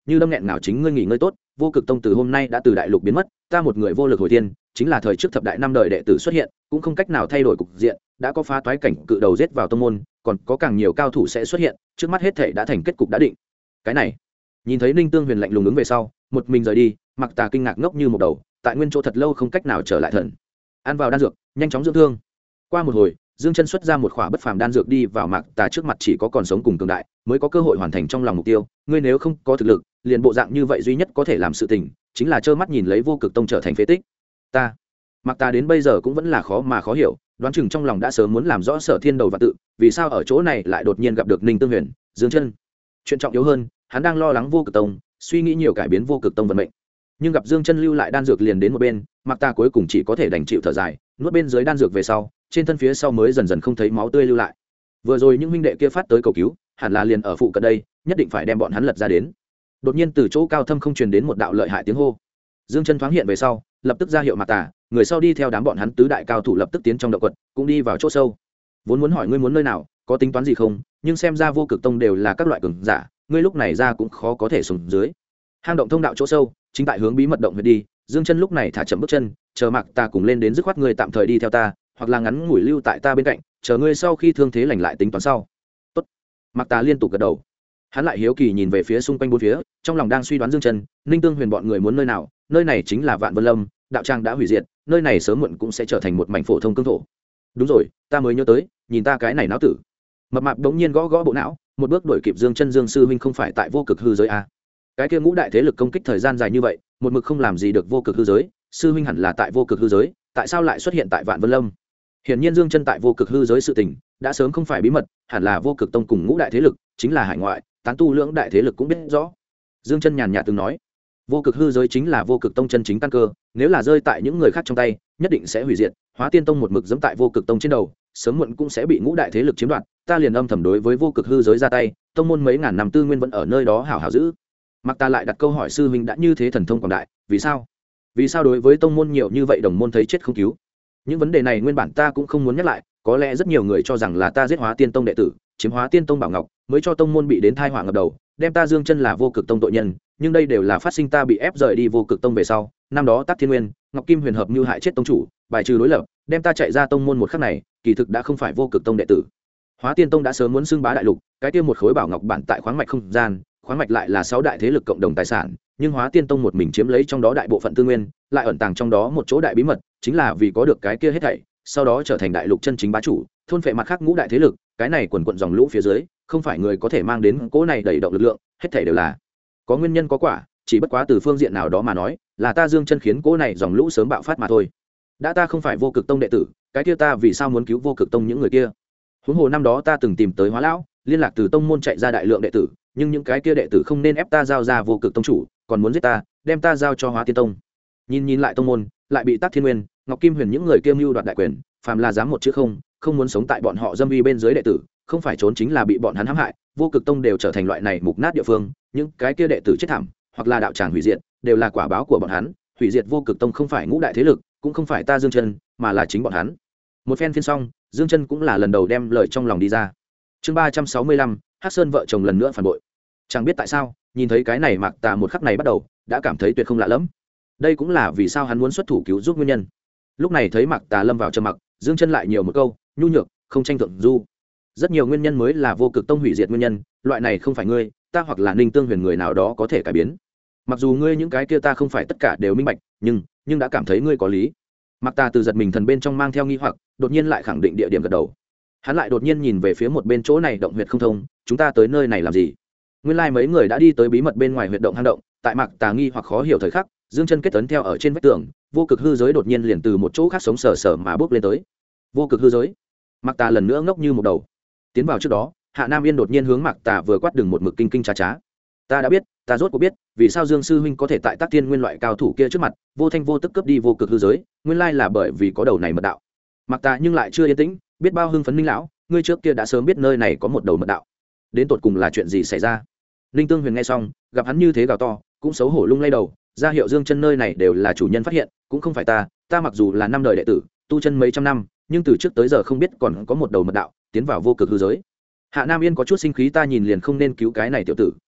như đâm nghẹn nào chính ngươi nghỉ ngơi tốt, vô cực tông từ hôm nay đã từ đại lục biến mất, ta một người vô lực hồi thiên, chính là thời trước thập đại năm đời đệ tử xuất hiện cũng không cách nào thay đổi cục diện, đã có phá toái cảnh cự đầu giết vào tông môn, còn có càng nhiều cao thủ sẽ xuất hiện, trước mắt hết thể đã thành kết cục đã định. Cái này, nhìn thấy Ninh Tương Huyền lạnh lùng ứng về sau, một mình rời đi, Mặc Tà kinh ngạc ngốc như một đầu, tại nguyên chỗ thật lâu không cách nào trở lại thần. Ăn vào đan dược, nhanh chóng dưỡng thương. Qua một hồi, Dương Chân xuất ra một khỏa bất phàm đan dược đi vào Mặc Tà trước mặt, chỉ có còn sống cùng cường đại mới có cơ hội hoàn thành trong lòng mục tiêu, ngươi nếu không có thực lực, liền bộ dạng như vậy duy nhất có thể làm sự tình, chính là trơ mắt nhìn lấy vô cực tông trở thành phế tích. Ta, Mặc Tà đến bây giờ cũng vẫn là khó mà khó hiểu, đoán chừng trong lòng đã sớm muốn làm rõ Sở Thiên đầu và tự, vì sao ở chỗ này lại đột nhiên gặp được Ninh Tương Huyền, Dương Chân. Chuyện trọng yếu hơn, hắn đang lo lắng vô cực tông, suy nghĩ nhiều cải biến vô cực tông vận mệnh. Nhưng gặp Dương Chân lưu lại đan dược liền đến một bên, Mặc Tà cuối cùng chỉ có thể đành chịu thở dài, nuốt bên dưới đan dược về sau, trên thân phía sau mới dần dần không thấy máu tươi lưu lại. Vừa rồi những huynh đệ kia phát tới cầu cứu, hẳn là liền ở phụ cận đây, nhất định phải đem bọn hắn lật ra đến. Đột nhiên từ chỗ cao thâm không truyền đến một đạo lợi hại tiếng hô. Dương Chân thoáng hiện về sau, lập tức ra hiệu Mặc Tà, người sau đi theo đám bọn hắn tứ đại cao thủ lập tức tiến trong động quật, cũng đi vào chỗ sâu. Vốn muốn hỏi ngươi muốn nơi nào, có tính toán gì không, nhưng xem ra vô cực tông đều là các loại cường giả, ngươi lúc này ra cũng khó có thể xuống dưới. Hang động thông đạo chỗ sâu, chính tại hướng bí mật động huyệt đi. Dương Chân lúc này thả chậm bước chân, chờ Mặc Tà cùng lên đến, dứt khoát ngươi tạm thời đi theo ta, hoặc là ngắn ngủi lưu tại ta bên cạnh, chờ ngươi sau khi thương thế lành lại tính toán sau. Tốt. Mặc Tà liên tục gật đầu. Hắn lại hiếu kỳ nhìn về phía xung quanh bốn phía, trong lòng đang suy đoán Dương Chân, Ninh Tương Huyền bọn người muốn nơi nào, nơi này chính là Vạn Vân Lâm, đạo tràng đã hủy diệt, nơi này sớm muộn cũng sẽ trở thành một mảnh phổ thông cương thổ. Đúng rồi, ta mới nhớ tới, nhìn ta cái này não tử. Mập mạp đống nhiên gõ gõ bộ não, một bước đuổi kịp Dương Chân. Dương sư huynh không phải tại vô cực hư giới à? Cái kia ngũ đại thế lực công kích thời gian dài như vậy, một mực không làm gì được vô cực hư giới, sư huynh hẳn là tại vô cực hư giới, tại sao lại xuất hiện tại Vạn Vân Lâm? Hiển nhiên Dương Chân tại vô cực hư giới sự tình đã sớm không phải bí mật, hẳn là vô cực tông cùng ngũ đại thế lực, chính là hải ngoại, tán tu lưỡng đại thế lực cũng biết rõ. Dương Chân nhàn nhạt từng nói, vô cực hư giới chính là vô cực tông chân chính căn cơ, nếu là rơi tại những người khác trong tay, nhất định sẽ hủy diệt. Hóa Tiên tông một mực giẫm tại vô cực tông trên đầu, sớm muộn cũng sẽ bị ngũ đại thế lực chiếm đoạt, ta liền âm thầm đối với vô cực hư giới ra tay, tông môn mấy ngàn năm tư nguyên vẫn ở nơi đó hảo hảo giữ. Mặc Ta lại đặt câu hỏi, sư huynh đã như thế thần thông quảng đại, vì sao? Vì sao đối với tông môn nhiều như vậy đồng môn thấy chết không cứu? Những vấn đề này nguyên bản ta cũng không muốn nhắc lại, có lẽ rất nhiều người cho rằng là ta giết Hóa Tiên tông đệ tử, chiếm Hóa Tiên tông bảo ngọc, mới cho tông môn bị đến tai họa ngập đầu, đem ta Dương Chân là vô cực tông tội nhân, nhưng đây đều là phát sinh ta bị ép rời đi vô cực tông về sau, năm đó Tắc Thiên Nguyên, Ngọc Kim Huyền hợp mưu hại chết tông chủ, bài trừ đối lập, đem ta chạy ra tông môn một khắc này, kỳ thực đã không phải vô cực tông đệ tử. Hóa Tiên tông đã sớm muốn xưng bá đại lục, cái kia một khối bảo ngọc bản tại khoáng mạch không gian, khoáng mạch lại là 6 đại thế lực cộng đồng tài sản, nhưng Hóa Tiên tông một mình chiếm lấy trong đó đại bộ phận tư nguyên, lại ẩn tàng trong đó một chỗ đại bí mật, chính là vì có được cái kia hết thảy, sau đó trở thành đại lục chân chính bá chủ, thôn phệ mặt khác ngũ đại thế lực, cái này quần quần dòng lũ phía dưới, không phải người có thể mang đến cỗ này đẩy động lực lượng, hết thảy đều là có nguyên nhân có quả, chỉ bất quá từ phương diện nào đó mà nói, là ta Dương Chân khiến cỗ này dòng lũ sớm bạo phát mà thôi. Đã ta không phải vô cực tông đệ tử, cái kia ta vì sao muốn cứu vô cực tông những người kia? Huống hồ năm đó ta từng tìm tới Hóa lão, liên lạc từ tông môn chạy ra đại lượng đệ tử, nhưng những cái kia đệ tử không nên ép ta giao ra vô cực tông chủ, còn muốn giết ta, đem ta giao cho Hóa Tiên tông. Nhìn lại tông môn, lại bị Tắc Thiên Nguyên, Ngọc Kim Huyền những người kiêm mưu đoạt đại quyền, phàm là dám một chữ không muốn sống tại bọn họ dâm uy bên dưới đệ tử, không phải trốn chính là bị bọn hắn hãm hại, vô cực tông đều trở thành loại này mục nát địa phương, những cái kia đệ tử chết thảm, hoặc là đạo tràng hủy diệt, đều là quả báo của bọn hắn, hủy diệt vô cực tông không phải ngũ đại thế lực, cũng không phải ta Dương Chân, mà là chính bọn hắn. Một phen phiên xong, Dương Chân cũng là lần đầu đem lời trong lòng đi ra. Chương 365, Hắc Sơn vợ chồng lần nữa phản bội. Chẳng biết tại sao, nhìn thấy cái này Mạc Tà một khắc này bắt đầu, đã cảm thấy tuyệt không lạ lẫm. Đây cũng là vì sao hắn muốn xuất thủ cứu giúp nguyên nhân. Lúc này thấy Mạc Tà lâm vào trầm mặc, Dương Chân lại nhiều một câu, nhu nhược, không tranh thượng du. Rất nhiều nguyên nhân mới là vô cực tông hủy diệt nguyên nhân, loại này không phải ngươi, ta hoặc là Ninh Tương Huyền người nào đó có thể cải biến. Mặc dù ngươi những cái kia ta không phải tất cả đều minh bạch, nhưng đã cảm thấy ngươi có lý. Mạc Tà từ giật mình thần bên trong mang theo nghi hoặc, đột nhiên lại khẳng định địa điểm gật đầu. Hắn lại đột nhiên nhìn về phía một bên chỗ này động huyệt không thông, chúng ta tới nơi này làm gì? Nguyên lai mấy người đã đi tới bí mật bên ngoài huyệt động hang động, tại Mạc Tà nghi hoặc khó hiểu thời khắc, Dương Chân kết ấn theo ở trên vách tường, vô cực hư giới đột nhiên liền từ một chỗ khác sống sờ sờ mà bước lên tới. Vô cực hư giới. Mạc Tà lần nữa ngốc như một đầu. Tiến vào trước đó, Hạ Nam Yên đột nhiên hướng Mạc Tà vừa quát đừng một mực kinh kinh trá trá. Ta đã biết, ta rốt cuộc biết, vì sao Dương sư huynh có thể tại Tắc Thiên Nguyên loại cao thủ kia trước mặt, vô thanh vô tức cướp đi vô cực hư giới, nguyên lai là bởi vì có đầu này mật đạo. Mạc Tà nhưng lại chưa yên tĩnh, biết bao hưng phấn Ninh lão, ngươi trước kia đã sớm biết nơi này có một đầu mật đạo. Đến tột cùng là chuyện gì xảy ra? Ninh Tương Huyền nghe xong, gặp hắn như thế gào to, cũng xấu hổ lung lay đầu, ra hiệu Dương Chân nơi này đều là chủ nhân phát hiện, cũng không phải ta mặc dù là năm đời đệ tử, tu chân mấy trăm năm, nhưng từ trước tới giờ không biết còn có một đầu mật đạo tiến vào vô cực hư giới. Hạ Nam Yên có chút sinh khí, ta nhìn liền không nên cứu cái này tiểu tử,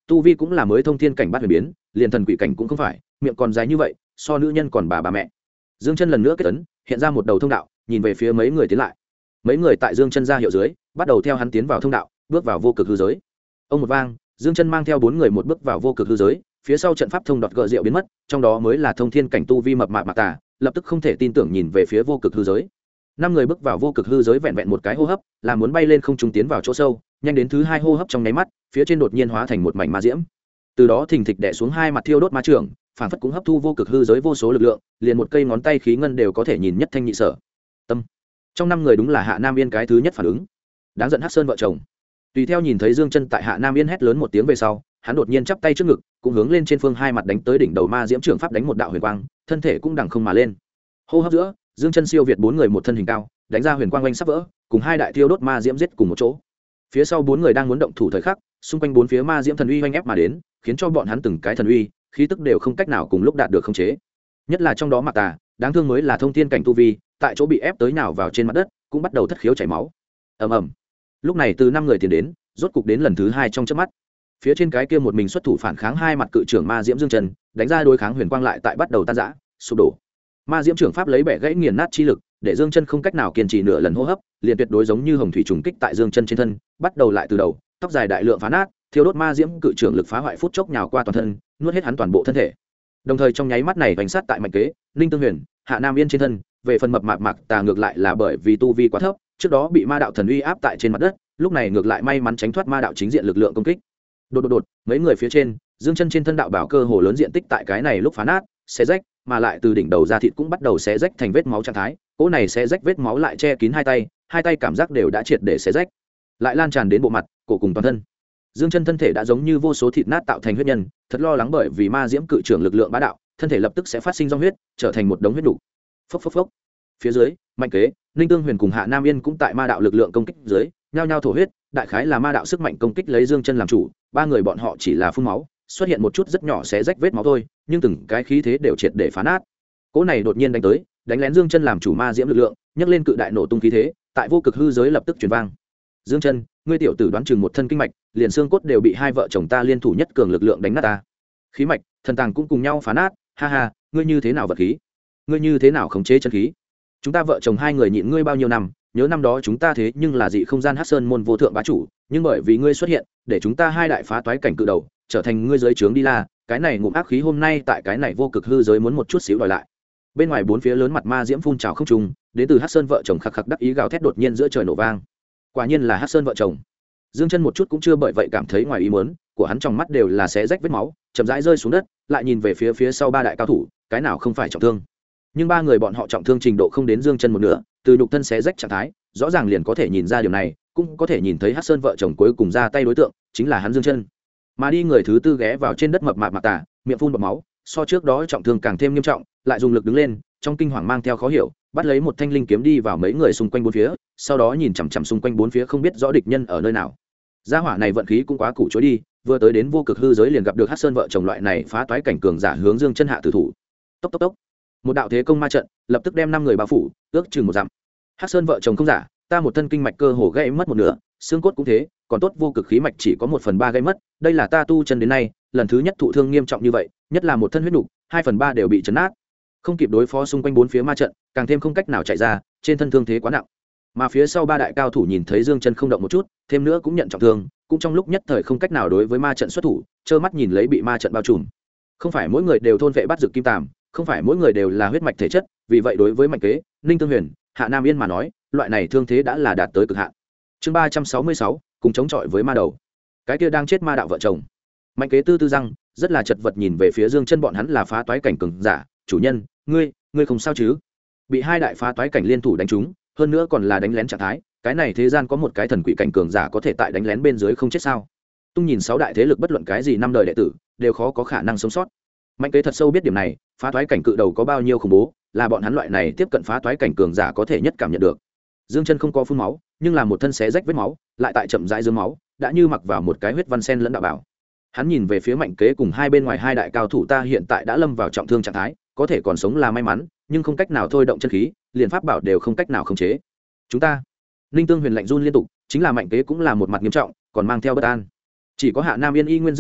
tu vi cũng là mới thông thiên cảnh bát huyền biến, liền thần quỷ cảnh cũng không phải, miệng còn dài như vậy, so nữ nhân còn bà mẹ. Dương Chân lần nữa kết ấn, hiện ra một đầu thông đạo, nhìn về phía mấy người tiến lại. Mấy người tại Dương Chân ra hiệu dưới, bắt đầu theo hắn tiến vào thông đạo, bước vào vô cực hư giới. Ông một vang, Dương Chân mang theo 4 người một bước vào vô cực hư giới, phía sau trận pháp thông đọt gợ rượu biến mất, trong đó mới là thông thiên cảnh tu vi mập mạp Mạc Tà, lập tức không thể tin tưởng nhìn về phía vô cực hư giới. 5 người bước vào vô cực hư giới vẹn vẹn một cái hô hấp, là muốn bay lên không trung tiến vào chỗ sâu, nhanh đến thứ 2 hô hấp trong nháy mắt, phía trên đột nhiên hóa thành một mảnh ma diễm. Từ đó thình thịch đè xuống 2 mặt thiêu đốt ma trường, phản phất cũng hấp thu vô cực hư giới vô số lực lượng, liền một cây ngón tay khí ngân đều có thể nhìn nhất thanh nhị sở. Tâm. Trong 5 người đúng là Hạ Nam Yên cái thứ nhất phản ứng. Đáng giận Hắc Sơn vợ chồng. Tùy theo nhìn thấy Dương Chân tại Hạ Nam Yên hét lớn một tiếng về sau, hắn đột nhiên chắp tay trước ngực, cũng hướng lên trên phương 2 mặt đánh tới đỉnh đầu ma diễm trưởng pháp đánh một đạo huyền quang, thân thể cũng đằng không mà lên. Hô hấp giữa, Dương Chân siêu việt 4 người một thân hình cao, đánh ra huyền quang quanh sắp vỡ, cùng 2 đại thiêu đốt ma diễm giết cùng một chỗ. Phía sau 4 người đang muốn động thủ thời khắc, xung quanh 4 phía ma diễm thần uy hoành ép mà đến, khiến cho bọn hắn từng cái thần uy, khí tức đều không cách nào cùng lúc đạt được khống chế. Nhất là trong đó Mạc Tà, đáng thương mới là thông thiên cảnh tu vi, tại chỗ bị ép tới nào vào trên mặt đất, cũng bắt đầu thất khiếu chảy máu. Ầm ầm. Lúc này từ 5 người tiến đến, rốt cục đến lần thứ 2 trong chớp mắt. Phía trên cái kia một mình xuất thủ phản kháng 2 mặt cự trưởng ma diễm Dương Chân, đánh ra đối kháng huyền quang lại tại bắt đầu tan rã, sụp đổ. Ma diễm trưởng pháp lấy bẻ gãy nghiền nát chi lực, để Dương Chân không cách nào kiên trì nửa lần hô hấp, liền tuyệt đối giống như hồng thủy trùng kích tại Dương Chân trên thân, bắt đầu lại từ đầu, tóc dài đại lượng phá nát, thiêu đốt ma diễm cự trưởng lực phá hoại phút chốc nhào qua toàn thân, nuốt hết hắn toàn bộ thân thể. Đồng thời trong nháy mắt này đánh sát tại Mạnh Kế, Ninh Tương Huyền, Hạ Nam Yên trên thân, về phần mập mạp Mạc Tà ngược lại là bởi vì tu vi quá thấp, trước đó bị ma đạo thần uy áp tại trên mặt đất, lúc này ngược lại may mắn tránh thoát ma đạo chính diện lực lượng công kích. Đột, mấy người phía trên, Dương Chân trên thân đạo bảo cơ hồ lớn diện tích tại cái này lúc phá nát, xé rách, mà lại từ đỉnh đầu ra thịt cũng bắt đầu xé rách thành vết máu trạng thái, cỗ này xé rách vết máu lại che kín hai tay cảm giác đều đã triệt để xé rách, lại lan tràn đến bộ mặt, cổ cùng toàn thân. Dương Chân thân thể đã giống như vô số thịt nát tạo thành huyết nhân, thật lo lắng bởi vì ma diễm cự trưởng lực lượng bá đạo, thân thể lập tức sẽ phát sinh dòng huyết, trở thành một đống huyết đủ. Phốc. Phía dưới, Mạnh Kế, Ninh Tương Huyền cùng Hạ Nam Yên cũng tại ma đạo lực lượng công kích dưới, nhao nhao thổ huyết, đại khái là ma đạo sức mạnh công kích lấy Dương Chân làm chủ, 3 người bọn họ chỉ là phun máu, xuất hiện một chút rất nhỏ xé rách vết máu thôi, nhưng từng cái khí thế đều triệt để phá nát. Cỗ này đột nhiên đánh tới, đánh lén Dương Chân làm chủ ma diễm lực lượng, nhấc lên cự đại nổ tung khí thế, tại vô cực hư giới lập tức truyền vang. Dương Chân, ngươi tiểu tử đoán chừng một thân kinh mạch, liền xương cốt đều bị 2 vợ chồng ta liên thủ nhất cường lực lượng đánh nát ta. Khí mạch, thần tàng cũng cùng nhau phá nát, ha, ngươi như thế nào vật khí? Ngươi như thế nào khống chế chân khí? Chúng ta vợ chồng 2 người nhịn ngươi bao nhiêu năm, nhớ năm đó chúng ta thế nhưng là dị không gian Hắc Sơn môn vô thượng bá chủ, nhưng bởi vì ngươi xuất hiện, để chúng ta 2 đại phá toái cảnh cự đầu, trở thành ngươi dưới trướng đi la, cái này ngụm ác khí hôm nay tại cái này vô cực hư giới muốn một chút xíu đòi lại. Bên ngoài 4 phía lớn mặt ma diễm phun trào không trung, đến từ Hắc Sơn vợ chồng khặc đắc ý gào thét đột nhiên giữa trời nổ vang. Quả nhiên là Hắc Sơn vợ chồng. Dương Chân một chút cũng chưa bởi vậy cảm thấy ngoài ý muốn, của hắn trong mắt đều là xé rách vết máu, chậm rãi rơi xuống đất, lại nhìn về phía sau 3 đại cao thủ, cái nào không phải trọng thương. Nhưng 3 người bọn họ trọng thương trình độ không đến Dương Chân một nửa, từ nhục thân xé rách trạng thái, rõ ràng liền có thể nhìn ra điều này, cũng có thể nhìn thấy Hắc Sơn vợ chồng cuối cùng ra tay đối tượng chính là hắn Dương Chân. Mà đi người thứ tư ghé vào trên đất mập mạp Mạc Tà, miệng phun bọt máu, so trước đó trọng thương càng thêm nghiêm trọng, lại dùng lực đứng lên, trong kinh hoàng mang theo khó hiểu, bắt lấy một thanh linh kiếm đi vào mấy người xung quanh 4 phía, sau đó nhìn chằm chằm xung quanh 4 phía không biết rõ địch nhân ở nơi nào. Gia hỏa này vận khí cũng quá củ chối đi, vừa tới đến vô cực hư giới liền gặp được Hắc Sơn vợ chồng loại này phá toái cảnh cường giả hướng Dương Chân hạ tử thủ. Tốc. Một đạo thế công ma trận, lập tức đem 5 người bao phủ, ước chừng 1 dặm. Hắc Sơn vợ chồng không giả, ta một thân kinh mạch cơ hồ gãy mất một nửa, xương cốt cũng thế, còn tốt vô cực khí mạch chỉ có 1/3 gãy mất, đây là ta tu chân đến nay, lần thứ nhất thụ thương nghiêm trọng như vậy, nhất là một thân huyết nục, 2/3 đều bị chấn nát. Không kịp đối phó xung quanh 4 phía ma trận, càng thêm không cách nào chạy ra, trên thân thương thế quá nặng. Mà phía sau 3 đại cao thủ nhìn thấy Dương Chân không động một chút, thêm nữa cũng nhận trọng thương, cũng trong lúc nhất thời không cách nào đối với ma trận xuất thủ, trơ mắt nhìn lấy bị ma trận bao trùm. Không phải mỗi người đều thôn vệ bắt dược kim tàm, không phải mỗi người đều là huyết mạch thể chất, vì vậy đối với Mạnh Kế, Ninh Tương Huyền, Hạ Nam Yên mà nói, loại này thương thế đã là đạt tới cực hạn. Chương 366, cùng chống chọi với ma đầu. Cái kia đang chết ma đạo vợ chồng. Mạnh Kế tư răng, rất là chật vật nhìn về phía Dương Chân bọn hắn là phá toái cảnh cường giả, chủ nhân, ngươi không sao chứ? Bị 2 đại phá toái cảnh liên thủ đánh trúng, hơn nữa còn là đánh lén trạng thái, cái này thế gian có một cái thần quỷ cảnh cường giả có thể tại đánh lén bên dưới không chết sao? Tung nhìn 6 đại thế lực bất luận cái gì 5 đời đệ tử, đều khó có khả năng sống sót. Mạnh Kế thật sâu biết điểm này, phá toái cảnh cự đầu có bao nhiêu khủng bố, là bọn hắn loại này tiếp cận phá toái cảnh cường giả có thể nhất cảm nhận được. Dương Chân không có phun máu, nhưng là một thân xé rách vết máu, lại tại chậm rãi dương máu, đã như mặc vào một cái huyết văn sen lẫn đạo bảo. Hắn nhìn về phía Mạnh Kế cùng hai bên ngoài 2 đại cao thủ, ta hiện tại đã lâm vào trọng thương trạng thái, có thể còn sống là may mắn, nhưng không cách nào thôi động chân khí, liền pháp bảo đều không cách nào khống chế. Chúng ta. Ninh Tương Huyền lạnh run liên tục, chính là Mạnh Kế cũng là một mặt nghiêm trọng, còn mang theo bất an. Chỉ có Hạ Nam Yên y nguyên giữ yên lặng,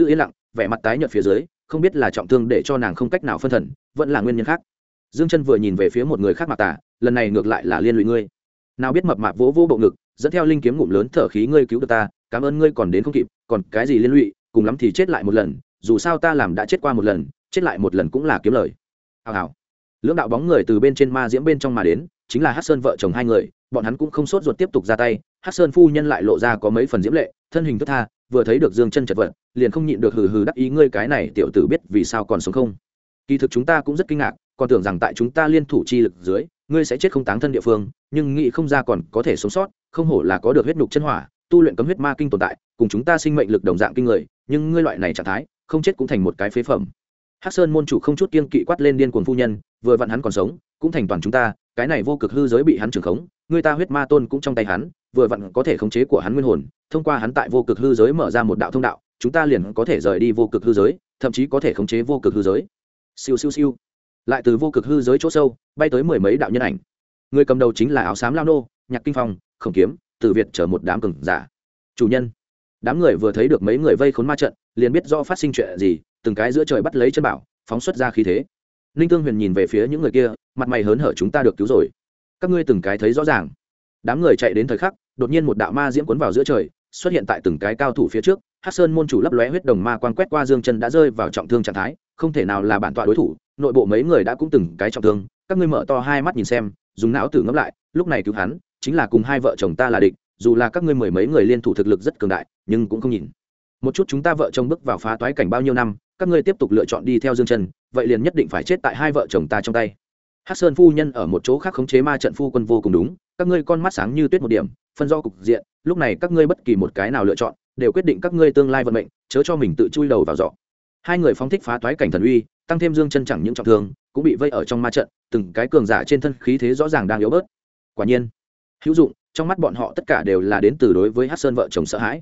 vẻ mặt tái nhợt phía dưới, không biết là trọng thương để cho nàng không cách nào phân thần, vẫn là nguyên nhân khác. Dương Chân vừa nhìn về phía một người khác Mạc Tà, lần này ngược lại là liên lụy ngươi. Nào biết mập mạp vỗ vỗ bộ ngực, dẫn theo linh kiếm ngụm lớn thở khí, ngươi cứu được ta, cảm ơn ngươi, còn đến không kịp, còn cái gì liên lụy, cùng lắm thì chết lại một lần, dù sao ta làm đã chết qua một lần, chết lại một lần cũng là kiếm lời. Hào hào. Lưỡng đạo bóng người từ bên trên ma diễm bên trong mà đến, chính là Hắc Sơn vợ chồng hai người, bọn hắn cũng không sốt ruột tiếp tục ra tay. Hắc Sơn phu nhân lại lộ ra có mấy phần diễm lệ, thân hình thướt tha, vừa thấy được Dương Chân chật vật, liền không nhịn được hừ hừ đắc ý, ngươi cái này tiểu tử biết vì sao còn sống không? Kỳ thực chúng ta cũng rất kinh ngạc, còn tưởng rằng tại chúng ta liên thủ chi lực dưới, ngươi sẽ chết không táng thân địa phương, nhưng nghĩ không ra còn có thể sống sót, không hổ là có được huyết nhục chân hỏa, tu luyện cấm huyết ma kinh tồn tại, cùng chúng ta sinh mệnh lực đồng dạng kinh người, nhưng ngươi loại này trạng thái, không chết cũng thành một cái phế phẩm. Hắc Sơn môn chủ không chút kiêng kỵ quát lên, điên cuồng phu nhân, vừa vặn hắn còn sống, cũng thành toàn chúng ta, cái này vô cực hư giới bị hắn trưởng khống, người ta huyết ma tôn cũng trong tay hắn, vừa vặn có thể khống chế của hắn nguyên hồn, thông qua hắn tại vô cực hư giới mở ra một đạo thông đạo, chúng ta liền có thể rời đi vô cực hư giới, thậm chí có thể khống chế vô cực hư giới. Siêu siêu siêu. Lại từ vô cực hư giới chỗ sâu, bay tới mười mấy đạo nhân ảnh. Người cầm đầu chính là áo xám lao nô, Nhạc Kinh Phong, Khổng Kiếm, Từ Việt chở một đám cường giả. Chủ nhân. Đám người vừa thấy được mấy người vây khốn ma trận, liền biết rõ phát sinh chuyện gì, từng cái giữa trời bắt lấy chân bảo, phóng xuất ra khí thế. Ninh Tương Huyền nhìn về phía những người kia, mặt mày hớn hở, chúng ta được cứu rồi. Các ngươi từng cái thấy rõ ràng. Đám người chạy đến thời khắc, đột nhiên một đạo ma diễm cuốn vào giữa trời, xuất hiện tại từng cái cao thủ phía trước. Hắc Sơn môn chủ lấp lóe huyết đồng ma quang quét qua, Dương Chân đã rơi vào trọng thương trạng thái, không thể nào là bản tọa đối thủ, nội bộ mấy người đã cũng từng cái trọng thương, các ngươi mở to hai mắt nhìn xem, dùng não tử ngẫm lại, lúc này cứu hắn, chính là cùng hai vợ chồng ta là địch, dù là các ngươi mười mấy người liên thủ thực lực rất cường đại, nhưng cũng không nhìn một chút chúng ta vợ chồng bước vào phá toái cảnh bao nhiêu năm, các ngươi tiếp tục lựa chọn đi theo Dương Chân, vậy liền nhất định phải chết tại hai vợ chồng ta trong tay. Hắc Sơn phu nhân ở một chỗ khác khống chế ma trận phu quân vô cùng đúng, các ngươi con mắt sáng như tuyết một điểm, phân rõ cục diện, lúc này các ngươi bất kỳ một cái nào lựa chọn, đều quyết định các ngươi tương lai vận mệnh, chớ cho mình tự chui đầu vào giỏ. Hai người phóng thích phá toái cảnh thần uy, tăng thêm Dương Chân chẳng những trọng thương, cũng bị vây ở trong ma trận, từng cái cường giả trên thân khí thế rõ ràng đang yếu bớt. Quả nhiên, hữu dụng, trong mắt bọn họ tất cả đều là đến từ đối với Hắc Sơn vợ chồng sợ hãi.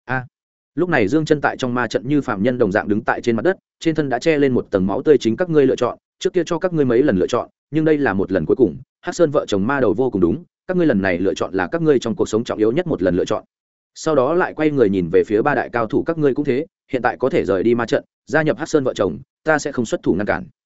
Lúc này Dương Chân tại trong ma trận như phàm nhân đồng dạng đứng tại trên mặt đất, trên thân đã che lên một tầng máu tươi, chính các ngươi lựa chọn, trước kia cho các ngươi mấy lần lựa chọn, nhưng đây là một lần cuối cùng. Hắc Sơn vợ chồng ma đầu vô cùng đúng, các ngươi lần này lựa chọn là các ngươi trong cuộc sống trọng yếu nhất một lần lựa chọn. Sau đó lại quay người nhìn về phía ba đại cao thủ, các ngươi cũng thế, hiện tại có thể rời đi ma trận, gia nhập Hắc Sơn vợ chồng, ta sẽ không xuất thủ ngăn cản.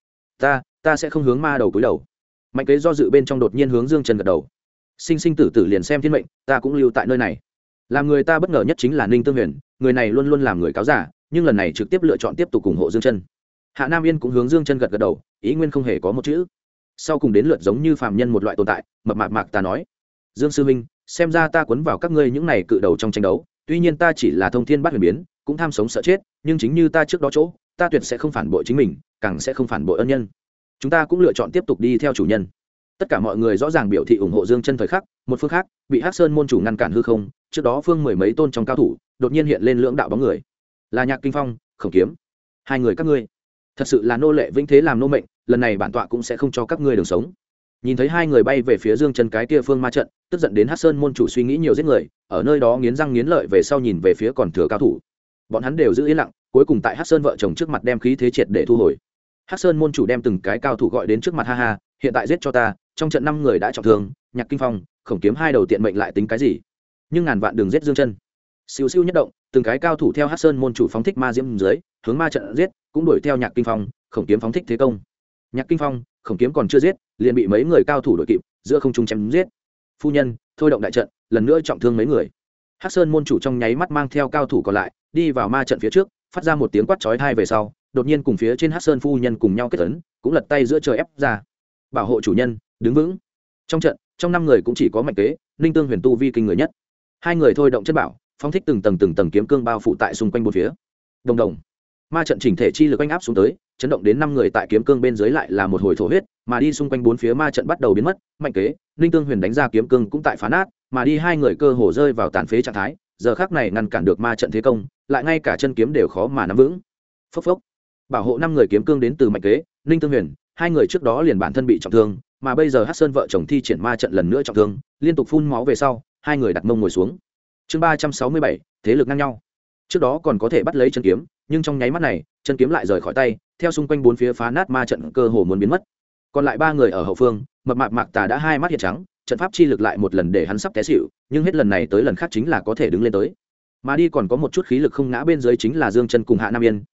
Ta sẽ không hướng ma đầu cúi đầu. Mạnh Kế do dự bên trong đột nhiên hướng Dương Chân gật đầu. Sinh sinh tử tử liền xem thiên mệnh, ta cũng lưu tại nơi này. Làm người ta bất ngờ nhất chính là Ninh Tương Huyền, người này luôn luôn làm người cáo giả, nhưng lần này trực tiếp lựa chọn tiếp tục ủng hộ Dương Chân. Hạ Nam Yên cũng hướng Dương Chân gật gật đầu, ý nguyên không hề có một chữ. Sau cùng đến lượt giống như phàm nhân một loại tồn tại, mập mạp Mạc ta nói: Dương sư huynh, xem ra ta quấn vào các ngươi những này cự đầu trong tranh đấu, tuy nhiên ta chỉ là thông thiên bát huyền biến, cũng tham sống sợ chết, nhưng chính như ta trước đó chỗ, ta tuyệt sẽ không phản bội chính mình, càng sẽ không phản bội ân nhân. Chúng ta cũng lựa chọn tiếp tục đi theo chủ nhân. Tất cả mọi người rõ ràng biểu thị ủng hộ Dương Chân thời khắc, một phương khác, bị Hắc Sơn môn chủ ngăn cản hư không, trước đó phương mười mấy tôn trong cao thủ, đột nhiên hiện lên lưỡng đạo bóng người. Là Nhạc Kinh Phong, Khổng Kiếm. Hai người các ngươi, thật sự là nô lệ vĩnh thế làm nô mệnh, lần này bản tọa cũng sẽ không cho các ngươi đường sống. Nhìn thấy hai người bay về phía Dương Chân cái kia phương ma trận, tức giận đến Hắc Sơn môn chủ suy nghĩ nhiều giết người, ở nơi đó nghiến răng nghiến lợi về sau nhìn về phía còn thừa cao thủ. Bọn hắn đều giữ yên lặng, cuối cùng tại Hắc Sơn vợ chồng trước mặt đem khí thế triệt để thu hồi. Hắc Sơn môn chủ đem từng cái cao thủ gọi đến trước mặt, ha ha, hiện tại giết cho ta, trong trận 5 người đã trọng thương, Nhạc Kinh Phong, Khổng Kiếm hai đầu tiện mệnh lại tính cái gì? Nhưng ngàn vạn đừng giết Dương Chân. Siêu siêu nhất động, từng cái cao thủ theo Hắc Sơn môn chủ phóng thích ma diễm dưới, hướng ma trận giết, cũng đuổi theo Nhạc Kinh Phong, Khổng Kiếm phóng thích thế công. Nhạc Kinh Phong, Khổng Kiếm còn chưa giết, liền bị mấy người cao thủ đuổi kịp, giữa không trung chém giết. Phu nhân, thôi động đại trận, lần nữa trọng thương mấy người. Hắc Sơn môn chủ trong nháy mắt mang theo cao thủ còn lại, đi vào ma trận phía trước, phát ra một tiếng quát chói tai về sau, đột nhiên cùng phía trên Hắc Sơn phu nhân cùng nhau kết ấn, cũng lật tay giữa trời ép ra. Bảo hộ chủ nhân, đứng vững. Trong trận, trong 5 người cũng chỉ có Mạnh Kế, Ninh Tương Huyền tu vi kinh người nhất. Hai người thôi động chất bảo, phóng thích từng tầng kiếm cương bao phủ tại xung quanh bốn phía. Đồng đồng. Ma trận chỉnh thể chi lực oanh áp xuống tới, chấn động đến 5 người tại kiếm cương bên dưới lại là một hồi thổ huyết, mà đi xung quanh bốn phía ma trận bắt đầu biến mất, Mạnh Kế, Ninh Tương Huyền đánh ra kiếm cương cũng tại phá nát, mà đi hai người cơ hồ rơi vào tàn phế trạng thái, giờ khắc này ngăn cản được ma trận thế công, lại ngay cả chân kiếm đều khó mà nắm vững. Phốc phốc. Bảo hộ 5 người kiếm cương đến từ Mạnh Kế, Ninh Tương Huyền, hai người trước đó liền bản thân bị trọng thương, mà bây giờ Hắc Sơn vợ chồng thi triển ma trận lần nữa trọng thương, liên tục phun máu về sau, hai người đặt mông ngồi xuống. Chương 367, thế lực ngang nhau. Trước đó còn có thể bắt lấy chân kiếm, nhưng trong nháy mắt này, chân kiếm lại rời khỏi tay, theo xung quanh bốn phía phá nát ma trận cơ hồ muốn biến mất. Còn lại 3 người ở hậu phương, mập mạp Mạc Tà đã hai mắt hiện trắng, trận pháp chi lực lại một lần để hắn sắp té xỉu, nhưng hết lần này tới lần khác chính là có thể đứng lên tới. Mà đi còn có một chút khí lực không ngã bên dưới chính là Dương Chân cùng Hạ Nam Yên,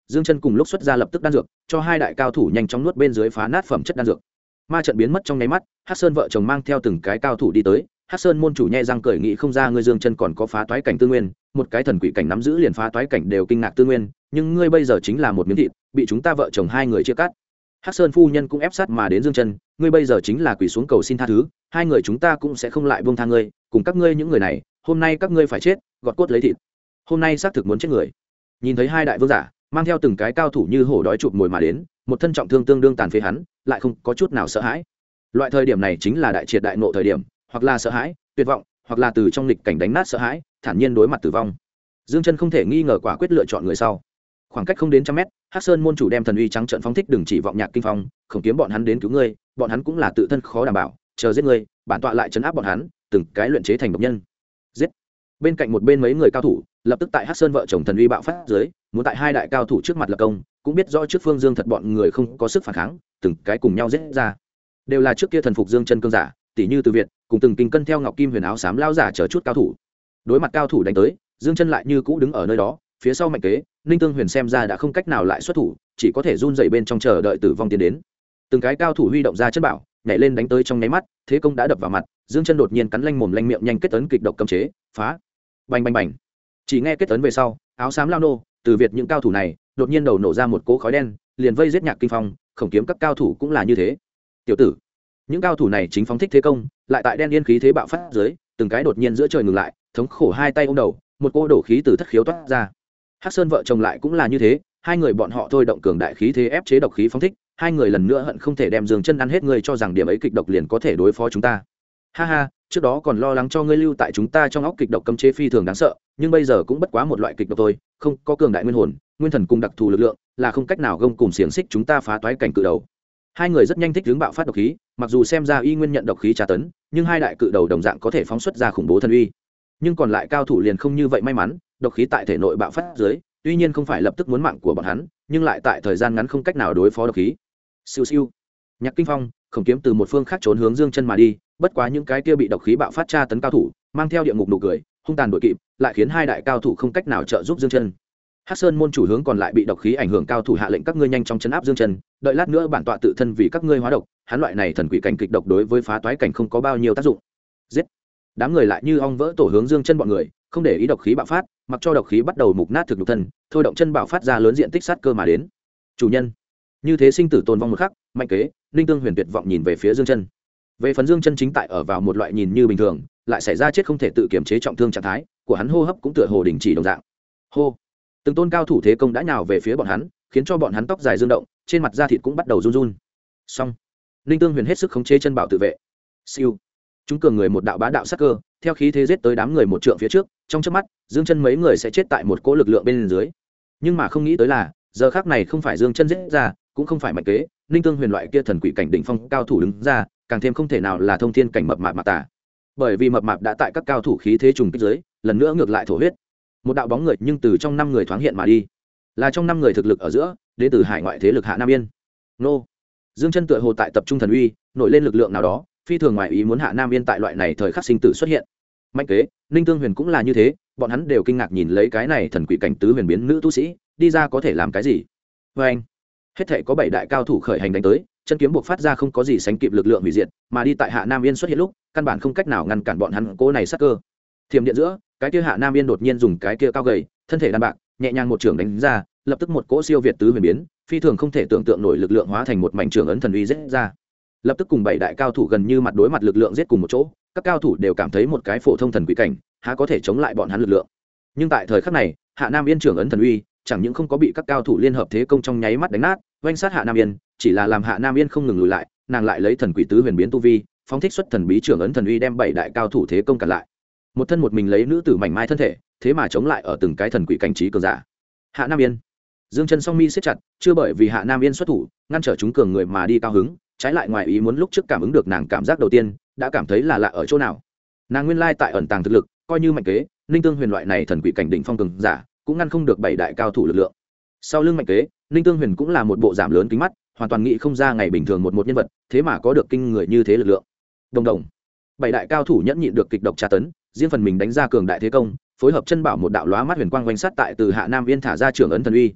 Dương Chân cùng lúc xuất ra lập tức đan dược cho hai đại cao thủ nhanh chóng nuốt bên dưới phá nát phẩm chất đan dược. Ma trận biến mất trong nháy mắt, Hắc Sơn vợ chồng mang theo từng cái cao thủ đi tới. Hắc Sơn môn chủ nhe răng cười nghĩ không ra ngươi Dương Chân còn có phá toái cảnh tư nguyên, một cái thần quỷ cảnh nắm giữ liền phá toái cảnh đều kinh ngạc tư nguyên, nhưng ngươi bây giờ chính là một miếng thịt, bị chúng ta vợ chồng hai người chia cắt. Hắc Sơn phu nhân cũng ép sát mà đến Dương Chân, ngươi bây giờ chính là quỳ xuống cầu xin tha thứ, hai người chúng ta cũng sẽ không lại buông tha ngươi, cùng các ngươi những người này, hôm nay các ngươi phải chết, gọt cốt lấy thịt. Hôm nay xác thực muốn chết người. Nhìn thấy hai đại vương giả mang theo từng cái cao thủ như hổ đói chụp mồi mà đến, một thân trọng thương tương đương tàn phế hắn, lại không có chút nào sợ hãi. Loại thời điểm này chính là đại triệt đại ngộ thời điểm, hoặc là sợ hãi, tuyệt vọng, hoặc là từ trong nghịch cảnh đánh nát sợ hãi, thản nhiên đối mặt tử vong. Dương Chân không thể nghi ngờ quả quyết lựa chọn người sau. Khoảng cách không đến trăm mét, Hắc Sơn môn chủ đem thần uy trắng trợn phóng thích, đừng chỉ vọng Nhạc Kinh Phong, không kiếm bọn hắn đến cứu ngươi, bọn hắn cũng là tự thân khó đảm bảo, chờ giết ngươi, bản tọa lại trấn áp bọn hắn, từng cái luyện chế thành độc nhân. Giết. Bên cạnh một bên mấy người cao thủ, lập tức tại Hắc Sơn vợ chồng thần uy bạo phát dưới, muốn tại hai đại cao thủ trước mặt lập công, cũng biết rõ trước Phương Dương thật bọn người không có sức phản kháng, từng cái cùng nhau giết ra. Đều là trước kia thần phục Dương Chân cương giả, tỷ như Từ Việt, cùng từng kinh cân theo Ngọc Kim Huyền áo xám lao giả chờ chút cao thủ. Đối mặt cao thủ đánh tới, Dương Chân lại như cũ đứng ở nơi đó, phía sau Mạnh Kế, Ninh Tương Huyền xem ra đã không cách nào lại xuất thủ, chỉ có thể run rẩy bên trong chờ đợi tử vong tiến đến. Từng cái cao thủ huy động ra chân bảo, nhảy lên đánh tới trong nháy mắt, thế công đã đập vào mặt, Dương Chân đột nhiên cắn lanh mồm lanh miệng nhanh kết ấn kịch độc cấm chế, phá. Bành bành bành. Chỉ nghe kết ấn về sau, áo xám lao nô, Từ Việt những cao thủ này, đột nhiên đầu nổ ra một cỗ khói đen, liền vây giết Nhạc Kinh Phong, Khổng Kiếm các cao thủ cũng là như thế. Tiểu tử, những cao thủ này chính phóng thích thế công, lại tại đen yên khí thế bạo phát dưới, từng cái đột nhiên giữa trời ngừng lại, thống khổ hai tay ôm đầu, một cỗ đổ khí từ thất khiếu toát ra. Hắc Sơn vợ chồng lại cũng là như thế, hai người bọn họ thôi động cường đại khí thế ép chế độc khí phóng thích, hai người lần nữa hận không thể đem Dương Chân ăn hết, người cho rằng điểm ấy kịch độc liền có thể đối phó chúng ta. Ha ha, trước đó còn lo lắng cho ngươi lưu tại chúng ta trong óc kịch độc cấm chế phi thường đáng sợ, nhưng bây giờ cũng bất quá một loại kịch độc thôi, không có cường đại nguyên hồn, nguyên thần cùng đặc thù lực lượng, là không cách nào gông cùng xiềng xích chúng ta phá toái cảnh cự đầu. Hai người rất nhanh thích hướng bạo phát độc khí, mặc dù xem ra y nguyên nhận độc khí tra tấn, nhưng hai đại cự đầu đồng dạng có thể phóng xuất ra khủng bố thần uy. Nhưng còn lại cao thủ liền không như vậy may mắn, độc khí tại thể nội bạo phát dưới, tuy nhiên không phải lập tức muốn mạng của bọn hắn, nhưng lại tại thời gian ngắn không cách nào đối phó độc khí. Siêu siêu. Nhạc Kinh Phong, Khổng Kiếm từ một phương khác trốn hướng Dương Chân mà đi, bất quá những cái kia bị độc khí bạo phát tra tấn cao thủ, mang theo địa ngục nụ cười, hung tàn đội kịp, lại khiến hai đại cao thủ không cách nào trợ giúp Dương Chân. Hắc Sơn môn chủ hướng còn lại bị độc khí ảnh hưởng cao thủ hạ lệnh các ngươi nhanh chóng trấn áp Dương Chân, đợi lát nữa bản tọa tự thân vì các ngươi hóa độc, hắn loại này thần quỷ cảnh kịch độc đối với phá toái cảnh không có bao nhiêu tác dụng. Giết. Đám người lại như ong vỡ tổ hướng Dương Chân bọn người, không để ý độc khí bạo phát, mặc cho độc khí bắt đầu mục nát thực nhục thân, thôi động chân bạo phát ra lớn diện tích sát cơ mà đến. Chủ nhân, như thế sinh tử tồn vong một khắc, Mạnh Kế, Ninh Tương Huyền tuyệt vọng nhìn về phía Dương Chân. Về phần Dương Chân chính tại ở vào một loại nhìn như bình thường, lại xảy ra chết không thể tự kiểm chế trọng thương trạng thái, của hắn hô hấp cũng tựa hồ đình chỉ đồng dạng. Hô. Từng tôn cao thủ thế công đã nhào về phía bọn hắn, khiến cho bọn hắn tóc dài dương động, trên mặt da thịt cũng bắt đầu run run. Xong, Ninh Tương Huyền hết sức khống chế chân bảo tự vệ. Siêu. Chúng cường người một đạo bá đạo sát cơ, theo khí thế giết tới đám người một trượng phía trước, trong chớp mắt, Dương Chân mấy người sẽ chết tại một cỗ lực lượng bên dưới. Nhưng mà không nghĩ tới là, giờ khắc này không phải Dương Chân giết ra, cũng không phải Mạnh Kế, Ninh Tương Huyền loại kia thần quỷ cảnh đỉnh phong cao thủ đứng ra, càng thêm không thể nào là thông thiên cảnh mập mạp mà tả. Bởi vì mập mạp đã tại các cao thủ khí thế trùng kích dưới, lần nữa ngược lại thổ huyết. Một đạo bóng người nhưng từ trong năm người thoáng hiện mà đi, là trong năm người thực lực ở giữa, đến từ hải ngoại thế lực Hạ Nam Yên. Nô. Dương Chân tựa hồ tại tập trung thần uy, nổi lên lực lượng nào đó, phi thường ngoài ý muốn Hạ Nam Yên tại loại này thời khắc sinh tử xuất hiện. Mạnh Kế, Ninh Tương Huyền cũng là như thế, bọn hắn đều kinh ngạc nhìn lấy cái này thần quỷ cảnh tứ huyền biến nữ tu sĩ, đi ra có thể làm cái gì? Và anh, hết thảy có 7 đại cao thủ khởi hành đánh tới, chân kiếm buộc phát ra không có gì sánh kịp lực lượng hủy diệt, mà đi tại Hạ Nam Yên xuất hiện lúc, căn bản không cách nào ngăn cản bọn hắn cố này sát cơ. Thiểm điện giữa, cái kia Hạ Nam Yên đột nhiên dùng cái kia cao gầy, thân thể đàn bạc, nhẹ nhàng một trường đánh ra, lập tức một cỗ siêu việt tứ huyền biến, phi thường không thể tưởng tượng nổi lực lượng hóa thành một mảnh trường ấn thần uy giết ra. Lập tức cùng 7 đại cao thủ gần như mặt đối mặt lực lượng giết cùng một chỗ, các cao thủ đều cảm thấy một cái phổ thông thần quỷ cảnh, há có thể chống lại bọn hắn lực lượng. Nhưng tại thời khắc này, Hạ Nam Yên trường ấn thần uy, chẳng những không có bị các cao thủ liên hợp thế công trong nháy mắt đánh nát, oanh sát Hạ Nam Yên, chỉ là làm Hạ Nam Yên không ngừng lùi lại, nàng lại lấy thần quỷ tứ huyền biến tu vi, phóng thích xuất thần bí trường ấn thần uy đem 7 đại cao thủ thế công cản lại. Một thân một mình lấy nữ tử mảnh mai thân thể, thế mà chống lại ở từng cái thần quỷ cảnh trí cường giả. Hạ Nam Yên, Dương Chân song mi siết chặt, chưa bởi vì Hạ Nam Yên xuất thủ, ngăn trở chúng cường người mà đi cao hứng, trái lại ngoài ý muốn lúc trước cảm ứng được nàng cảm giác đầu tiên, đã cảm thấy là lạ ở chỗ nào. Nàng nguyên lai tại ẩn tàng thực lực, coi như Mạnh Kế, Ninh Tương Huyền loại này thần quỷ cảnh đỉnh phong cường giả, cũng ngăn không được 7 đại cao thủ lực lượng. Sau lưng Mạnh Kế, Ninh Tương Huyền cũng là một bộ giảm lớn kính mắt, hoàn toàn nghĩ không ra ngày bình thường một nhân vật, thế mà có được kinh người như thế lực lượng. Đồng đồng, 7 đại cao thủ nhẫn nhịn được kịch độc tra tấn, riêng phần mình đánh ra cường đại thế công, phối hợp chân bảo một đạo lóa mắt huyền quang quanh sát tại từ Hạ Nam Yên thả ra trường ấn thần uy.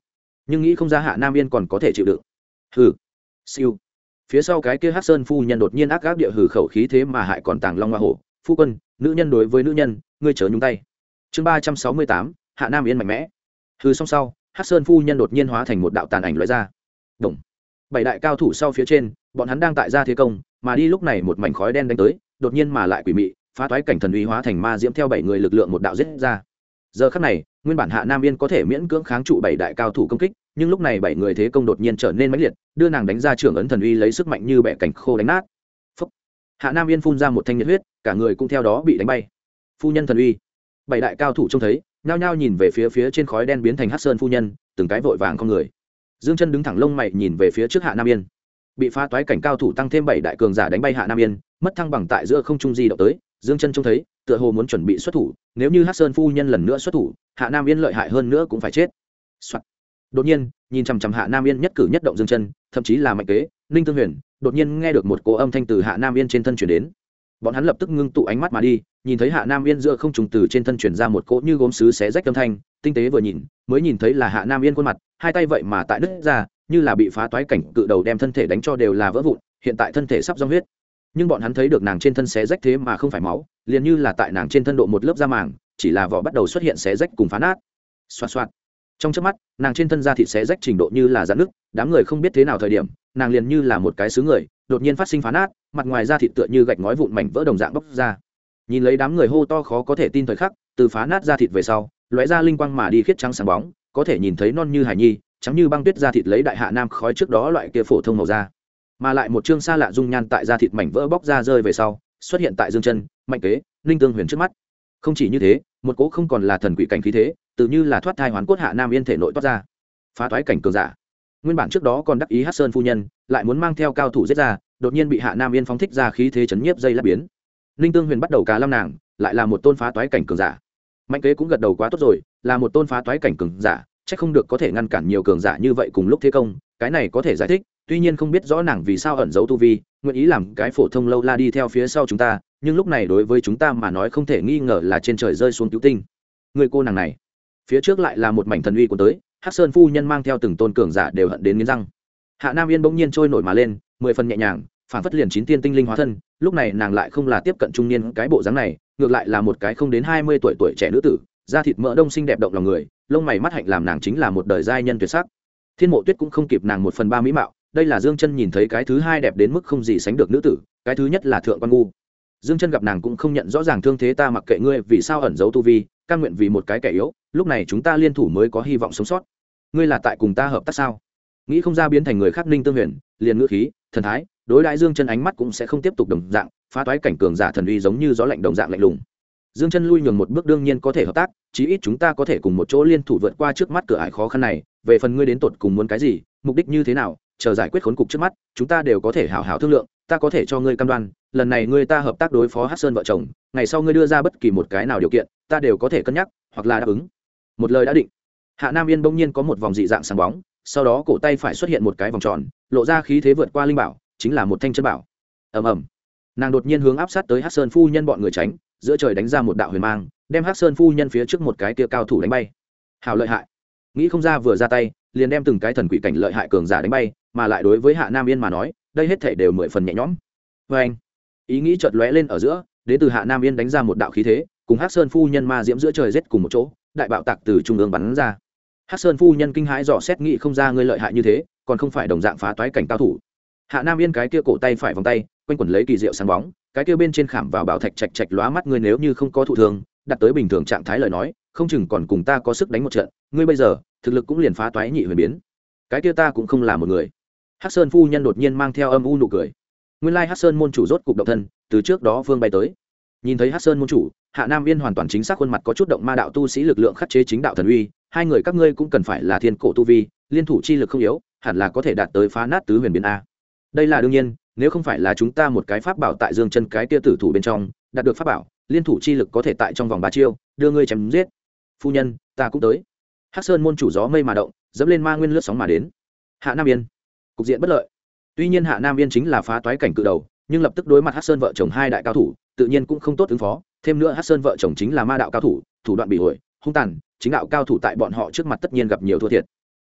nhưng nghĩ không ra Hạ Nam Yên còn có thể chịu đựng. Hừ. Siêu. Phía sau cái kia Hắc Sơn phu nhân đột nhiên ác ác địa hừ khẩu khí thế mà hại còn tàng long hoa hổ. Phu quân, nữ nhân đối với nữ nhân, ngươi chớ nhúng tay. Chương 368, Hạ Nam Yên mạnh mẽ. Hừ xong sau, Hắc Sơn phu nhân đột nhiên hóa thành một đạo tàn ảnh lóe ra. Động. Bảy đại cao thủ sau phía trên, bọn hắn đang tại gia thế công, mà đi lúc này một mảnh khói đen đánh tới, đột nhiên mà lại quỷ mị, phá toái cảnh thần uy hóa thành ma diễm theo bảy người lực lượng một đạo giết ra. Giờ khắc này, nguyên bản Hạ Nam Yên có thể miễn cưỡng kháng trụ bảy đại cao thủ công kích, nhưng lúc này bảy người thế công đột nhiên trở nên mãnh liệt, đưa nàng đánh ra trưởng ấn thần uy lấy sức mạnh như bẻ cảnh khô đánh nát. Phúc. Hạ Nam Yên phun ra một thanh nhiệt huyết, cả người cũng theo đó bị đánh bay. Phu nhân thần uy. Bảy đại cao thủ trông thấy, nhao nhao nhìn về phía trên khói đen biến thành Hắc Sơn phu nhân, từng cái vội vàng không người. Dương Chân đứng thẳng lông mày nhìn về phía trước Hạ Nam Yên. Bị phá toái cảnh cao thủ tăng thêm bảy đại cường giả đánh bay Hạ Nam Yên, mất thăng bằng tại giữa không trung di động tới, Dương Chân trông thấy, tựa hồ muốn chuẩn bị xuất thủ, nếu như Hắc Sơn phu nhân lần nữa xuất thủ, Hạ Nam Yên lợi hại hơn nữa cũng phải chết. Soạn. Đột nhiên, nhìn chằm chằm Hạ Nam Yên nhất cử nhất động Dương Chân, thậm chí là Mạnh Kế, Ninh Tương Huyền, đột nhiên nghe được một cỗ âm thanh từ Hạ Nam Yên trên thân truyền đến. Bọn hắn lập tức ngưng tụ ánh mắt mà đi, nhìn thấy Hạ Nam Yên giữa không trung từ trên thân truyền ra một cỗ như gốm sứ xé rách âm thanh, tinh tế vừa nhìn, mới nhìn thấy là Hạ Nam Yên khuôn mặt, hai tay vậy mà tại đứt ra, như là bị phá toái cảnh cự đầu đem thân thể đánh cho đều là vỡ vụn, hiện tại thân thể sắp rong huyết. Nhưng bọn hắn thấy được nàng trên thân xé rách thế mà không phải máu, liền như là tại nàng trên thân độ một lớp da màng, chỉ là vỏ bắt đầu xuất hiện xé rách cùng phá nát. Xoạt xoạt. Trong chớp mắt, nàng trên thân da thịt xé rách trình độ như là rạn nứt, đám người không biết thế nào thời điểm, nàng liền như là một cái xứ người, đột nhiên phát sinh phá nát, mặt ngoài da thịt tựa như gạch ngói vụn mảnh vỡ đồng dạng bốc ra. Nhìn lấy đám người hô to khó có thể tin thời khắc, từ phá nát da thịt về sau, lóe ra linh quang mà đi khiết trắng sáng bóng, có thể nhìn thấy non như hải nhi, trắng như băng tuyết da thịt lấy đại Hạ Nam khói trước đó loại kia phổ thông màu da, mà lại một chương xa lạ dung nhan tại da thịt mảnh vỡ bóc ra rơi về sau, xuất hiện tại Dương Chân, Mạnh Kế, Ninh Tương Huyền trước mắt. Không chỉ như thế, một cỗ không còn là thần quỷ cảnh khí thế, tự như là thoát thai hoán cốt Hạ Nam Yên thể nội toát ra. Phá toái cảnh cường giả. Nguyên bản trước đó còn đắc ý Hắc Sơn phu nhân, lại muốn mang theo cao thủ giết ra, đột nhiên bị Hạ Nam Yên phóng thích ra khí thế chấn nhiếp dây lát biến. Ninh Tương Huyền bắt đầu cà lâm nàng, lại là một tôn phá toái cảnh cường giả. Mạnh Kế cũng gật đầu quá tốt rồi, là một tôn phá toái cảnh cường giả, chắc không được có thể ngăn cản nhiều cường giả như vậy cùng lúc thế công, cái này có thể giải thích, tuy nhiên không biết rõ nàng vì sao ẩn giấu tu vi, nguyện ý làm cái phổ thông lâu la đi theo phía sau chúng ta, nhưng lúc này đối với chúng ta mà nói không thể nghi ngờ là trên trời rơi xuống cứu tinh. Người cô nàng này, phía trước lại là một mảnh thần uy của tới, Hắc Sơn phu nhân mang theo từng tôn cường giả đều hận đến nghiến răng. Hạ Nam Yên bỗng nhiên trôi nổi mà lên, 10 phần nhẹ nhàng, phản phất liền 9 tiên tinh linh hóa thân, lúc này nàng lại không là tiếp cận trung niên cái bộ dáng này, ngược lại là một cái không đến 20 tuổi trẻ nữ tử, da thịt mỡ đông xinh đẹp động lòng người, lông mày mắt hạnh làm nàng chính là một đời giai nhân tuyệt sắc. Thiên Mộ Tuyết cũng không kịp nàng 1/3 mỹ mạo, đây là Dương Chân nhìn thấy cái thứ hai đẹp đến mức không gì sánh được nữ tử, cái thứ nhất là Thượng Quan Ngu. Dương Chân gặp nàng cũng không nhận rõ ràng thương thế, ta mặc kệ ngươi vì sao ẩn giấu tu vi, cam nguyện vì một cái kẻ yếu, lúc này chúng ta liên thủ mới có hy vọng sống sót. Ngươi là tại cùng ta hợp tác sao? Nghĩ không ra biến thành người khác Ninh Tương Huyền, liền ngữ khí, thần thái, đối đãi Dương Chân ánh mắt cũng sẽ không tiếp tục đồng dạng, phá toái cảnh cường giả thần uy giống như gió lạnh đồng dạng lạnh lùng. Dương Chân lui nhường một bước đương nhiên có thể hợp tác, chí ít chúng ta có thể cùng một chỗ liên thủ vượt qua trước mắt cửa ải khó khăn này, về phần ngươi đến tột cùng muốn cái gì, mục đích như thế nào, chờ giải quyết khốn cục trước mắt, chúng ta đều có thể hảo hảo thương lượng, ta có thể cho ngươi cam đoan, lần này ngươi ta hợp tác đối phó Hắc Sơn vợ chồng, ngày sau ngươi đưa ra bất kỳ một cái nào điều kiện, ta đều có thể cân nhắc, hoặc là đáp ứng. Một lời đã định. Hạ Nam Yên bỗng nhiên có một vòng dị dạng sáng bóng, sau đó cổ tay phải xuất hiện một cái vòng tròn, lộ ra khí thế vượt qua linh bảo, chính là một thanh chân bảo. Ầm ầm. Nàng đột nhiên hướng áp sát tới Hắc Sơn phu nhân bọn người tránh, giữa trời đánh ra một đạo huyền mang, đem Hắc Sơn phu nhân phía trước một cái kia cao thủ đánh bay. Hảo lợi hại. Nghĩ không ra vừa ra tay, liền đem từng cái thần quỷ cảnh lợi hại cường giả đánh bay, mà lại đối với Hạ Nam Yên mà nói, đây hết thảy đều 10 phần nhẹ nhõm. Oeng. Ý nghĩ chợt lóe lên ở giữa, đến từ Hạ Nam Yên đánh ra một đạo khí thế, cùng Hắc Sơn phu nhân ma diễm giữa trời giết cùng một chỗ, đại bạo tạc từ trung ương bắn ra. Hắc Sơn phu nhân kinh hãi dò xét, nghĩ không ra ngươi lợi hại như thế, còn không phải đồng dạng phá toái cảnh cao thủ. Hạ Nam Yên cái kia cổ tay phải vòng tay, quanh quẩn lấy kỳ diệu sáng bóng, cái kia bên trên khảm vào bảo thạch chạch chạch lóa mắt, ngươi nếu như không có thụ thương, đặt tới bình thường trạng thái lời nói, không chừng còn cùng ta có sức đánh một trận, ngươi bây giờ, thực lực cũng liền phá toái nhị huyền biến. Cái kia ta cũng không là một người. Hắc Sơn phu nhân đột nhiên mang theo âm u nụ cười. Nguyên lai Hắc Sơn môn chủ rốt cục động thân, từ trước đó vương bay tới. Nhìn thấy Hắc Sơn môn chủ, Hạ Nam Yên hoàn toàn chính xác khuôn mặt có chút động ma đạo tu sĩ lực lượng khắc chế chính đạo thần uy, hai người các ngươi cũng cần phải là thiên cổ tu vi, liên thủ chi lực không yếu, hẳn là có thể đạt tới phá nát tứ huyền biến a. Đây là đương nhiên, nếu không phải là chúng ta một cái pháp bảo tại Dương Chân cái kia tử thủ bên trong, đạt được pháp bảo, liên thủ chi lực có thể tại trong vòng 3 chiêu đưa ngươi chém giết. Phu nhân, ta cũng tới. Hắc Sơn môn chủ gió mây mà động, dẫm lên ma nguyên lướt sóng mà đến. Hạ Nam Yên, cục diện bất lợi. Tuy nhiên Hạ Nam Yên chính là phá toái cảnh cự đầu, nhưng lập tức đối mặt Hắc Sơn vợ chồng hai đại cao thủ, tự nhiên cũng không tốt ứng phó, thêm nữa Hắc Sơn vợ chồng chính là ma đạo cao thủ, thủ đoạn bị hội, hung tàn, chính đạo cao thủ tại bọn họ trước mặt tất nhiên gặp nhiều thua thiệt.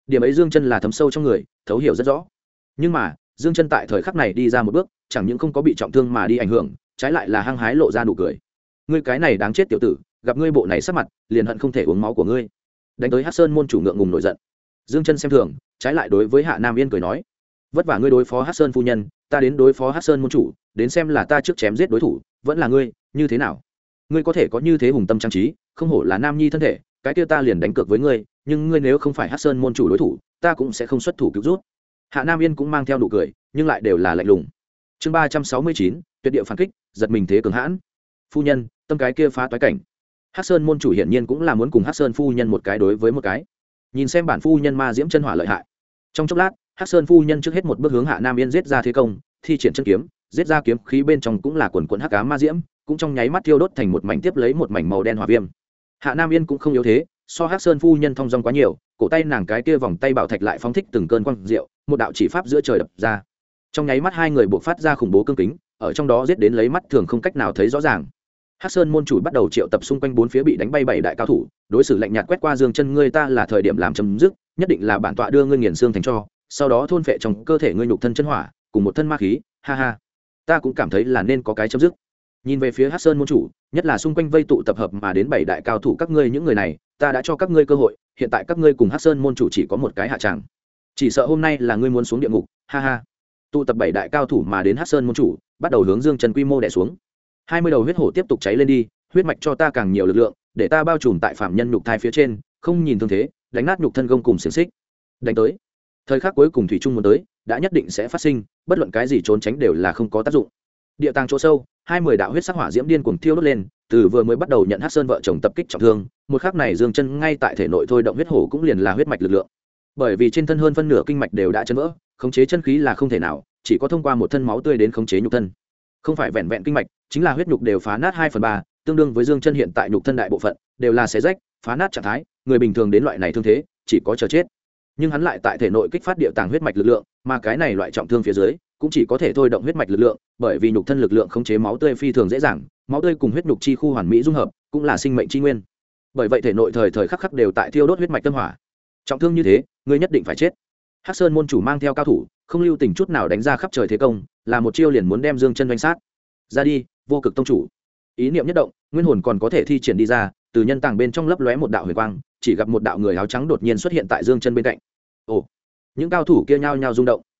điểm ấy Dương Chân là thấm sâu trong người, thấu hiểu rất rõ. Nhưng mà Dương Chân tại thời khắc này đi ra một bước, chẳng những không có bị trọng thương mà đi ảnh hưởng, trái lại là hăng hái lộ ra nụ cười. Ngươi cái này đáng chết tiểu tử, gặp ngươi bộ này sắc mặt, liền hận không thể uống máu của ngươi. Đánh tới Hắc Sơn môn chủ ngượng ngùng nổi giận. Dương Chân xem thường, trái lại đối với Hạ Nam Yên cười nói: vất vả ngươi đối phó Hắc Sơn phu nhân, ta đến đối phó Hắc Sơn môn chủ, đến xem là ta trước chém giết đối thủ, vẫn là ngươi, như thế nào? Ngươi có thể có như thế hùng tâm trang trí, không hổ là nam nhi thân thể, cái kia ta liền đánh cược với ngươi, nhưng ngươi nếu không phải Hắc Sơn môn chủ đối thủ, ta cũng sẽ không xuất thủ cứu rút. Hạ Nam Yên cũng mang theo nụ cười, nhưng lại đều là lạnh lùng. Chương 369, tuyệt địa phản kích, giật mình thế cường hãn. Phu nhân, tâm cái kia phá toái cảnh. Hắc Sơn môn chủ hiển nhiên cũng là muốn cùng Hắc Sơn phu nhân một cái đối với một cái. Nhìn xem bản phu nhân ma diễm chân hỏa lợi hại. Trong chốc lát, Hắc Sơn phu nhân trước hết một bước hướng Hạ Nam Yên giết ra thế công, thi triển chân kiếm, giết ra kiếm khí bên trong cũng là quần quần hắc ám ma diễm, cũng trong nháy mắt thiêu đốt thành một mảnh tiếp lấy một mảnh màu đen hỏa viêm. Hạ Nam Yên cũng không yếu thế, so Hắc Sơn phu nhân thông dong quá nhiều, cổ tay nàng cái kia vòng tay bảo thạch lại phóng thích từng cơn quang diệu, một đạo chỉ pháp giữa trời đập ra. Trong nháy mắt hai người buộc phát ra khủng bố cương kính, ở trong đó giết đến lấy mắt thường không cách nào thấy rõ ràng. Hắc Sơn môn chủ bắt đầu triệu tập xung quanh bốn phía bị đánh bay bảy đại cao thủ, đối xử lạnh nhạt quét qua Dương Chân ngươi ta là thời điểm làm chấm dứt, nhất định là bản tọa đưa ngươi nghiền xương thành tro, sau đó thôn phệ trong cơ thể ngươi nhục thân chân hỏa, cùng một thân ma khí, ha ha. Ta cũng cảm thấy là nên có cái chấm dứt. Nhìn về phía Hắc Sơn môn chủ, nhất là xung quanh vây tụ tập hợp mà đến bảy đại cao thủ các ngươi những người này, ta đã cho các ngươi cơ hội, hiện tại các ngươi cùng Hắc Sơn môn chủ chỉ có một cái hạ tràng. Chỉ sợ hôm nay là ngươi muốn xuống địa ngục, ha ha. Tụ tập bảy đại cao thủ mà đến Hắc Sơn môn chủ, bắt đầu hướng Dương Chân quy mô đè xuống. 20 đầu huyết hổ tiếp tục cháy lên đi, huyết mạch cho ta càng nhiều lực lượng, để ta bao trùm tại phạm nhân nhục thai phía trên, không nhìn thương thế, đánh nát nhục thân gông cùng xiềng xích. Đánh tới. Thời khắc cuối cùng thủy trung muốn tới, đã nhất định sẽ phát sinh, bất luận cái gì trốn tránh đều là không có tác dụng. Địa tàng chỗ sâu, 20 đạo huyết sắc hỏa diễm điên cuồng thiêu đốt lên, từ vừa mới bắt đầu nhận Hắc Sơn vợ chồng tập kích trọng thương, một khắc này Dương Chân ngay tại thể nội thôi động huyết hổ cũng liền là huyết mạch lực lượng. Bởi vì trên thân hơn phân nửa kinh mạch đều đã chấn vỡ, khống chế chân khí là không thể nào, chỉ có thông qua một thân máu tươi đến khống chế nhục thân. Không phải vẹn vẹn kinh mạch, chính là huyết nhục đều phá nát 2/3, tương đương với Dương Chân hiện tại nhục thân đại bộ phận đều là xé rách, phá nát trạng thái, người bình thường đến loại này thương thế, chỉ có chờ chết. Nhưng hắn lại tại thể nội kích phát địa tàng huyết mạch lực lượng, mà cái này loại trọng thương phía dưới, cũng chỉ có thể thôi động huyết mạch lực lượng, bởi vì nhục thân lực lượng khống chế máu tươi phi thường dễ dàng, máu tươi cùng huyết nhục chi khu hoàn mỹ dung hợp, cũng là sinh mệnh chi nguyên. Bởi vậy thể nội thời thời khắc khắc đều tại thiêu đốt huyết mạch tâm hỏa. Trọng thương như thế, ngươi nhất định phải chết. Hắc Sơn môn chủ mang theo cao thủ, không lưu tình chút nào đánh ra khắp trời thế công, là một chiêu liền muốn đem Dương Chân đánh sát. Ra đi, vô cực tông chủ. Ý niệm nhất động, nguyên hồn còn có thể thi triển đi ra, từ nhân tàng bên trong lấp lóe một đạo huyền quang, chỉ gặp một đạo người áo trắng đột nhiên xuất hiện tại Dương Chân bên cạnh. Ồ, những cao thủ kia nhao nhao rung động.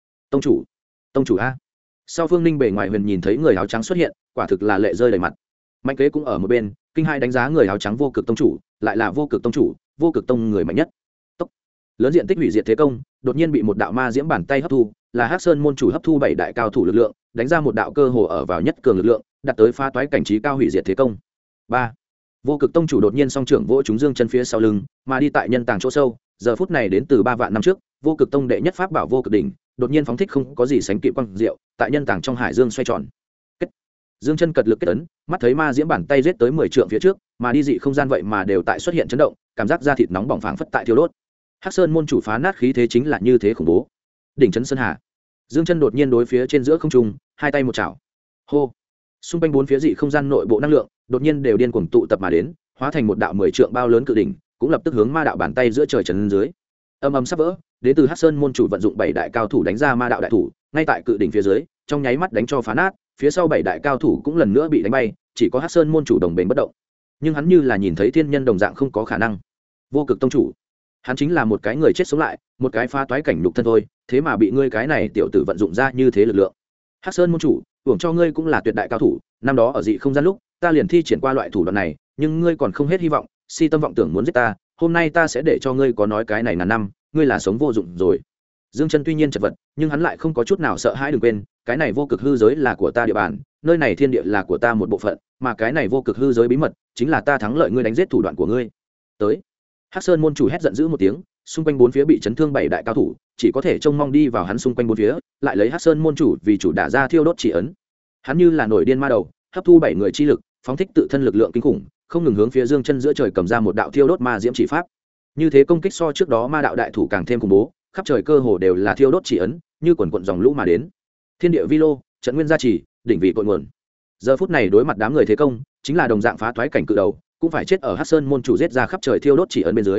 Tông chủ a. Sau Phương Ninh bề ngoài huyền nhìn thấy người áo trắng xuất hiện, quả thực là lệ rơi đầy mặt. Mạnh Kế cũng ở một bên, kinh hai đánh giá người áo trắng vô cực tông chủ, lại là vô cực tông chủ, vô cực tông người mạnh nhất. Tốc. Lớn diện tích hủy diệt thế công, đột nhiên bị một đạo ma diễm bàn tay hấp thu, là Hắc Sơn môn chủ hấp thu bảy đại cao thủ lực lượng, đánh ra một đạo cơ hồ ở vào nhất cường lực lượng, đạt tới phá toái cảnh trí cao hủy diệt thế công. 3. Vô cực tông chủ đột nhiên song trưởng vỗ trúng Dương Chân phía sau lưng, mà đi tại nhân tàng chỗ sâu, giờ phút này đến từ 3 vạn năm trước, vô cực tông đệ nhất pháp bảo vô cực đỉnh, đột nhiên phóng thích không có gì sánh kịp quang diệu, tại nhân tàng trong hải dương xoay tròn. Dương Chân cật lực kết ấn, mắt thấy ma diễm bàn tay giết tới 10 trượng phía trước, mà đi dị không gian vậy mà đều tại xuất hiện chấn động, cảm giác da thịt nóng bỏng phảng phất tại thiêu đốt. Hắc Sơn môn chủ phá nát khí thế chính là như thế khủng bố. Đỉnh trấn sơn hà. Dương Chân đột nhiên đối phía trên giữa không trung, hai tay một chảo. Hô. Xung quanh bốn phía dị không gian nội bộ năng lượng, đột nhiên đều điên cuồng tụ tập mà đến, hóa thành một đạo 10 trượng bao lớn cự đỉnh, cũng lập tức hướng ma đạo bàn tay giữa trời trấn dưới. Âm âm sắp vỡ, đến từ Hắc Sơn môn chủ vận dụng 7 đại cao thủ đánh ra ma đạo đại thủ, ngay tại cự đỉnh phía dưới, trong nháy mắt đánh cho phá nát, phía sau 7 đại cao thủ cũng lần nữa bị đánh bay, chỉ có Hắc Sơn môn chủ đồng bền bất động. Nhưng hắn như là nhìn thấy thiên nhân đồng dạng không có khả năng. Vô cực tông chủ, hắn chính là một cái người chết sống lại, một cái phá toái cảnh nhục thân thôi, thế mà bị ngươi cái này tiểu tử vận dụng ra như thế lực lượng. Hắc Sơn môn chủ, hưởng cho ngươi cũng là tuyệt đại cao thủ, năm đó ở dị không gian lúc, ta liền thi triển qua loại thủ đoạn này, nhưng ngươi còn không hết hy vọng, si tâm vọng tưởng muốn giết ta, hôm nay ta sẽ để cho ngươi có nói cái này ngàn năm, ngươi là sống vô dụng rồi. Dương Chân tuy nhiên chật vật, nhưng hắn lại không có chút nào sợ hãi, đừng quên, cái này vô cực hư giới là của ta địa bàn, nơi này thiên địa là của ta một bộ phận, mà cái này vô cực hư giới bí mật, chính là ta thắng lợi ngươi đánh giết thủ đoạn của ngươi. Tới. Hắc Sơn môn chủ hét giận dữ một tiếng, xung quanh bốn phía bị chấn thương 7 đại cao thủ, chỉ có thể trông mong đi vào hắn xung quanh bốn phía, lại lấy Hắc Sơn môn chủ vì chủ đả ra thiêu đốt chỉ ấn. Hắn như là nổi điên ma đầu, hấp thu 7 người chi lực, phóng thích tự thân lực lượng kinh khủng, không ngừng hướng phía Dương Chân giữa trời cầm ra một đạo thiêu đốt ma diễm chỉ pháp. Như thế công kích so trước đó ma đạo đại thủ càng thêm khủng bố, khắp trời cơ hồ đều là thiêu đốt chỉ ấn, như quần quần dòng lũ mà đến. Thiên địa vi lô, trận nguyên gia trì, đỉnh vị cội nguồn. Giờ phút này đối mặt đám người thế công, chính là đồng dạng phá toái cảnh cự đầu, cũng phải chết ở Hắc Sơn môn chủ giết ra khắp trời thiêu đốt chỉ ấn bên dưới.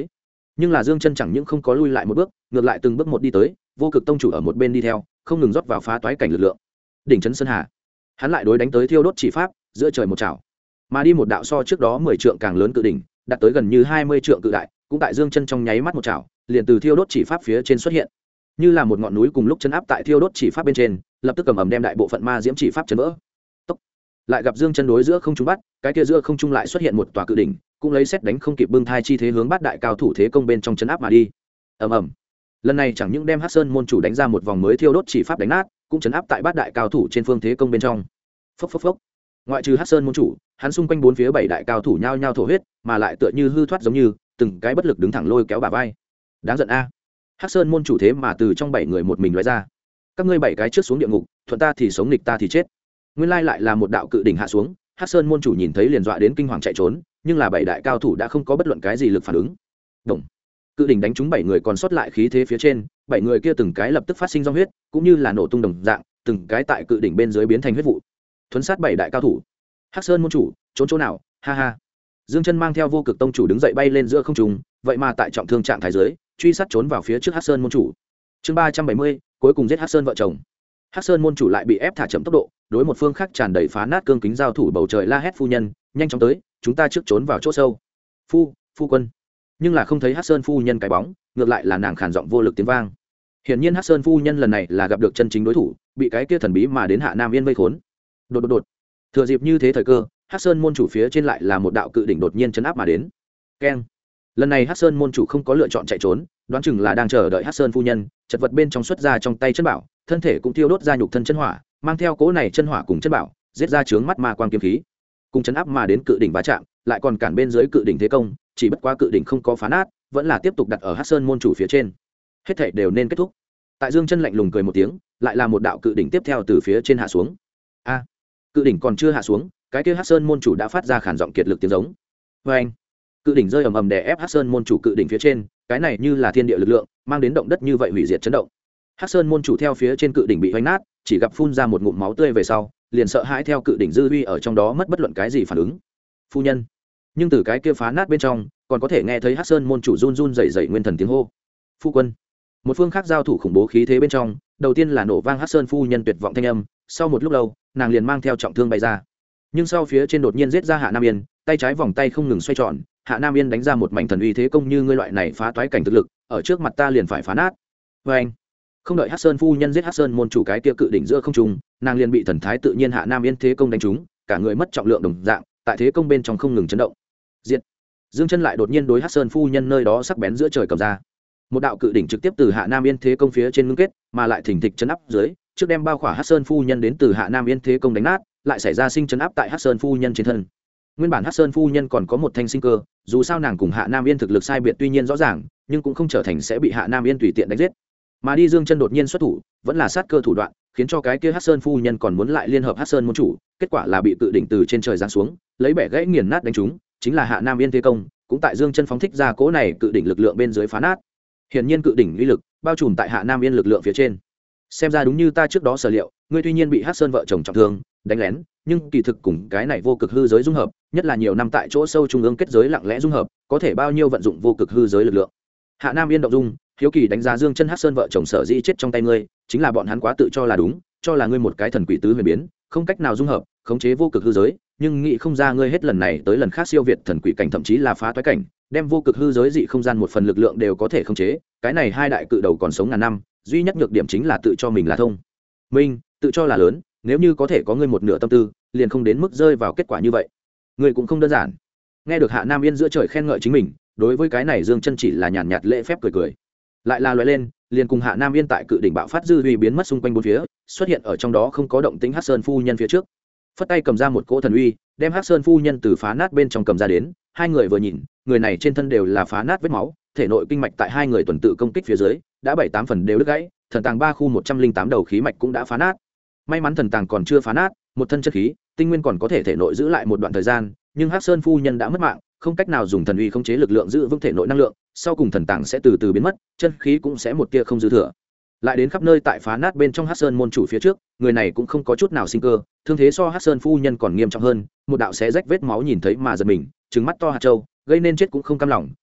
nhưng là Dương Chân chẳng những không có lui lại một bước, ngược lại từng bước một đi tới, vô cực tông chủ ở một bên đi theo, không ngừng rót vào phá toái cảnh lực lượng. Đỉnh trấn sơn hà, hắn lại đối đánh tới thiêu đốt chỉ pháp, giữa trời một chảo, mà đi một đạo so trước đó 10 trượng càng lớn cự đỉnh, đạt tới gần như 20 trượng cự đại, cũng tại Dương Chân trong nháy mắt một chảo, liền từ thiêu đốt chỉ pháp phía trên xuất hiện, như là một ngọn núi cùng lúc chấn áp tại thiêu đốt chỉ pháp bên trên, lập tức cầm ầm đem đại bộ phận ma diễm chỉ pháp chấn vỡ. Tốc. Lại gặp Dương Chân đối giữa không trung bắt, cái kia giữa không trung lại xuất hiện một tòa cự đỉnh, cũng lấy xét đánh không kịp bưng thai chi thế hướng bát đại cao thủ thế công bên trong chấn áp mà đi. Ầm ầm. Lần này chẳng những đem Hắc Sơn môn chủ đánh ra một vòng mới thiêu đốt chỉ pháp đánh nát, cũng chấn áp tại bát đại cao thủ trên phương thế công bên trong. Phốc phốc phốc. Ngoại trừ Hắc Sơn môn chủ, hắn xung quanh bốn phía bảy đại cao thủ nhao nhao thổ huyết, mà lại tựa như hư thoát giống như, từng cái bất lực đứng thẳng lôi kéo bả vai. Đáng giận a. Hắc Sơn môn chủ thế mà từ trong 7 người một mình lóe ra. Các ngươi 7 cái trước xuống địa ngục, thuận ta thì sống, nghịch ta thì chết. Nguyên lai lại là một đạo cự đỉnh hạ xuống, Hắc Sơn môn chủ nhìn thấy liền dọa đến kinh hoàng chạy trốn, nhưng là 7 đại cao thủ đã không có bất luận cái gì lực phản ứng. Động. Cự đỉnh đánh trúng 7 người còn sót lại khí thế phía trên, 7 người kia từng cái lập tức phát sinh dòng huyết, cũng như là nổ tung đồng dạng, từng cái tại cự đỉnh bên dưới biến thành huyết vụ. Thuấn sát 7 đại cao thủ. Hắc Sơn môn chủ, trốn chỗ nào? Ha ha. Dương Chân mang theo vô cực tông chủ đứng dậy bay lên giữa không trung, vậy mà tại trọng thương trạng thái dưới, truy sát trốn vào phía trước Hắc Sơn môn chủ. Chương 370, cuối cùng giết Hắc Sơn vợ chồng. Hắc Sơn môn chủ lại bị ép thả chậm tốc độ, đối một phương khác tràn đầy phá nát cương kính giao thủ bầu trời la hét: phu nhân, nhanh chóng tới, chúng ta trước trốn vào chỗ sâu. Phu quân. Nhưng là không thấy Hắc Sơn phu nhân cái bóng, ngược lại là nàng khàn giọng vô lực tiếng vang. Hiển nhiên Hắc Sơn phu nhân lần này là gặp được chân chính đối thủ, bị cái kia thần bí mà đến Hạ Nam Yên vây khốn. Đột. Thừa dịp như thế thời cơ, Hắc Sơn môn chủ phía trên lại là một đạo cự đỉnh đột nhiên chấn áp mà đến. Keng. Lần này Hắc Sơn môn chủ không có lựa chọn chạy trốn, đoán chừng là đang chờ đợi Hắc Sơn phu nhân, chật vật bên trong xuất ra trong tay chân bảo, thân thể cũng thiêu đốt ra nhục thân chân hỏa, mang theo cỗ này chân hỏa cùng chân bảo, giết ra chướng mắt ma quang kiếm khí, cùng chấn áp mà đến cự đỉnh va chạm, lại còn cản bên dưới cự đỉnh thế công, chỉ bất quá cự đỉnh không có phá nát, vẫn là tiếp tục đặt ở Hắc Sơn môn chủ phía trên. Hết thảy đều nên kết thúc. Tại Dương Chân lạnh lùng cười một tiếng, lại là một đạo cự đỉnh tiếp theo từ phía trên hạ xuống. A, cự đỉnh còn chưa hạ xuống, cái kia Hắc Sơn môn chủ đã phát ra khản giọng kiệt lực tiếng giống. Oeng! Cự đỉnh rơi ầm ầm đè ép Hắc Sơn môn chủ cự đỉnh phía trên, cái này như là thiên địa lực lượng, mang đến động đất như vậy hủy diệt chấn động. Hắc Sơn môn chủ theo phía trên cự đỉnh bị hoành nát, chỉ gặp phun ra một ngụm máu tươi về sau, liền sợ hãi theo cự đỉnh dư uy ở trong đó mất bất luận cái gì phản ứng. Phu nhân. Nhưng từ cái kia phá nát bên trong, còn có thể nghe thấy Hắc Sơn môn chủ run run rẩy rẩy nguyên thần tiếng hô. Phu quân. Một phương khác giao thủ khủng bố khí thế bên trong, đầu tiên là nổ vang Hắc Sơn phu nhân tuyệt vọng thanh âm, sau một lúc lâu, nàng liền mang theo trọng thương bay ra. Nhưng sau phía trên đột nhiên giết ra Hạ Nam Yên, tay trái vòng tay không ngừng xoay tròn, Hạ Nam Yên đánh ra một mảnh thần uy thế công, như ngươi loại này phá toái cảnh thực lực, ở trước mặt ta liền phải phá nát. Oeng! Không đợi Hắc Sơn phu nhân giết Hắc Sơn môn chủ cái kia cự đỉnh giữa không trung, nàng liền bị thần thái tự nhiên Hạ Nam Yên thế công đánh trúng, cả người mất trọng lượng đồng dạng, tại thế công bên trong không ngừng chấn động. Diệt! Dương Chân lại đột nhiên đối Hắc Sơn phu nhân nơi đó sắc bén giữa trời cầm ra. Một đạo cự đỉnh trực tiếp từ Hạ Nam Yên thế công phía trên ngưng kết, mà lại thình thịch chấn áp dưới, trước đem bao khỏa Hắc Sơn phu nhân đến từ Hạ Nam Yên thế công đánh nát, lại xảy ra sinh chấn áp tại Hắc Sơn phu nhân trên thân. Nguyên bản Hắc Sơn phu nhân còn có một thanh sinh cơ, dù sao nàng cùng Hạ Nam Yên thực lực sai biệt tuy nhiên rõ ràng, nhưng cũng không trở thành sẽ bị Hạ Nam Yên tùy tiện đánh giết. Mà đi Dương Chân đột nhiên xuất thủ, vẫn là sát cơ thủ đoạn, khiến cho cái kia Hắc Sơn phu nhân còn muốn lại liên hợp Hắc Sơn môn chủ, kết quả là bị cự đỉnh từ trên trời giáng xuống, lấy bẻ gãy nghiền nát đánh trúng, chính là Hạ Nam Yên thế công, cũng tại Dương Chân phóng thích ra cỗ này cự đỉnh lực lượng bên dưới phá nát. Hiển nhiên cự đỉnh uy lực bao trùm tại Hạ Nam Yên lực lượng phía trên. Xem ra đúng như ta trước đó sở liệu, ngươi tuy nhiên bị Hắc Sơn vợ chồng trọng thương, đánh lén, nhưng kỳ thực cùng cái này vô cực hư giới dung hợp, nhất là nhiều năm tại chỗ sâu trung ương kết giới lặng lẽ dung hợp, có thể bao nhiêu vận dụng vô cực hư giới lực lượng. Hạ Nam Yên động dung, hiếu kỳ đánh giá Dương Chân Hắc Sơn vợ chồng sở dĩ chết trong tay ngươi, chính là bọn hắn quá tự cho là đúng, cho là ngươi một cái thần quỷ tứ huyền biến, không cách nào dung hợp, khống chế vô cực hư giới, nhưng nghĩ không ra ngươi hết lần này tới lần khác siêu việt thần quỷ cảnh, thậm chí là phá toái cảnh, đem vô cực hư giới dị không gian một phần lực lượng đều có thể khống chế, cái này hai đại cự đầu còn sống ngàn năm, duy nhất nhược điểm chính là tự cho mình là thông minh, tự cho là lớn, nếu như có thể có ngươi một nửa tâm tư, liền không đến mức rơi vào kết quả như vậy. Ngươi cũng không đơn giản. Nghe được Hạ Nam Yên giữa trời khen ngợi chính mình, đối với cái này Dương Chân chỉ là nhàn nhạt lễ phép cười cười, lại là lóe lên, liền cùng Hạ Nam Yên tại cự đỉnh bạo phát dư uy biến mất xung quanh bốn phía, xuất hiện ở trong đó không có động tĩnh Hắc Sơn phu nhân phía trước, phất tay cầm ra một cỗ thần uy, đem Hắc Sơn phu nhân từ phá nát bên trong cầm ra đến. Hai người vừa nhìn, người này trên thân đều là phá nát vết máu, thể nội kinh mạch tại hai người tuần tự công kích phía dưới đã 7-8 phần đều đứt gãy, thần tàng 3 khu 108 đầu khí mạch cũng đã phá nát. May mắn thần tàng còn chưa phá nát, một thân chất khí tinh nguyên còn có thể thể nội giữ lại một đoạn thời gian, nhưng Hắc Sơn phu nhân đã mất mạng, không cách nào dùng thần uy khống chế lực lượng giữ vững thể nội năng lượng, sau cùng thần tàng sẽ từ từ biến mất, chân khí cũng sẽ một tia không dư thừa. Lại đến khắp nơi tại phá nát bên trong Hắc Sơn môn chủ phía trước, người này cũng không có chút nào sinh cơ, thương thế so Hắc Sơn phu nhân còn nghiêm trọng hơn, một đạo xé rách vết máu nhìn thấy mà giật mình, trừng mắt to hạt châu, gây nên chết cũng không cam lòng,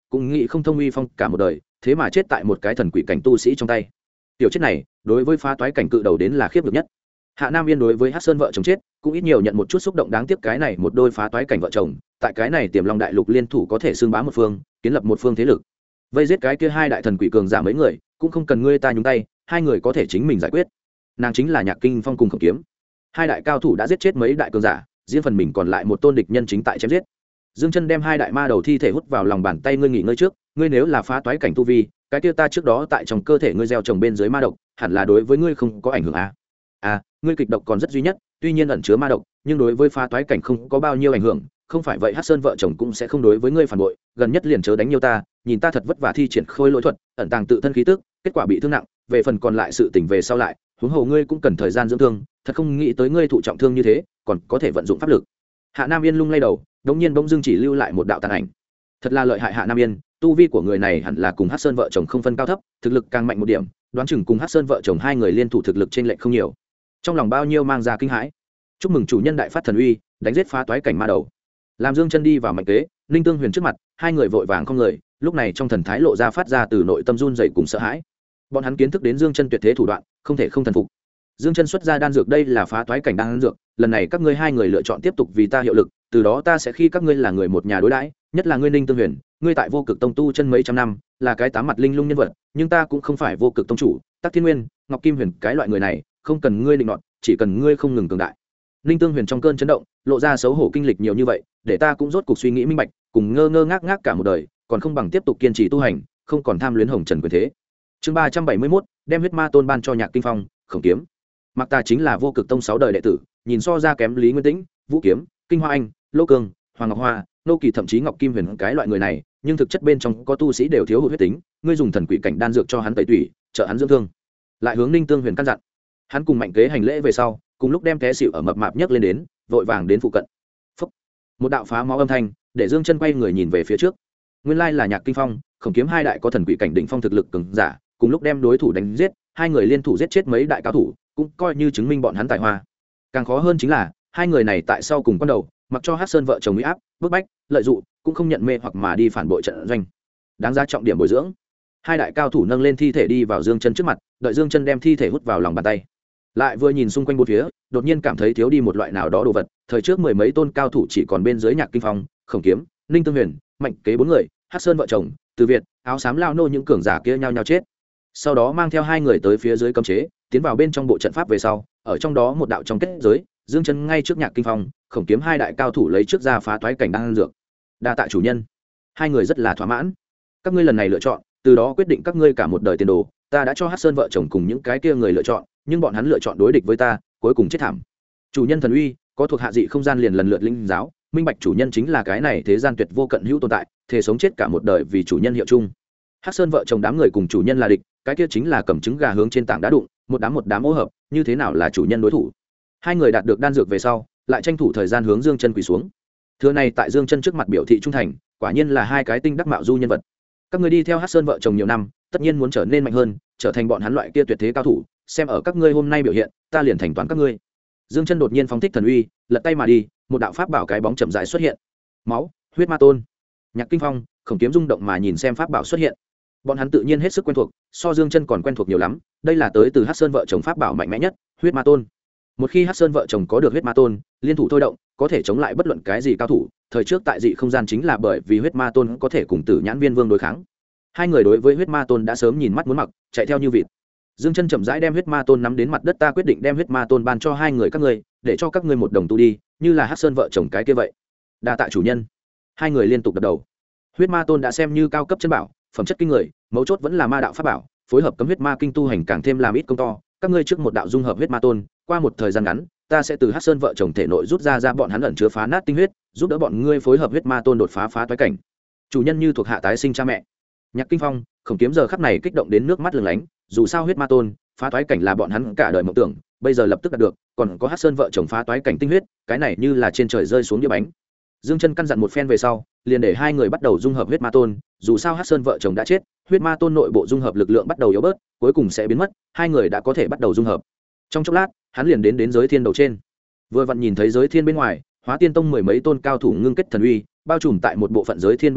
cũng nghĩ không thông uy phong cả một đời thế mà chết tại một cái thần quỷ cảnh tu sĩ trong tay. Tiểu chết này đối với phá toái cảnh cự đầu đến là khiếp được nhất. Hạ Nam Yên đối với Hắc Sơn vợ chồng chết cũng ít nhiều nhận một chút xúc động, đáng tiếc cái này một đôi phá toái cảnh vợ chồng tại cái này Tiềm Long đại lục liên thủ có thể xưng bá một phương, kiến lập một phương thế lực, vây giết cái kia hai đại thần quỷ cường giả mấy người cũng không cần ngươi ta nhúng tay, hai người có thể chính mình giải quyết. Nàng chính là Nhạc Kinh Phong cùng Khổng Kiếm, hai đại cao thủ đã giết chết mấy đại cường giả, riêng phần mình còn lại một tôn địch nhân chính tại chém giết. Dương Chân đem hai đại ma đầu thi thể hút vào lòng bàn tay, ngươi nghỉ ngơi trước, ngươi nếu là phá toái cảnh tu vi, cái kia ta trước đó tại trong cơ thể ngươi gieo trồng bên dưới ma độc, hẳn là đối với ngươi không có ảnh hưởng à? Ngươi kịch độc còn rất duy nhất, tuy nhiên ẩn chứa ma độc, nhưng đối với phá toái cảnh không có bao nhiêu ảnh hưởng, không phải vậy Hắc Sơn vợ chồng cũng sẽ không đối với ngươi phản bội, gần nhất liền chớ đánh nhiều ta, nhìn ta thật vất vả thi triển khôi lỗi thuật, ẩn tàng tự thân khí tức, kết quả bị thương nặng, về phần còn lại sự tình về sau lại, huống hồ ngươi cũng cần thời gian dưỡng thương, thật không nghĩ tới ngươi thụ trọng thương như thế, còn có thể vận dụng pháp lực. Hạ Nam Yên lung lay đầu, đống nhiên bỗng dưng chỉ lưu lại một đạo tàn ảnh. Thật là lợi hại Hạ Nam Yên, tu vi của người này hẳn là cùng Hắc Sơn vợ chồng không phân cao thấp, thực lực càng mạnh một điểm, đoán chừng cùng Hắc Sơn vợ chồng hai người liên thủ thực lực trên lệch không nhiều. Trong lòng bao nhiêu mang ra kinh hãi. Chúc mừng chủ nhân đại phát thần uy, đánh giết phá toái cảnh ma đầu. Làm Dương Chân đi vào Mạnh Kế, Ninh Tương Huyền trước mặt, hai người vội vàng không người, lúc này trong thần thái lộ ra phát ra từ nội tâm run rẩy cùng sợ hãi. Bọn hắn kiến thức đến Dương Chân tuyệt thế thủ đoạn, không thể không thần phục. Dương Chân xuất ra đan dược, đây là phá toái cảnh đan dược, lần này các ngươi hai người lựa chọn tiếp tục vì ta hiệu lực, từ đó ta sẽ khi các ngươi là người một nhà đối đãi, nhất là ngươi Ninh Tương Huyền, ngươi tại Vô Cực Tông tu chân mấy trăm năm, là cái tám mặt linh lung nhân vật, nhưng ta cũng không phải Vô Cực Tông chủ, Tắc Thiên Nguyên, Ngọc Kim Huyền, cái loại người này, không cần ngươi định nọt, chỉ cần ngươi không ngừng cường đại. Ninh Tương Huyền trong cơn chấn động, lộ ra xấu hổ, kinh lịch nhiều như vậy, để ta cũng rốt cuộc suy nghĩ minh bạch, cùng ngơ ngơ ngác ngác cả một đời, còn không bằng tiếp tục kiên trì tu hành, không còn tham luyến hồng trần quyền thế. Chương 371, đem huyết ma tôn ban cho Nhạc Kinh Phong, Khổng Kiếm. Mặc Ta chính là Vô Cực Tông 6 đời đệ tử, nhìn so ra kém Lý Nguyên Tĩnh, Vũ Kiếm, Kinh Hoa Anh, Lô Cương, Hoàng Ngọc Hoa, Nô Kỳ, thậm chí Ngọc Kim Huyền, cái loại người này, nhưng thực chất bên trong có tu sĩ đều thiếu hụt huyết tính, ngươi dùng thần quỷ cảnh đan dược cho hắn tẩy tủy, trợ hắn dưỡng thương. Lại hướng Ninh Tương Huyền căn dặn. Hắn cùng Mạnh Kế hành lễ về sau, cùng lúc đem té xỉu ở mập mạp nhấc lên đến, vội vàng đến phụ cận. Phốc. Một đạo phá máu âm thanh, để Dương Chân quay người nhìn về phía trước. Nguyên lai là Nhạc Kinh Phong, Khổng Kiếm hai đại có thần quỷ cảnh đỉnh phong thực lực cường giả, cùng lúc đem đối thủ đánh giết, hai người liên thủ giết chết mấy đại cao thủ, cũng coi như chứng minh bọn hắn tài hoa. Càng khó hơn chính là, hai người này tại sau cùng quan đầu, mặc cho Hắc Sơn vợ chồng uy áp, bức bách, lợi dụng, cũng không nhận mê hoặc mà đi phản bội trận doanh. Đáng giá trọng điểm bồi dưỡng. Hai đại cao thủ nâng lên thi thể đi vào Dương Chân trước mặt, đợi Dương Chân đem thi thể hút vào lòng bàn tay. Lại vừa nhìn xung quanh bốn phía, đột nhiên cảm thấy thiếu đi một loại nào đó đồ vật, thời trước mười mấy tôn cao thủ chỉ còn bên dưới Nhạc Kinh Phong, Khổng Kiếm, Ninh Tương Huyền, Mạnh Kế bốn người, Hắc Sơn vợ chồng, Từ Việt, áo xám lao nô những cường giả kia nhau nhau chết. Sau đó mang theo hai người tới phía dưới cấm chế, tiến vào bên trong bộ trận pháp về sau, ở trong đó một đạo trong kết giới, Dương Chân ngay trước Nhạc Kinh Phong, Khổng Kiếm hai đại cao thủ lấy trước ra phá toái cảnh đang dược. Đa tạ chủ nhân. Hai người rất là thỏa mãn. Các ngươi lần này lựa chọn, từ đó quyết định các ngươi cả một đời tiền đồ, ta đã cho Hắc Sơn vợ chồng cùng những cái kia người lựa chọn, nhưng bọn hắn lựa chọn đối địch với ta, cuối cùng chết thảm. Chủ nhân thần uy, có thuộc hạ dị không gian liền lần lượt linh giáo, minh bạch chủ nhân chính là cái này thế gian tuyệt vô cận hữu tồn tại, thể sống chết cả một đời vì chủ nhân hiệu chung. Hắc Sơn vợ chồng đám người cùng chủ nhân là địch, cái kia chính là cầm trứng gà hướng trên tảng đá đụng, một đám ô hợp, như thế nào là chủ nhân đối thủ. Hai người đạt được đan dược về sau, lại tranh thủ thời gian hướng Dương Chân quỳ xuống. Thưa này tại Dương Chân trước mặt biểu thị trung thành, quả nhiên là hai cái tinh đắc mạo du nhân vật. Các người đi theo Hắc Sơn vợ chồng nhiều năm, tất nhiên muốn trở nên mạnh hơn, trở thành bọn hắn loại kia tuyệt thế cao thủ, xem ở các ngươi hôm nay biểu hiện, ta liền thành toán các ngươi. Dương Chân đột nhiên phóng thích thần uy, lật tay mà đi, một đạo pháp bảo cái bóng chậm rãi xuất hiện. Máu, huyết ma tôn. Nhạc Kinh Phong, Khổng Kiếm rung động mà nhìn xem pháp bảo xuất hiện. Bọn hắn tự nhiên hết sức quen thuộc, so Dương Chân còn quen thuộc nhiều lắm, đây là tới từ Hắc Sơn vợ chồng pháp bảo mạnh mẽ nhất, huyết ma tôn. Một khi Hắc Sơn vợ chồng có được huyết ma tôn, liên thủ thôi động, có thể chống lại bất luận cái gì cao thủ, thời trước tại dị không gian chính là bởi vì huyết ma tôn có thể cùng Tử Nhãn Viên Vương đối kháng. Hai người đối với huyết ma tôn đã sớm nhìn mắt muốn mặc, chạy theo như vịt. Dương Chân chậm rãi đem huyết ma tôn nắm đến mặt đất, ta quyết định đem huyết ma tôn ban cho hai người các ngươi, để cho các ngươi một đồng tu đi, như là Hắc Sơn vợ chồng cái kia vậy. Đa tạ chủ nhân. Hai người liên tục đập đầu. Huyết ma tôn đã xem như cao cấp chân bảo, phẩm chất kinh người, mấu chốt vẫn là ma đạo pháp bảo, phối hợp cấm huyết ma kinh tu hành càng thêm làm ít công to. Các ngươi trước một đạo dung hợp huyết ma tôn, qua một thời gian ngắn, ta sẽ từ Hắc Sơn vợ chồng thể nội rút ra bọn hắn ẩn chứa phá nát tinh huyết, giúp đỡ bọn ngươi phối hợp huyết ma tôn đột phá toái cảnh. Chủ nhân như thuộc hạ tái sinh cha mẹ. Nhạc Kinh Phong, Khổng Kiếm giờ khắc này kích động đến nước mắt lưng lánh, dù sao huyết ma tôn, phá toái cảnh là bọn hắn cả đời mộng tưởng, bây giờ lập tức đạt được, còn có Hắc Sơn vợ chồng phá toái cảnh tinh huyết, cái này như là trên trời rơi xuống đĩa bánh. Dương Chân căn dặn một phen về sau, liền để hai người bắt đầu dung hợp huyết ma tôn, dù sao Hắc Sơn vợ chồng đã chết, huyết ma tôn nội bộ dung hợp lực lượng bắt đầu yếu bớt, cuối cùng sẽ biến mất, hai người đã có thể bắt đầu dung hợp. Trong chốc lát, hắn liền đến giới thiên đầu trên. Vừa vặn nhìn thấy giới thiên bên ngoài, Hóa Tiên Tông mười mấy tôn cao thủ ngưng kết thần uy, bao trùm tại một bộ phận giới thiên bên trên,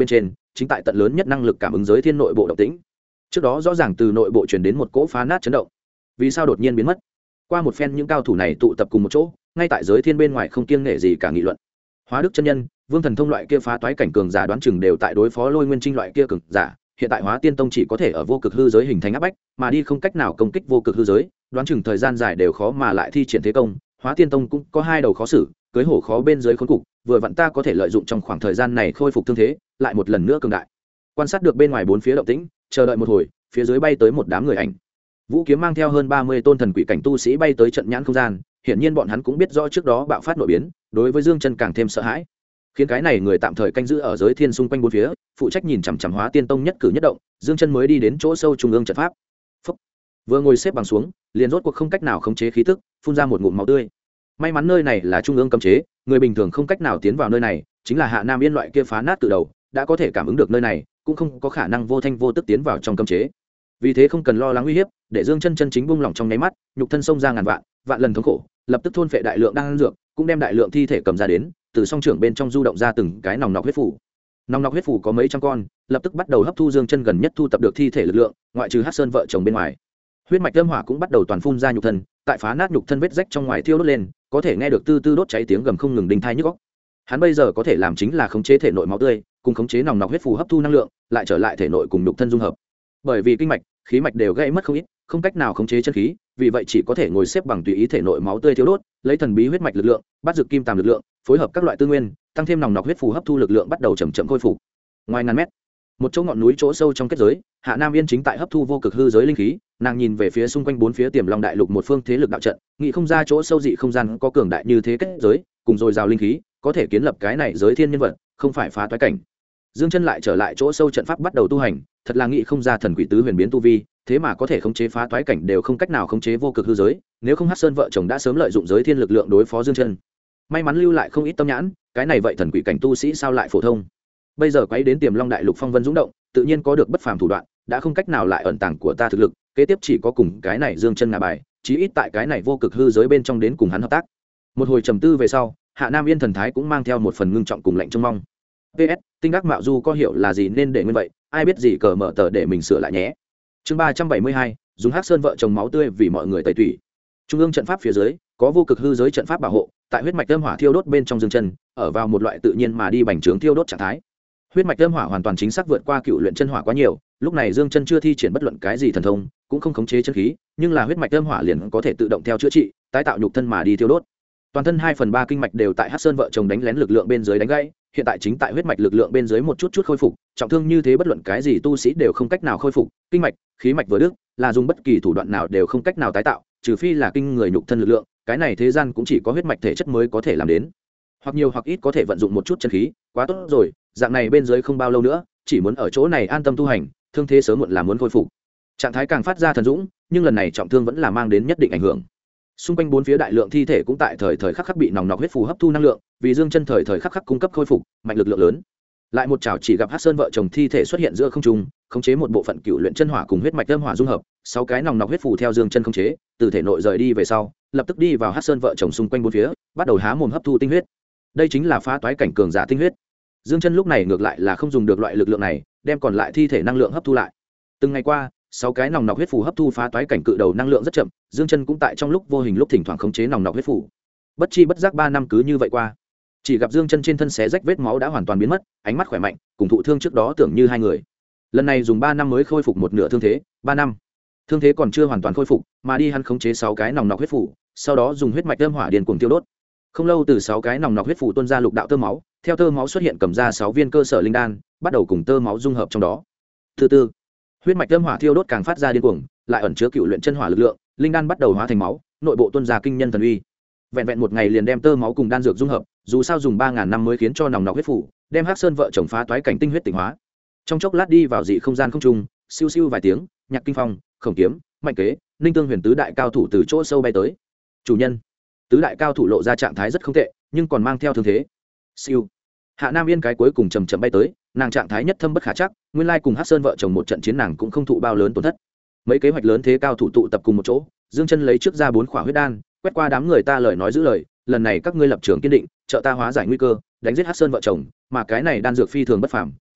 chính tại tận lớn nhất năng lực cảm ứng giới thiên nội bộ động tĩnh. Trước đó rõ ràng từ nội bộ truyền đến một cỗ phá nát chấn động, vì sao đột nhiên biến mất? Qua một phen những cao thủ này tụ tập cùng một chỗ, ngay tại giới thiên bên ngoài không kiêng nể gì cả nghị luận. Hóa Đức chân nhân, Vương Thần Thông loại kia phá toái cảnh cường giả đoán chừng đều tại đối phó Lôi Nguyên Trinh loại kia cường giả, hiện tại Hóa Tiên Tông chỉ có thể ở vô cực hư giới hình thành áp bách, mà đi không cách nào công kích vô cực hư giới, đoán chừng thời gian dài đều khó mà lại thi triển thế công. Hóa Tiên Tông cũng có hai đầu khó xử, cưới hổ khó bên dưới khốn cục, vừa vặn ta có thể lợi dụng trong khoảng thời gian này khôi phục thương thế, lại một lần nữa cường đại. Quan sát được bên ngoài bốn phía động tĩnh, chờ đợi một hồi, phía dưới bay tới một đám người ảnh. Vũ Kiếm mang theo hơn 30 tôn thần quỷ cảnh tu sĩ bay tới trận nhãn không gian, hiển nhiên bọn hắn cũng biết rõ trước đó bạo phát nội biến, đối với Dương Chân càng thêm sợ hãi. Khiến cái này người tạm thời canh giữ ở giới thiên xung quanh bốn phía, phụ trách nhìn chằm chằm Hóa Tiên Tông nhất cử nhất động, Dương Chân mới đi đến chỗ sâu trung ương trận pháp. Phúc. Vừa ngồi xếp bằng xuống, liền rốt cuộc không cách nào khống chế khí tức, phun ra một ngụm máu tươi. May mắn nơi này là trung ương cấm chế, người bình thường không cách nào tiến vào nơi này, chính là Hạ Nam Yên loại kia phá nát từ đầu, đã có thể cảm ứng được nơi này, cũng không có khả năng vô thanh vô tức tiến vào trong cấm chế. Vì thế không cần lo lắng nguy hiểm, để Dương Chân chân chính buông lỏng trong nháy mắt, nhục thân xông ra ngàn vạn lần thống khổ, lập tức thôn phệ đại lượng đan dược, cũng đem đại lượng thi thể cầm ra đến, từ song trưởng bên trong du động ra từng cái nòng nọc huyết phủ. Nòng nọc huyết phủ có mấy trăm con, lập tức bắt đầu hấp thu Dương Chân gần nhất thu tập được thi thể lực lượng, ngoại trừ Hắc Sơn vợ chồng bên ngoài. Huyết mạch âm hỏa cũng bắt đầu toàn phun ra nhục thân, tại phá nát nhục thân vết rách trong ngoài thiêu đốt lên, có thể nghe được tư tư đốt cháy tiếng gầm không ngừng đinh tai nhức óc. Hắn bây giờ có thể làm chính là khống chế thể nội máu tươi, cùng khống chế nòng nọc huyết phù hấp thu năng lượng, lại trở lại thể nội cùng nhục thân dung hợp. Bởi vì kinh mạch, khí mạch đều gãy mất không ít, không cách nào khống chế chân khí, vì vậy chỉ có thể ngồi xếp bằng tùy ý thể nội máu tươi thiếu đốt, lấy thần bí huyết mạch lực lượng, bắt dược kim tàm lực lượng, phối hợp các loại tư nguyên, tăng thêm nòng nọc huyết phù hấp thu lực lượng bắt đầu chậm chậm khôi phục. Ngoài ngàn mét, một chỗ ngọn núi chỗ sâu trong kết giới, Hạ Nam Yên chính tại hấp thu vô cực hư giới linh khí, nàng nhìn về phía xung quanh bốn phía Tiềm Long đại lục một phương thế lực đạo trận, nghĩ không ra chỗ sâu dị không gian có cường đại như thế kết giới, cùng dồi dào linh khí, có thể kiến lập cái này giới thiên nhân vật, không phải phá toái cảnh. Dương Chân lại trở lại chỗ sâu trận pháp bắt đầu tu hành, thật là nghĩ không ra thần quỷ tứ huyền biến tu vi, thế mà có thể khống chế phá toái cảnh đều không cách nào khống chế vô cực hư giới, nếu không Hắc Sơn vợ chồng đã sớm lợi dụng giới thiên lực lượng đối phó Dương Chân. May mắn lưu lại không ít tâm nhãn, cái này vậy thần quỷ cảnh tu sĩ sao lại phổ thông. Bây giờ quấy đến Tiềm Long đại lục phong vân dũng động, tự nhiên có được bất phàm thủ đoạn, đã không cách nào lại ẩn tàng của ta thực lực, kế tiếp chỉ có cùng cái này Dương Chân ngả bài, chí ít tại cái này vô cực hư giới bên trong đến cùng hắn hợp tác. Một hồi trầm tư về sau, Hạ Nam Yên thần thái cũng mang theo một phần ngưng trọng cùng lạnh trông mong. PS, tinh đắc mạo du có hiểu là gì nên để nguyên vậy, ai biết gì cờ mở tờ để mình sửa lại nhé. Chương 372, dùng Hắc Sơn vợ chồng máu tươi vì mọi người tẩy tủy. Trung ương trận pháp phía dưới, có vô cực hư giới trận pháp bảo hộ, tại huyết mạch âm hỏa thiêu đốt bên trong Dương Chân, ở vào một loại tự nhiên mà đi bành trướng thiêu đốt trạng thái. Huyết mạch âm hỏa hoàn toàn chính xác vượt qua cựu luyện chân hỏa quá nhiều, lúc này Dương Chân chưa thi triển bất luận cái gì thần thông, cũng không khống chế chân khí, nhưng là huyết mạch âm hỏa liền có thể tự động theo chữa trị, tái tạo nhục thân mà đi thiêu đốt. Toàn thân 2/3 kinh mạch đều tại Hắc Sơn vợ chồng đánh lén lực lượng bên dưới đánh gãy, hiện tại chính tại huyết mạch lực lượng bên dưới một chút chút khôi phục, trọng thương như thế bất luận cái gì tu sĩ đều không cách nào khôi phục, kinh mạch, khí mạch vừa đứt, là dùng bất kỳ thủ đoạn nào đều không cách nào tái tạo, trừ phi là kinh người nhục thân lực lượng, cái này thế gian cũng chỉ có huyết mạch thể chất mới có thể làm đến. Hoặc nhiều hoặc ít có thể vận dụng một chút chân khí, quá tốt rồi, dạng này bên dưới không bao lâu nữa, chỉ muốn ở chỗ này an tâm tu hành, thương thế sớm muộn là muốn khôi phục. Trạng thái càng phát ra thần dũng, nhưng lần này trọng thương vẫn là mang đến nhất định ảnh hưởng. Xung quanh bốn phía đại lượng thi thể cũng tại thời thời khắc khắc bị nòng nọc huyết phù hấp thu năng lượng, vì Dương Chân thời thời khắc khắc cung cấp khôi phục mạnh lực lượng lớn. Lại một chảo chỉ gặp Hắc Sơn vợ chồng thi thể xuất hiện giữa không trung, khống chế một bộ phận cựu luyện chân hỏa cùng huyết mạch âm hỏa dung hợp, 6 cái nòng nọc huyết phù theo Dương Chân khống chế, từ thể nội rời đi về sau, lập tức đi vào Hắc Sơn vợ chồng xung quanh bốn phía, bắt đầu há mồm hấp thu tinh huyết. Đây chính là phá toái cảnh cường giả tinh huyết. Dương Chân lúc này ngược lại là không dùng được loại lực lượng này, đem còn lại thi thể năng lượng hấp thu lại. Từng ngày qua, 6 cái nòng nọc huyết phù hấp thu phá toái cảnh cự đầu năng lượng rất chậm, Dương Chân cũng tại trong lúc vô hình lúc thỉnh thoảng khống chế nòng nọc huyết phù. Bất chi bất giác 3 năm cứ như vậy qua. Chỉ gặp Dương Chân trên thân xé rách vết máu đã hoàn toàn biến mất, ánh mắt khỏe mạnh, cùng thụ thương trước đó tưởng như hai người. Lần này dùng 3 năm mới khôi phục một nửa thương thế, 3 năm. Thương thế còn chưa hoàn toàn khôi phục, mà đi hắn khống chế 6 cái nòng nọc huyết phù, sau đó dùng huyết mạch âm hỏa điền cuồng tiêu đốt. Không lâu từ 6 cái nòng nọc huyết phù tuôn ra lục đạo tơ máu, theo tơ máu xuất hiện cầm ra 6 viên cơ sở linh đan, bắt đầu cùng tơ máu dung hợp trong đó. Thứ tư, huyết mạch âm hỏa thiêu đốt càng phát ra điên cuồng, lại ẩn chứa cựu luyện chân hỏa lực lượng, linh đan bắt đầu hóa thành máu, nội bộ tuôn ra kinh nhân thần uy. Vẹn vẹn một ngày liền đem tơ máu cùng đan dược dung hợp, dù sao dùng 3000 năm mới khiến cho nòng nọc huyết phù, đem Hắc Sơn vợ chồng phá toái cảnh tinh huyết tỉnh hóa. Trong chốc lát đi vào dị không gian không trung, siêu siêu vài tiếng, Nhạc Kinh Phong, Khổng Kiếm, Mạnh Kế, Ninh Tương Huyền tứ đại cao thủ từ chỗ sâu bay tới. Chủ nhân, tứ đại cao thủ lộ ra trạng thái rất không tệ, nhưng còn mang theo thương thế. Siêu. Hạ Nam Yên cái cuối cùng chầm chậm bay tới, nàng trạng thái nhất thâm bất khả chắc, nguyên lai cùng Hắc Sơn vợ chồng một trận chiến nàng cũng không thụ bao lớn tổn thất. Mấy kế hoạch lớn thế cao thủ tụ tập cùng một chỗ, Dương Chân lấy trước ra 4 khỏa huyết đan, quét qua đám người ta lời nói giữ lời, lần này các ngươi lập trường kiên định, trợ ta hóa giải nguy cơ, đánh giết Hắc Sơn vợ chồng, mà cái này đan dược phi thường bất phàm,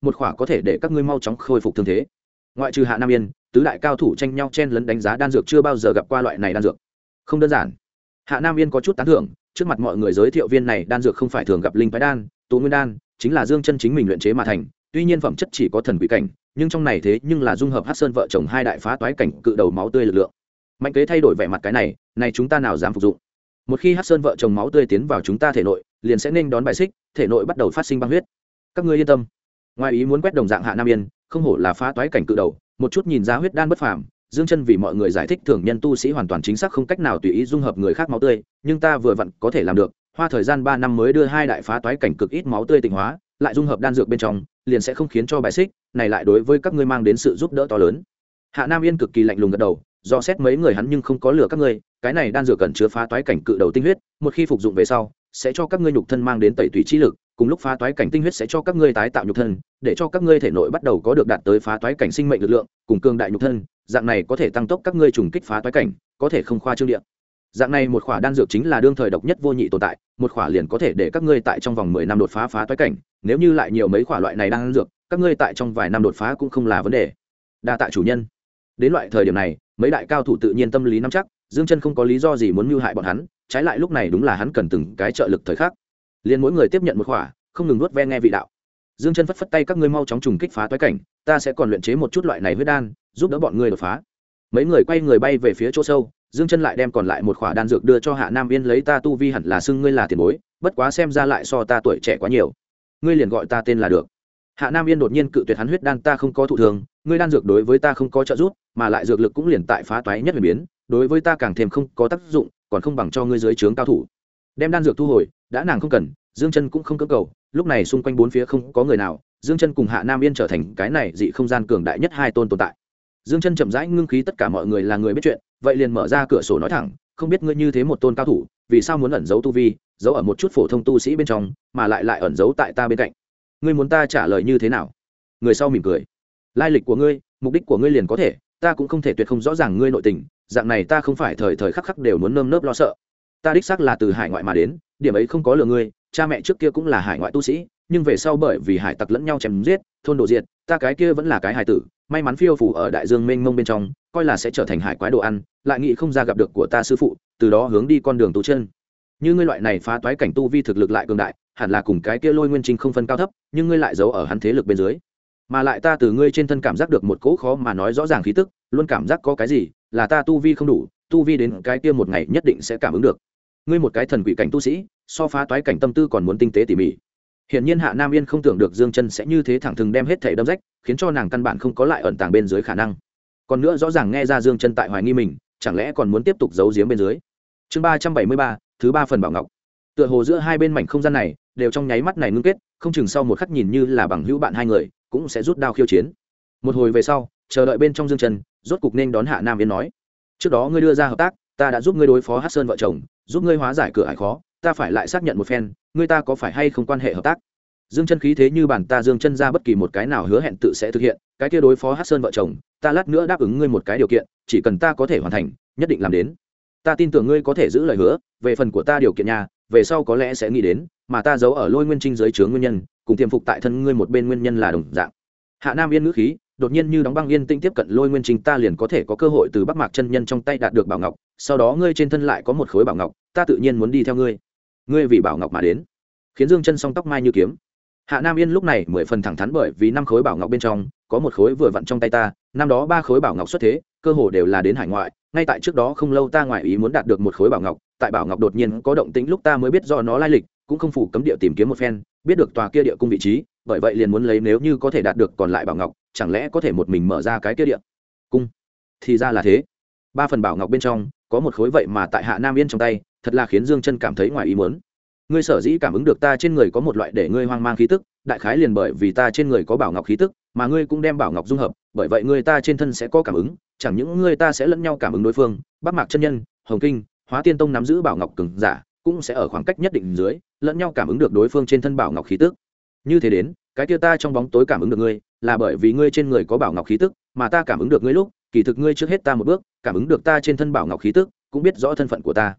một khỏa có thể để các ngươi mau chóng khôi phục thương thế. Ngoại trừ Hạ Nam Yên, tứ đại cao thủ tranh nhau chen lấn đánh giá đan dược, chưa bao giờ gặp qua loại này đan dược, không đơn giản. Hạ Nam Yên có chút tán thưởng, trước mặt mọi người giới thiệu viên này đan dược không phải thường gặp linh phái đan, tụ nguyên đan, chính là Dương Chân chính mình luyện chế mà thành, tuy nhiên phẩm chất chỉ có thần quỷ cảnh, nhưng trong này thế nhưng là dung hợp Hắc Sơn vợ chồng hai đại phá toái cảnh cự đầu máu tươi lực lượng. Mạnh Kế thay đổi vẻ mặt, cái này chúng ta nào dám phục dụng. Một khi Hắc Sơn vợ chồng máu tươi tiến vào chúng ta thể nội, liền sẽ nên đón bài xích, thể nội bắt đầu phát sinh băng huyết. Các ngươi yên tâm. Ngoài ý muốn quét đồng dạng Hạ Nam Yên, không hổ là phá toái cảnh cự đầu, một chút nhìn ra huyết đan bất phàm. Dương Chân vì mọi người giải thích thường nhân tu sĩ hoàn toàn chính xác không cách nào tùy ý dung hợp người khác máu tươi, nhưng ta vừa vặn có thể làm được, hoa thời gian 3 năm mới đưa hai đại phá toái cảnh cực ít máu tươi tịnh hóa, lại dung hợp đan dược bên trong, liền sẽ không khiến cho bài xích, này lại đối với các ngươi mang đến sự giúp đỡ to lớn. Hạ Nam Yên cực kỳ lạnh lùng gật đầu, do xét mấy người hắn nhưng không có lừa các ngươi, cái này đan dược cần chứa phá toái cảnh cự đầu tinh huyết, một khi phục dụng về sau, sẽ cho các ngươi nhục thân mang đến tẩy tủy chi lực, cùng lúc phá toái cảnh tinh huyết sẽ cho các ngươi tái tạo nhục thân, để cho các ngươi thể nội bắt đầu có được đạt tới phá toái cảnh sinh mệnh lực lượng, cùng cường đại nhục thân, dạng này có thể tăng tốc các ngươi trùng kích phá toái cảnh, có thể không khoa trương địa. Dạng này một khỏa đan dược chính là đương thời độc nhất vô nhị tồn tại, một khỏa liền có thể để các ngươi tại trong vòng 10 năm đột phá phá toái cảnh, nếu như lại nhiều mấy khỏa loại này đan dược, các ngươi tại trong vài năm đột phá cũng không là vấn đề. Đa tạ chủ nhân. Đến loại thời điểm này, mấy đại cao thủ tự nhiên tâm lý nắm chắc, Dương Chân không có lý do gì muốn mưu hại bọn hắn, trái lại lúc này đúng là hắn cần từng cái trợ lực thời khắc. Liên mỗi người tiếp nhận một khỏa, không ngừng nuốt ve nghe vị đạo. Dương Chân phất phất tay, các ngươi mau chóng trùng kích phá toái cảnh, ta sẽ còn luyện chế một chút loại này huyết đan, giúp đỡ bọn ngươi đột phá. Mấy người quay người bay về phía chỗ sâu, Dương Chân lại đem còn lại một khỏa đan dược đưa cho Hạ Nam Yên, lấy ta tu vi hẳn là xưng ngươi là tiền bối, bất quá xem ra lại so ta tuổi trẻ quá nhiều, ngươi liền gọi ta tên là được. Hạ Nam Yên đột nhiên cự tuyệt hắn, huyết đan ta không có thụ thường, ngươi đan dược đối với ta không có trợ giúp, mà lại dược lực cũng liền tại phá toái nhất huyền biến, đối với ta càng thêm không có tác dụng, còn không bằng cho ngươi dưới trướng cao thủ. Đem đan dược thu hồi, đã nàng không cần, Dương Chân cũng không cưỡng cầu, lúc này xung quanh bốn phía không có người nào, Dương Chân cùng Hạ Nam Yên trở thành cái này dị không gian cường đại nhất hai tôn tồn tại. Dương Chân chậm rãi ngưng khí, tất cả mọi người là người biết chuyện, vậy liền mở ra cửa sổ nói thẳng, không biết ngươi như thế một tôn cao thủ, vì sao muốn ẩn giấu tu vi, giấu ở một chút phổ thông tu sĩ bên trong, mà lại ẩn giấu tại ta bên cạnh. Ngươi muốn ta trả lời như thế nào? Người sau mỉm cười, lai lịch của ngươi, mục đích của ngươi liền có thể, ta cũng không thể tuyệt không rõ ràng ngươi nội tình, dạng này ta không phải thời thời khắc khắc đều muốn nơm nớp lo sợ. Ta đích xác là từ hải ngoại mà đến, điểm ấy không có lừa ngươi, cha mẹ trước kia cũng là hải ngoại tu sĩ, nhưng về sau bởi vì hải tặc lẫn nhau chém giết, thôn đổ diệt, ta cái kia vẫn là cái hải tử, may mắn phiêu phù ở đại dương mênh mông bên trong, coi là sẽ trở thành hải quái đồ ăn, lại nghĩ không ra gặp được của ta sư phụ, từ đó hướng đi con đường tu chân. Như ngươi loại này phá toái cảnh tu vi thực lực lại cường đại, hẳn là cùng cái kia Lôi Nguyên Trinh không phân cao thấp, nhưng ngươi lại giấu ở hắn thế lực bên dưới. Mà lại ta từ ngươi trên thân cảm giác được một cỗ khó mà nói rõ ràng khí tức, luôn cảm giác có cái gì, là ta tu vi không đủ, tu vi đến cái kia một ngày nhất định sẽ cảm ứng được. Ngươi một cái thần quỷ cảnh tu sĩ, so phá toái cảnh tâm tư còn muốn tinh tế tỉ mỉ. Hiển nhiên Hạ Nam Yên không tưởng được Dương Chân sẽ như thế thẳng thừng đem hết thảy đâm rách, khiến cho nàng căn bản không có lại ẩn tàng bên dưới khả năng. Còn nữa rõ ràng nghe ra Dương Chân tại hoài nghi mình, chẳng lẽ còn muốn tiếp tục giấu giếm bên dưới. Chương 373, thứ 3 phần bảo ngọc. Tựa hồ giữa hai bên mảnh không gian này đều trong nháy mắt này ngưng kết, không chừng sau một khắc nhìn như là bằng hữu bạn hai người, cũng sẽ rút đao khiêu chiến. Một hồi về sau, chờ đợi bên trong Dương Chân, rốt cục nên đón Hạ Nam Yên nói: "Trước đó ngươi đưa ra hợp tác, ta đã giúp ngươi đối phó Hắc Sơn vợ chồng, giúp ngươi hóa giải cửa ải khó, ta phải lại xác nhận một phen, ngươi ta có phải hay không quan hệ hợp tác?" Dương Chân khí thế như bản ta Dương Chân ra bất kỳ một cái nào hứa hẹn tự sẽ thực hiện, cái kia đối phó Hắc Sơn vợ chồng, ta lát nữa đáp ứng ngươi một cái điều kiện, chỉ cần ta có thể hoàn thành, nhất định làm đến. Ta tin tưởng ngươi có thể giữ lời hứa, về phần của ta điều kiện nhà, về sau có lẽ sẽ nghĩ đến, mà ta giấu ở Lôi Nguyên Trinh dưới trướng nguyên nhân, cùng tiềm phục tại thân ngươi một bên nguyên nhân là đồng dạng. Hạ Nam Yên ngữ khí đột nhiên như đóng băng, yên tĩnh tiếp cận Lôi Nguyên Trinh, ta liền có thể có cơ hội từ Bắc Mạc chân nhân trong tay đạt được bảo ngọc, sau đó ngươi trên thân lại có một khối bảo ngọc, ta tự nhiên muốn đi theo ngươi. Ngươi vì bảo ngọc mà đến. Khiến Dương Chân song tóc mai như kiếm. Hạ Nam Yên lúc này 10 phần thẳng thắn, bởi vì 5 khối bảo ngọc bên trong có một khối vừa vặn trong tay ta, năm đó 3 khối bảo ngọc xuất thế, cơ hồ đều là đến hải ngoại, ngay tại trước đó không lâu ta ngoại ý muốn đạt được một khối bảo ngọc, tại bảo ngọc đột nhiên có động tĩnh lúc ta mới biết do nó lai lịch, cũng không phủ cấm địa tìm kiếm một phen, biết được tòa kia địa cung vị trí, bởi vậy liền muốn lấy, nếu như có thể đạt được còn lại bảo ngọc, chẳng lẽ có thể một mình mở ra cái kia địa cung. Thì ra là thế. 3 phần bảo ngọc bên trong có một khối vậy mà tại Hạ Nam Yên trong tay, thật là khiến Dương Chân cảm thấy ngoài ý muốn. Ngươi sở dĩ cảm ứng được ta trên người có một loại để ngươi hoang mang khí tức, đại khái liền bởi vì ta trên người có bảo ngọc khí tức, mà ngươi cũng đem bảo ngọc dung hợp, bởi vậy người ta trên thân sẽ có cảm ứng, chẳng những người ta sẽ lẫn nhau cảm ứng đối phương. Bắc Mạc chân nhân, Hồng Kinh, Hóa Tiên Tông nắm giữ bảo ngọc cường giả, cũng sẽ ở khoảng cách nhất định dưới, lẫn nhau cảm ứng được đối phương trên thân bảo ngọc khí tức. Như thế đến, cái kia ta trong bóng tối cảm ứng được ngươi, là bởi vì ngươi trên người có bảo ngọc khí tức, mà ta cảm ứng được ngươi lúc, kỳ thực ngươi trước hết ta một bước, cảm ứng được ta trên thân bảo ngọc khí tức, cũng biết rõ thân phận của ta.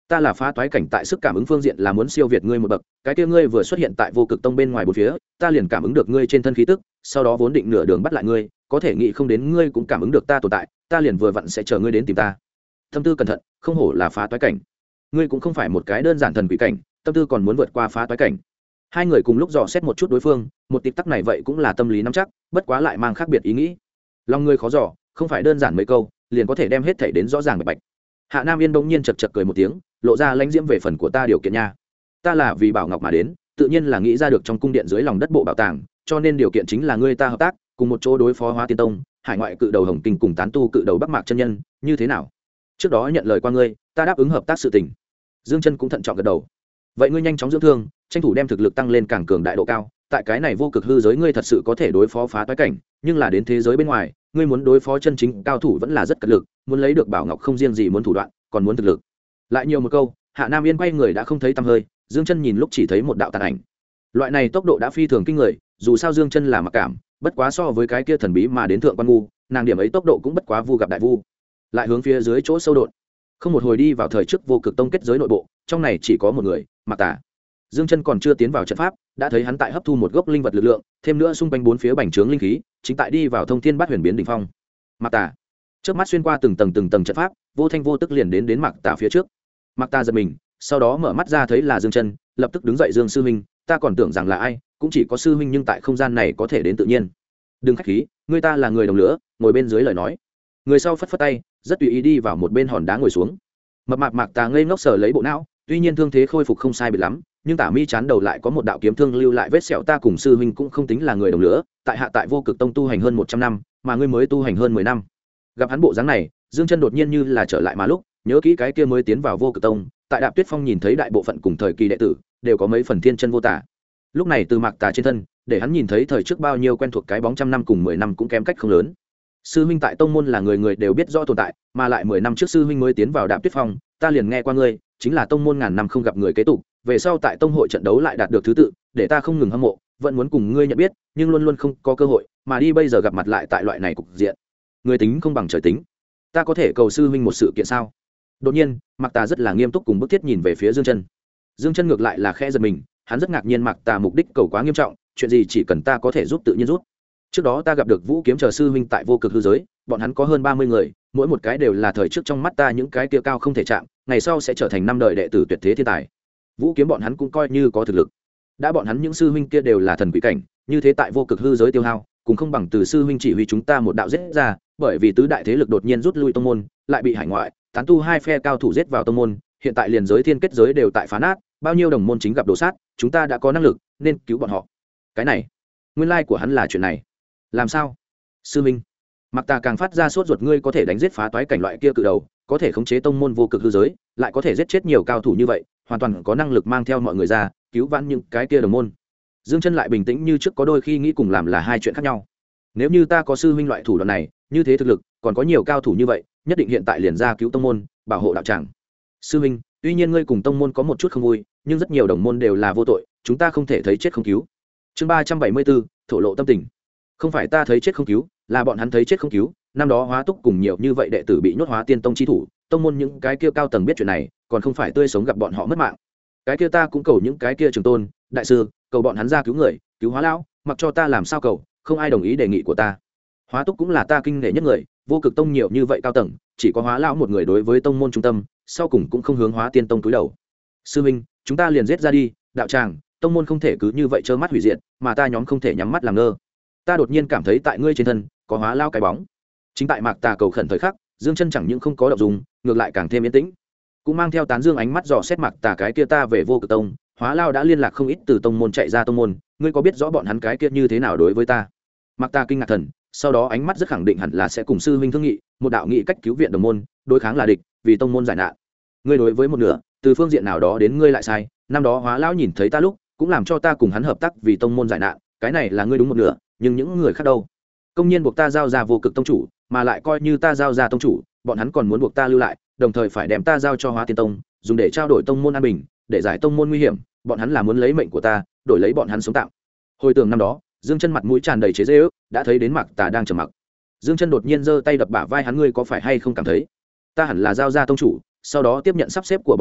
ta là phá toái cảnh tại sức cảm ứng phương diện là muốn siêu việt ngươi một bậc, cái kia ngươi vừa xuất hiện tại vô cực tông bên ngoài bốn phía, ta liền cảm ứng được ngươi trên thân khí tức, sau đó vốn định nửa đường bắt lại ngươi, có thể nghĩ không đến ngươi cũng cảm ứng được ta tồn tại, ta liền vừa vặn sẽ chờ ngươi đến tìm ta. Tâm tư cẩn thận, không hổ là phá toái cảnh. Ngươi cũng không phải một cái đơn giản thần quỷ cảnh, tâm tư còn muốn vượt qua phá toái cảnh. Hai người cùng lúc dò xét một chút đối phương, một tịp tắc này vậy cũng là tâm lý nắm chắc, bất quá lại mang khác biệt ý nghĩ. Lòng ngươi khó dò, không phải đơn giản mấy câu, liền có thể đem hết thảy đến rõ ràng bạch bạch. Hạ Nam Yên bỗng nhiên chật chật cười một tiếng, lộ ra lãnh diễm về phần của ta điều kiện nha. Ta là vì bảo ngọc mà đến, tự nhiên là nghĩ ra được trong cung điện dưới lòng đất bộ bảo tàng, cho nên điều kiện chính là ngươi ta hợp tác, cùng một chỗ đối phó Hóa Tiên Tông, hải ngoại cự đầu Hồng Kinh cùng tán tu cự đầu Bắc Mạc chân nhân, như thế nào? Trước đó nhận lời qua ngươi, ta đáp ứng hợp tác sự tình. Dương Chân cũng thận trọng gật đầu. Vậy ngươi nhanh chóng dưỡng thương, tranh thủ đem thực lực tăng lên càng cường đại độ cao, tại cái này vô cực hư giới ngươi thật sự có thể đối phó phá toái cảnh, nhưng là đến thế giới bên ngoài, ngươi muốn đối phó chân chính cao thủ vẫn là rất cật lực, muốn lấy được bảo ngọc không riêng gì muốn thủ đoạn, còn muốn thực lực. Lại nhiều một câu, Hạ Nam Yên quay người đã không thấy tăm hơi, Dương Chân nhìn lúc chỉ thấy một đạo tàn ảnh. Loại này tốc độ đã phi thường kinh người, dù sao Dương Chân là mặc cảm, bất quá so với cái kia thần bí mà đến thượng quan ngu, nàng điểm ấy tốc độ cũng bất quá vu gặp đại vu. Lại hướng phía dưới chỗ sâu đột, không một hồi đi vào thời trước vô cực tông kết giới nội bộ, trong này chỉ có một người, Mạc Tà. Dương Chân còn chưa tiến vào trận pháp, đã thấy hắn tại hấp thu một gốc linh vật lực lượng, thêm nữa xung quanh bốn phía bành trướng linh khí, chính tại đi vào thông thiên bát huyền biến đỉnh phong. Mạc Tà, trước mắt xuyên qua từng tầng trận pháp, vô thanh vô tức liền đến Mạc Tà phía trước. Mạc Tà giật mình, sau đó mở mắt ra thấy là Dương Chân, lập tức đứng dậy. Dương sư huynh, ta còn tưởng rằng là ai, cũng chỉ có sư huynh nhưng tại không gian này có thể đến tự nhiên. Đừng khách khí, người ta là người đồng lửa, ngồi bên dưới lời nói. Người sau phất phất tay, rất tùy ý đi vào một bên hòn đá ngồi xuống. Mập mạp Mạc Tà ngây ngốc sờ lấy bộ não, tuy nhiên thương thế khôi phục không sai biệt lắm, nhưng tả mi chán đầu lại có một đạo kiếm thương lưu lại vết sẹo. Ta cùng sư huynh cũng không tính là người đồng lửa, tại hạ tại vô cực tông tu hành hơn 100 năm, mà ngươi mới tu hành hơn 10 năm. Gặp hắn bộ dáng này, Dương Chân đột nhiên như là trở lại mà lúc, nhớ kỹ cái kia mới tiến vào vô cực tông, tại Đạp Tuyết Phong nhìn thấy đại bộ phận cùng thời kỳ đệ tử, đều có mấy phần thiên chân vô tả. Lúc này từ Mạc Tà trên thân, để hắn nhìn thấy thời trước bao nhiêu quen thuộc cái bóng trăm năm cùng 10 năm cũng kém cách không lớn. Sư huynh tại tông môn là người người đều biết rõ tồn tại, mà lại 10 năm trước sư huynh mới tiến vào Đạp Tuyết Phong, ta liền nghe qua ngươi, chính là tông môn ngàn năm không gặp người kế tục, về sau tại tông hội trận đấu lại đạt được thứ tự, để ta không ngừng hâm mộ, vẫn muốn cùng ngươi nhận biết, nhưng luôn luôn không có cơ hội, mà đi bây giờ gặp mặt lại tại loại này cục diện. Người tính không bằng trời tính, ta có thể cầu sư huynh một sự kiện sao? Đột nhiên, Mạc Tà rất là nghiêm túc cùng bức thiết nhìn về phía Dương Chân. Dương Chân ngược lại là khẽ giật mình, hắn rất ngạc nhiên Mạc Tà mục đích cầu quá nghiêm trọng, chuyện gì chỉ cần ta có thể giúp tự nhiên giúp. Trước đó ta gặp được Vũ Kiếm chờ sư huynh tại vô cực hư giới, bọn hắn có hơn 30 người, mỗi một cái đều là thời trước trong mắt ta những cái kia cao không thể chạm, ngày sau sẽ trở thành năm đời đệ tử tuyệt thế thiên tài. Vũ Kiếm bọn hắn cũng coi như có thực lực. Đã bọn hắn những sư huynh kia đều là thần quỷ cảnh, như thế tại vô cực hư giới tiêu hao, cũng không bằng từ sư huynh chỉ huy chúng ta một đạo giết ra, bởi vì tứ đại thế lực đột nhiên rút lui tông môn, lại bị hải ngoại tán tu hai phe cao thủ giết vào tông môn, hiện tại liền giới thiên kết giới đều tại phá nát, bao nhiêu đồng môn chính gặp đổ sát, chúng ta đã có năng lực nên cứu bọn họ. Cái này, nguyên lai của hắn là chuyện này. Làm sao? Sư huynh, Mạc Tà càng phát ra sốt ruột, ngươi có thể đánh giết phá toái cảnh loại kia cự đầu, có thể khống chế tông môn vô cực hư giới, lại có thể giết chết nhiều cao thủ như vậy, hoàn toàn có năng lực mang theo mọi người ra cứu vãn những cái kia đồng môn. Dương Chân lại bình tĩnh như trước, có đôi khi nghĩ cùng làm là hai chuyện khác nhau. Nếu như ta có sư huynh loại thủ đoạn này, như thế thực lực, còn có nhiều cao thủ như vậy, nhất định hiện tại liền ra cứu tông môn, bảo hộ đạo tràng. Sư huynh, tuy nhiên ngươi cùng tông môn có một chút không vui, nhưng rất nhiều đồng môn đều là vô tội, chúng ta không thể thấy chết không cứu. Chương 374, thổ lộ tâm tình. Không phải ta thấy chết không cứu, là bọn hắn thấy chết không cứu. Năm đó Hóa Túc cùng nhiều như vậy đệ tử bị nhốt Hóa Tiên Tông chi thủ, tông môn những cái kia cao tầng biết chuyện này, còn không phải tươi sống gặp bọn họ mất mạng. Cái kia ta cũng cầu những cái kia trường tôn, đại sư, cầu bọn hắn ra cứu người, cứu Hóa lão, mặc cho ta làm sao cầu, không ai đồng ý đề nghị của ta. Hóa Túc cũng là ta kinh nể nhất người, vô cực tông nhiều như vậy cao tầng, chỉ có Hóa lão một người đối với tông môn trung tâm, sau cùng cũng không hướng Hóa Tiên Tông cúi đầu. Sư huynh, chúng ta liền giết ra đi, đạo tràng, tông môn không thể cứ như vậy trơ mắt hủy diệt, mà ta nhóm không thể nhắm mắt làm ngơ. Ta đột nhiên cảm thấy tại ngươi trên thân có Hóa lão cái bóng. Chính tại Mạc Tà cầu khẩn thời khắc, Dương Chân chẳng những không có động dung, ngược lại càng thêm yên tĩnh, cũng mang theo tán dương ánh mắt dò xét Mạc Tà. Cái kia ta về vô cực tông, Hóa lão đã liên lạc không ít từ tông môn chạy ra tông môn, ngươi có biết rõ bọn hắn cái kia như thế nào đối với ta? Mạc Tà kinh ngạc thần, sau đó ánh mắt rất khẳng định hẳn là sẽ cùng sư huynh thương nghị, một đạo nghị cách cứu viện đồng môn, đối kháng là địch, vì tông môn giải nạn. Ngươi đối với một nửa, từ phương diện nào đó đến ngươi lại sai, năm đó Hóa lão nhìn thấy ta lúc, cũng làm cho ta cùng hắn hợp tác vì tông môn giải nạn, cái này là ngươi đúng một nửa, nhưng những người khác đâu? Công nhiên buộc ta giao ra vô cực tông chủ, mà lại coi như ta giao ra tông chủ, bọn hắn còn muốn buộc ta lưu lại, đồng thời phải đem ta giao cho Hóa Tiên Tông, dùng để trao đổi tông môn an bình, để giải tông môn nguy hiểm, bọn hắn là muốn lấy mệnh của ta, đổi lấy bọn hắn sống tạm. Hồi tưởng năm đó, Dương Chân mặt mũi tràn đầy chế giễu, đã thấy đến Mạc Tà đang trầm mặc. Dương Chân đột nhiên giơ tay đập bả vai hắn, ngươi có phải hay không cảm thấy ta hẳn là giao ra tông chủ, sau đó tiếp nhận sắp xếp của bọn hắn,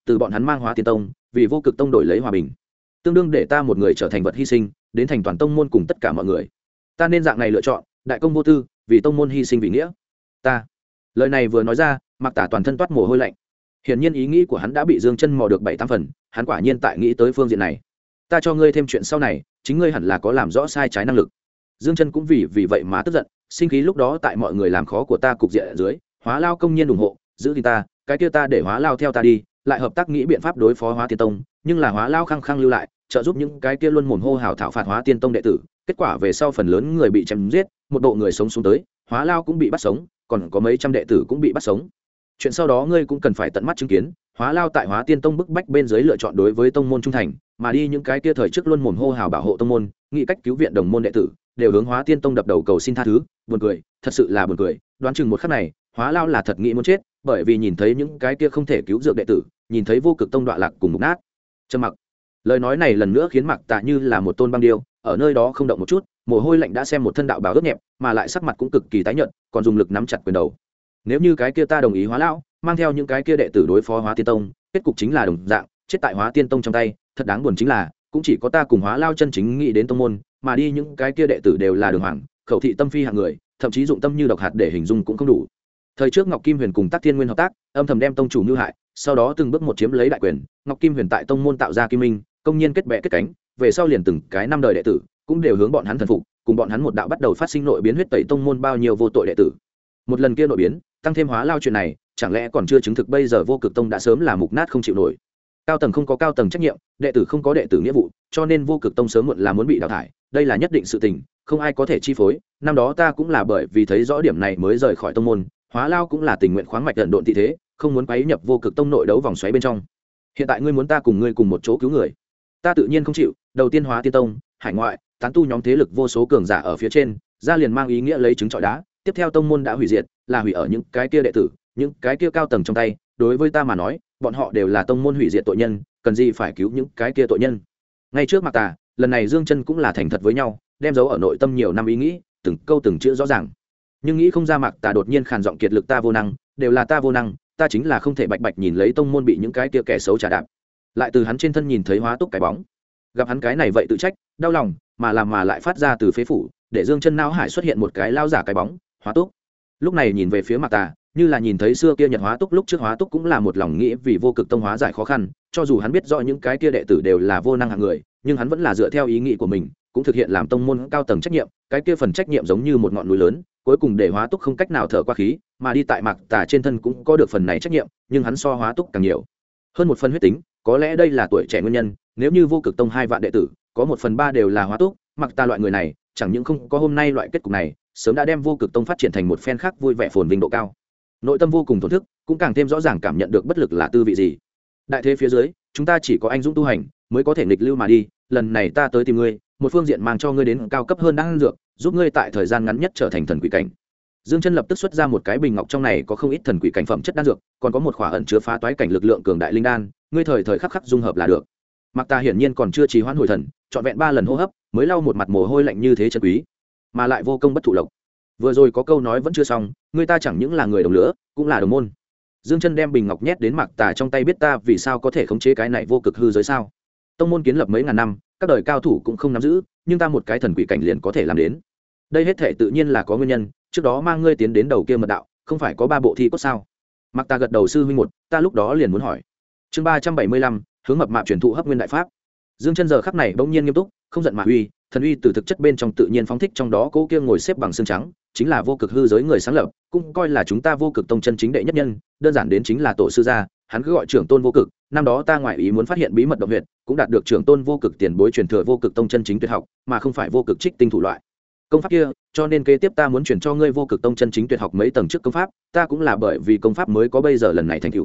từ bọn hắn mang hóa tiên tông vì vô cực tông đổi lấy hòa bình, tương đương để ta một người trở thành vật hy sinh đến thành toàn tông môn cùng tất cả mọi người. Ta nên dạng này lựa chọn, đại công vô tư, vì tông môn hy sinh vì nghĩa. Ta lời này vừa nói ra, Mạc Tả toàn thân toát mồ hôi lạnh. Hiển nhiên ý nghĩ của hắn đã bị Dương Chân mò được 7-8 phần, hắn quả nhiên tại nghĩ tới phương diện này. Ta cho ngươi thêm chuyện sau này, chính ngươi hẳn là có làm rõ sai trái năng lực. Dương Chân cũng vì vậy mà tức giận, sinh khí lúc đó tại mọi người làm khó của ta cục diện ở dưới, Hóa Lao công nhiên ủng hộ, giữ thì ta, cái kia ta để Hóa Lao theo ta đi, lại hợp tác nghĩ biện pháp đối phó Hóa Tiên Tông, nhưng là Hóa Lao khăng khăng lưu lại, trợ giúp những cái kia luôn mồm hô hào thảo phạt Hóa Tiên Tông đệ tử, kết quả về sau phần lớn người bị chém giết, một bộ người sống xuống tới, Hóa Lao cũng bị bắt sống, còn có mấy trăm đệ tử cũng bị bắt sống. Chuyện sau đó ngươi cũng cần phải tận mắt chứng kiến, Hóa Lao tại Hóa Tiên Tông bức bách bên dưới lựa chọn đối với tông môn trung thành, mà đi những cái kia thời trước luôn mồm hô hào bảo hộ tông môn, nghĩ cách cứu viện đồng môn đệ tử, đều hướng Hóa Tiên Tông đập đầu cầu xin tha thứ, buồn cười, thật sự là buồn cười, đoán chừng một khắc này, Hóa Lao là thật nghĩ muốn chết, bởi vì nhìn thấy những cái kia không thể cứu dược đệ tử, nhìn thấy vô cực tông đọa lạc cùng mục nát. Trầm mặc. Lời nói này lần nữa khiến Mạc Tạ như là một tôn băng điêu, ở nơi đó không động một chút, mồ hôi lạnh đã xem một thân đạo bào ướt nhẹp, mà lại sắc mặt cũng cực kỳ tái nhợt, còn dùng lực nắm chặt quyền đầu. Nếu như cái kia ta đồng ý Hóa Lão, mang theo những cái kia đệ tử đối phó Hóa Tiên Tông, kết cục chính là đồng dạng, chết tại Hóa Tiên Tông trong tay, thật đáng buồn chính là, cũng chỉ có ta cùng Hóa Lao chân chính nghĩ đến tông môn, mà đi những cái kia đệ tử đều là đường hoàng, khẩu thị tâm phi hạng người, thậm chí dụng tâm như độc hạt để hình dung cũng không đủ. Thời trước Ngọc Kim Huyền cùng Tắc Thiên Nguyên hợp tác, âm thầm đem tông chủ mưu hại, sau đó từng bước một chiếm lấy đại quyền, Ngọc Kim Huyền tại tông môn tạo ra Kim Minh, công nhiên kết bè kết cánh, về sau liền từng cái năm đời đệ tử, cũng đều hướng bọn hắn thần phục, cùng bọn hắn một đạo bắt đầu phát sinh nội biến huyết tẩy tông môn bao nhiêu vô tội đệ tử. Một lần kia nội biến, tăng thêm Hóa Lao chuyện này, chẳng lẽ còn chưa chứng thực bây giờ vô cực tông đã sớm là mục nát không chịu nổi. Cao tầng không có cao tầng trách nhiệm, đệ tử không có đệ tử nghĩa vụ, cho nên vô cực tông sớm muộn là muốn bị đào thải, đây là nhất định sự tình, không ai có thể chi phối. Năm đó ta cũng là bởi vì thấy rõ điểm này mới rời khỏi tông môn, Hóa Lao cũng là tình nguyện khoáng mạch tận độn thị thế, không muốn quấy nhập vô cực tông nội đấu vòng xoáy bên trong. Hiện tại ngươi muốn ta cùng ngươi cùng một chỗ cứu người, ta tự nhiên không chịu. Đầu tiên Hóa Tiên Tông, hải ngoại tán tu nhóm thế lực vô số cường giả ở phía trên, ra liền mang ý nghĩa lấy trứng trọi đá. Tiếp theo tông môn đã hủy diệt, là hủy ở những cái kia đệ tử, những cái kia cao tầng trong tay. Đối với ta mà nói, bọn họ đều là tông môn hủy diệt tội nhân, cần gì phải cứu những cái kia tội nhân. Ngay trước mặt ta, lần này Dương Chân cũng là thành thật với nhau, đem giấu ở nội tâm nhiều năm ý nghĩ, từng câu từng chữ rõ ràng. Nhưng nghĩ không ra Mạc Tà đột nhiên khàn giọng kiệt lực, ta vô năng, đều là ta vô năng, ta chính là không thể bạch bạch nhìn lấy tông môn bị những cái kia kẻ xấu trả đạp. Lại từ hắn trên thân nhìn thấy Hóa Túc cái bóng, gặp hắn cái này vậy tự trách, đau lòng, mà làm mà lại phát ra từ phế phủ, để Dương Chân não hải xuất hiện một cái lao giả cái bóng, Hóa Túc. Lúc này nhìn về phía Mạc Tà, như là nhìn thấy xưa kia Nhật Hóa Túc, lúc trước Hóa Túc cũng là một lòng nghĩ vì vô cực tông hóa giải khó khăn, cho dù hắn biết rõ những cái kia đệ tử đều là vô năng hạng người, nhưng hắn vẫn là dựa theo ý nghĩ của mình, cũng thực hiện làm tông môn cao tầng trách nhiệm, cái kia phần trách nhiệm giống như một ngọn núi lớn, cuối cùng để Hóa Túc không cách nào thở qua khí, mà đi tại Mạc Tà trên thân cũng có được phần này trách nhiệm, nhưng hắn so Hóa Túc càng nhiều hơn một phần huyết tính, có lẽ đây là tuổi trẻ nguyên nhân. Nếu như vô cực tông 2 vạn đệ tử, có 1/3 đều là Hóa Túc, Mạc Tà loại người này, chẳng những không có hôm nay loại kết cục này, sớm đã đem vô cực tông phát triển thành một phen khác vui vẻ phồn vinh độ cao. Nội tâm vô cùng thổn thức, cũng càng thêm rõ ràng cảm nhận được bất lực là tư vị gì. Đại thế phía dưới, chúng ta chỉ có anh dũng tu hành mới có thể nghịch lưu mà đi. Lần này ta tới tìm ngươi, một phương diện mang cho ngươi đến cao cấp hơn đan dược, giúp ngươi tại thời gian ngắn nhất trở thành thần quỷ cảnh. Dương Chân lập tức xuất ra một cái bình ngọc, trong này có không ít thần quỷ cảnh phẩm chất đan dược, còn có một khỏa ẩn chứa phá toái cảnh lực lượng cường đại linh đan, ngươi thời thời khắc khắc dung hợp là được. Mạc Tà hiển nhiên còn chưa trì hoãn hồi thần, trọn vẹn 3 lần hô hấp mới lau một mặt mồ hôi lạnh như thế chân quý, mà lại vô công bất thụ lộc. Vừa rồi có câu nói vẫn chưa xong, người ta chẳng những là người đồng lứa, cũng là đồng môn. Dương Chân đem bình ngọc nhét đến Mạc Tà trong tay, biết ta vì sao có thể khống chế cái này vô cực hư giới sao? Tông môn kiến lập mấy ngàn năm, các đời cao thủ cũng không nắm giữ, nhưng ta một cái thần quỷ cảnh liền có thể làm đến. Đây hết thể tự nhiên là có nguyên nhân, trước đó mang ngươi tiến đến đầu kia mật đạo, không phải có 3 bộ thi cốt sao? Mạc Tà gật đầu, sư huynh một, ta lúc đó liền muốn hỏi. Chương 375, hướng mập mạp truyền thụ hấp nguyên đại pháp. Dương Chân giờ khắc này bỗng nhiên nghiêm túc, không giận mà uy, thần uy từ thực chất bên trong tự nhiên phóng thích trong đó, cố kia ngồi xếp bằng xương trắng, chính là vô cực hư giới người sáng lập, cũng coi là chúng ta vô cực tông chân chính đệ nhất nhân, đơn giản đến chính là tổ sư gia, hắn cứ gọi trưởng tôn vô cực. Năm đó ta ngoại ý muốn phát hiện bí mật động huyệt, cũng đạt được trưởng tôn vô cực tiền bối truyền thừa vô cực tông chân chính tuyệt học, mà không phải vô cực trích tinh thủ loại công pháp kia, cho nên kế tiếp ta muốn chuyển cho ngươi vô cực tông chân chính tuyệt học mấy tầng trước công pháp, ta cũng là bởi vì công pháp mới có bây giờ lần này thành tựu.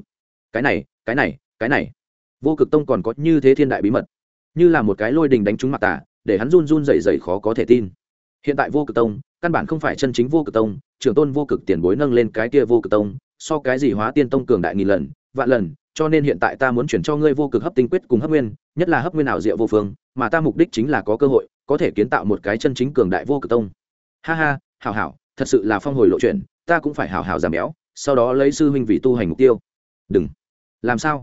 Cái này, vô cực tông còn có như thế thiên đại bí mật, như là một cái lôi đình đánh trúng Mạc Tà, để hắn run run rẩy rẩy khó có thể tin. Hiện tại vô cực tông căn bản không phải chân chính vô cực tông, trưởng tôn vô cực tiền bối nâng lên cái kia vô cực tông, so cái gì Hóa Tiên tông cường đại nghìn lần vạn lần, cho nên hiện tại ta muốn chuyển cho ngươi vô cực hấp tinh quyết cùng hấp nguyên, nhất là hấp nguyên ảo diệu vô phương, mà ta mục đích chính là có cơ hội có thể kiến tạo một cái chân chính cường đại vô cực tông. Ha ha, hảo hảo, thật sự là phong hồi lộ chuyện, ta cũng phải hảo hảo giảm béo, sau đó lấy sư huynh vì tu hành mục tiêu. Đừng. Làm sao?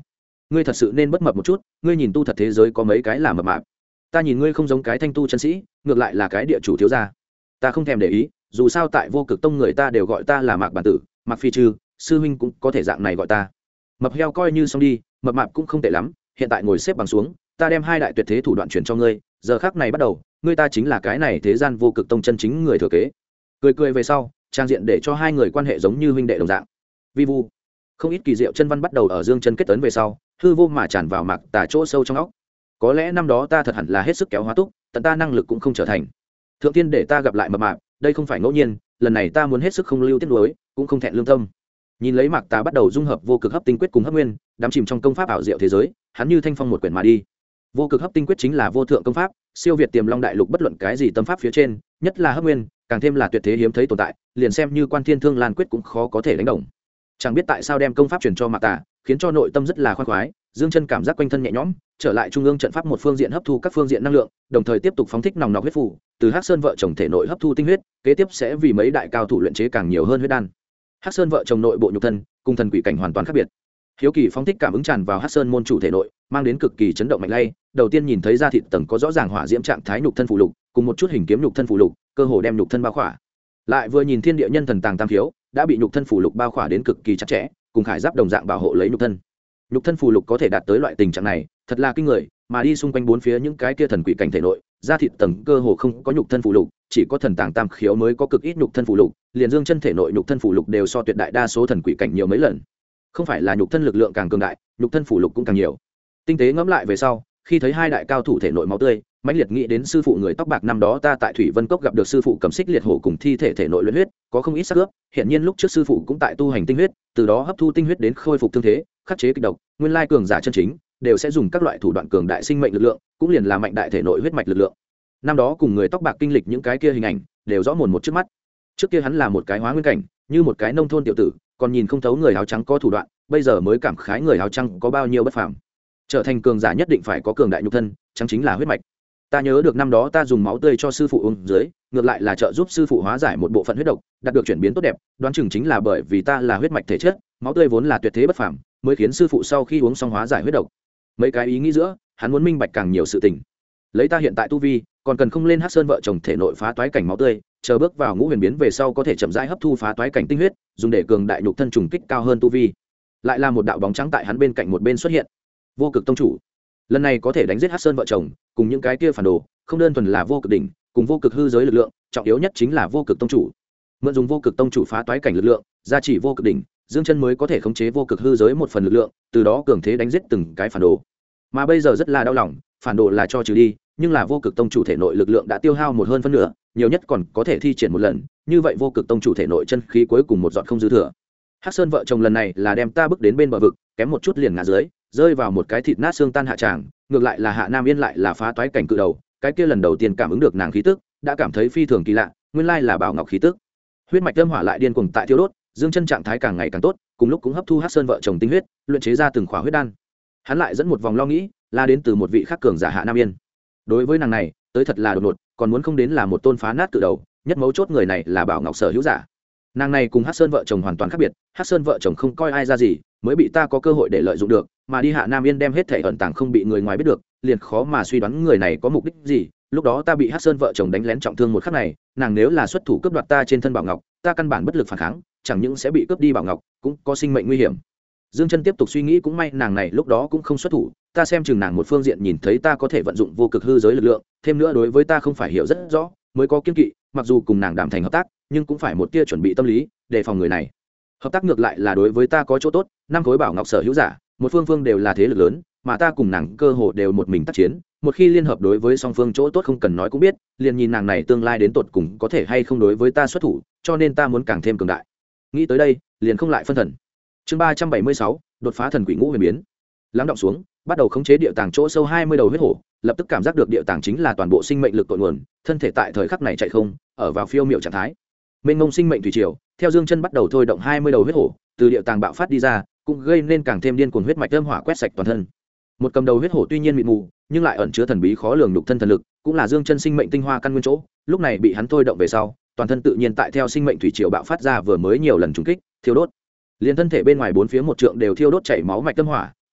ngươi thật sự nên bất mập một chút, ngươi nhìn tu thật thế giới có mấy cái là mập mạp, ta nhìn ngươi không giống cái thanh tu chân sĩ, ngược lại là cái địa chủ thiếu gia. Ta không thèm để ý, dù sao tại Vô Cực Tông người ta đều gọi ta là Mạc Bản Tử, Mạc Phi Trư, sư huynh cũng có thể dạng này gọi ta. Mập heo coi như xong đi, mập mạp cũng không tệ lắm, hiện tại ngồi xếp bằng xuống, ta đem hai đại tuyệt thế thủ đoạn truyền cho ngươi, giờ khắc này bắt đầu, ngươi ta chính là cái này thế gian Vô Cực Tông chân chính người thừa kế. Cười về sau, trang diện để cho hai người quan hệ giống như huynh đệ đồng dạng. Vi vu, không ít kỳ diệu chân văn bắt đầu ở dương chân kết tấn về sau, hư vô mà tràn vào Mạc Tà chỗ sâu trong óc. Có lẽ năm đó ta thật hẳn là hết sức kéo hóa túc, tận ta năng lực cũng không trở thành. Thượng tiên để ta gặp lại mập mạp, đây không phải ngẫu nhiên, lần này ta muốn hết sức không lưu tiết nuối, cũng không thẹn lương tâm. Nhìn lấy Mạc Tà bắt đầu dung hợp vô cực hấp tinh quyết cùng hấp nguyên, đắm chìm trong công pháp ảo diệu thế giới, hắn như thanh phong một quyển mà đi. Vô cực hấp tinh quyết chính là vô thượng công pháp, siêu việt tiềm long đại lục bất luận cái gì tâm pháp phía trên, nhất là hấp nguyên, càng thêm là tuyệt thế hiếm thấy tồn tại, liền xem như Quan Thiên Thương Lan quyết cũng khó có thể đánh đồng. Chẳng biết tại sao đem công pháp truyền cho Mạc Tà, khiến cho nội tâm rất là khoan khoái, dương chân cảm giác quanh thân nhẹ nhõm, trở lại trung ương trận pháp một phương diện hấp thu các phương diện năng lượng, đồng thời tiếp tục phóng thích nòng nọc huyết phù, từ Hắc Sơn vợ chồng thể nội hấp thu tinh huyết, kế tiếp sẽ vì mấy đại cao thủ luyện chế càng nhiều hơn huyết đan. Hắc Sơn vợ chồng nội bộ nhục thân cùng thần quỷ cảnh hoàn toàn khác biệt. Hiếu kỳ phóng thích cảm ứng tràn vào Hắc Sơn môn chủ thể nội, mang đến cực kỳ chấn động mạnh lay, đầu tiên nhìn thấy da thịt tầng có rõ ràng hỏa diễm trạng thái nhục thân phụ lục, cùng một chút hình kiếm nhục thân phụ lục, cơ hồ đem nhục thân bao khỏa. Lại vừa nhìn thiên địa nhân thần tàng tam khiếu, đã bị nhục thân phụ lục bao khỏa đến cực kỳ chặt chẽ, cùng khải giáp đồng dạng bảo hộ lấy nhục thân. Nhục thân phù lục có thể đạt tới loại tình trạng này, thật là kinh người, mà đi xung quanh bốn phía những cái kia thần quỷ cảnh thể nội, da thịt tầng cơ hồ không có nhục thân phù lục, chỉ có thần tàng tam khiếu mới có cực ít nhục thân phù lục, liền dương chân thể nội nhục thân phù lục đều so tuyệt đại đa số thần quỷ cảnh nhiều mấy lần. Không phải là nhục thân lực lượng càng cường đại, nhục thân phù lục cũng càng nhiều. Tinh tế ngẫm lại về sau, khi thấy hai đại cao thủ thể nội máu tươi, mãnh liệt nghĩ đến sư phụ người tóc bạc năm đó ta tại Thủy Vân Cốc gặp được sư phụ cầm xích liệt hổ cùng thi thể thể nội luyện huyết, có không ít xác ướp, hiện nhiên lúc trước sư phụ cũng tại tu hành tinh huyết, từ đó hấp thu tinh huyết đến khôi phục thương thế, khắc chế kịch độc, nguyên lai cường giả chân chính đều sẽ dùng các loại thủ đoạn cường đại sinh mệnh lực lượng, cũng liền là mạnh đại thể nội huyết mạch lực lượng. Năm đó cùng người tóc bạc kinh lịch những cái kia hình ảnh, đều rõ mồn một trước mắt. Trước kia hắn là một cái hóa nguyên cảnh, như một cái nông thôn tiểu tử, còn nhìn không thấu người áo trắng có thủ đoạn, bây giờ mới cảm khái người áo trắng có bao nhiêu bất phàm. Trở thành cường giả nhất định phải có cường đại nhục thân, chẳng chính là huyết mạch. Ta nhớ được năm đó ta dùng máu tươi cho sư phụ uống dưới, ngược lại là trợ giúp sư phụ hóa giải một bộ phận huyết độc, đạt được chuyển biến tốt đẹp, đoán chừng chính là bởi vì ta là huyết mạch thể chất, máu tươi vốn là tuyệt thế bất phàm, mới khiến sư phụ sau khi uống xong hóa giải huyết độc. Mấy cái ý nghĩ giữa, hắn muốn minh bạch càng nhiều sự tình. Lấy ta hiện tại tu vi, còn cần không lên Hắc Sơn vợ chồng thể nội phá toái cảnh máu tươi, chờ bước vào ngũ huyền biến về sau có thể chậm rãi hấp thu phá toái cảnh tinh huyết, dùng để cường đại nhục thân trùng kích cao hơn tu vi. Lại là một đạo bóng trắng tại hắn bên cạnh một bên xuất hiện. Vô Cực tông chủ, lần này có thể đánh giết Hắc Sơn vợ chồng, cùng những cái kia phản đồ, không đơn thuần là vô cực đỉnh, cùng vô cực hư giới lực lượng, trọng yếu nhất chính là vô cực tông chủ. Mượn dùng vô cực tông chủ phá toái cảnh lực lượng, gia trì vô cực đỉnh, dương chân mới có thể khống chế vô cực hư giới một phần lực lượng, từ đó cường thế đánh giết từng cái phản đồ. Mà bây giờ rất là đau lòng, phản đồ là cho trừ đi, nhưng là vô cực tông chủ thể nội lực lượng đã tiêu hao một hơn phân nửa, nhiều nhất còn có thể thi triển một lần, như vậy vô cực tông chủ thể nội chân khí cuối cùng một giọt không dư thừa. Hắc Sơn vợ chồng lần này là đem ta bước đến bên bờ vực, kém một chút liền ngã dưới, rơi vào một cái thịt nát xương tan hạ tràng, ngược lại là Hạ Nam Yên lại là phá toái cảnh cự đầu, cái kia lần đầu tiên cảm ứng được nàng khí tức, đã cảm thấy phi thường kỳ lạ, nguyên lai là Bảo Ngọc khí tức. Huyết mạch âm hỏa lại điên cuồng tại thiêu đốt, dương chân trạng thái càng ngày càng tốt, cùng lúc cũng hấp thu Hắc Sơn vợ chồng tinh huyết, luyện chế ra từng khỏa huyết đan. Hắn lại dẫn một vòng lo nghĩ, là đến từ một vị khác cường giả Hạ Nam Yên. Đối với nàng này, tới thật là đột ngột, còn muốn không đến là một tôn phá nát cự đầu, nhất mấu chốt người này là Bảo Ngọc sở hữu giả. Nàng này cùng Hắc Sơn vợ chồng hoàn toàn khác biệt, Hắc Sơn vợ chồng không coi ai ra gì, mới bị ta có cơ hội để lợi dụng được, mà đi Hạ Nam Yên đem hết thể ẩn tàng không bị người ngoài biết được, liền khó mà suy đoán người này có mục đích gì. Lúc đó ta bị Hắc Sơn vợ chồng đánh lén trọng thương một khắc này, nàng nếu là xuất thủ cướp đoạt ta trên thân Bảo Ngọc, ta căn bản bất lực phản kháng, chẳng những sẽ bị cướp đi Bảo Ngọc, cũng có sinh mệnh nguy hiểm. Dương Chân tiếp tục suy nghĩ, cũng may nàng này lúc đó cũng không xuất thủ, ta xem chừng nàng một phương diện nhìn thấy ta có thể vận dụng vô cực hư giới lực lượng, thêm nữa đối với ta không phải hiểu rất rõ, mới có kiêng kỵ, mặc dù cùng nàng đàm thành hợp tác, nhưng cũng phải một tia chuẩn bị tâm lý, đề phòng người này. Hợp tác ngược lại là đối với ta có chỗ tốt, năm khối Bảo Ngọc sở hữu giả, một phương phương đều là thế lực lớn, mà ta cùng nàng cơ hồ đều một mình tác chiến, một khi liên hợp đối với song phương chỗ tốt không cần nói cũng biết, liền nhìn nàng này tương lai đến tột cùng có thể hay không đối với ta xuất thủ, cho nên ta muốn càng thêm cường đại. Nghĩ tới đây, liền không lại phân thần. Chương 376, đột phá thần quỷ ngũ huyền biến. Lắng động xuống, bắt đầu khống chế địa tàng chỗ sâu 20 đầu huyết hổ, lập tức cảm giác được địa tàng chính là toàn bộ sinh mệnh lực cội nguồn, thân thể tại thời khắc này chạy không, ở vào phiêu miểu trạng thái. Mênh mông sinh mệnh thủy triều, theo Dương Chân bắt đầu thôi động 20 đầu huyết hổ, từ địa tàng bạo phát đi ra, cũng gây nên càng thêm điên cuồng huyết mạch âm hỏa quét sạch toàn thân. Một cầm đầu huyết hổ tuy nhiên mịt mù, nhưng lại ẩn chứa thần bí khó lường nhục thân thần lực, cũng là Dương Chân sinh mệnh tinh hoa căn nguyên chỗ, lúc này bị hắn thôi động về sau, toàn thân tự nhiên tại theo sinh mệnh thủy triều bạo phát ra vừa mới nhiều lần trùng kích, thiêu đốt. Liên thân thể bên ngoài bốn phía một trượng đều thiêu đốt chảy máu mạch tâm hỏa,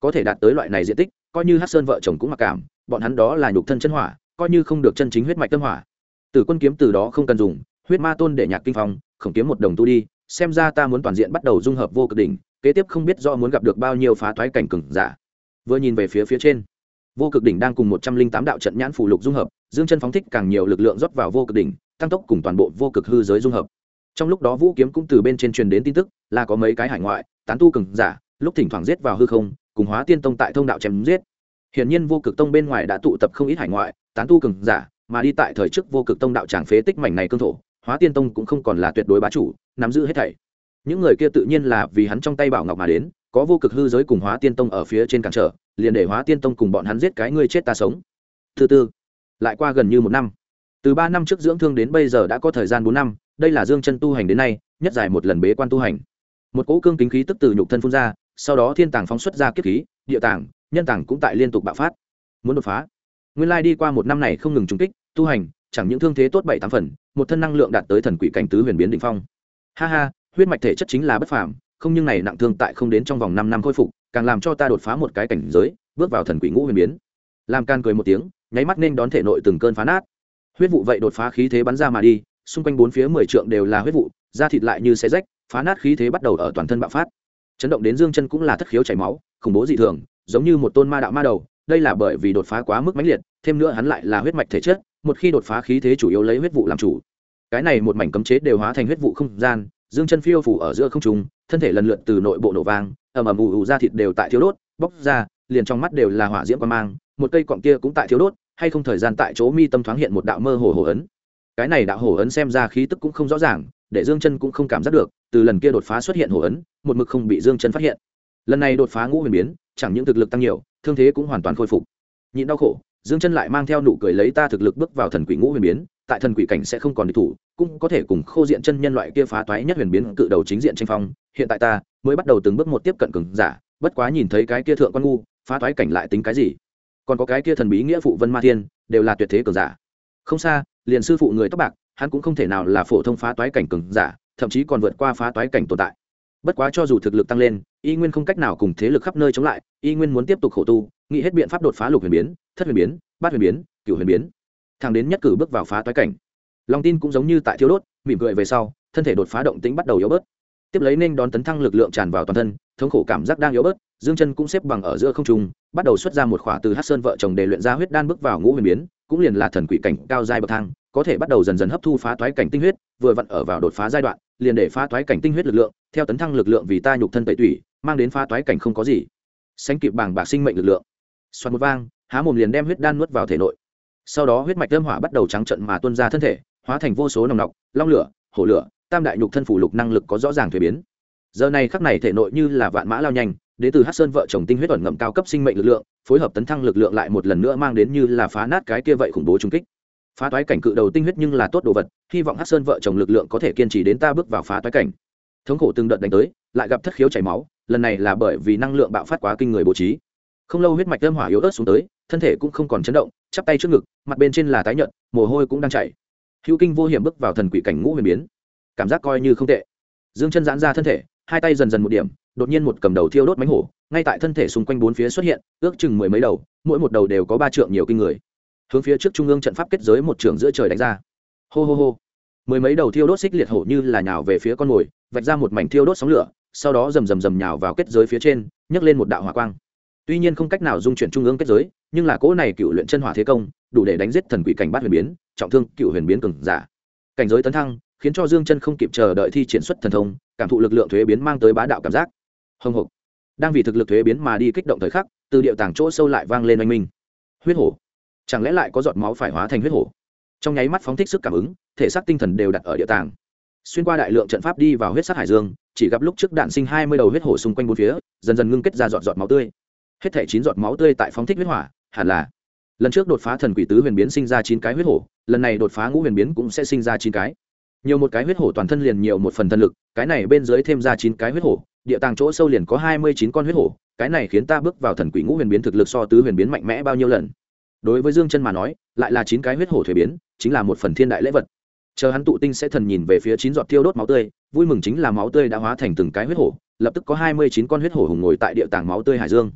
có thể đạt tới loại này diện tích coi như Hắc Sơn vợ chồng cũng mặc cảm, bọn hắn đó là nhục thân chân hỏa, coi như không được chân chính huyết mạch tâm hỏa. Tử Quân kiếm từ đó không cần dùng, huyết ma tôn để nhạc kinh phong, khổng kiếm một đồng tu đi, xem ra ta muốn toàn diện bắt đầu dung hợp vô cực đỉnh, kế tiếp không biết do muốn gặp được bao nhiêu phá toái cảnh cường giả. Vừa nhìn về phía trên, vô cực đỉnh đang cùng 108 đạo trận nhãn phù lục dung hợp, dương chân phóng thích càng nhiều lực lượng rót vào vô cực đỉnh, tăng tốc cùng toàn bộ vô cực hư giới dung hợp. Trong lúc đó Vũ kiếm cũng từ bên trên truyền đến tin tức, là có mấy cái hải ngoại tán tu cường giả, lúc thỉnh thoảng giết vào hư không, cùng Hóa Tiên Tông tại thông đạo chém giết. Hiển nhiên vô cực tông bên ngoài đã tụ tập không ít hải ngoại tán tu cường giả, mà đi tại thời trước vô cực tông đạo tràng phế tích mảnh này cương thổ, Hóa Tiên Tông cũng không còn là tuyệt đối bá chủ, nắm giữ hết thảy. Những người kia tự nhiên là vì hắn trong tay bảo ngọc mà đến, có vô cực hư giới cùng Hóa Tiên Tông ở phía trên cản trở, liền để Hóa Tiên Tông cùng bọn hắn giết cái ngươi chết ta sống. Thứ tư, lại qua gần như 1 năm. Từ 3 năm trước dưỡng thương đến bây giờ đã có thời gian 4 năm, đây là dương chân tu hành đến nay nhất dài một lần bế quan tu hành. Một cỗ cương kính khí tức từ nhục thân phun ra, sau đó thiên tàng phóng xuất ra kiếp khí, địa tàng, nhân tàng cũng tại liên tục bạo phát. Muốn đột phá. Nguyên lai đi qua 1 năm này không ngừng trùng kích, tu hành, chẳng những thương thế tốt 7-8 phần, một thân năng lượng đạt tới thần quỷ cảnh tứ huyền biến đỉnh phong. Ha ha, huyết mạch thể chất chính là bất phàm, không nhưng này nặng thương tại không đến trong vòng 5 năm khôi phục, càng làm cho ta đột phá một cái cảnh giới, bước vào thần quỷ ngũ huyền biến. Lam Can cười một tiếng, nháy mắt nên đón thể nội từng cơn phá nát. Huyết vụ vậy đột phá khí thế bắn ra mà đi, xung quanh 4 phía 10 trượng đều là huyết vụ, da thịt lại như xé rách, phá nát khí thế bắt đầu ở toàn thân bạo phát. Chấn động đến dương chân cũng là thất khiếu chảy máu, khủng bố dị thường, giống như một tôn ma đạo ma đầu, đây là bởi vì đột phá quá mức mãnh liệt, thêm nữa hắn lại là huyết mạch thể chất, một khi đột phá khí thế chủ yếu lấy huyết vụ làm chủ. Cái này một mảnh cấm chế đều hóa thành huyết vụ không gian, dương chân phiêu phù ở giữa không trung, thân thể lần lượt từ nội bộ nổ vang, ầm ầm ù ù da thịt đều tại thiếu đốt, bốc ra, liền trong mắt đều là hỏa diễm quang mang, một cây cọng kia cũng tại thiếu đốt, hay không thời gian tại chỗ mi tâm thoáng hiện một đạo mơ hồ hồ ấn. Cái này đạo hồ ấn xem ra khí tức cũng không rõ ràng, để dương chân cũng không cảm giác được, từ lần kia đột phá xuất hiện hồ ấn, một mực không bị dương chân phát hiện. Lần này đột phá ngũ huyền biến, chẳng những thực lực tăng nhiều, thương thế cũng hoàn toàn khôi phục. Nhịn đau khổ, dương chân lại mang theo nụ cười lấy ta thực lực bước vào thần quỷ ngũ huyền biến, tại thần quỷ cảnh sẽ không còn địch thủ, cũng có thể cùng Khô Diện chân nhân loại kia phá toái nhất huyền biến cự đầu chính diện tranh phong. Hiện tại ta mới bắt đầu từng bước một tiếp cận cường giả, bất quá nhìn thấy cái kia thượng quan ngu, phá toái cảnh lại tính cái gì? Còn có cái kia thần bí nghĩa phụ Vân Ma Thiên, đều là tuyệt thế cường giả. Không xa, liền sư phụ người tóc bạc, hắn cũng không thể nào là phổ thông phá toái cảnh cường giả, thậm chí còn vượt qua phá toái cảnh tồn tại. Bất quá cho dù thực lực tăng lên, y nguyên không cách nào cùng thế lực khắp nơi chống lại, y nguyên muốn tiếp tục khổ tu, nghĩ hết biện pháp đột phá lục huyền biến, thất huyền biến, bát huyền biến, cửu huyền biến, thẳng đến nhất cử bước vào phá toái cảnh. Long tin cũng giống như tại thiêu đốt, mỉm cười về sau, thân thể đột phá động tĩnh bắt đầu yếu bớt. Tiếp lấy nên đón tấn thăng lực lượng tràn vào toàn thân, thống khổ cảm giác đang yếu bớt, dương chân cũng xếp bằng ở giữa không trung, bắt đầu xuất ra một khỏa từ Hắc Sơn vợ chồng để luyện ra huyết đan bước vào ngũ huyền biến, cũng liền là thần quỷ cảnh cao giai bậc thang, có thể bắt đầu dần dần hấp thu phá toái cảnh tinh huyết, vừa vặn ở vào đột phá giai đoạn, liền để phá toái cảnh tinh huyết lực lượng, theo tấn thăng lực lượng vì ta nhục thân tẩy tủy, mang đến phá toái cảnh không có gì, sánh kịp bảng bạc sinh mệnh lực lượng. Xoạt một vang, há mồm liền đem huyết đan nuốt vào thể nội. Sau đó huyết mạch âm hỏa bắt đầu trắng trận mà tuôn ra thân thể, hóa thành vô số nòng nọc, long lửa, hổ lửa, tam đại nhục thân phủ lục năng lực có rõ ràng thay biến. Giờ này khắc này thể nội như là vạn mã lao nhanh, đến từ Hắc Sơn vợ chồng tinh huyết ẩn ngậm cao cấp sinh mệnh lực lượng, phối hợp tấn thăng lực lượng lại một lần nữa mang đến như là phá nát cái kia vậy khủng bố trung kích. Phá toái cảnh cự đầu tinh huyết nhưng là tốt đồ vật, hy vọng Hắc Sơn vợ chồng lực lượng có thể kiên trì đến ta bước vào phá toái cảnh. Thống khổ từng đợt đánh tới, lại gặp thất khiếu chảy máu, lần này là bởi vì năng lượng bạo phát quá kinh người bố trí. Không lâu huyết mạch âm hỏa yếu ớt xuống tới, thân thể cũng không còn chấn động, chắp tay trước ngực, mặt bên trên là tái nhợt, mồ hôi cũng đang chảy. Hữu kinh vô hiểm bước vào thần quỷ cảnh ngũ huyền biến, cảm giác coi như không tệ. Dương chân giãn ra thân thể, hai tay dần dần một điểm, đột nhiên một cầm đầu thiêu đốt mánh hổ, ngay tại thân thể xung quanh 4 phía xuất hiện, ước chừng 10 mấy đầu, mỗi một đầu đều có 3 trượng nhiều kinh người. Hướng phía trước trung ương trận pháp kết giới một trường giữa trời đánh ra. Hô hô hô. 10 mấy đầu thiêu đốt xích liệt hổ như là nhào về phía con mồi, vạch ra một mảnh thiêu đốt sóng lửa, sau đó rầm rầm rầm nhào vào kết giới phía trên, nhấc lên một đạo hỏa quang. Tuy nhiên không cách nào dung chuyển trung ương kết giới, nhưng là cỗ này cựu luyện chân hỏa thế công, đủ để đánh giết thần quỷ cảnh bát huyền biến, trọng thương cựu huyền biến cường giả. Cảnh giới tấn thăng, khiến cho Dương Chân không kịp chờ đợi thi triển xuất thần thông, cảm thụ lực lượng thuế biến mang tới bá đạo cảm giác. Hồng hộc. Đang vì thực lực thuế biến mà đi kích động thời khắc, từ điệu tàng chỗ sâu lại vang lên oanh minh. Huyết hổ. Chẳng lẽ lại có giọt máu phải hóa thành huyết hổ? Trong nháy mắt phóng thích sức cảm ứng, thể xác tinh thần đều đặt ở địa tàng. Xuyên qua đại lượng trận pháp đi vào huyết sắc hải dương, chỉ gặp lúc trước đạn sinh 20 đầu huyết hổ xung quanh bốn phía, dần dần ngưng kết ra giọt máu tươi. Hết thảy 9 giọt máu tươi tại phóng thích huyết hỏa, hẳn là lần trước đột phá thần quỷ tứ huyền biến sinh ra 9 cái huyết hổ, lần này đột phá ngũ huyền biến cũng sẽ sinh ra 9 cái. Nhiều một cái huyết hổ toàn thân liền nhiều một phần thân lực, cái này bên dưới thêm ra 9 cái huyết hổ, địa tàng chỗ sâu liền có 29 con huyết hổ, cái này khiến ta bước vào thần quỷ ngũ huyền biến thực lực so tứ huyền biến mạnh mẽ bao nhiêu lần. Đối với Dương Chân mà nói, lại là 9 cái huyết hổ thuế biến, chính là một phần thiên đại lễ vật. Chờ hắn tụ tinh sẽ thần nhìn về phía 9 giọt tiêu đốt máu tươi, vui mừng chính là máu tươi đã hóa thành từng cái huyết hổ, lập tức có 29 con huyết hổ hùng ngồi tại địa tàng máu tươi hải dương.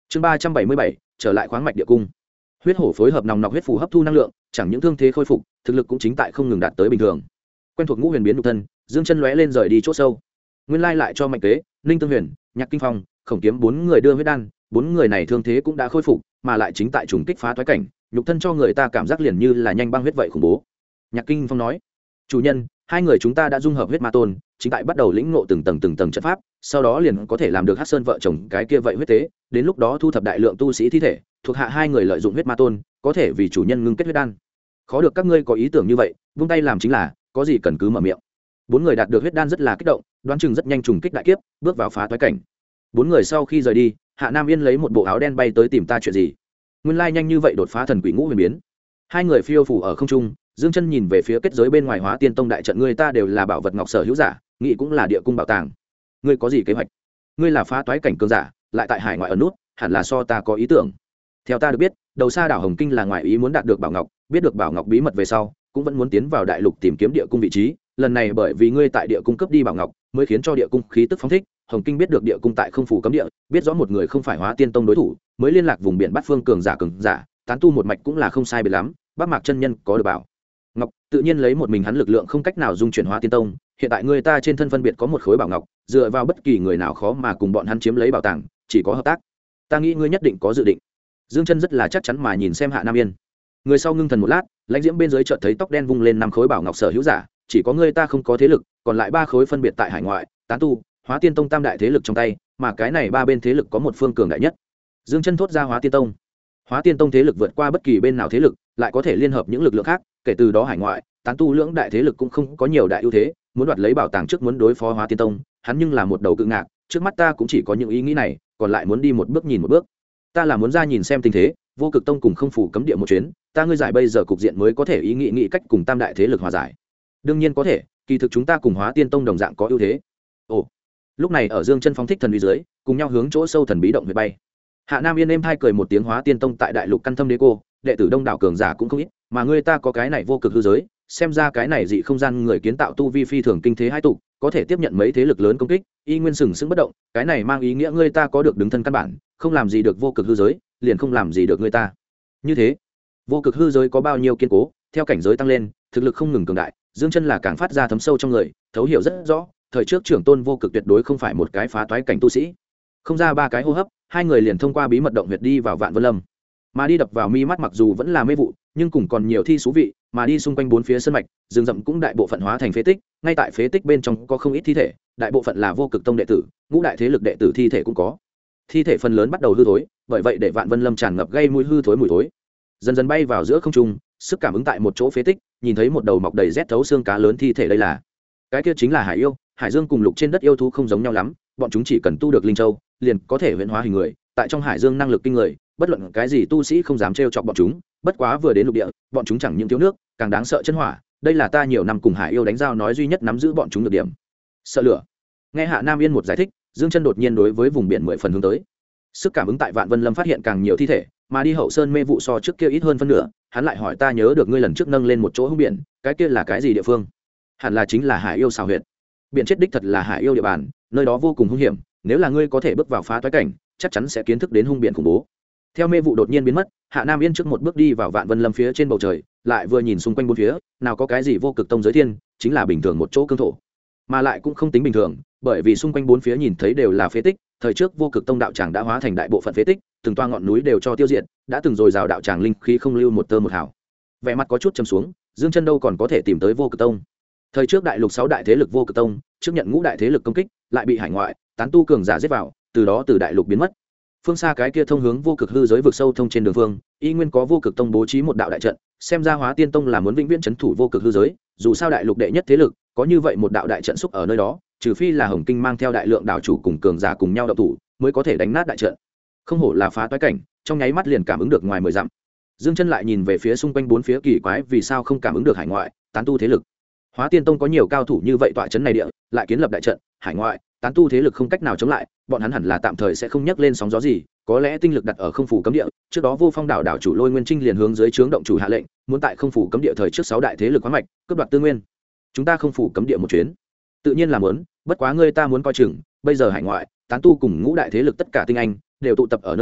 chương 377, trở lại khoáng mạch địa cung. Huyết hổ phối hợp nòng nọc huyết phù hấp thu năng lượng, chẳng những thương thế khôi phục, thực lực cũng chính tại không ngừng đạt tới bình thường. Quen thuộc ngũ huyền biến nhục thân, dương chân lóe lên rời đi chỗ sâu. Nguyên lai lại cho Mạnh Kế, Ninh Tương Huyền, Nhạc Kinh Phong, Khổng Kiếm bốn người đưa huyết đan, bốn người này thương thế cũng đã khôi phục, mà lại chính tại trùng kích phá toái cảnh, nhục thân cho người ta cảm giác liền như là nhanh băng huyết vậy khủng bố. Nhạc Kinh Phong nói: "Chủ nhân, hai người chúng ta đã dung hợp huyết ma tôn, chính tại bắt đầu lĩnh ngộ từng tầng trận pháp, sau đó liền có thể làm được Hắc Sơn vợ chồng cái kia vậy huyết tế, đến lúc đó thu thập đại lượng tu sĩ thi thể, thuộc hạ hai người lợi dụng huyết ma tôn, có thể vì chủ nhân ngưng kết huyết đan. Khó được các ngươi có ý tưởng như vậy, vung tay làm chính là, có gì cần cứ mở miệng." Bốn người đạt được huyết đan rất là kích động, đoán chừng rất nhanh trùng kích đại kiếp, bước vào phá toái cảnh. Bốn người sau khi rời đi, Hạ Nam Yên lấy một bộ áo đen bay tới tìm ta chuyện gì? Nguyên lai nhanh như vậy đột phá thần quỷ ngũ huyền biến. Hai người phiêu phù ở không trung, dương chân nhìn về phía kết giới bên ngoài Hóa Tiên Tông đại trận, người ta đều là bảo vật ngọc sở hữu giả, nghĩ cũng là địa cung bảo tàng. Ngươi có gì kế hoạch? Ngươi là phá toái cảnh cường giả, lại tại hải ngoại ở nút, hẳn là so ta có ý tưởng. Theo ta được biết, đầu xa đảo Hồng Kinh là ngoại ý muốn đạt được bảo ngọc, biết được bảo ngọc bí mật về sau, cũng vẫn muốn tiến vào đại lục tìm kiếm địa cung vị trí. Lần này bởi vì ngươi tại địa cung cấp đi bảo ngọc, mới khiến cho địa cung khí tức phóng thích. Hồng Kinh biết được địa cung tại không phủ cấm địa, biết rõ một người không phải Hóa Tiên Tông đối thủ, mới liên lạc vùng biển Bát Phương cường giả, tán tu một mạch cũng là không sai biệt lắm. Bác Mạc chân nhân có được bảo ngọc, tự nhiên lấy một mình hắn lực lượng không cách nào dung chuyển Hóa Tiên Tông. Hiện tại người ta trên thân phân biệt có một khối bảo ngọc, dựa vào bất kỳ người nào khó mà cùng bọn hắn chiếm lấy bảo tàng, chỉ có hợp tác. Ta nghĩ ngươi nhất định có dự định. Dương chân rất là chắc chắn mà nhìn xem Hạ Nam Yên. Người sau ngưng thần một lát, lãnh diễm bên dưới chợt thấy tóc đen vung lên 5 khối bảo ngọc sở hữu giả, chỉ có ngươi ta không có thế lực, còn lại 3 khối phân biệt tại hải ngoại, tán tu, Hóa Tiên Tông tam đại thế lực trong tay, mà cái này 3 bên thế lực có một phương cường đại nhất. Dương chân thốt ra Hóa Tiên Tông. Hóa Tiên Tông thế lực vượt qua bất kỳ bên nào thế lực, lại có thể liên hợp những lực lượng khác, kể từ đó hải ngoại, tán tu lưỡng đại thế lực cũng không có nhiều đại ưu thế, muốn đoạt lấy bảo tàng trước muốn đối phó Hóa Tiên Tông, hắn nhưng là một đầu cự ngạc, trước mắt ta cũng chỉ có những ý nghĩ này, còn lại muốn đi một bước nhìn một bước. Ta là muốn ra nhìn xem tình thế, Vô Cực Tông cùng không phủ cấm địa một chuyến, ta ngươi giải bây giờ cục diện mới có thể ý nghĩ cách cùng tam đại thế lực hòa giải. Đương nhiên có thể, kỳ thực chúng ta cùng Hóa Tiên Tông đồng dạng có ưu thế. Ồ. Lúc này ở Dương chân phóng thích thần uy dưới, cùng nhau hướng chỗ sâu thần bí động huyệt bay. Hạ Nam Yên êm thai cười một tiếng, Hóa Tiên Tông tại đại lục căn thâm đế cô, đệ tử đông đảo cường giả cũng không ít, mà ngươi ta có cái này vô cực hư giới, xem ra cái này dị không gian người kiến tạo tu vi phi thường kinh thế hai tụ, có thể tiếp nhận mấy thế lực lớn công kích, y nguyên sừng sững bất động, cái này mang ý nghĩa ngươi ta có được đứng thân căn bản, không làm gì được vô cực hư giới, liền không làm gì được ngươi ta. Như thế, vô cực hư giới có bao nhiêu kiên cố, theo cảnh giới tăng lên, thực lực không ngừng cường đại, Dương chân là càng phát ra thấm sâu trong người, thấu hiểu rất rõ, thời trước trưởng tôn vô cực tuyệt đối không phải một cái phá toái cảnh tu sĩ. Không ra 3 cái hô hấp, hai người liền thông qua bí mật động huyệt đi vào Vạn Vân Lâm. Mà đi đập vào mi mắt mặc dù vẫn là mê vụ, nhưng cùng còn nhiều thi thú vị, mà đi xung quanh 4 phía sơn mạch, rừng rậm cũng đại bộ phận hóa thành phế tích, ngay tại phế tích bên trong có không ít thi thể, đại bộ phận là Vô Cực Tông đệ tử, ngũ đại thế lực đệ tử thi thể cũng có. Thi thể phần lớn bắt đầu hư thối, bởi vậy để Vạn Vân Lâm tràn ngập gây mùi hư thối mùi thối. Dần dần bay vào giữa không trung, sức cảm ứng tại một chỗ phế tích, nhìn thấy một đầu mọc đầy rét thấu xương cá lớn thi thể, đây là cái kia chính là hải yêu. Hải dương cùng lục trên đất yêu thú không giống nhau lắm, bọn chúng chỉ cần tu được linh châu, liền có thể huyễn hóa hình người, tại trong hải dương năng lực kinh người, bất luận cái gì tu sĩ không dám trêu chọc bọn chúng. Bất quá vừa đến lục địa, bọn chúng chẳng những thiếu nước, càng đáng sợ chân hỏa, đây là ta nhiều năm cùng hải yêu đánh giao nói duy nhất nắm giữ bọn chúng được điểm. Sợ lửa. Nghe Hạ Nam Yên một giải thích, Dương chân đột nhiên đối với vùng biển 10 phần hướng tới. Sức cảm ứng tại Vạn Vân Lâm phát hiện càng nhiều thi thể, mà đi hậu sơn mê vụ so trước kia ít hơn phân nửa. Hắn lại hỏi, ta nhớ được ngươi lần trước nâng lên một chỗ hung biển, cái kia là cái gì địa phương? Hẳn là chính là hải yêu xào huyệt. Biển chết đích thật là hải yêu địa bàn, nơi đó vô cùng hung hiểm, nếu là ngươi có thể bước vào phá toái cảnh, chắc chắn sẽ kiến thức đến hung biển khủng bố. Theo mê vụ đột nhiên biến mất, Hạ Nam Yên trước một bước đi vào Vạn Vân Lâm phía trên bầu trời, lại vừa nhìn xung quanh bốn phía, nào có cái gì Vô Cực Tông giới thiên, chính là bình thường một chỗ cương thổ, mà lại cũng không tính bình thường, bởi vì xung quanh bốn phía nhìn thấy đều là phế tích. Thời trước Vô Cực Tông đạo tràng đã hóa thành đại bộ phận phế tích, từng toa ngọn núi đều cho tiêu diệt, đã từng rồi rào đạo tràng linh khí không lưu một tơ một hào. Vẻ mặt có chút trầm xuống, Dương chân đâu còn có thể tìm tới Vô Cực Tông. Thời trước đại lục 6 đại thế lực Vô Cực Tông, trước nhận ngũ đại thế lực công kích, lại bị hải ngoại tán tu cường giả giết vào, từ đó từ đại lục biến mất. Phương xa cái kia thông hướng vô cực hư giới vực sâu thông trên đường phương, y nguyên có Vô Cực Tông bố trí một đạo đại trận, xem ra Hóa Tiên Tông là muốn vĩnh viễn trấn thủ vô cực hư giới, dù sao đại lục đệ nhất thế lực, có như vậy một đạo đại trận xúc ở nơi đó, trừ phi là Hồng Kinh mang theo đại lượng đạo chủ cùng cường giả cùng nhau động thủ, mới có thể đánh nát đại trận. Không hổ là phá toái cảnh, trong nháy mắt liền cảm ứng được ngoài 10 dặm. Dương chân lại nhìn về phía xung quanh bốn phía kỳ quái, vì sao không cảm ứng được hải ngoại tán tu thế lực? Hóa Tiên Tông có nhiều cao thủ như vậy tọa trấn này địa, lại kiến lập đại trận, hải ngoại tán tu thế lực không cách nào chống lại, bọn hắn hẳn là tạm thời sẽ không nhấc lên sóng gió gì, có lẽ tinh lực đặt ở không phủ cấm địa. Trước đó Vô Phong đảo đảo chủ Lôi Nguyên Trinh liền hướng dưới trướng động chủ hạ lệnh, muốn tại không phủ cấm địa thời trước 6 đại thế lực khoáng mạch, cướp đoạt tư nguyên. Chúng ta không phủ cấm địa một chuyến, tự nhiên là muốn, bất quá ngươi ta muốn coi chừng, bây giờ hải ngoại tán tu cùng ngũ đại thế lực tất cả tinh anh đều tụ tập ở nơi đó,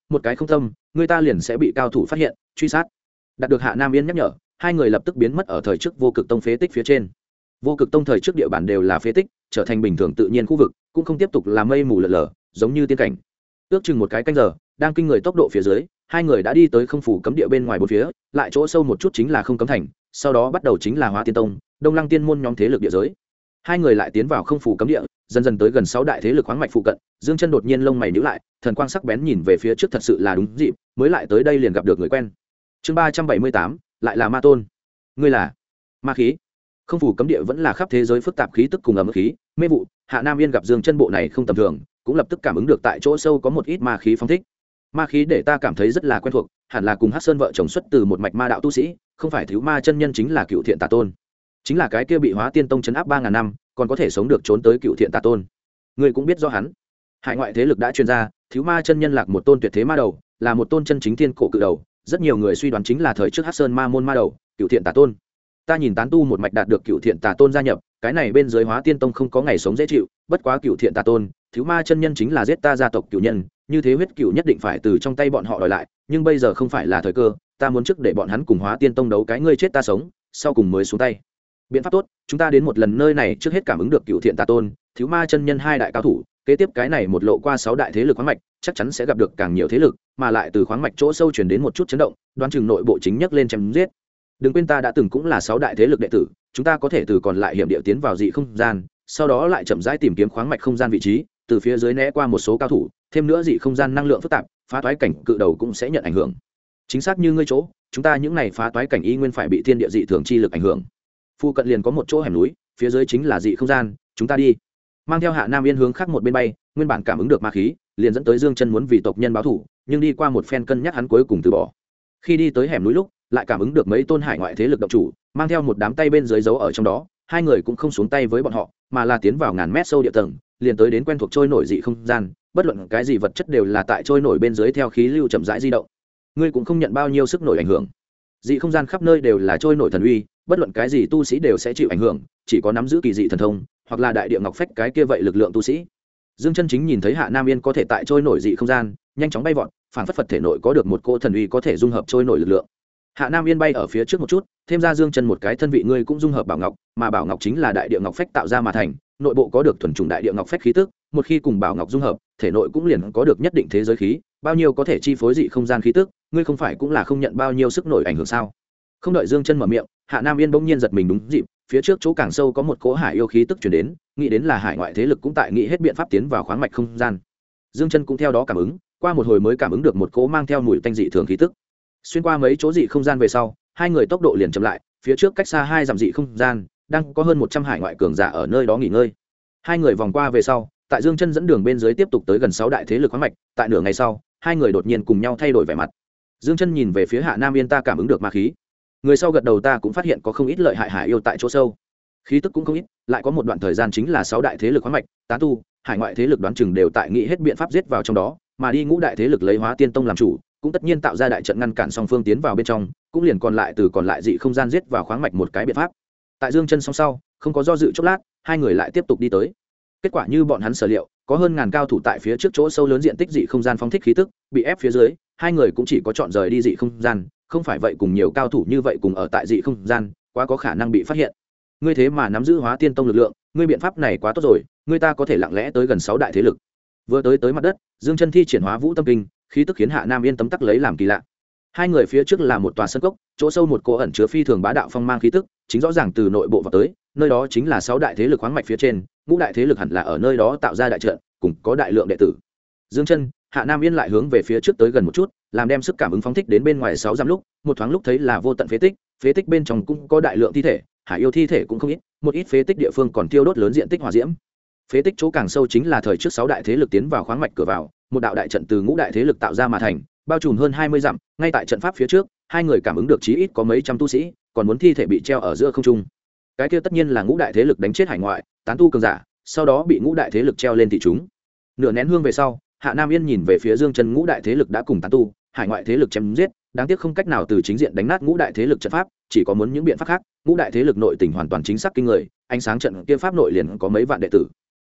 một cái không tâm người ta liền sẽ bị cao thủ phát hiện truy sát. Đạt được Hạ Nam Yên nhắc nhở, hai người lập tức biến mất ở thời trước Vô Cực Tông phế tích phía trên. Vô Cực Tông thời trước địa bàn đều là phế tích, trở thành bình thường tự nhiên khu vực, cũng không tiếp tục là mây mù lờ lờ giống như tiên cảnh. Ước chừng một cái canh giờ, đang kinh người tốc độ phía dưới, hai người đã đi tới không phủ cấm địa bên ngoài bốn phía, lại chỗ sâu một chút chính là không cấm thành, sau đó bắt đầu chính là Hóa Tiên Tông, Đông Lăng Tiên môn nhóm thế lực địa giới. Hai người lại tiến vào không phủ cấm địa, dần dần tới gần 6 đại thế lực khoáng mạch phụ cận. Dương Chân đột nhiên lông mày nhíu lại, thần quang sắc bén nhìn về phía trước, thật sự là đúng dịp, mới lại tới đây liền gặp được người quen. Chương 378, lại là Ma Tôn. Ngươi là? Ma khí. Không phủ cấm địa vẫn là khắp thế giới phức tạp khí tức cùng ẩm khí, mê vụ. Hạ Nam Yên gặp Dương Chân bộ này không tầm thường, cũng lập tức cảm ứng được tại chỗ sâu có một ít ma khí phóng thích. Ma khí để ta cảm thấy rất là quen thuộc, hẳn là cùng Hắc Sơn vợ chồng xuất từ một mạch ma đạo tu sĩ, không phải Thiếu Ma chân nhân chính là Cựu Thiện Tà Tôn. Chính là cái kia bị Hóa Tiên Tông trấn áp 3000 năm, còn có thể sống được trốn tới Cựu Thiện Tà Tôn. Ngươi cũng biết do hắn. Hải ngoại thế lực đã truyền ra, Thiếu Ma chân nhân lạc một tôn tuyệt thế ma đầu, là một tôn chân chính thiên cổ cự đầu, rất nhiều người suy đoán chính là thời trước Hắc Sơn ma môn ma đầu, Cựu Thiện Tà Tôn. Ta nhìn tán tu một mạch đạt được Cựu Thiện Tà Tôn gia nhập, cái này bên dưới Hóa Tiên Tông không có ngày sống dễ chịu, bất quá Cựu Thiện Tà Tôn, Thiếu Ma chân nhân chính là giết ta gia tộc cửu nhân, như thế huyết cửu nhất định phải từ trong tay bọn họ đòi lại, nhưng bây giờ không phải là thời cơ, ta muốn trước để bọn hắn cùng Hóa Tiên Tông đấu cái ngươi chết ta sống, sau cùng mới xuống tay. Biện pháp tốt, chúng ta đến một lần nơi này trước hết cảm ứng được Cựu Thiện Tà Tôn, Thiếu Ma chân nhân hai đại cao thủ, kế tiếp cái này một lộ qua 6 đại thế lực khoáng mạch, chắc chắn sẽ gặp được càng nhiều thế lực, mà lại từ khoáng mạch chỗ sâu truyền đến một chút chấn động, đoán chừng nội bộ chính nhất lên chém giết. Đừng quên ta đã từng cũng là 6 đại thế lực đệ tử, chúng ta có thể từ còn lại hiểm địa tiến vào dị không gian, sau đó lại chậm rãi tìm kiếm khoáng mạch không gian vị trí, từ phía dưới né qua một số cao thủ, thêm nữa dị không gian năng lượng phức tạp, phá toái cảnh cự đầu cũng sẽ nhận ảnh hưởng. Chính xác như ngươi chỗ, chúng ta những này phá toái cảnh y nguyên phải bị thiên địa dị thường chi lực ảnh hưởng. Phu cận liền có một chỗ hẻm núi, phía dưới chính là dị không gian, chúng ta đi. Mang theo Hạ Nam Yên hướng khác một bên bay, nguyên bản cảm ứng được ma khí, liền dẫn tới Dương Chân muốn vì tộc nhân báo thù, nhưng đi qua một phen cân nhắc hắn cuối cùng từ bỏ. Khi đi tới hẻm núi lúc, lại cảm ứng được mấy tôn hải ngoại thế lực động chủ, mang theo một đám tay bên dưới giấu ở trong đó, hai người cũng không xuống tay với bọn họ, mà là tiến vào ngàn mét sâu địa tầng, liền tới đến quen thuộc trôi nổi dị không gian, bất luận cái gì vật chất đều là tại trôi nổi bên dưới theo khí lưu chậm rãi di động. Ngươi cũng không nhận bao nhiêu sức nổi ảnh hưởng. Dị không gian khắp nơi đều là trôi nổi thần uy, bất luận cái gì tu sĩ đều sẽ chịu ảnh hưởng, chỉ có nắm giữ kỳ dị thần thông, hoặc là đại địa ngọc phách cái kia vậy lực lượng tu sĩ. Dương Chân chính nhìn thấy Hạ Nam Yên có thể tại trôi nổi dị không gian, nhanh chóng bay vọt, phản phất Phật thể nội có được một cỗ thần uy có thể dung hợp trôi nổi lực lượng. Hạ Nam Yên bay ở phía trước một chút, thêm ra Dương Chân một cái thân vị ngươi cũng dung hợp bảo ngọc, mà bảo ngọc chính là đại địa ngọc phách tạo ra mà thành, nội bộ có được thuần chủng đại địa ngọc phách khí tức, một khi cùng bảo ngọc dung hợp, thể nội cũng liền có được nhất định thế giới khí, bao nhiêu có thể chi phối dị không gian khí tức, ngươi không phải cũng là không nhận bao nhiêu sức nổi ảnh hưởng sao? Không đợi Dương Chân mở miệng, Hạ Nam Yên bỗng nhiên giật mình đúng dịp, phía trước chỗ càng sâu có một cỗ hải yêu khí tức truyền đến, nghĩ đến là hải ngoại thế lực cũng tại nghĩ hết biện pháp tiến vào khoáng mạch không gian. Dương Chân cũng theo đó cảm ứng, qua một hồi mới cảm ứng được một cỗ mang theo mùi tanh dị thường khí tức. Xuyên qua mấy chỗ dị không gian về sau, hai người tốc độ liền chậm lại, phía trước cách xa 2 dặm dị không gian, đang có hơn 100 hải ngoại cường giả ở nơi đó nghỉ ngơi. Hai người vòng qua về sau, tại Dương Chân dẫn đường bên dưới tiếp tục tới gần 6 đại thế lực khoáng mạch, tại nửa ngày sau, hai người đột nhiên cùng nhau thay đổi vẻ mặt. Dương Chân nhìn về phía Hạ Nam Yên, ta cảm ứng được ma khí. Người sau gật đầu, ta cũng phát hiện có không ít lợi hại hải yêu tại chỗ sâu. Khí tức cũng không ít, lại có một đoạn thời gian chính là 6 đại thế lực khoáng mạch, tán tu, hải ngoại thế lực đoán chừng đều tại nghĩ hết biện pháp giết vào trong đó, mà đi ngũ đại thế lực lấy Hóa Tiên Tông làm chủ, cũng tất nhiên tạo ra đại trận ngăn cản song phương tiến vào bên trong, cũng liền còn lại từ còn lại dị không gian giết vào khoáng mạch một cái biện pháp. Tại Dương Chân song sau, không có do dự chốc lát, hai người lại tiếp tục đi tới. Kết quả như bọn hắn sở liệu, có hơn ngàn cao thủ tại phía trước chỗ sâu lớn diện tích dị không gian phóng thích khí tức, bị ép phía dưới, hai người cũng chỉ có chọn rời đi dị không gian, không phải vậy cùng nhiều cao thủ như vậy cùng ở tại dị không gian, quá có khả năng bị phát hiện. Ngươi thế mà nắm giữ Hóa Tiên Tông lực lượng, ngươi biện pháp này quá tốt rồi, ngươi ta có thể lặng lẽ tới gần 6 đại thế lực. Vừa tới mặt đất, Dương Chân thi triển Hóa Vũ Tâm Kinh, khí tức khiến Hạ Nam Yên tấm tắc lấy làm kỳ lạ. Hai người phía trước là một tòa sân cốc, chỗ sâu một cỗ ẩn chứa phi thường bá đạo phong mang khí tức, chính rõ ràng từ nội bộ vào tới, nơi đó chính là 6 đại thế lực khoáng mạch phía trên, ngũ đại thế lực hẳn là ở nơi đó tạo ra đại trận, cùng có đại lượng đệ tử. Dương Chân, Hạ Nam Yên lại hướng về phía trước tới gần một chút, làm đem sức cảm ứng phóng thích đến bên ngoài 6 dặm lúc, một thoáng lúc thấy là vô tận phế tích bên trong cũng có đại lượng thi thể, hải yêu thi thể cũng không ít, một ít phế tích địa phương còn thiêu đốt lớn diện tích hỏa diễm. Phế tích chỗ càng sâu chính là thời trước 6 đại thế lực tiến vào khoáng mạch cửa vào, một đạo đại trận từ ngũ đại thế lực tạo ra mà thành, bao trùm hơn 20 dặm, ngay tại trận pháp phía trước, hai người cảm ứng được chí ít có mấy trăm tu sĩ, còn muốn thi thể bị treo ở giữa không trung. Cái kia tất nhiên là ngũ đại thế lực đánh chết hải ngoại, tán tu cường giả, sau đó bị ngũ đại thế lực treo lên thị chúng. Nửa nén hương về sau, Hạ Nam Yên nhìn về phía Dương Chân, ngũ đại thế lực đã cùng tán tu, hải ngoại thế lực chém giết, đáng tiếc không cách nào từ chính diện đánh nát ngũ đại thế lực trận pháp, chỉ có muốn những biện pháp khác. Ngũ đại thế lực nội tình hoàn toàn chính xác kinh người, ánh sáng trận kia pháp nội liền có mấy vạn đệ tử.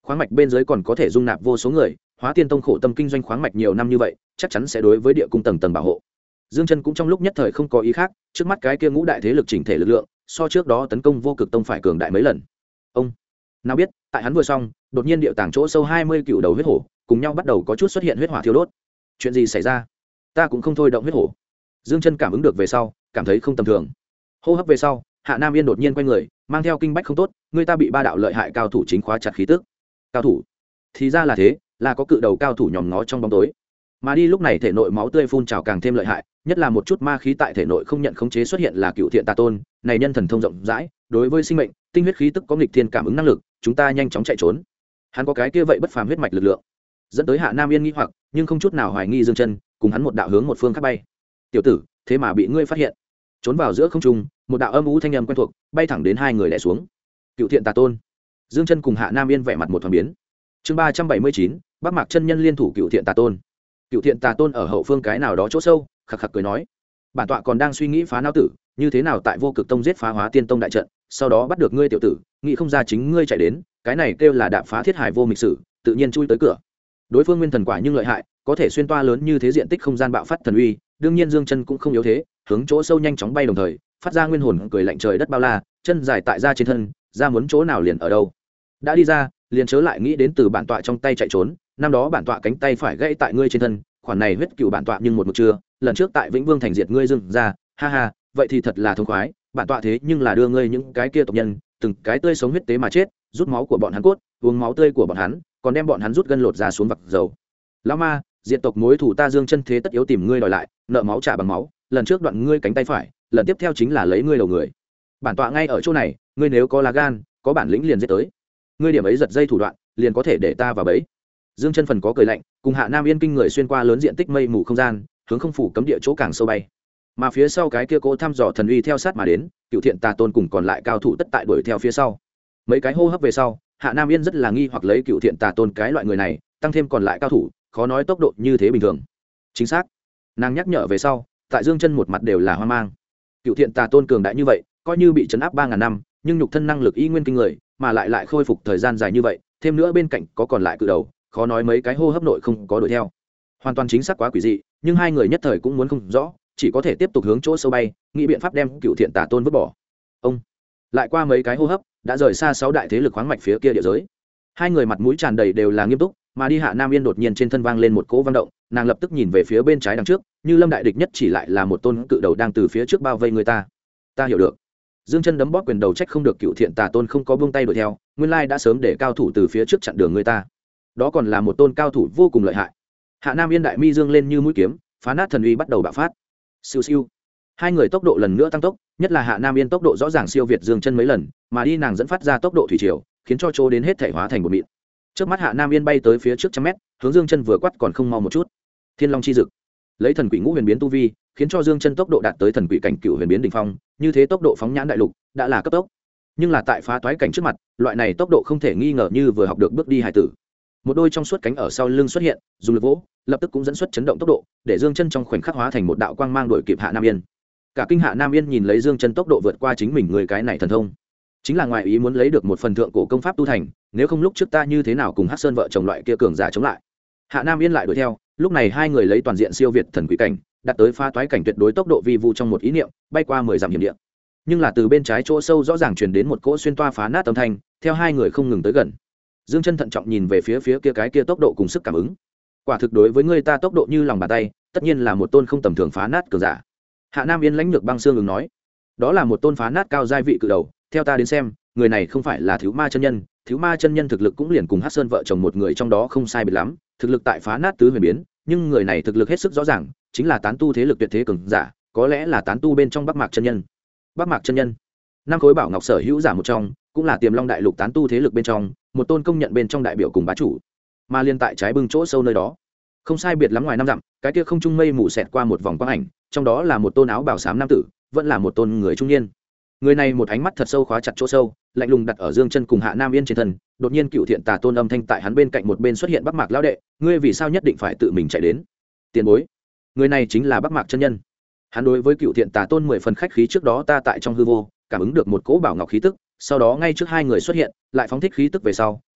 khoáng mạch bên dưới còn có thể dung nạp vô số người, Hóa Tiên Tông khổ tâm kinh doanh khoáng mạch nhiều năm như vậy, chắc chắn sẽ đối với địa cung tầng tầng bảo hộ. Dương Chân cũng trong lúc nhất thời không có ý khác, trước mắt cái kia ngũ đại thế lực chỉnh thể lực lượng, so trước đó tấn công Vô Cực Tông phải cường đại mấy lần. Ông nào biết, tại hắn vừa xong, đột nhiên điệu tàng chỗ sâu 20 cựu đầu huyết hổ, cùng nhau bắt đầu có chút xuất hiện huyết hỏa thiêu đốt. Chuyện gì xảy ra? Ta cũng không thôi động huyết hổ. Dương Chân cảm ứng được về sau, cảm thấy không tầm thường. Hô hấp về sau, Hạ Nam Yên đột nhiên quay người, mang theo kinh bách không tốt, người ta bị ba đạo lợi hại cao thủ chính khóa chặt khí tức. Cao thủ? Thì ra là thế, là có cự đầu cao thủ nhòm ngó trong bóng tối. Mà đi lúc này thể nội máu tươi phun trào càng thêm lợi hại, nhất là một chút ma khí tại thể nội không nhận khống chế xuất hiện là Cựu Thiện Tà Tôn, này nhân thần thông rộng rãi, đối với sinh mệnh, tinh huyết khí tức có nghịch thiên cảm ứng năng lực, chúng ta nhanh chóng chạy trốn. Hắn có cái kia vậy bất phàm huyết mạch lực lượng, dẫn tới Hạ Nam Yên nghi hoặc, nhưng không chút nào hoài nghi Dương Chân, cùng hắn một đạo hướng một phương khác bay. Tiểu tử, thế mà bị ngươi phát hiện. Trốn vào giữa không trung, một đạo âm u thanh âm quen thuộc, bay thẳng đến hai người đè xuống. Cựu Thiện Tà Tôn. Dương Chân cùng Hạ Nam Yên vẻ mặt một thoáng biến. Chương 379, Bắc Mạc chân nhân liên thủ Cựu Thiện Tà Tôn. Cựu Thiện Tà Tôn ở hậu phương cái nào đó chỗ sâu, khặc khặc cười nói: bản tọa còn đang suy nghĩ phá não tử, như thế nào tại Vô Cực Tông giết phá Hóa Tiên Tông đại trận, sau đó bắt được ngươi tiểu tử, nghĩ không ra chính ngươi chạy đến, cái này kêu là đạp phá thiết hải vô mịch sử, tự nhiên chui tới cửa. Đối phương nguyên thần quả nhưng lợi hại, có thể xuyên toa lớn như thế diện tích không gian bạo phát thần uy, đương nhiên Dương Chân cũng không yếu thế, hướng chỗ sâu nhanh chóng bay đồng thời, phát ra nguyên hồn cười lạnh trời đất bao la, chân dài tại ra trên thân, ra muốn chỗ nào liền ở đâu. Đã đi ra, liền chớ lại nghĩ đến từ bản tọa trong tay chạy trốn, năm đó bản tọa cánh tay phải gãy tại ngươi trên thân, khoản này huyết cựu bản tọa nhưng một mực chưa, lần trước tại Vĩnh Vương thành diệt ngươi dưng ra, ha ha, vậy thì thật là thông khoái, bản tọa thế nhưng là đưa ngươi những cái kia tộc nhân, từng cái tươi sống huyết tế mà chết, rút máu của bọn hắn cốt, uống máu tươi của bọn hắn, còn đem bọn hắn rút gân lột ra xuống vạc dầu. Lão ma, diệt tộc mối thủ ta Dương Chân thế tất yếu tìm ngươi đòi lại, nợ máu trả bằng máu, lần trước đoạn ngươi cánh tay phải, lần tiếp theo chính là lấy ngươi đầu người. Bản tọa ngay ở chỗ này, ngươi nếu có lá gan, có bản lĩnh liền giết tới. Ngươi điểm ấy giật dây thủ đoạn, liền có thể để ta vào bẫy. Dương Chân phần có cười lạnh, cùng Hạ Nam Yên kinh người xuyên qua lớn diện tích mây mù không gian, hướng không phủ cấm địa chỗ càng sâu bay. Mà phía sau cái kia cố thăm dò thần uy theo sát mà đến, Cựu Thiện Tà Tôn cùng còn lại cao thủ tất tại đuổi theo phía sau. Mấy cái hô hấp về sau, Hạ Nam Yên rất là nghi hoặc lấy Cựu Thiện Tà Tôn cái loại người này, tăng thêm còn lại cao thủ, khó nói tốc độ như thế bình thường. Chính xác. Nàng nhắc nhở về sau, tại Dương Chân một mặt đều là hoang mang. Cựu Thiện Tà Tôn cường đại như vậy, coi như bị trấn áp 3000 năm, nhưng nhục thân năng lực y nguyên kinh người, mà lại khôi phục thời gian dài như vậy, thêm nữa bên cạnh có còn lại cự đầu, khó nói mấy cái hô hấp nội không có đuổi theo. Hoàn toàn chính xác quá quỷ dị, nhưng hai người nhất thời cũng muốn không rõ, chỉ có thể tiếp tục hướng chỗ sâu bay, nghĩ biện pháp đem Cựu Thiện Tà Tôn vứt bỏ. Ông lại qua mấy cái hô hấp, đã rời xa 6 đại thế lực khoáng mạch phía kia địa giới. Hai người mặt mũi tràn đầy đều là nghiêm túc, mà đi Hạ Nam Yên đột nhiên trên thân vang lên một cỗ vang động, nàng lập tức nhìn về phía bên trái đằng trước, như lâm đại địch nhất chỉ lại là một tôn cự đầu đang từ phía trước bao vây người ta. Ta hiểu được. Dương Chân đấm bóp quyền đầu trách không được Cựu Thiện Tà Tôn không có buông tay đuổi theo, nguyên lai đã sớm để cao thủ từ phía trước chặn đường người ta. Đó còn là một tôn cao thủ vô cùng lợi hại. Hạ Nam Yên đại mi dương lên như mũi kiếm, phá nát thần uy bắt đầu bạo phát. Siêu siêu. Hai người tốc độ lần nữa tăng tốc, nhất là Hạ Nam Yên tốc độ rõ ràng siêu việt Dương Chân mấy lần, mà đi nàng dẫn phát ra tốc độ thủy triều, khiến cho chỗ đến hết thể hóa thành một mịn. Trước mắt Hạ Nam Yên bay tới phía trước trăm mét, hướng Dương Chân vừa quát còn không mau một chút. Thiên Long chi dực, lấy thần quỷ ngũ huyền biến tu vi, khiến cho Dương Chân tốc độ đạt tới thần quỷ cảnh cựu huyền biến đỉnh phong, như thế tốc độ phóng nhãn đại lục đã là cấp tốc. Nhưng là tại phá toái cảnh trước mặt, loại này tốc độ không thể nghi ngờ như vừa học được bước đi hải tử. Một đôi trong suốt cánh ở sau lưng xuất hiện, dùng lực vỗ, lập tức cũng dẫn xuất chấn động tốc độ, để Dương Chân trong khoảnh khắc hóa thành một đạo quang mang đuổi kịp Hạ Nam Yên. Cả kinh Hạ Nam Yên nhìn lấy Dương Chân tốc độ vượt qua chính mình người cái này thần thông, chính là ngoài ý muốn lấy được một phần thượng cổ công pháp tu thành, nếu không lúc trước ta như thế nào cùng Hắc Sơn vợ chồng loại kia cường giả chống lại. Hạ Nam Yên lại đuổi theo, lúc này hai người lấy toàn diện siêu việt thần quỷ cảnh, đạt tới phá toái cảnh tuyệt đối tốc độ vi vu trong một ý niệm, bay qua 10 dặm hiểm địa. Nhưng là từ bên trái chỗ sâu rõ ràng truyền đến một cỗ xuyên toa phá nát âm thanh, theo hai người không ngừng tới gần. Dương Chân thận trọng nhìn về phía kia cái kia tốc độ cùng sức cảm ứng. Quả thực đối với người ta tốc độ như lòng bàn tay, tất nhiên là một tôn không tầm thường phá nát cường giả. Hạ Nam Yên lãnh lược băng xương ứng nói, đó là một tôn phá nát cao giai vị cự đầu, theo ta đến xem, người này không phải là Thiếu Ma chân nhân, Thiếu Ma chân nhân thực lực cũng liền cùng Hắc Sơn vợ chồng một người trong đó không sai biệt lắm, thực lực tại phá nát tứ huyền biến, nhưng người này thực lực hết sức rõ ràng, chính là tán tu thế lực tuyệt thế cường giả, có lẽ là tán tu bên trong Bắc Mạc chân nhân. Bắc Mạc chân nhân, năm khối bảo ngọc sở hữu giả một trong, cũng là Tiềm Long đại lục tán tu thế lực bên trong, một tôn công nhận bên trong đại biểu cùng bá chủ. Mà liên tại trái bưng chỗ sâu nơi đó, không sai biệt lắm ngoài 5 dặm, cái kia không trung mây mù xẹt qua một vòng quang ảnh, trong đó là một tôn áo bào xám nam tử, vẫn là một tôn người trung niên. Người này một ánh mắt thật sâu khóa chặt chỗ sâu, lạnh lùng đặt ở Dương Chân cùng Hạ Nam Yên trên thân, đột nhiên Cựu Thiện Tà Tôn âm thanh tại hắn bên cạnh một bên xuất hiện. Bắc Mạc lão đệ, ngươi vì sao nhất định phải tự mình chạy đến? Tiền bối, người này chính là Bắc Mạc chân nhân. Hắn đối với Cựu Thiện Tà Tôn 10 phần khách khí, trước đó ta tại trong hư vô cảm ứng được một cỗ bảo ngọc khí tức, sau đó ngay trước hai người xuất hiện, lại phóng thích khí tức về sau,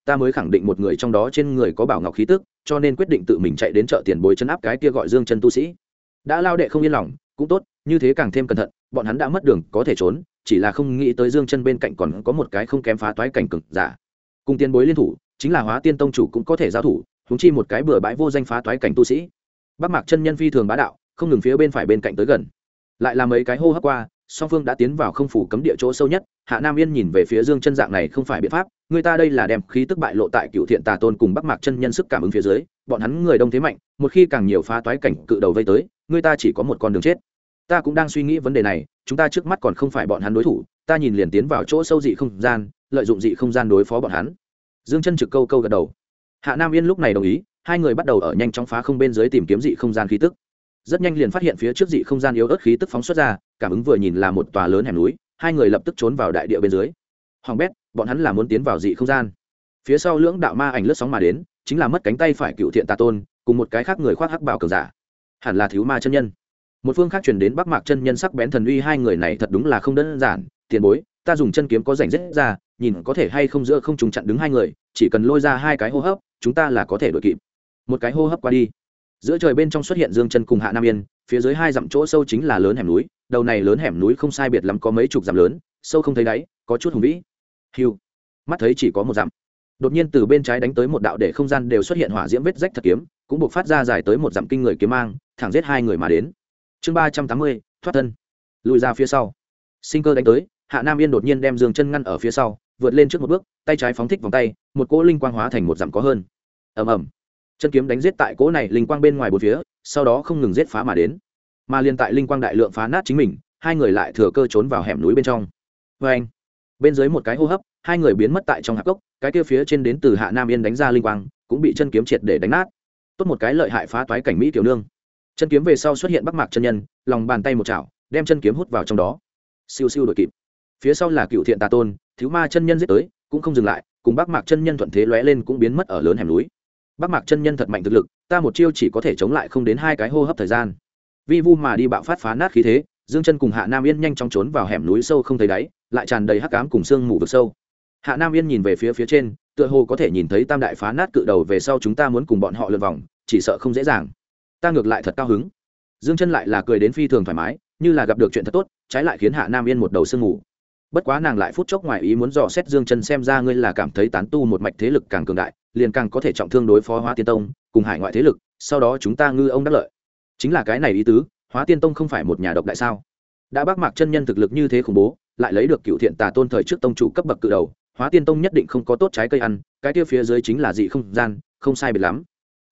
ta mới khẳng định một người trong đó trên người có bảo ngọc khí tức, cho nên quyết định tự mình chạy đến chợ tiền bối chấn áp cái kia gọi Dương chân tu sĩ. Đã lao đệ không yên lòng cũng tốt, như thế càng thêm cẩn thận, bọn hắn đã mất đường có thể trốn, chỉ là không nghĩ tới Dương chân bên cạnh còn có một cái không kém phá toái cảnh cực giả. Cùng tiền bối liên thủ, chính là Hóa Tiên tông chủ cũng có thể giao thủ, huống chi một cái bừa bãi vô danh phá toái cảnh tu sĩ. Bắc Mạc chân nhân phi thường bá đạo, không ngừng phía bên phải bên cạnh tới gần. Lại là mấy cái hô hấp qua, song phương đã tiến vào không phủ cấm địa chỗ sâu nhất. Hạ Nam Yên nhìn về phía Dương chân dạng này không phải biện pháp, người ta đây là đem khí tức bại lộ tại Cựu Thiện Tà Tôn cùng Bắc Mạc chân nhân sức cảm ứng phía dưới, bọn hắn người đông thế mạnh, một khi càng nhiều phá toái cảnh cự đầu vây tới, người ta chỉ có một con đường chết. Ta cũng đang suy nghĩ vấn đề này, chúng ta trước mắt còn không phải bọn hắn đối thủ, ta nhìn liền tiến vào chỗ sâu dị không gian, lợi dụng dị không gian đối phó bọn hắn. Dương chân trực câu câu gật đầu. Hạ Nam Yên lúc này đồng ý, hai người bắt đầu ở nhanh chóng phá không bên dưới tìm kiếm dị không gian khí tức. Rất nhanh liền phát hiện phía trước dị không gian yếu ớt khí tức phóng xuất ra, cảm ứng vừa nhìn là một tòa lớn hẻm núi, hai người lập tức trốn vào đại địa bên dưới. Hoàng bét, bọn hắn là muốn tiến vào dị không gian. Phía sau lưỡng đạo ma ảnh lướt sóng mà đến, chính là mất cánh tay phải Cựu Thiện Tà Tôn, cùng một cái khác người khoác hắc bào cường giả, hẳn là Thiếu Ma chân nhân. Một phương khác truyền đến Bắc Mạc chân nhân sắc bén thần uy, hai người này thật đúng là không đơn giản, tiền bối, ta dùng chân kiếm có rảnh rết ra, nhìn có thể hay không giữa không trùng chặn đứng hai người, chỉ cần lôi ra hai cái hô hấp, chúng ta là có thể đuổi kịp. Một cái hô hấp qua đi, giữa trời bên trong xuất hiện Dương chân cùng Hạ Nam Yên, phía dưới hai dặm chỗ sâu chính là lớn hẻm núi, đầu này lớn hẻm núi không sai biệt lắm có mấy chục dặm lớn, sâu không thấy đáy, có chút hùng vĩ. Hưu, mắt thấy chỉ có một dặm. Đột nhiên từ bên trái đánh tới một đạo để không gian đều xuất hiện hỏa diễm vết rách thật kiếm, cũng buộc phát ra dài tới một dặm kinh người kiếm mang, thẳng giết hai người mà đến. Chương 380, thoát thân. Lùi ra phía sau. Sinh cơ đánh tới, Hạ Nam Yên đột nhiên đem Dương chân ngăn ở phía sau, vượt lên trước một bước, tay trái phóng thích vòng tay, một cỗ linh quang hóa thành một dặm có hơn. Ầm ầm. Chân kiếm đánh giết tại cỗ này linh quang bên ngoài bốn phía, sau đó không ngừng giết phá mà đến. Mà liên tại linh quang đại lượng phá nát chính mình, hai người lại thừa cơ trốn vào hẻm núi bên trong. Oeng. Bên dưới một cái hô hấp, hai người biến mất tại trong hạp cốc, cái kia phía trên đến từ Hạ Nam Yên đánh ra linh quang, cũng bị chân kiếm triệt để đánh nát. Tốt một cái lợi hại phá toái cảnh mỹ tiểu nương. Chân kiếm về sau xuất hiện Bắc Mạc chân nhân, lòng bàn tay một chảo, đem chân kiếm hút vào trong đó. Siêu siêu đuổi kịp. Phía sau là Cựu Thiện Tà Tôn, Thiếu Ma chân nhân giết tới, cũng không dừng lại, cùng Bắc Mạc chân nhân thuận thế lóe lên cũng biến mất ở lớn hẻm núi. Bắc Mạc chân nhân thật mạnh thực lực, ta một chiêu chỉ có thể chống lại không đến hai cái hô hấp thời gian. Vi vu mà đi bạo phát phá nát khí thế, Dương chân cùng Hạ Nam Yên nhanh chóng trốn vào hẻm núi sâu không thấy đáy, lại tràn đầy hắc ám cùng sương mù vực sâu. Hạ Nam Yên nhìn về phía trên, tựa hồ có thể nhìn thấy tam đại phá nát cự đầu, về sau chúng ta muốn cùng bọn họ lượn vòng, chỉ sợ không dễ dàng. Ta ngược lại thật cao hứng. Dương chân lại là cười đến phi thường thoải mái, như là gặp được chuyện thật tốt, trái lại khiến Hạ Nam Yên một đầu sương mù. Bất quá nàng lại phút chốc ngoài ý muốn dò xét Dương chân, xem ra ngươi là cảm thấy tán tu một mạch thế lực càng cường đại, liền càng có thể trọng thương đối phó Hóa Tiên tông cùng hải ngoại thế lực, sau đó chúng ta ngư ông đắc lợi. Chính là cái này ý tứ, Hóa Tiên tông không phải một nhà độc đại sao? Đã Bắc Mạc chân nhân thực lực như thế khủng bố, lại lấy được Cựu Thiện Tà Tôn thời trước tông chủ cấp bậc cự đầu, Hóa Tiên tông nhất định không có tốt trái cây ăn, cái kia phía dưới chính là dị không gian, không sai biệt lắm.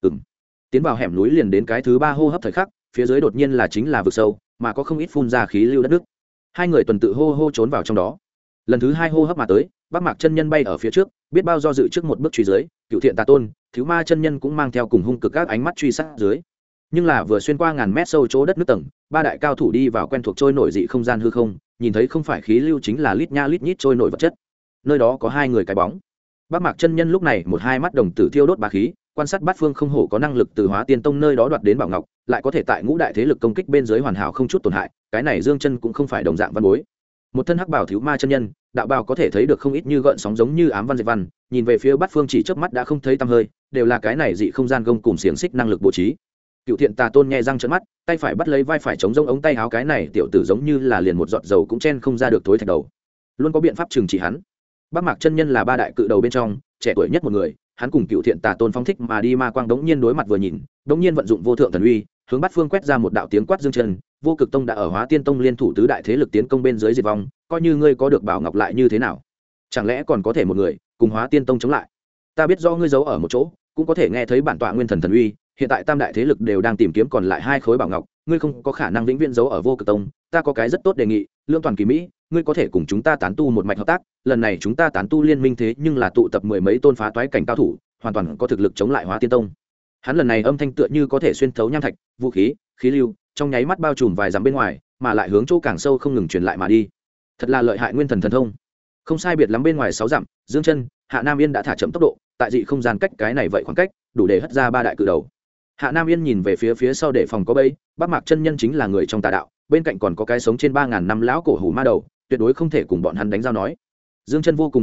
Tiến vào hẻm núi liền đến cái thứ ba hô hấp thời khắc, phía dưới đột nhiên là chính là vực sâu, mà có không ít phun ra khí lưu đất nước. Hai người tuần tự hô trốn vào trong đó. Lần thứ hai hô hấp mà tới, Bắc Mạc chân nhân bay ở phía trước, biết bao do dự trước một bước truy dưới, Cựu Thiện Tà Tôn, Thiếu Ma chân nhân cũng mang theo cùng hung cực các ánh mắt truy sát dưới. Nhưng là vừa xuyên qua ngàn mét sâu chỗ đất nước tầng, ba đại cao thủ đi vào quen thuộc trôi nổi dị không gian hư không, nhìn thấy không phải khí lưu chính là lít nha lít nhít trôi nổi vật chất. Nơi đó có hai người cái bóng. Bắc Mạc chân nhân lúc này một hai mắt đồng tử thiêu đốt bá khí, quan sát bát phương không hổ có năng lực từ Hóa Tiên tông nơi đó đoạt đến bảo ngọc, lại có thể tại ngũ đại thế lực công kích bên dưới hoàn hảo không chút tổn hại, cái này Dương chân cũng không phải đồng dạng văn bối. Một thân hắc bảo Thiếu Ma chân nhân, đạo bào có thể thấy được không ít như gợn sóng giống như ám văn dệt văn, nhìn về phía bát phương chỉ chớp mắt đã không thấy tăm hơi, đều là cái này dị không gian gông cùng xiềng xích năng lực bố trí. Cựu Thiện Tà Tôn nghe răng trợn mắt, tay phải bắt lấy vai phải chống rông ống tay áo, cái này tiểu tử giống như là liền một giọt dầu cũng chen không ra được thối thạch đầu, luôn có biện pháp trừng trị hắn. Bắc Mạc chân nhân là ba đại cự đầu bên trong trẻ tuổi nhất một người, hắn cùng Cựu Thiện Tà Tôn phong thích mà đi ma quang đống nhiên đối mặt vừa nhìn, đống nhiên vận dụng vô thượng thần uy, hướng bát phương quét ra một đạo tiếng quát Dương chân, Vô Cực tông đã ở Hóa Tiên tông liên thủ tứ đại thế lực tiến công bên dưới diệt vong, coi như ngươi có được bảo ngọc lại như thế nào? Chẳng lẽ còn có thể một người cùng Hóa Tiên tông chống lại? Ta biết do ngươi giấu ở một chỗ, cũng có thể nghe thấy bản tọa nguyên thần thần uy, hiện tại tam đại thế lực đều đang tìm kiếm còn lại hai khối bảo ngọc, ngươi không có khả năng vĩnh viễn giấu ở Vô Cực tông, ta có cái rất tốt đề nghị, lương toàn kỳ mỹ, ngươi có thể cùng chúng ta tán tu một mạch hợp tác, lần này chúng ta tán tu liên minh thế nhưng là tụ tập mười mấy tôn phá toái cảnh cao thủ, hoàn toàn có thực lực chống lại Hóa Tiên tông. Hắn lần này âm thanh tựa như có thể xuyên thấu nham thạch, vũ khí, khí lưu, trong nháy mắt bao trùm vài dặm bên ngoài, mà lại hướng chỗ càng sâu không ngừng truyền lại mà đi. Thật là lợi hại nguyên thần thần thông. Không sai biệt lắm bên ngoài 6 dặm, Dương chân, Hạ Nam Yên đã thả chậm tốc độ, tại dị không gian cách cái này vậy khoảng cách, đủ để hất ra ba đại cự đầu. Hạ Nam Yên nhìn về phía sau để phòng có bẫy, Bắc Mạc chân nhân chính là người trong tà đạo, bên cạnh còn có cái sống trên 3000 năm lão cổ hủ ma đầu, tuyệt đối không thể cùng bọn hắn đánh giao nói. Dương chân vô cùng đồng ý,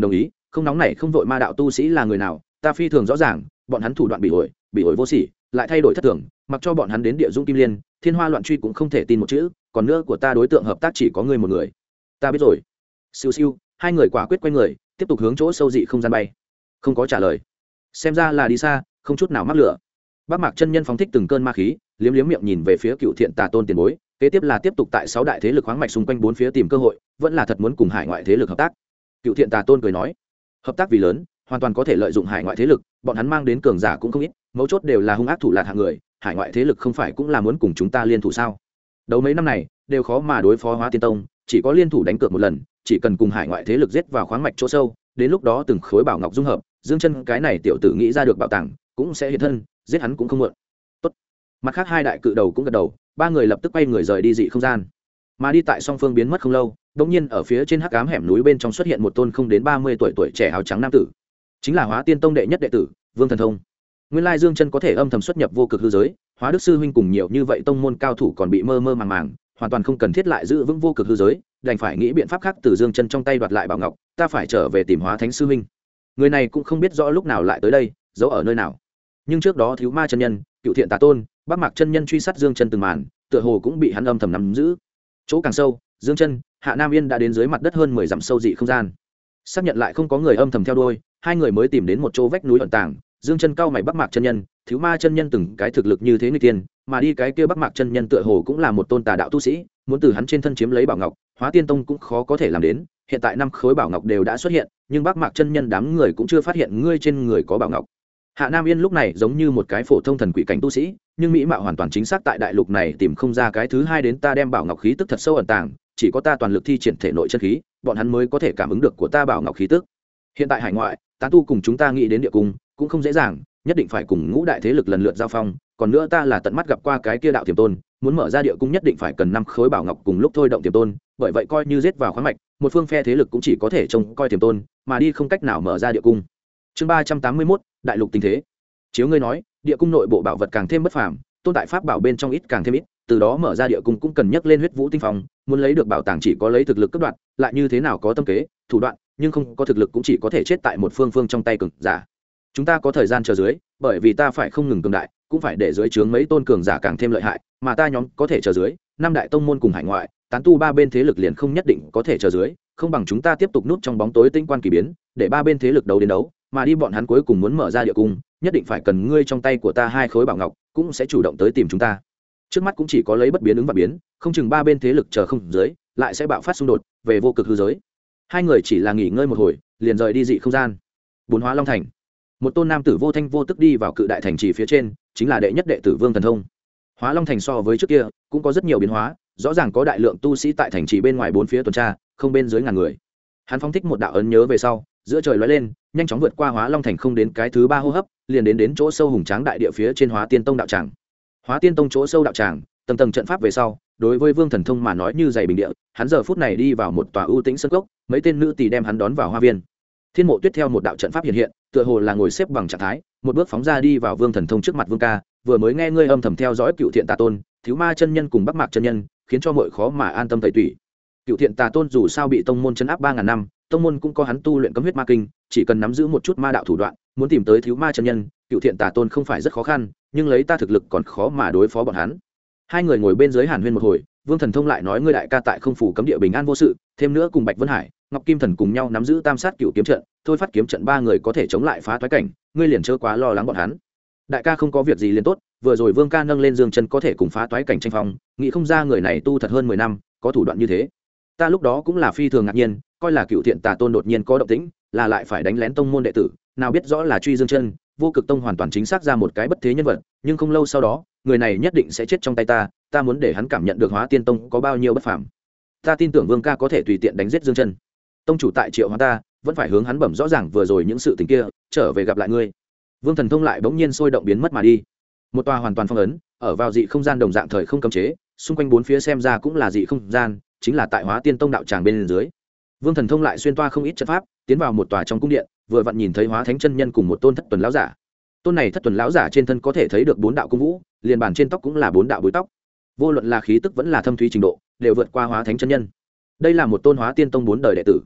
không nóng nảy không vội ma đạo tu sĩ là người nào ta phi thường rõ ràng, bọn hắn thủ đoạn bị ổi vô sỉ, lại thay đổi thất thường, mặc cho bọn hắn đến địa dũng kim liên thiên hoa loạn truy cũng không thể tin một chữ, còn nữa của ta đối tượng hợp tác chỉ có ngươi một người. Ta biết rồi. Siêu siêu, hai người quả quyết quay người tiếp tục hướng chỗ sâu dị không gian bay. Không có trả lời, xem ra là đi xa không chút nào mắc lửa. Bác Mạc chân nhân phóng thích từng cơn ma khí, liếm liếm miệng nhìn về phía Cựu Thiện Tà Tôn tiền bối, kế tiếp là tiếp tục tại 6 đại thế lực khoáng mạch xung quanh bốn phía tìm cơ hội, vẫn là thật muốn cùng hải ngoại thế lực hợp tác. Cựu Thiện Tà Tôn cười nói, hợp tác vì lớn, hoàn toàn có thể lợi dụng hải ngoại thế lực, bọn hắn mang đến cường giả cũng không ít, mấu chốt đều là hung ác thủ lạt hạng người, hải ngoại thế lực không phải cũng là muốn cùng chúng ta liên thủ sao? Đấu mấy năm này đều khó mà đối phó Hóa Tiên Tông, chỉ có liên thủ đánh cược một lần, chỉ cần cùng hải ngoại thế lực giết vào khoáng mạch chỗ sâu, đến lúc đó từng khối bảo ngọc dung hợp, Dương Chân cái này tiểu tử nghĩ ra được bảo tàng, cũng sẽ hiện thân, giết hắn cũng không muộn. Tốt. Mặt khác hai đại cự đầu cũng gật đầu, ba người lập tức quay người rời đi dị không gian. Mà đi tại song phương biến mất không lâu, đột nhiên ở phía trên hắc ám hẻm núi bên trong xuất hiện một tôn không đến 30 tuổi trẻ áo trắng nam tử. Chính là Hóa Tiên Tông đệ nhất đệ tử, Vương Thần Thông. Nguyên lai Dương Chân có thể âm thầm xuất nhập vô cực hư giới, Hóa Đức sư huynh cùng nhiều như vậy tông môn cao thủ còn bị mơ mơ màng màng, hoàn toàn không cần thiết lại giữ vững vô cực hư giới, đành phải nghĩ biện pháp khác từ Dương Chân trong tay đoạt lại bảo ngọc, ta phải trở về tìm Hóa Thánh sư huynh. Người này cũng không biết rõ lúc nào lại tới đây, giấu ở nơi nào. Nhưng trước đó Thiếu Ma chân nhân, Cựu Thiện Tà Tôn, Bác Mạc chân nhân truy sát Dương Chân từng màn, tựa hồ cũng bị hắn âm thầm nắm giữ. Chỗ càng sâu, Dương Chân, Hạ Nam Yên đã đến dưới mặt đất hơn 10 dặm sâu dị không gian. Xác nhận lại không có người âm thầm theo đuôi, hai người mới tìm đến một chỗ vách núi ẩn tàng. Dương Chân cao mày Bác Mạc chân nhân, Thiếu Ma chân nhân từng cái thực lực như thế người tiên, mà đi cái kia Bác Mạc chân nhân tựa hồ cũng là một tôn tà đạo tu sĩ, muốn từ hắn trên thân chiếm lấy bảo ngọc, Hóa Tiên Tông cũng khó có thể làm đến. Hiện tại 5 khối bảo ngọc đều đã xuất hiện, nhưng Bác Mạc chân nhân đám người cũng chưa phát hiện ngươi trên người có bảo ngọc. Hạ Nam Yên lúc này giống như một cái phổ thông thần quỷ cảnh tu sĩ, nhưng mỹ mạo hoàn toàn chính xác tại đại lục này tìm không ra cái thứ hai đến ta đem bảo ngọc khí tức thật sâu ẩn tàng, chỉ có ta toàn lực thi triển thể nội chân khí, bọn hắn mới có thể cảm ứng được của ta bảo ngọc khí tức. Hiện tại hải ngoại, tán tu cùng chúng ta nghĩ đến địa cung cũng không dễ dàng, nhất định phải cùng ngũ đại thế lực lần lượt giao phong, còn nữa ta là tận mắt gặp qua cái kia đạo tiềm tôn, muốn mở ra địa cung nhất định phải cần 5 khối bảo ngọc cùng lúc thôi động tiềm tôn, bởi vậy coi như giết vào khoáng mạch, một phương phe thế lực cũng chỉ có thể trông coi tiềm tôn, mà đi không cách nào mở ra địa cung. Chương 381, đại lục tình thế. Chiếu ngươi nói, địa cung nội bộ bảo vật càng thêm bất phàm, tôn tại pháp bảo bên trong ít càng thêm ít, từ đó mở ra địa cung cũng cần nhắc lên huyết vũ tinh phong, muốn lấy được bảo tàng chỉ có lấy thực lực cấp đoạn, lại như thế nào có tâm kế, thủ đoạn, nhưng không có thực lực cũng chỉ có thể chết tại một phương trong tay cường giả. Chúng ta có thời gian chờ dưới, bởi vì ta phải không ngừng cường đại, cũng phải để dưới trướng mấy tôn cường giả càng thêm lợi hại, mà ta nhóm có thể chờ dưới, 5 đại tông môn cùng hải ngoại, tán tu ba bên thế lực liền không nhất định có thể chờ dưới, không bằng chúng ta tiếp tục núp trong bóng tối tinh quan kỳ biến, để ba bên thế lực đấu đến đấu, mà đi bọn hắn cuối cùng muốn mở ra địa cung, nhất định phải cần ngươi trong tay của ta 2 khối bảo ngọc, cũng sẽ chủ động tới tìm chúng ta. Trước mắt cũng chỉ có lấy bất biến ứng và biến, không chừng ba bên thế lực chờ không dưới, lại sẽ bạo phát xung đột về vô cực hư giới. Hai người chỉ là nghỉ ngơi một hồi, liền rời đi dị không gian. Bốn Hóa Long thành, một tôn nam tử vô thanh vô tức đi vào cự đại thành trì phía trên, chính là đệ nhất đệ tử Vương Thần Thông. Hóa Long thành so với trước kia cũng có rất nhiều biến hóa, rõ ràng có đại lượng tu sĩ tại thành trì bên ngoài bốn phía tuần tra, không bên dưới ngàn người. Hắn phóng thích một đạo ấn nhớ về sau, giữa trời lóe lên, nhanh chóng vượt qua Hóa Long thành, không đến cái thứ 3 hô hấp, liền đến chỗ sâu hùng tráng đại địa phía trên Hóa Tiên Tông đạo tràng. Hóa Tiên Tông chỗ sâu đạo tràng, tầng tầng trận pháp về sau, đối với Vương Thần Thông mà nói như dày bình địa, hắn giờ phút này đi vào một tòa ưu tĩnh sân cốc, mấy tên nữ tỳ đem hắn đón vào hoa viên. Thiên Mộ Tuyết theo một đạo trận pháp hiện hiện, tựa hồ là ngồi xếp bằng trạng thái, một bước phóng ra đi vào Vương Thần Thông trước mặt. Vương ca, vừa mới nghe ngươi âm thầm theo dõi Cựu Thiện Tà Tôn, Thiếu Ma chân nhân cùng Bắc Mạc chân nhân, khiến cho muội khó mà an tâm tẩy tủy. Cựu Thiện Tà Tôn dù sao bị tông môn trấn áp 3000 năm, tông môn cũng có hắn tu luyện cấm huyết ma kinh, chỉ cần nắm giữ một chút ma đạo thủ đoạn, muốn tìm tới Thiếu Ma chân nhân, Cựu Thiện Tà Tôn không phải rất khó khăn, nhưng lấy ta thực lực còn khó mà đối phó bọn hắn. Hai người ngồi bên dưới hàn huyên một hồi, Vương Thần Thông lại nói ngươi đại ca tại không phủ cấm địa bình an vô sự, thêm nữa cùng Bạch Vân Hải, Ngọc Kim Thần cùng nhau nắm giữ Tam Sát Cựu kiếm trận, thôi phát kiếm trận 3 người có thể chống lại phá toái cảnh, ngươi liền chớ quá lo lắng bọn hắn. Đại ca không có việc gì liền tốt, vừa rồi Vương ca nâng lên Dương Chân có thể cùng phá toái cảnh tranh phong, nghĩ không ra người này tu thật hơn 10 năm, có thủ đoạn như thế. Ta lúc đó cũng là phi thường ngạc nhiên, coi là Cựu Thiện Tà Tôn đột nhiên có động tĩnh, là lại phải đánh lén tông môn đệ tử, nào biết rõ là truy Dương Chân, Vô Cực Tông hoàn toàn chính xác ra một cái bất thế nhân vật, nhưng không lâu sau đó, người này nhất định sẽ chết trong tay ta muốn để hắn cảm nhận được Hóa Tiên Tông có bao nhiêu bất phàm. Ta tin tưởng Vương ca có thể tùy tiện đánh giết Dương Chân. Tông chủ tại triệu hóa ta, vẫn phải hướng hắn bẩm rõ ràng vừa rồi những sự tình kia, trở về gặp lại ngươi. Vương Thần Thông lại bỗng nhiên sôi động biến mất mà đi. Một tòa hoàn toàn phong ấn, ở vào dị không gian đồng dạng thời không cấm chế, xung quanh bốn phía xem ra cũng là dị không gian, chính là tại Hóa Tiên Tông đạo tràng bên dưới. Vương Thần Thông lại xuyên toa không ít trận pháp, tiến vào một tòa trong cung điện, vừa vặn nhìn thấy Hóa Thánh chân nhân cùng một tôn Thất Tuần lão giả. Tôn này Thất Tuần lão giả trên thân có thể thấy được 4 đạo cung vũ, liền bàn trên tóc cũng là 4 đạo búi tóc. Vô luận là khí tức vẫn là thâm thúy trình độ, đều vượt qua Hóa Thánh chân nhân. Đây là một tôn Hóa Tiên Tông 4 đời đệ tử.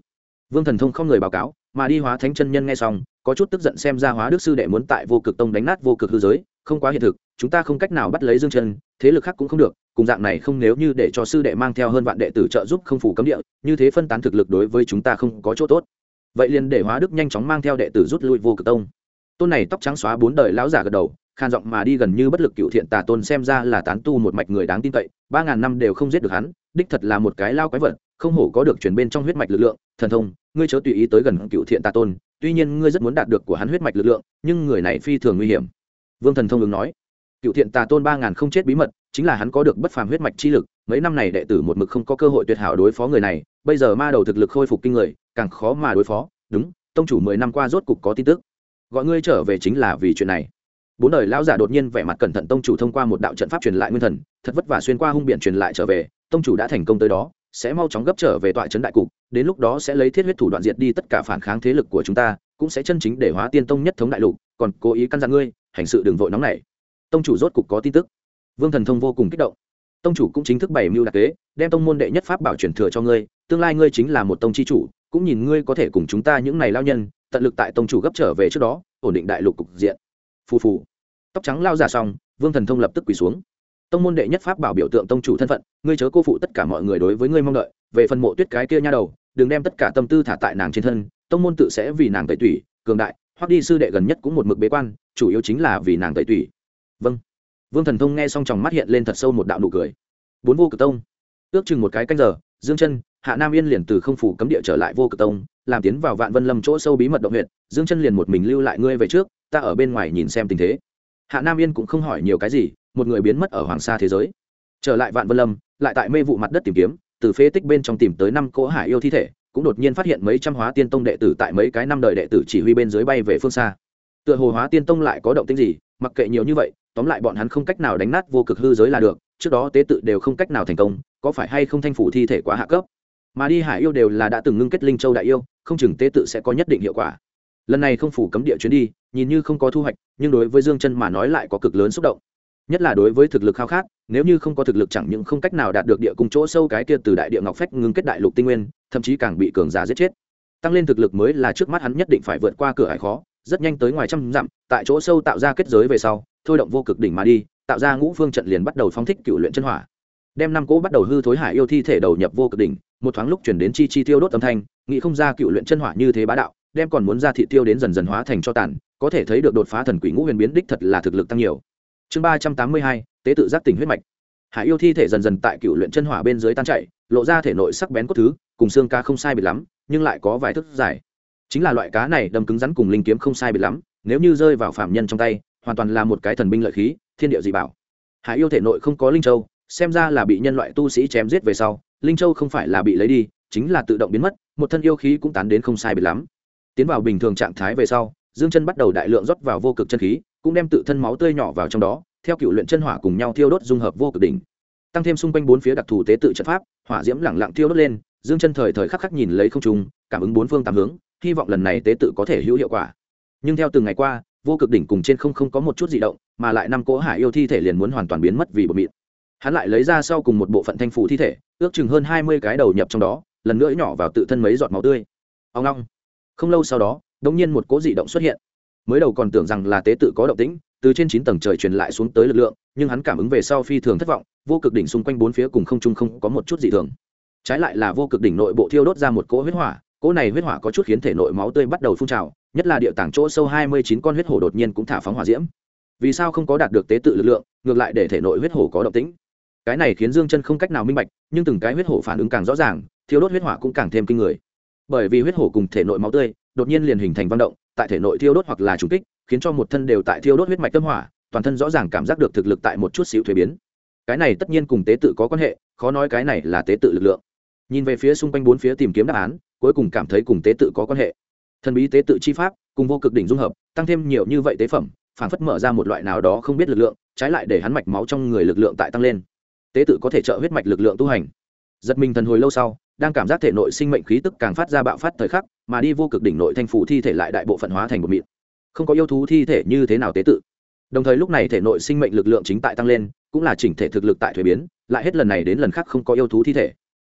Vương Thần Thông không người báo cáo, mà đi Hóa Thánh chân nhân nghe xong, có chút tức giận, xem ra Hóa Đức sư đệ muốn tại Vô Cực Tông đánh nát vô cực hư giới, không quá hiện thực, chúng ta không cách nào bắt lấy Dương Chân, thế lực khác cũng không được, cùng dạng này không, nếu như để cho sư đệ mang theo hơn vạn đệ tử trợ giúp không phủ cấm địa, như thế phân tán thực lực đối với chúng ta không có chỗ tốt. Vậy liền để Hóa Đức nhanh chóng mang theo đệ tử rút lui Vô Cực Tông. Tôn này tóc trắng xóa 4 đời lão giả gật đầu, khan giọng mà đi, gần như bất lực. Cựu Thiện Tà Tôn xem ra là tán tu một mạch người đáng tin cậy, 3000 năm đều không giết được hắn, đích thật là một cái lao quái vật, không hổ có được truyền bên trong huyết mạch lực lượng, thần thông, ngươi chớ tùy ý tới gần Cựu Thiện Tà Tôn, tuy nhiên ngươi rất muốn đạt được của hắn huyết mạch lực lượng, nhưng người này phi thường nguy hiểm. Vương Thần Thông ứng nói, Cựu Thiện Tà Tôn 3000 không chết bí mật, chính là hắn có được bất phàm huyết mạch chi lực, mấy năm này đệ tử một mực không có cơ hội tuyệt hảo đối phó người này, bây giờ ma đầu thực lực khôi phục kinh người, càng khó mà đối phó. Đúng, tông chủ 10 năm qua rốt cục có tin tức, gọi ngươi trở về chính là vì chuyện này. 4 đời lão giả đột nhiên vẻ mặt cẩn thận, tông chủ thông qua một đạo trận pháp truyền lại nguyên thần, thật vất vả xuyên qua hung biển truyền lại trở về, tông chủ đã thành công tới đó, sẽ mau chóng gấp trở về tọa trấn đại cục, đến lúc đó sẽ lấy thiết huyết thủ đoạn diệt đi tất cả phản kháng thế lực của chúng ta, cũng sẽ chân chính để Hóa Tiên Tông nhất thống đại lục, còn cố ý căn dặn ngươi, hành sự đừng vội nóng nảy. Tông chủ rốt cục có tin tức. Vương Thần Thông vô cùng kích động. Tông chủ cũng chính thức bày mưu đặc kế, đem tông môn đệ nhất pháp bảo truyền thừa cho ngươi, tương lai ngươi chính là một tông chi chủ, cũng nhìn ngươi có thể cùng chúng ta những này lao nhân, tận lực tại tông chủ gấp trở về trước đó, ổn định đại lục cục diện. Phù phù. Tóc trắng lao giả xong, Vương Thần Thông lập tức quỳ xuống. Tông môn đệ nhất pháp bảo biểu tượng tông chủ thân phận, ngươi chớ cô phụ tất cả mọi người đối với ngươi mong đợi, về phần Mộ Tuyết cái kia nha đầu, đừng đem tất cả tâm tư thả tại nàng trên thân, tông môn tự sẽ vì nàng tẩy tủy, cường đại, hoặc đi sư đệ gần nhất cũng một mực bế quan, chủ yếu chính là vì nàng tẩy tủy. Vâng. Vương Thần Thông nghe xong tròng mắt hiện lên thật sâu một đạo nụ cười. 4 Vô Cực Tông. Ước chừng một cái canh giờ, Dương Chân, Hạ Nam Yên liền từ không phủ cấm địa trở lại Vô Cực Tông, làm tiến vào Vạn Vân Lâm chỗ sâu bí mật động huyệt, Dương Chân liền một mình lưu lại, ngươi về trước, ta ở bên ngoài nhìn xem tình thế. Hạ Nam Yên cũng không hỏi nhiều cái gì, một người biến mất ở hoàng sa thế giới. Trở lại Vạn Vân Lâm, lại tại mê vụ mặt đất tìm kiếm, từ phế tích bên trong tìm tới 5 cỗ hải yêu thi thể, cũng đột nhiên phát hiện mấy trăm Hóa Tiên Tông đệ tử tại mấy cái năm đời đệ tử chỉ huy bên dưới bay về phương xa. Tựa hồ Hóa Tiên Tông lại có động tĩnh gì, mặc kệ nhiều như vậy, tóm lại bọn hắn không cách nào đánh nát vô cực hư giới là được, trước đó tế tự đều không cách nào thành công, có phải hay không thanh phủ thi thể quá hạ cấp. Mà đi hải yêu đều là đã từng ngưng kết linh châu đại yêu, không chừng tế tự sẽ có nhất định hiệu quả. Lần này không phủ cấm địa chuyến đi, nhìn như không có thu hoạch, nhưng đối với Dương Chân mà nói lại có cực lớn xúc động. Nhất là đối với thực lực khao khát, nếu như không có thực lực chẳng những không cách nào đạt được địa cung chỗ sâu cái kia từ đại địa ngọc phách ngưng kết đại lục tinh nguyên, thậm chí càng bị cường giả giết chết. Tăng lên thực lực mới là trước mắt hắn nhất định phải vượt qua cửa ải khó, rất nhanh tới ngoài trăm dặm, tại chỗ sâu tạo ra kết giới về sau, thôi động vô cực đỉnh mà đi, tạo ra ngũ phương trận liền bắt đầu phóng thích cựu luyện chân hỏa. Đem 5 cỗ bắt đầu hư thối hải yêu thi thể đầu nhập vô cực đỉnh, một thoáng lúc chuyển đến chi chi tiêu đốt âm thanh, nghĩ không ra cựu luyện chân hỏa như thế bá đạo, đem còn muốn ra thị tiêu đến dần dần hóa thành cho tàn, có thể thấy được đột phá thần quỷ ngũ huyền biến đích thật là thực lực tăng nhiều. Chương 382, tế tự giác tỉnh huyết mạch. Hải yêu thi thể dần dần tại cựu luyện chân hỏa bên dưới tan chảy, lộ ra thể nội sắc bén cốt thứ, cùng xương cá không sai biệt lắm, nhưng lại có vài thước dài. Chính là loại cá này đâm cứng rắn cùng linh kiếm không sai biệt lắm, nếu như rơi vào phàm nhân trong tay, hoàn toàn là một cái thần binh lợi khí, thiên địa dị bảo. Hải yêu thể nội không có linh châu, xem ra là bị nhân loại tu sĩ chém giết về sau, linh châu không phải là bị lấy đi, chính là tự động biến mất, một thân yêu khí cũng tán đến không sai biệt lắm. Tiến vào bình thường trạng thái về sau, Dương Chân bắt đầu đại lượng rót vào vô cực chân khí, cũng đem tự thân máu tươi nhỏ vào trong đó, theo cựu luyện chân hỏa cùng nhau thiêu đốt dung hợp vô cực đỉnh, tăng thêm xung quanh 4 phía đặc thù tế tự trận pháp, hỏa diễm lẳng lặng thiêu đốt lên. Dương Chân thời thời khắc khắc nhìn lấy không trung, cảm ứng 4 phương 8 hướng, hy vọng lần này tế tự có thể hữu hiệu quả. Nhưng theo từng ngày qua, vô cực đỉnh cùng trên không có một chút dị động, mà lại 5 cỗ hải yêu thi thể liền muốn hoàn toàn biến mất vì bột mịn. Hắn lại lấy ra sau cùng một bộ phận thanh phủ thi thể, ước chừng hơn 20 cái đầu nhập trong đó, lần nữa nhỏ vào tự thân mấy giọt máu tươi. Ông long. Không lâu sau đó, đột nhiên một cỗ dị động xuất hiện. Mới đầu còn tưởng rằng là tế tự có động tĩnh, từ trên 9 tầng trời truyền lại xuống tới lực lượng, nhưng hắn cảm ứng về sau phi thường thất vọng, vô cực đỉnh xung quanh 4 phía cùng không trung không có một chút dị thường. Trái lại là vô cực đỉnh nội bộ thiêu đốt ra một cỗ huyết hỏa, cỗ này huyết hỏa có chút khiến thể nội máu tươi bắt đầu phun trào, nhất là địa tàng chỗ sâu 29 con huyết hổ đột nhiên cũng thả phóng hỏa diễm. Vì sao không có đạt được tế tự lực lượng, ngược lại để thể nội huyết hổ có động tĩnh? Cái này khiến Dương Chân không cách nào minh bạch, nhưng từng cái huyết hổ phản ứng càng rõ ràng, thiêu đốt huyết hỏa cũng càng thêm kinh người. Bởi vì huyết hổ cùng thể nội máu tươi đột nhiên liền hình thành vận động, tại thể nội thiêu đốt hoặc là trùng kích, khiến cho một thân đều tại thiêu đốt huyết mạch tâm hỏa, toàn thân rõ ràng cảm giác được thực lực tại một chút xíu thay biến. Cái này tất nhiên cùng tế tự có quan hệ, khó nói cái này là tế tự lực lượng. Nhìn về phía xung quanh 4 phía tìm kiếm đáp án, cuối cùng cảm thấy cùng tế tự có quan hệ. Thần bí tế tự chi pháp cùng vô cực đỉnh dung hợp, tăng thêm nhiều như vậy tế phẩm, phản phất mở ra một loại nào đó không biết lực lượng, trái lại để hắn mạch máu trong người lực lượng tại tăng lên. Tế tự có thể trợ huyết mạch lực lượng tu hành. Giật mình thần hồi lâu sau, đang cảm giác thể nội sinh mệnh khí tức càng phát ra bạo phát thời khắc, mà đi vô cực đỉnh nội thanh phủ thi thể lại đại bộ phận hóa thành một mịn. Không có yêu thú thi thể như thế nào tế tự. Đồng thời lúc này thể nội sinh mệnh lực lượng chính tại tăng lên, cũng là chỉnh thể thực lực tại thuế biến, lại hết lần này đến lần khác không có yêu thú thi thể.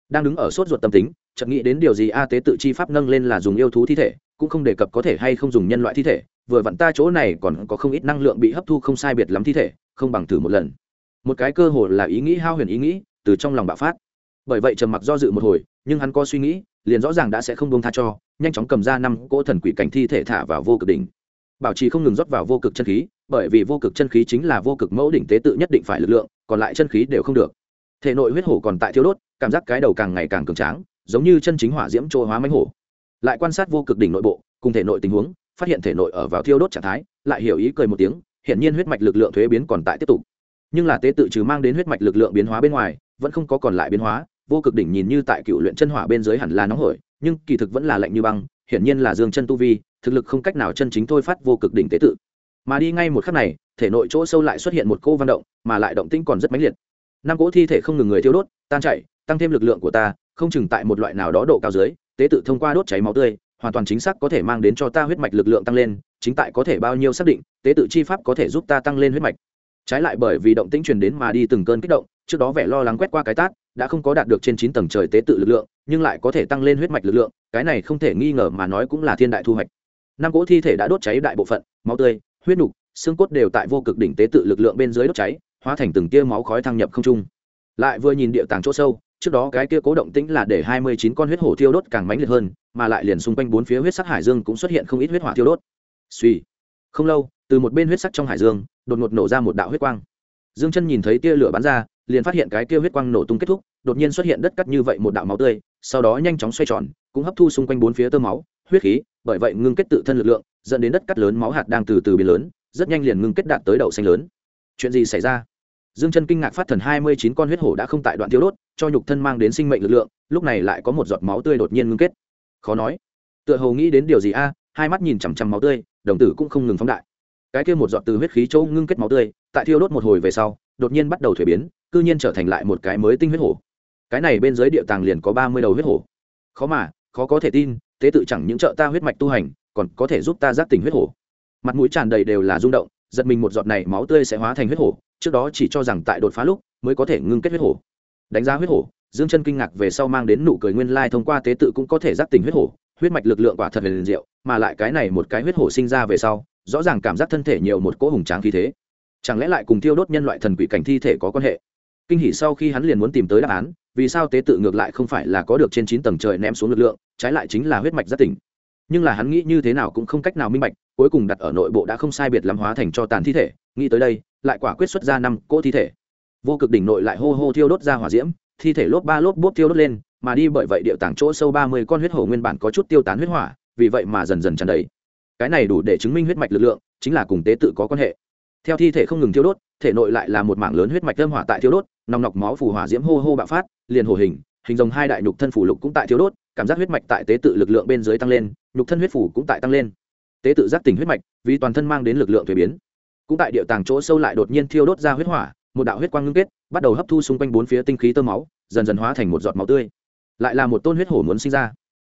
đang đứng ở sốt ruột tâm tính, chợt nghĩ đến điều gì tế tự chi pháp nâng lên là dùng yêu thú thi thể, cũng không đề cập có thể hay không dùng nhân loại thi thể, vừa vặn ta chỗ này còn có không ít năng lượng bị hấp thu không sai biệt lắm thi thể, không bằng thử một lần. Một cái cơ hồ là ý nghĩ hao huyền ý nghĩ từ trong lòng bạo phát. Bởi vậy trầm mặc do dự một hồi, nhưng hắn có suy nghĩ, liền rõ ràng đã sẽ không buông tha cho, nhanh chóng cầm ra 5 cỗ thần quỷ cảnh thi thể thả vào vô cực đỉnh. Bảo trì không ngừng rót vào vô cực chân khí, bởi vì vô cực chân khí chính là vô cực mẫu đỉnh tế tự nhất định phải lực lượng, còn lại chân khí đều không được. Thể nội huyết hổ còn tại thiêu đốt, cảm giác cái đầu càng ngày càng cường tráng, giống như chân chính hỏa diễm trô hóa mãnh hổ. Lại quan sát vô cực đỉnh nội bộ, cùng thể nội tình huống, phát hiện thể nội ở vào thiêu đốt trạng thái, lại hiểu ý cười một tiếng, hiển nhiên huyết mạch lực lượng thuế biến còn tại tiếp tục. Nhưng là tế tự trừ mang đến huyết mạch lực lượng biến hóa bên ngoài, vẫn không có còn lại biến hóa, vô cực đỉnh nhìn như tại cựu luyện chân hỏa bên dưới hẳn là nóng hổi, nhưng kỳ thực vẫn là lạnh như băng, hiển nhiên là dương chân tu vi, thực lực không cách nào chân chính thôi phát vô cực đỉnh tế tự. Mà đi ngay một khắc này, thể nội chỗ sâu lại xuất hiện một cô văn động, mà lại động tĩnh còn rất mãnh liệt. 5 cỗ thi thể không ngừng người thiêu đốt, tan chảy, tăng thêm lực lượng của ta, không chừng tại một loại nào đó độ cao dưới, tế tự thông qua đốt cháy máu tươi, hoàn toàn chính xác có thể mang đến cho ta huyết mạch lực lượng tăng lên, chính tại có thể bao nhiêu xác định, tế tự chi pháp có thể giúp ta tăng lên huyết mạch. Trái lại bởi vì động tĩnh truyền đến mà đi từng cơn kích động, trước đó vẻ lo lắng quét qua cái tát, đã không có đạt được trên 9 tầng trời tế tự lực lượng, nhưng lại có thể tăng lên huyết mạch lực lượng, cái này không thể nghi ngờ mà nói cũng là thiên đại thu hoạch. 5 cỗ thi thể đã đốt cháy đại bộ phận, máu tươi, huyết nục, xương cốt đều tại vô cực đỉnh tế tự lực lượng bên dưới đốt cháy, hóa thành từng tia máu khói thăng nhập không trung. Lại vừa nhìn địa tàng chỗ sâu, trước đó cái kia cố động tĩnh là để 29 con huyết hổ thiêu đốt càng mãnh liệt hơn, mà lại liền xung quanh bốn phía huyết sắc hải dương cũng xuất hiện không ít huyết hỏa thiêu đốt. Suy, không lâu, từ một bên huyết sắc trong hải dương, đột ngột nổ ra một đạo huyết quang. Dương Chân nhìn thấy tia lửa bắn ra, liền phát hiện cái kia huyết quang nổ tung kết thúc, đột nhiên xuất hiện đất cắt như vậy một đạo máu tươi, sau đó nhanh chóng xoay tròn, cũng hấp thu xung quanh bốn phía tơ máu, huyết khí, bởi vậy ngưng kết tự thân lực lượng, dẫn đến đất cắt lớn máu hạt đang từ từ biến lớn, rất nhanh liền ngưng kết đạt tới đậu xanh lớn. Chuyện gì xảy ra? Dương Chân kinh ngạc phát thần 29 con huyết hổ đã không tại đoạn tiêu đốt, cho nhục thân mang đến sinh mệnh lực lượng, lúc này lại có một giọt máu tươi đột nhiên ngưng kết. Khó nói, tựa hồ nghĩ đến điều gì hai mắt nhìn chằm chằm máu tươi, đồng tử cũng không ngừng phóng đại. Cái kia một giọt từ huyết khí chỗ ngưng kết máu tươi, tại thiêu đốt một hồi về sau, đột nhiên bắt đầu thuế biến, cư nhiên trở thành lại một cái mới tinh huyết hổ. Cái này bên dưới địa tàng liền có 30 đầu huyết hổ. Khó có thể tin, tế tự chẳng những trợ ta huyết mạch tu hành, còn có thể giúp ta giác tỉnh huyết hổ. Mặt mũi tràn đầy đều là rung động, giật mình một giọt này máu tươi sẽ hóa thành huyết hổ, trước đó chỉ cho rằng tại đột phá lúc mới có thể ngưng kết huyết hổ. Đánh giá huyết hổ, Dương Chân kinh ngạc về sau mang đến nụ cười, nguyên lai thông qua tế tự cũng có thể giác tỉnh huyết hổ, huyết mạch lực lượng quả thật là liền diệu, mà lại cái này một cái huyết hổ sinh ra về sau, rõ ràng cảm giác thân thể nhiều một cỗ hùng tráng khí thế. Chẳng lẽ lại cùng thiêu đốt nhân loại thần quỷ cảnh thi thể có quan hệ? Kinh hỉ sau khi hắn liền muốn tìm tới đáp án, vì sao tế tự ngược lại không phải là có được trên 9 tầng trời ném xuống lực lượng, trái lại chính là huyết mạch giác tỉnh. Nhưng là hắn nghĩ như thế nào cũng không cách nào minh bạch, cuối cùng đặt ở nội bộ đã không sai biệt lắm hóa thành cho tàn thi thể, nghĩ tới đây, lại quả quyết xuất ra 5 cỗ thi thể. Vô cực đỉnh nội lại hô hô thiêu đốt ra hỏa diễm, thi thể lốp ba lốp bốp thiêu đốt lên, mà đi bởi vậy điệu tàng chỗ sâu 30 con huyết hổ nguyên bản có chút tiêu tán huyết hỏa, vì vậy mà dần dần tràn đầy. Cái này đủ để chứng minh huyết mạch lực lượng chính là cùng tế tự có quan hệ. Theo thi thể không ngừng thiêu đốt, thể nội lại là một mảng lớn huyết mạch âm hỏa tại thiêu đốt, nòng nọc máu phù hỏa diễm hô hô bạo phát, liền hổ hình rồng hai đại nhục thân phủ lục cũng tại thiêu đốt, cảm giác huyết mạch tại tế tự lực lượng bên dưới tăng lên, nhục thân huyết phủ cũng tại tăng lên. Tế tự giác tỉnh huyết mạch, vì toàn thân mang đến lực lượng thuế biến. Cũng tại địa tàng chỗ sâu lại đột nhiên thiêu đốt ra huyết hỏa, một đạo huyết quang ngưng kết, bắt đầu hấp thu xung quanh bốn phía tinh khí tơ máu, dần dần hóa thành một giọt máu tươi. Lại là một tôn huyết hổ muốn sinh ra.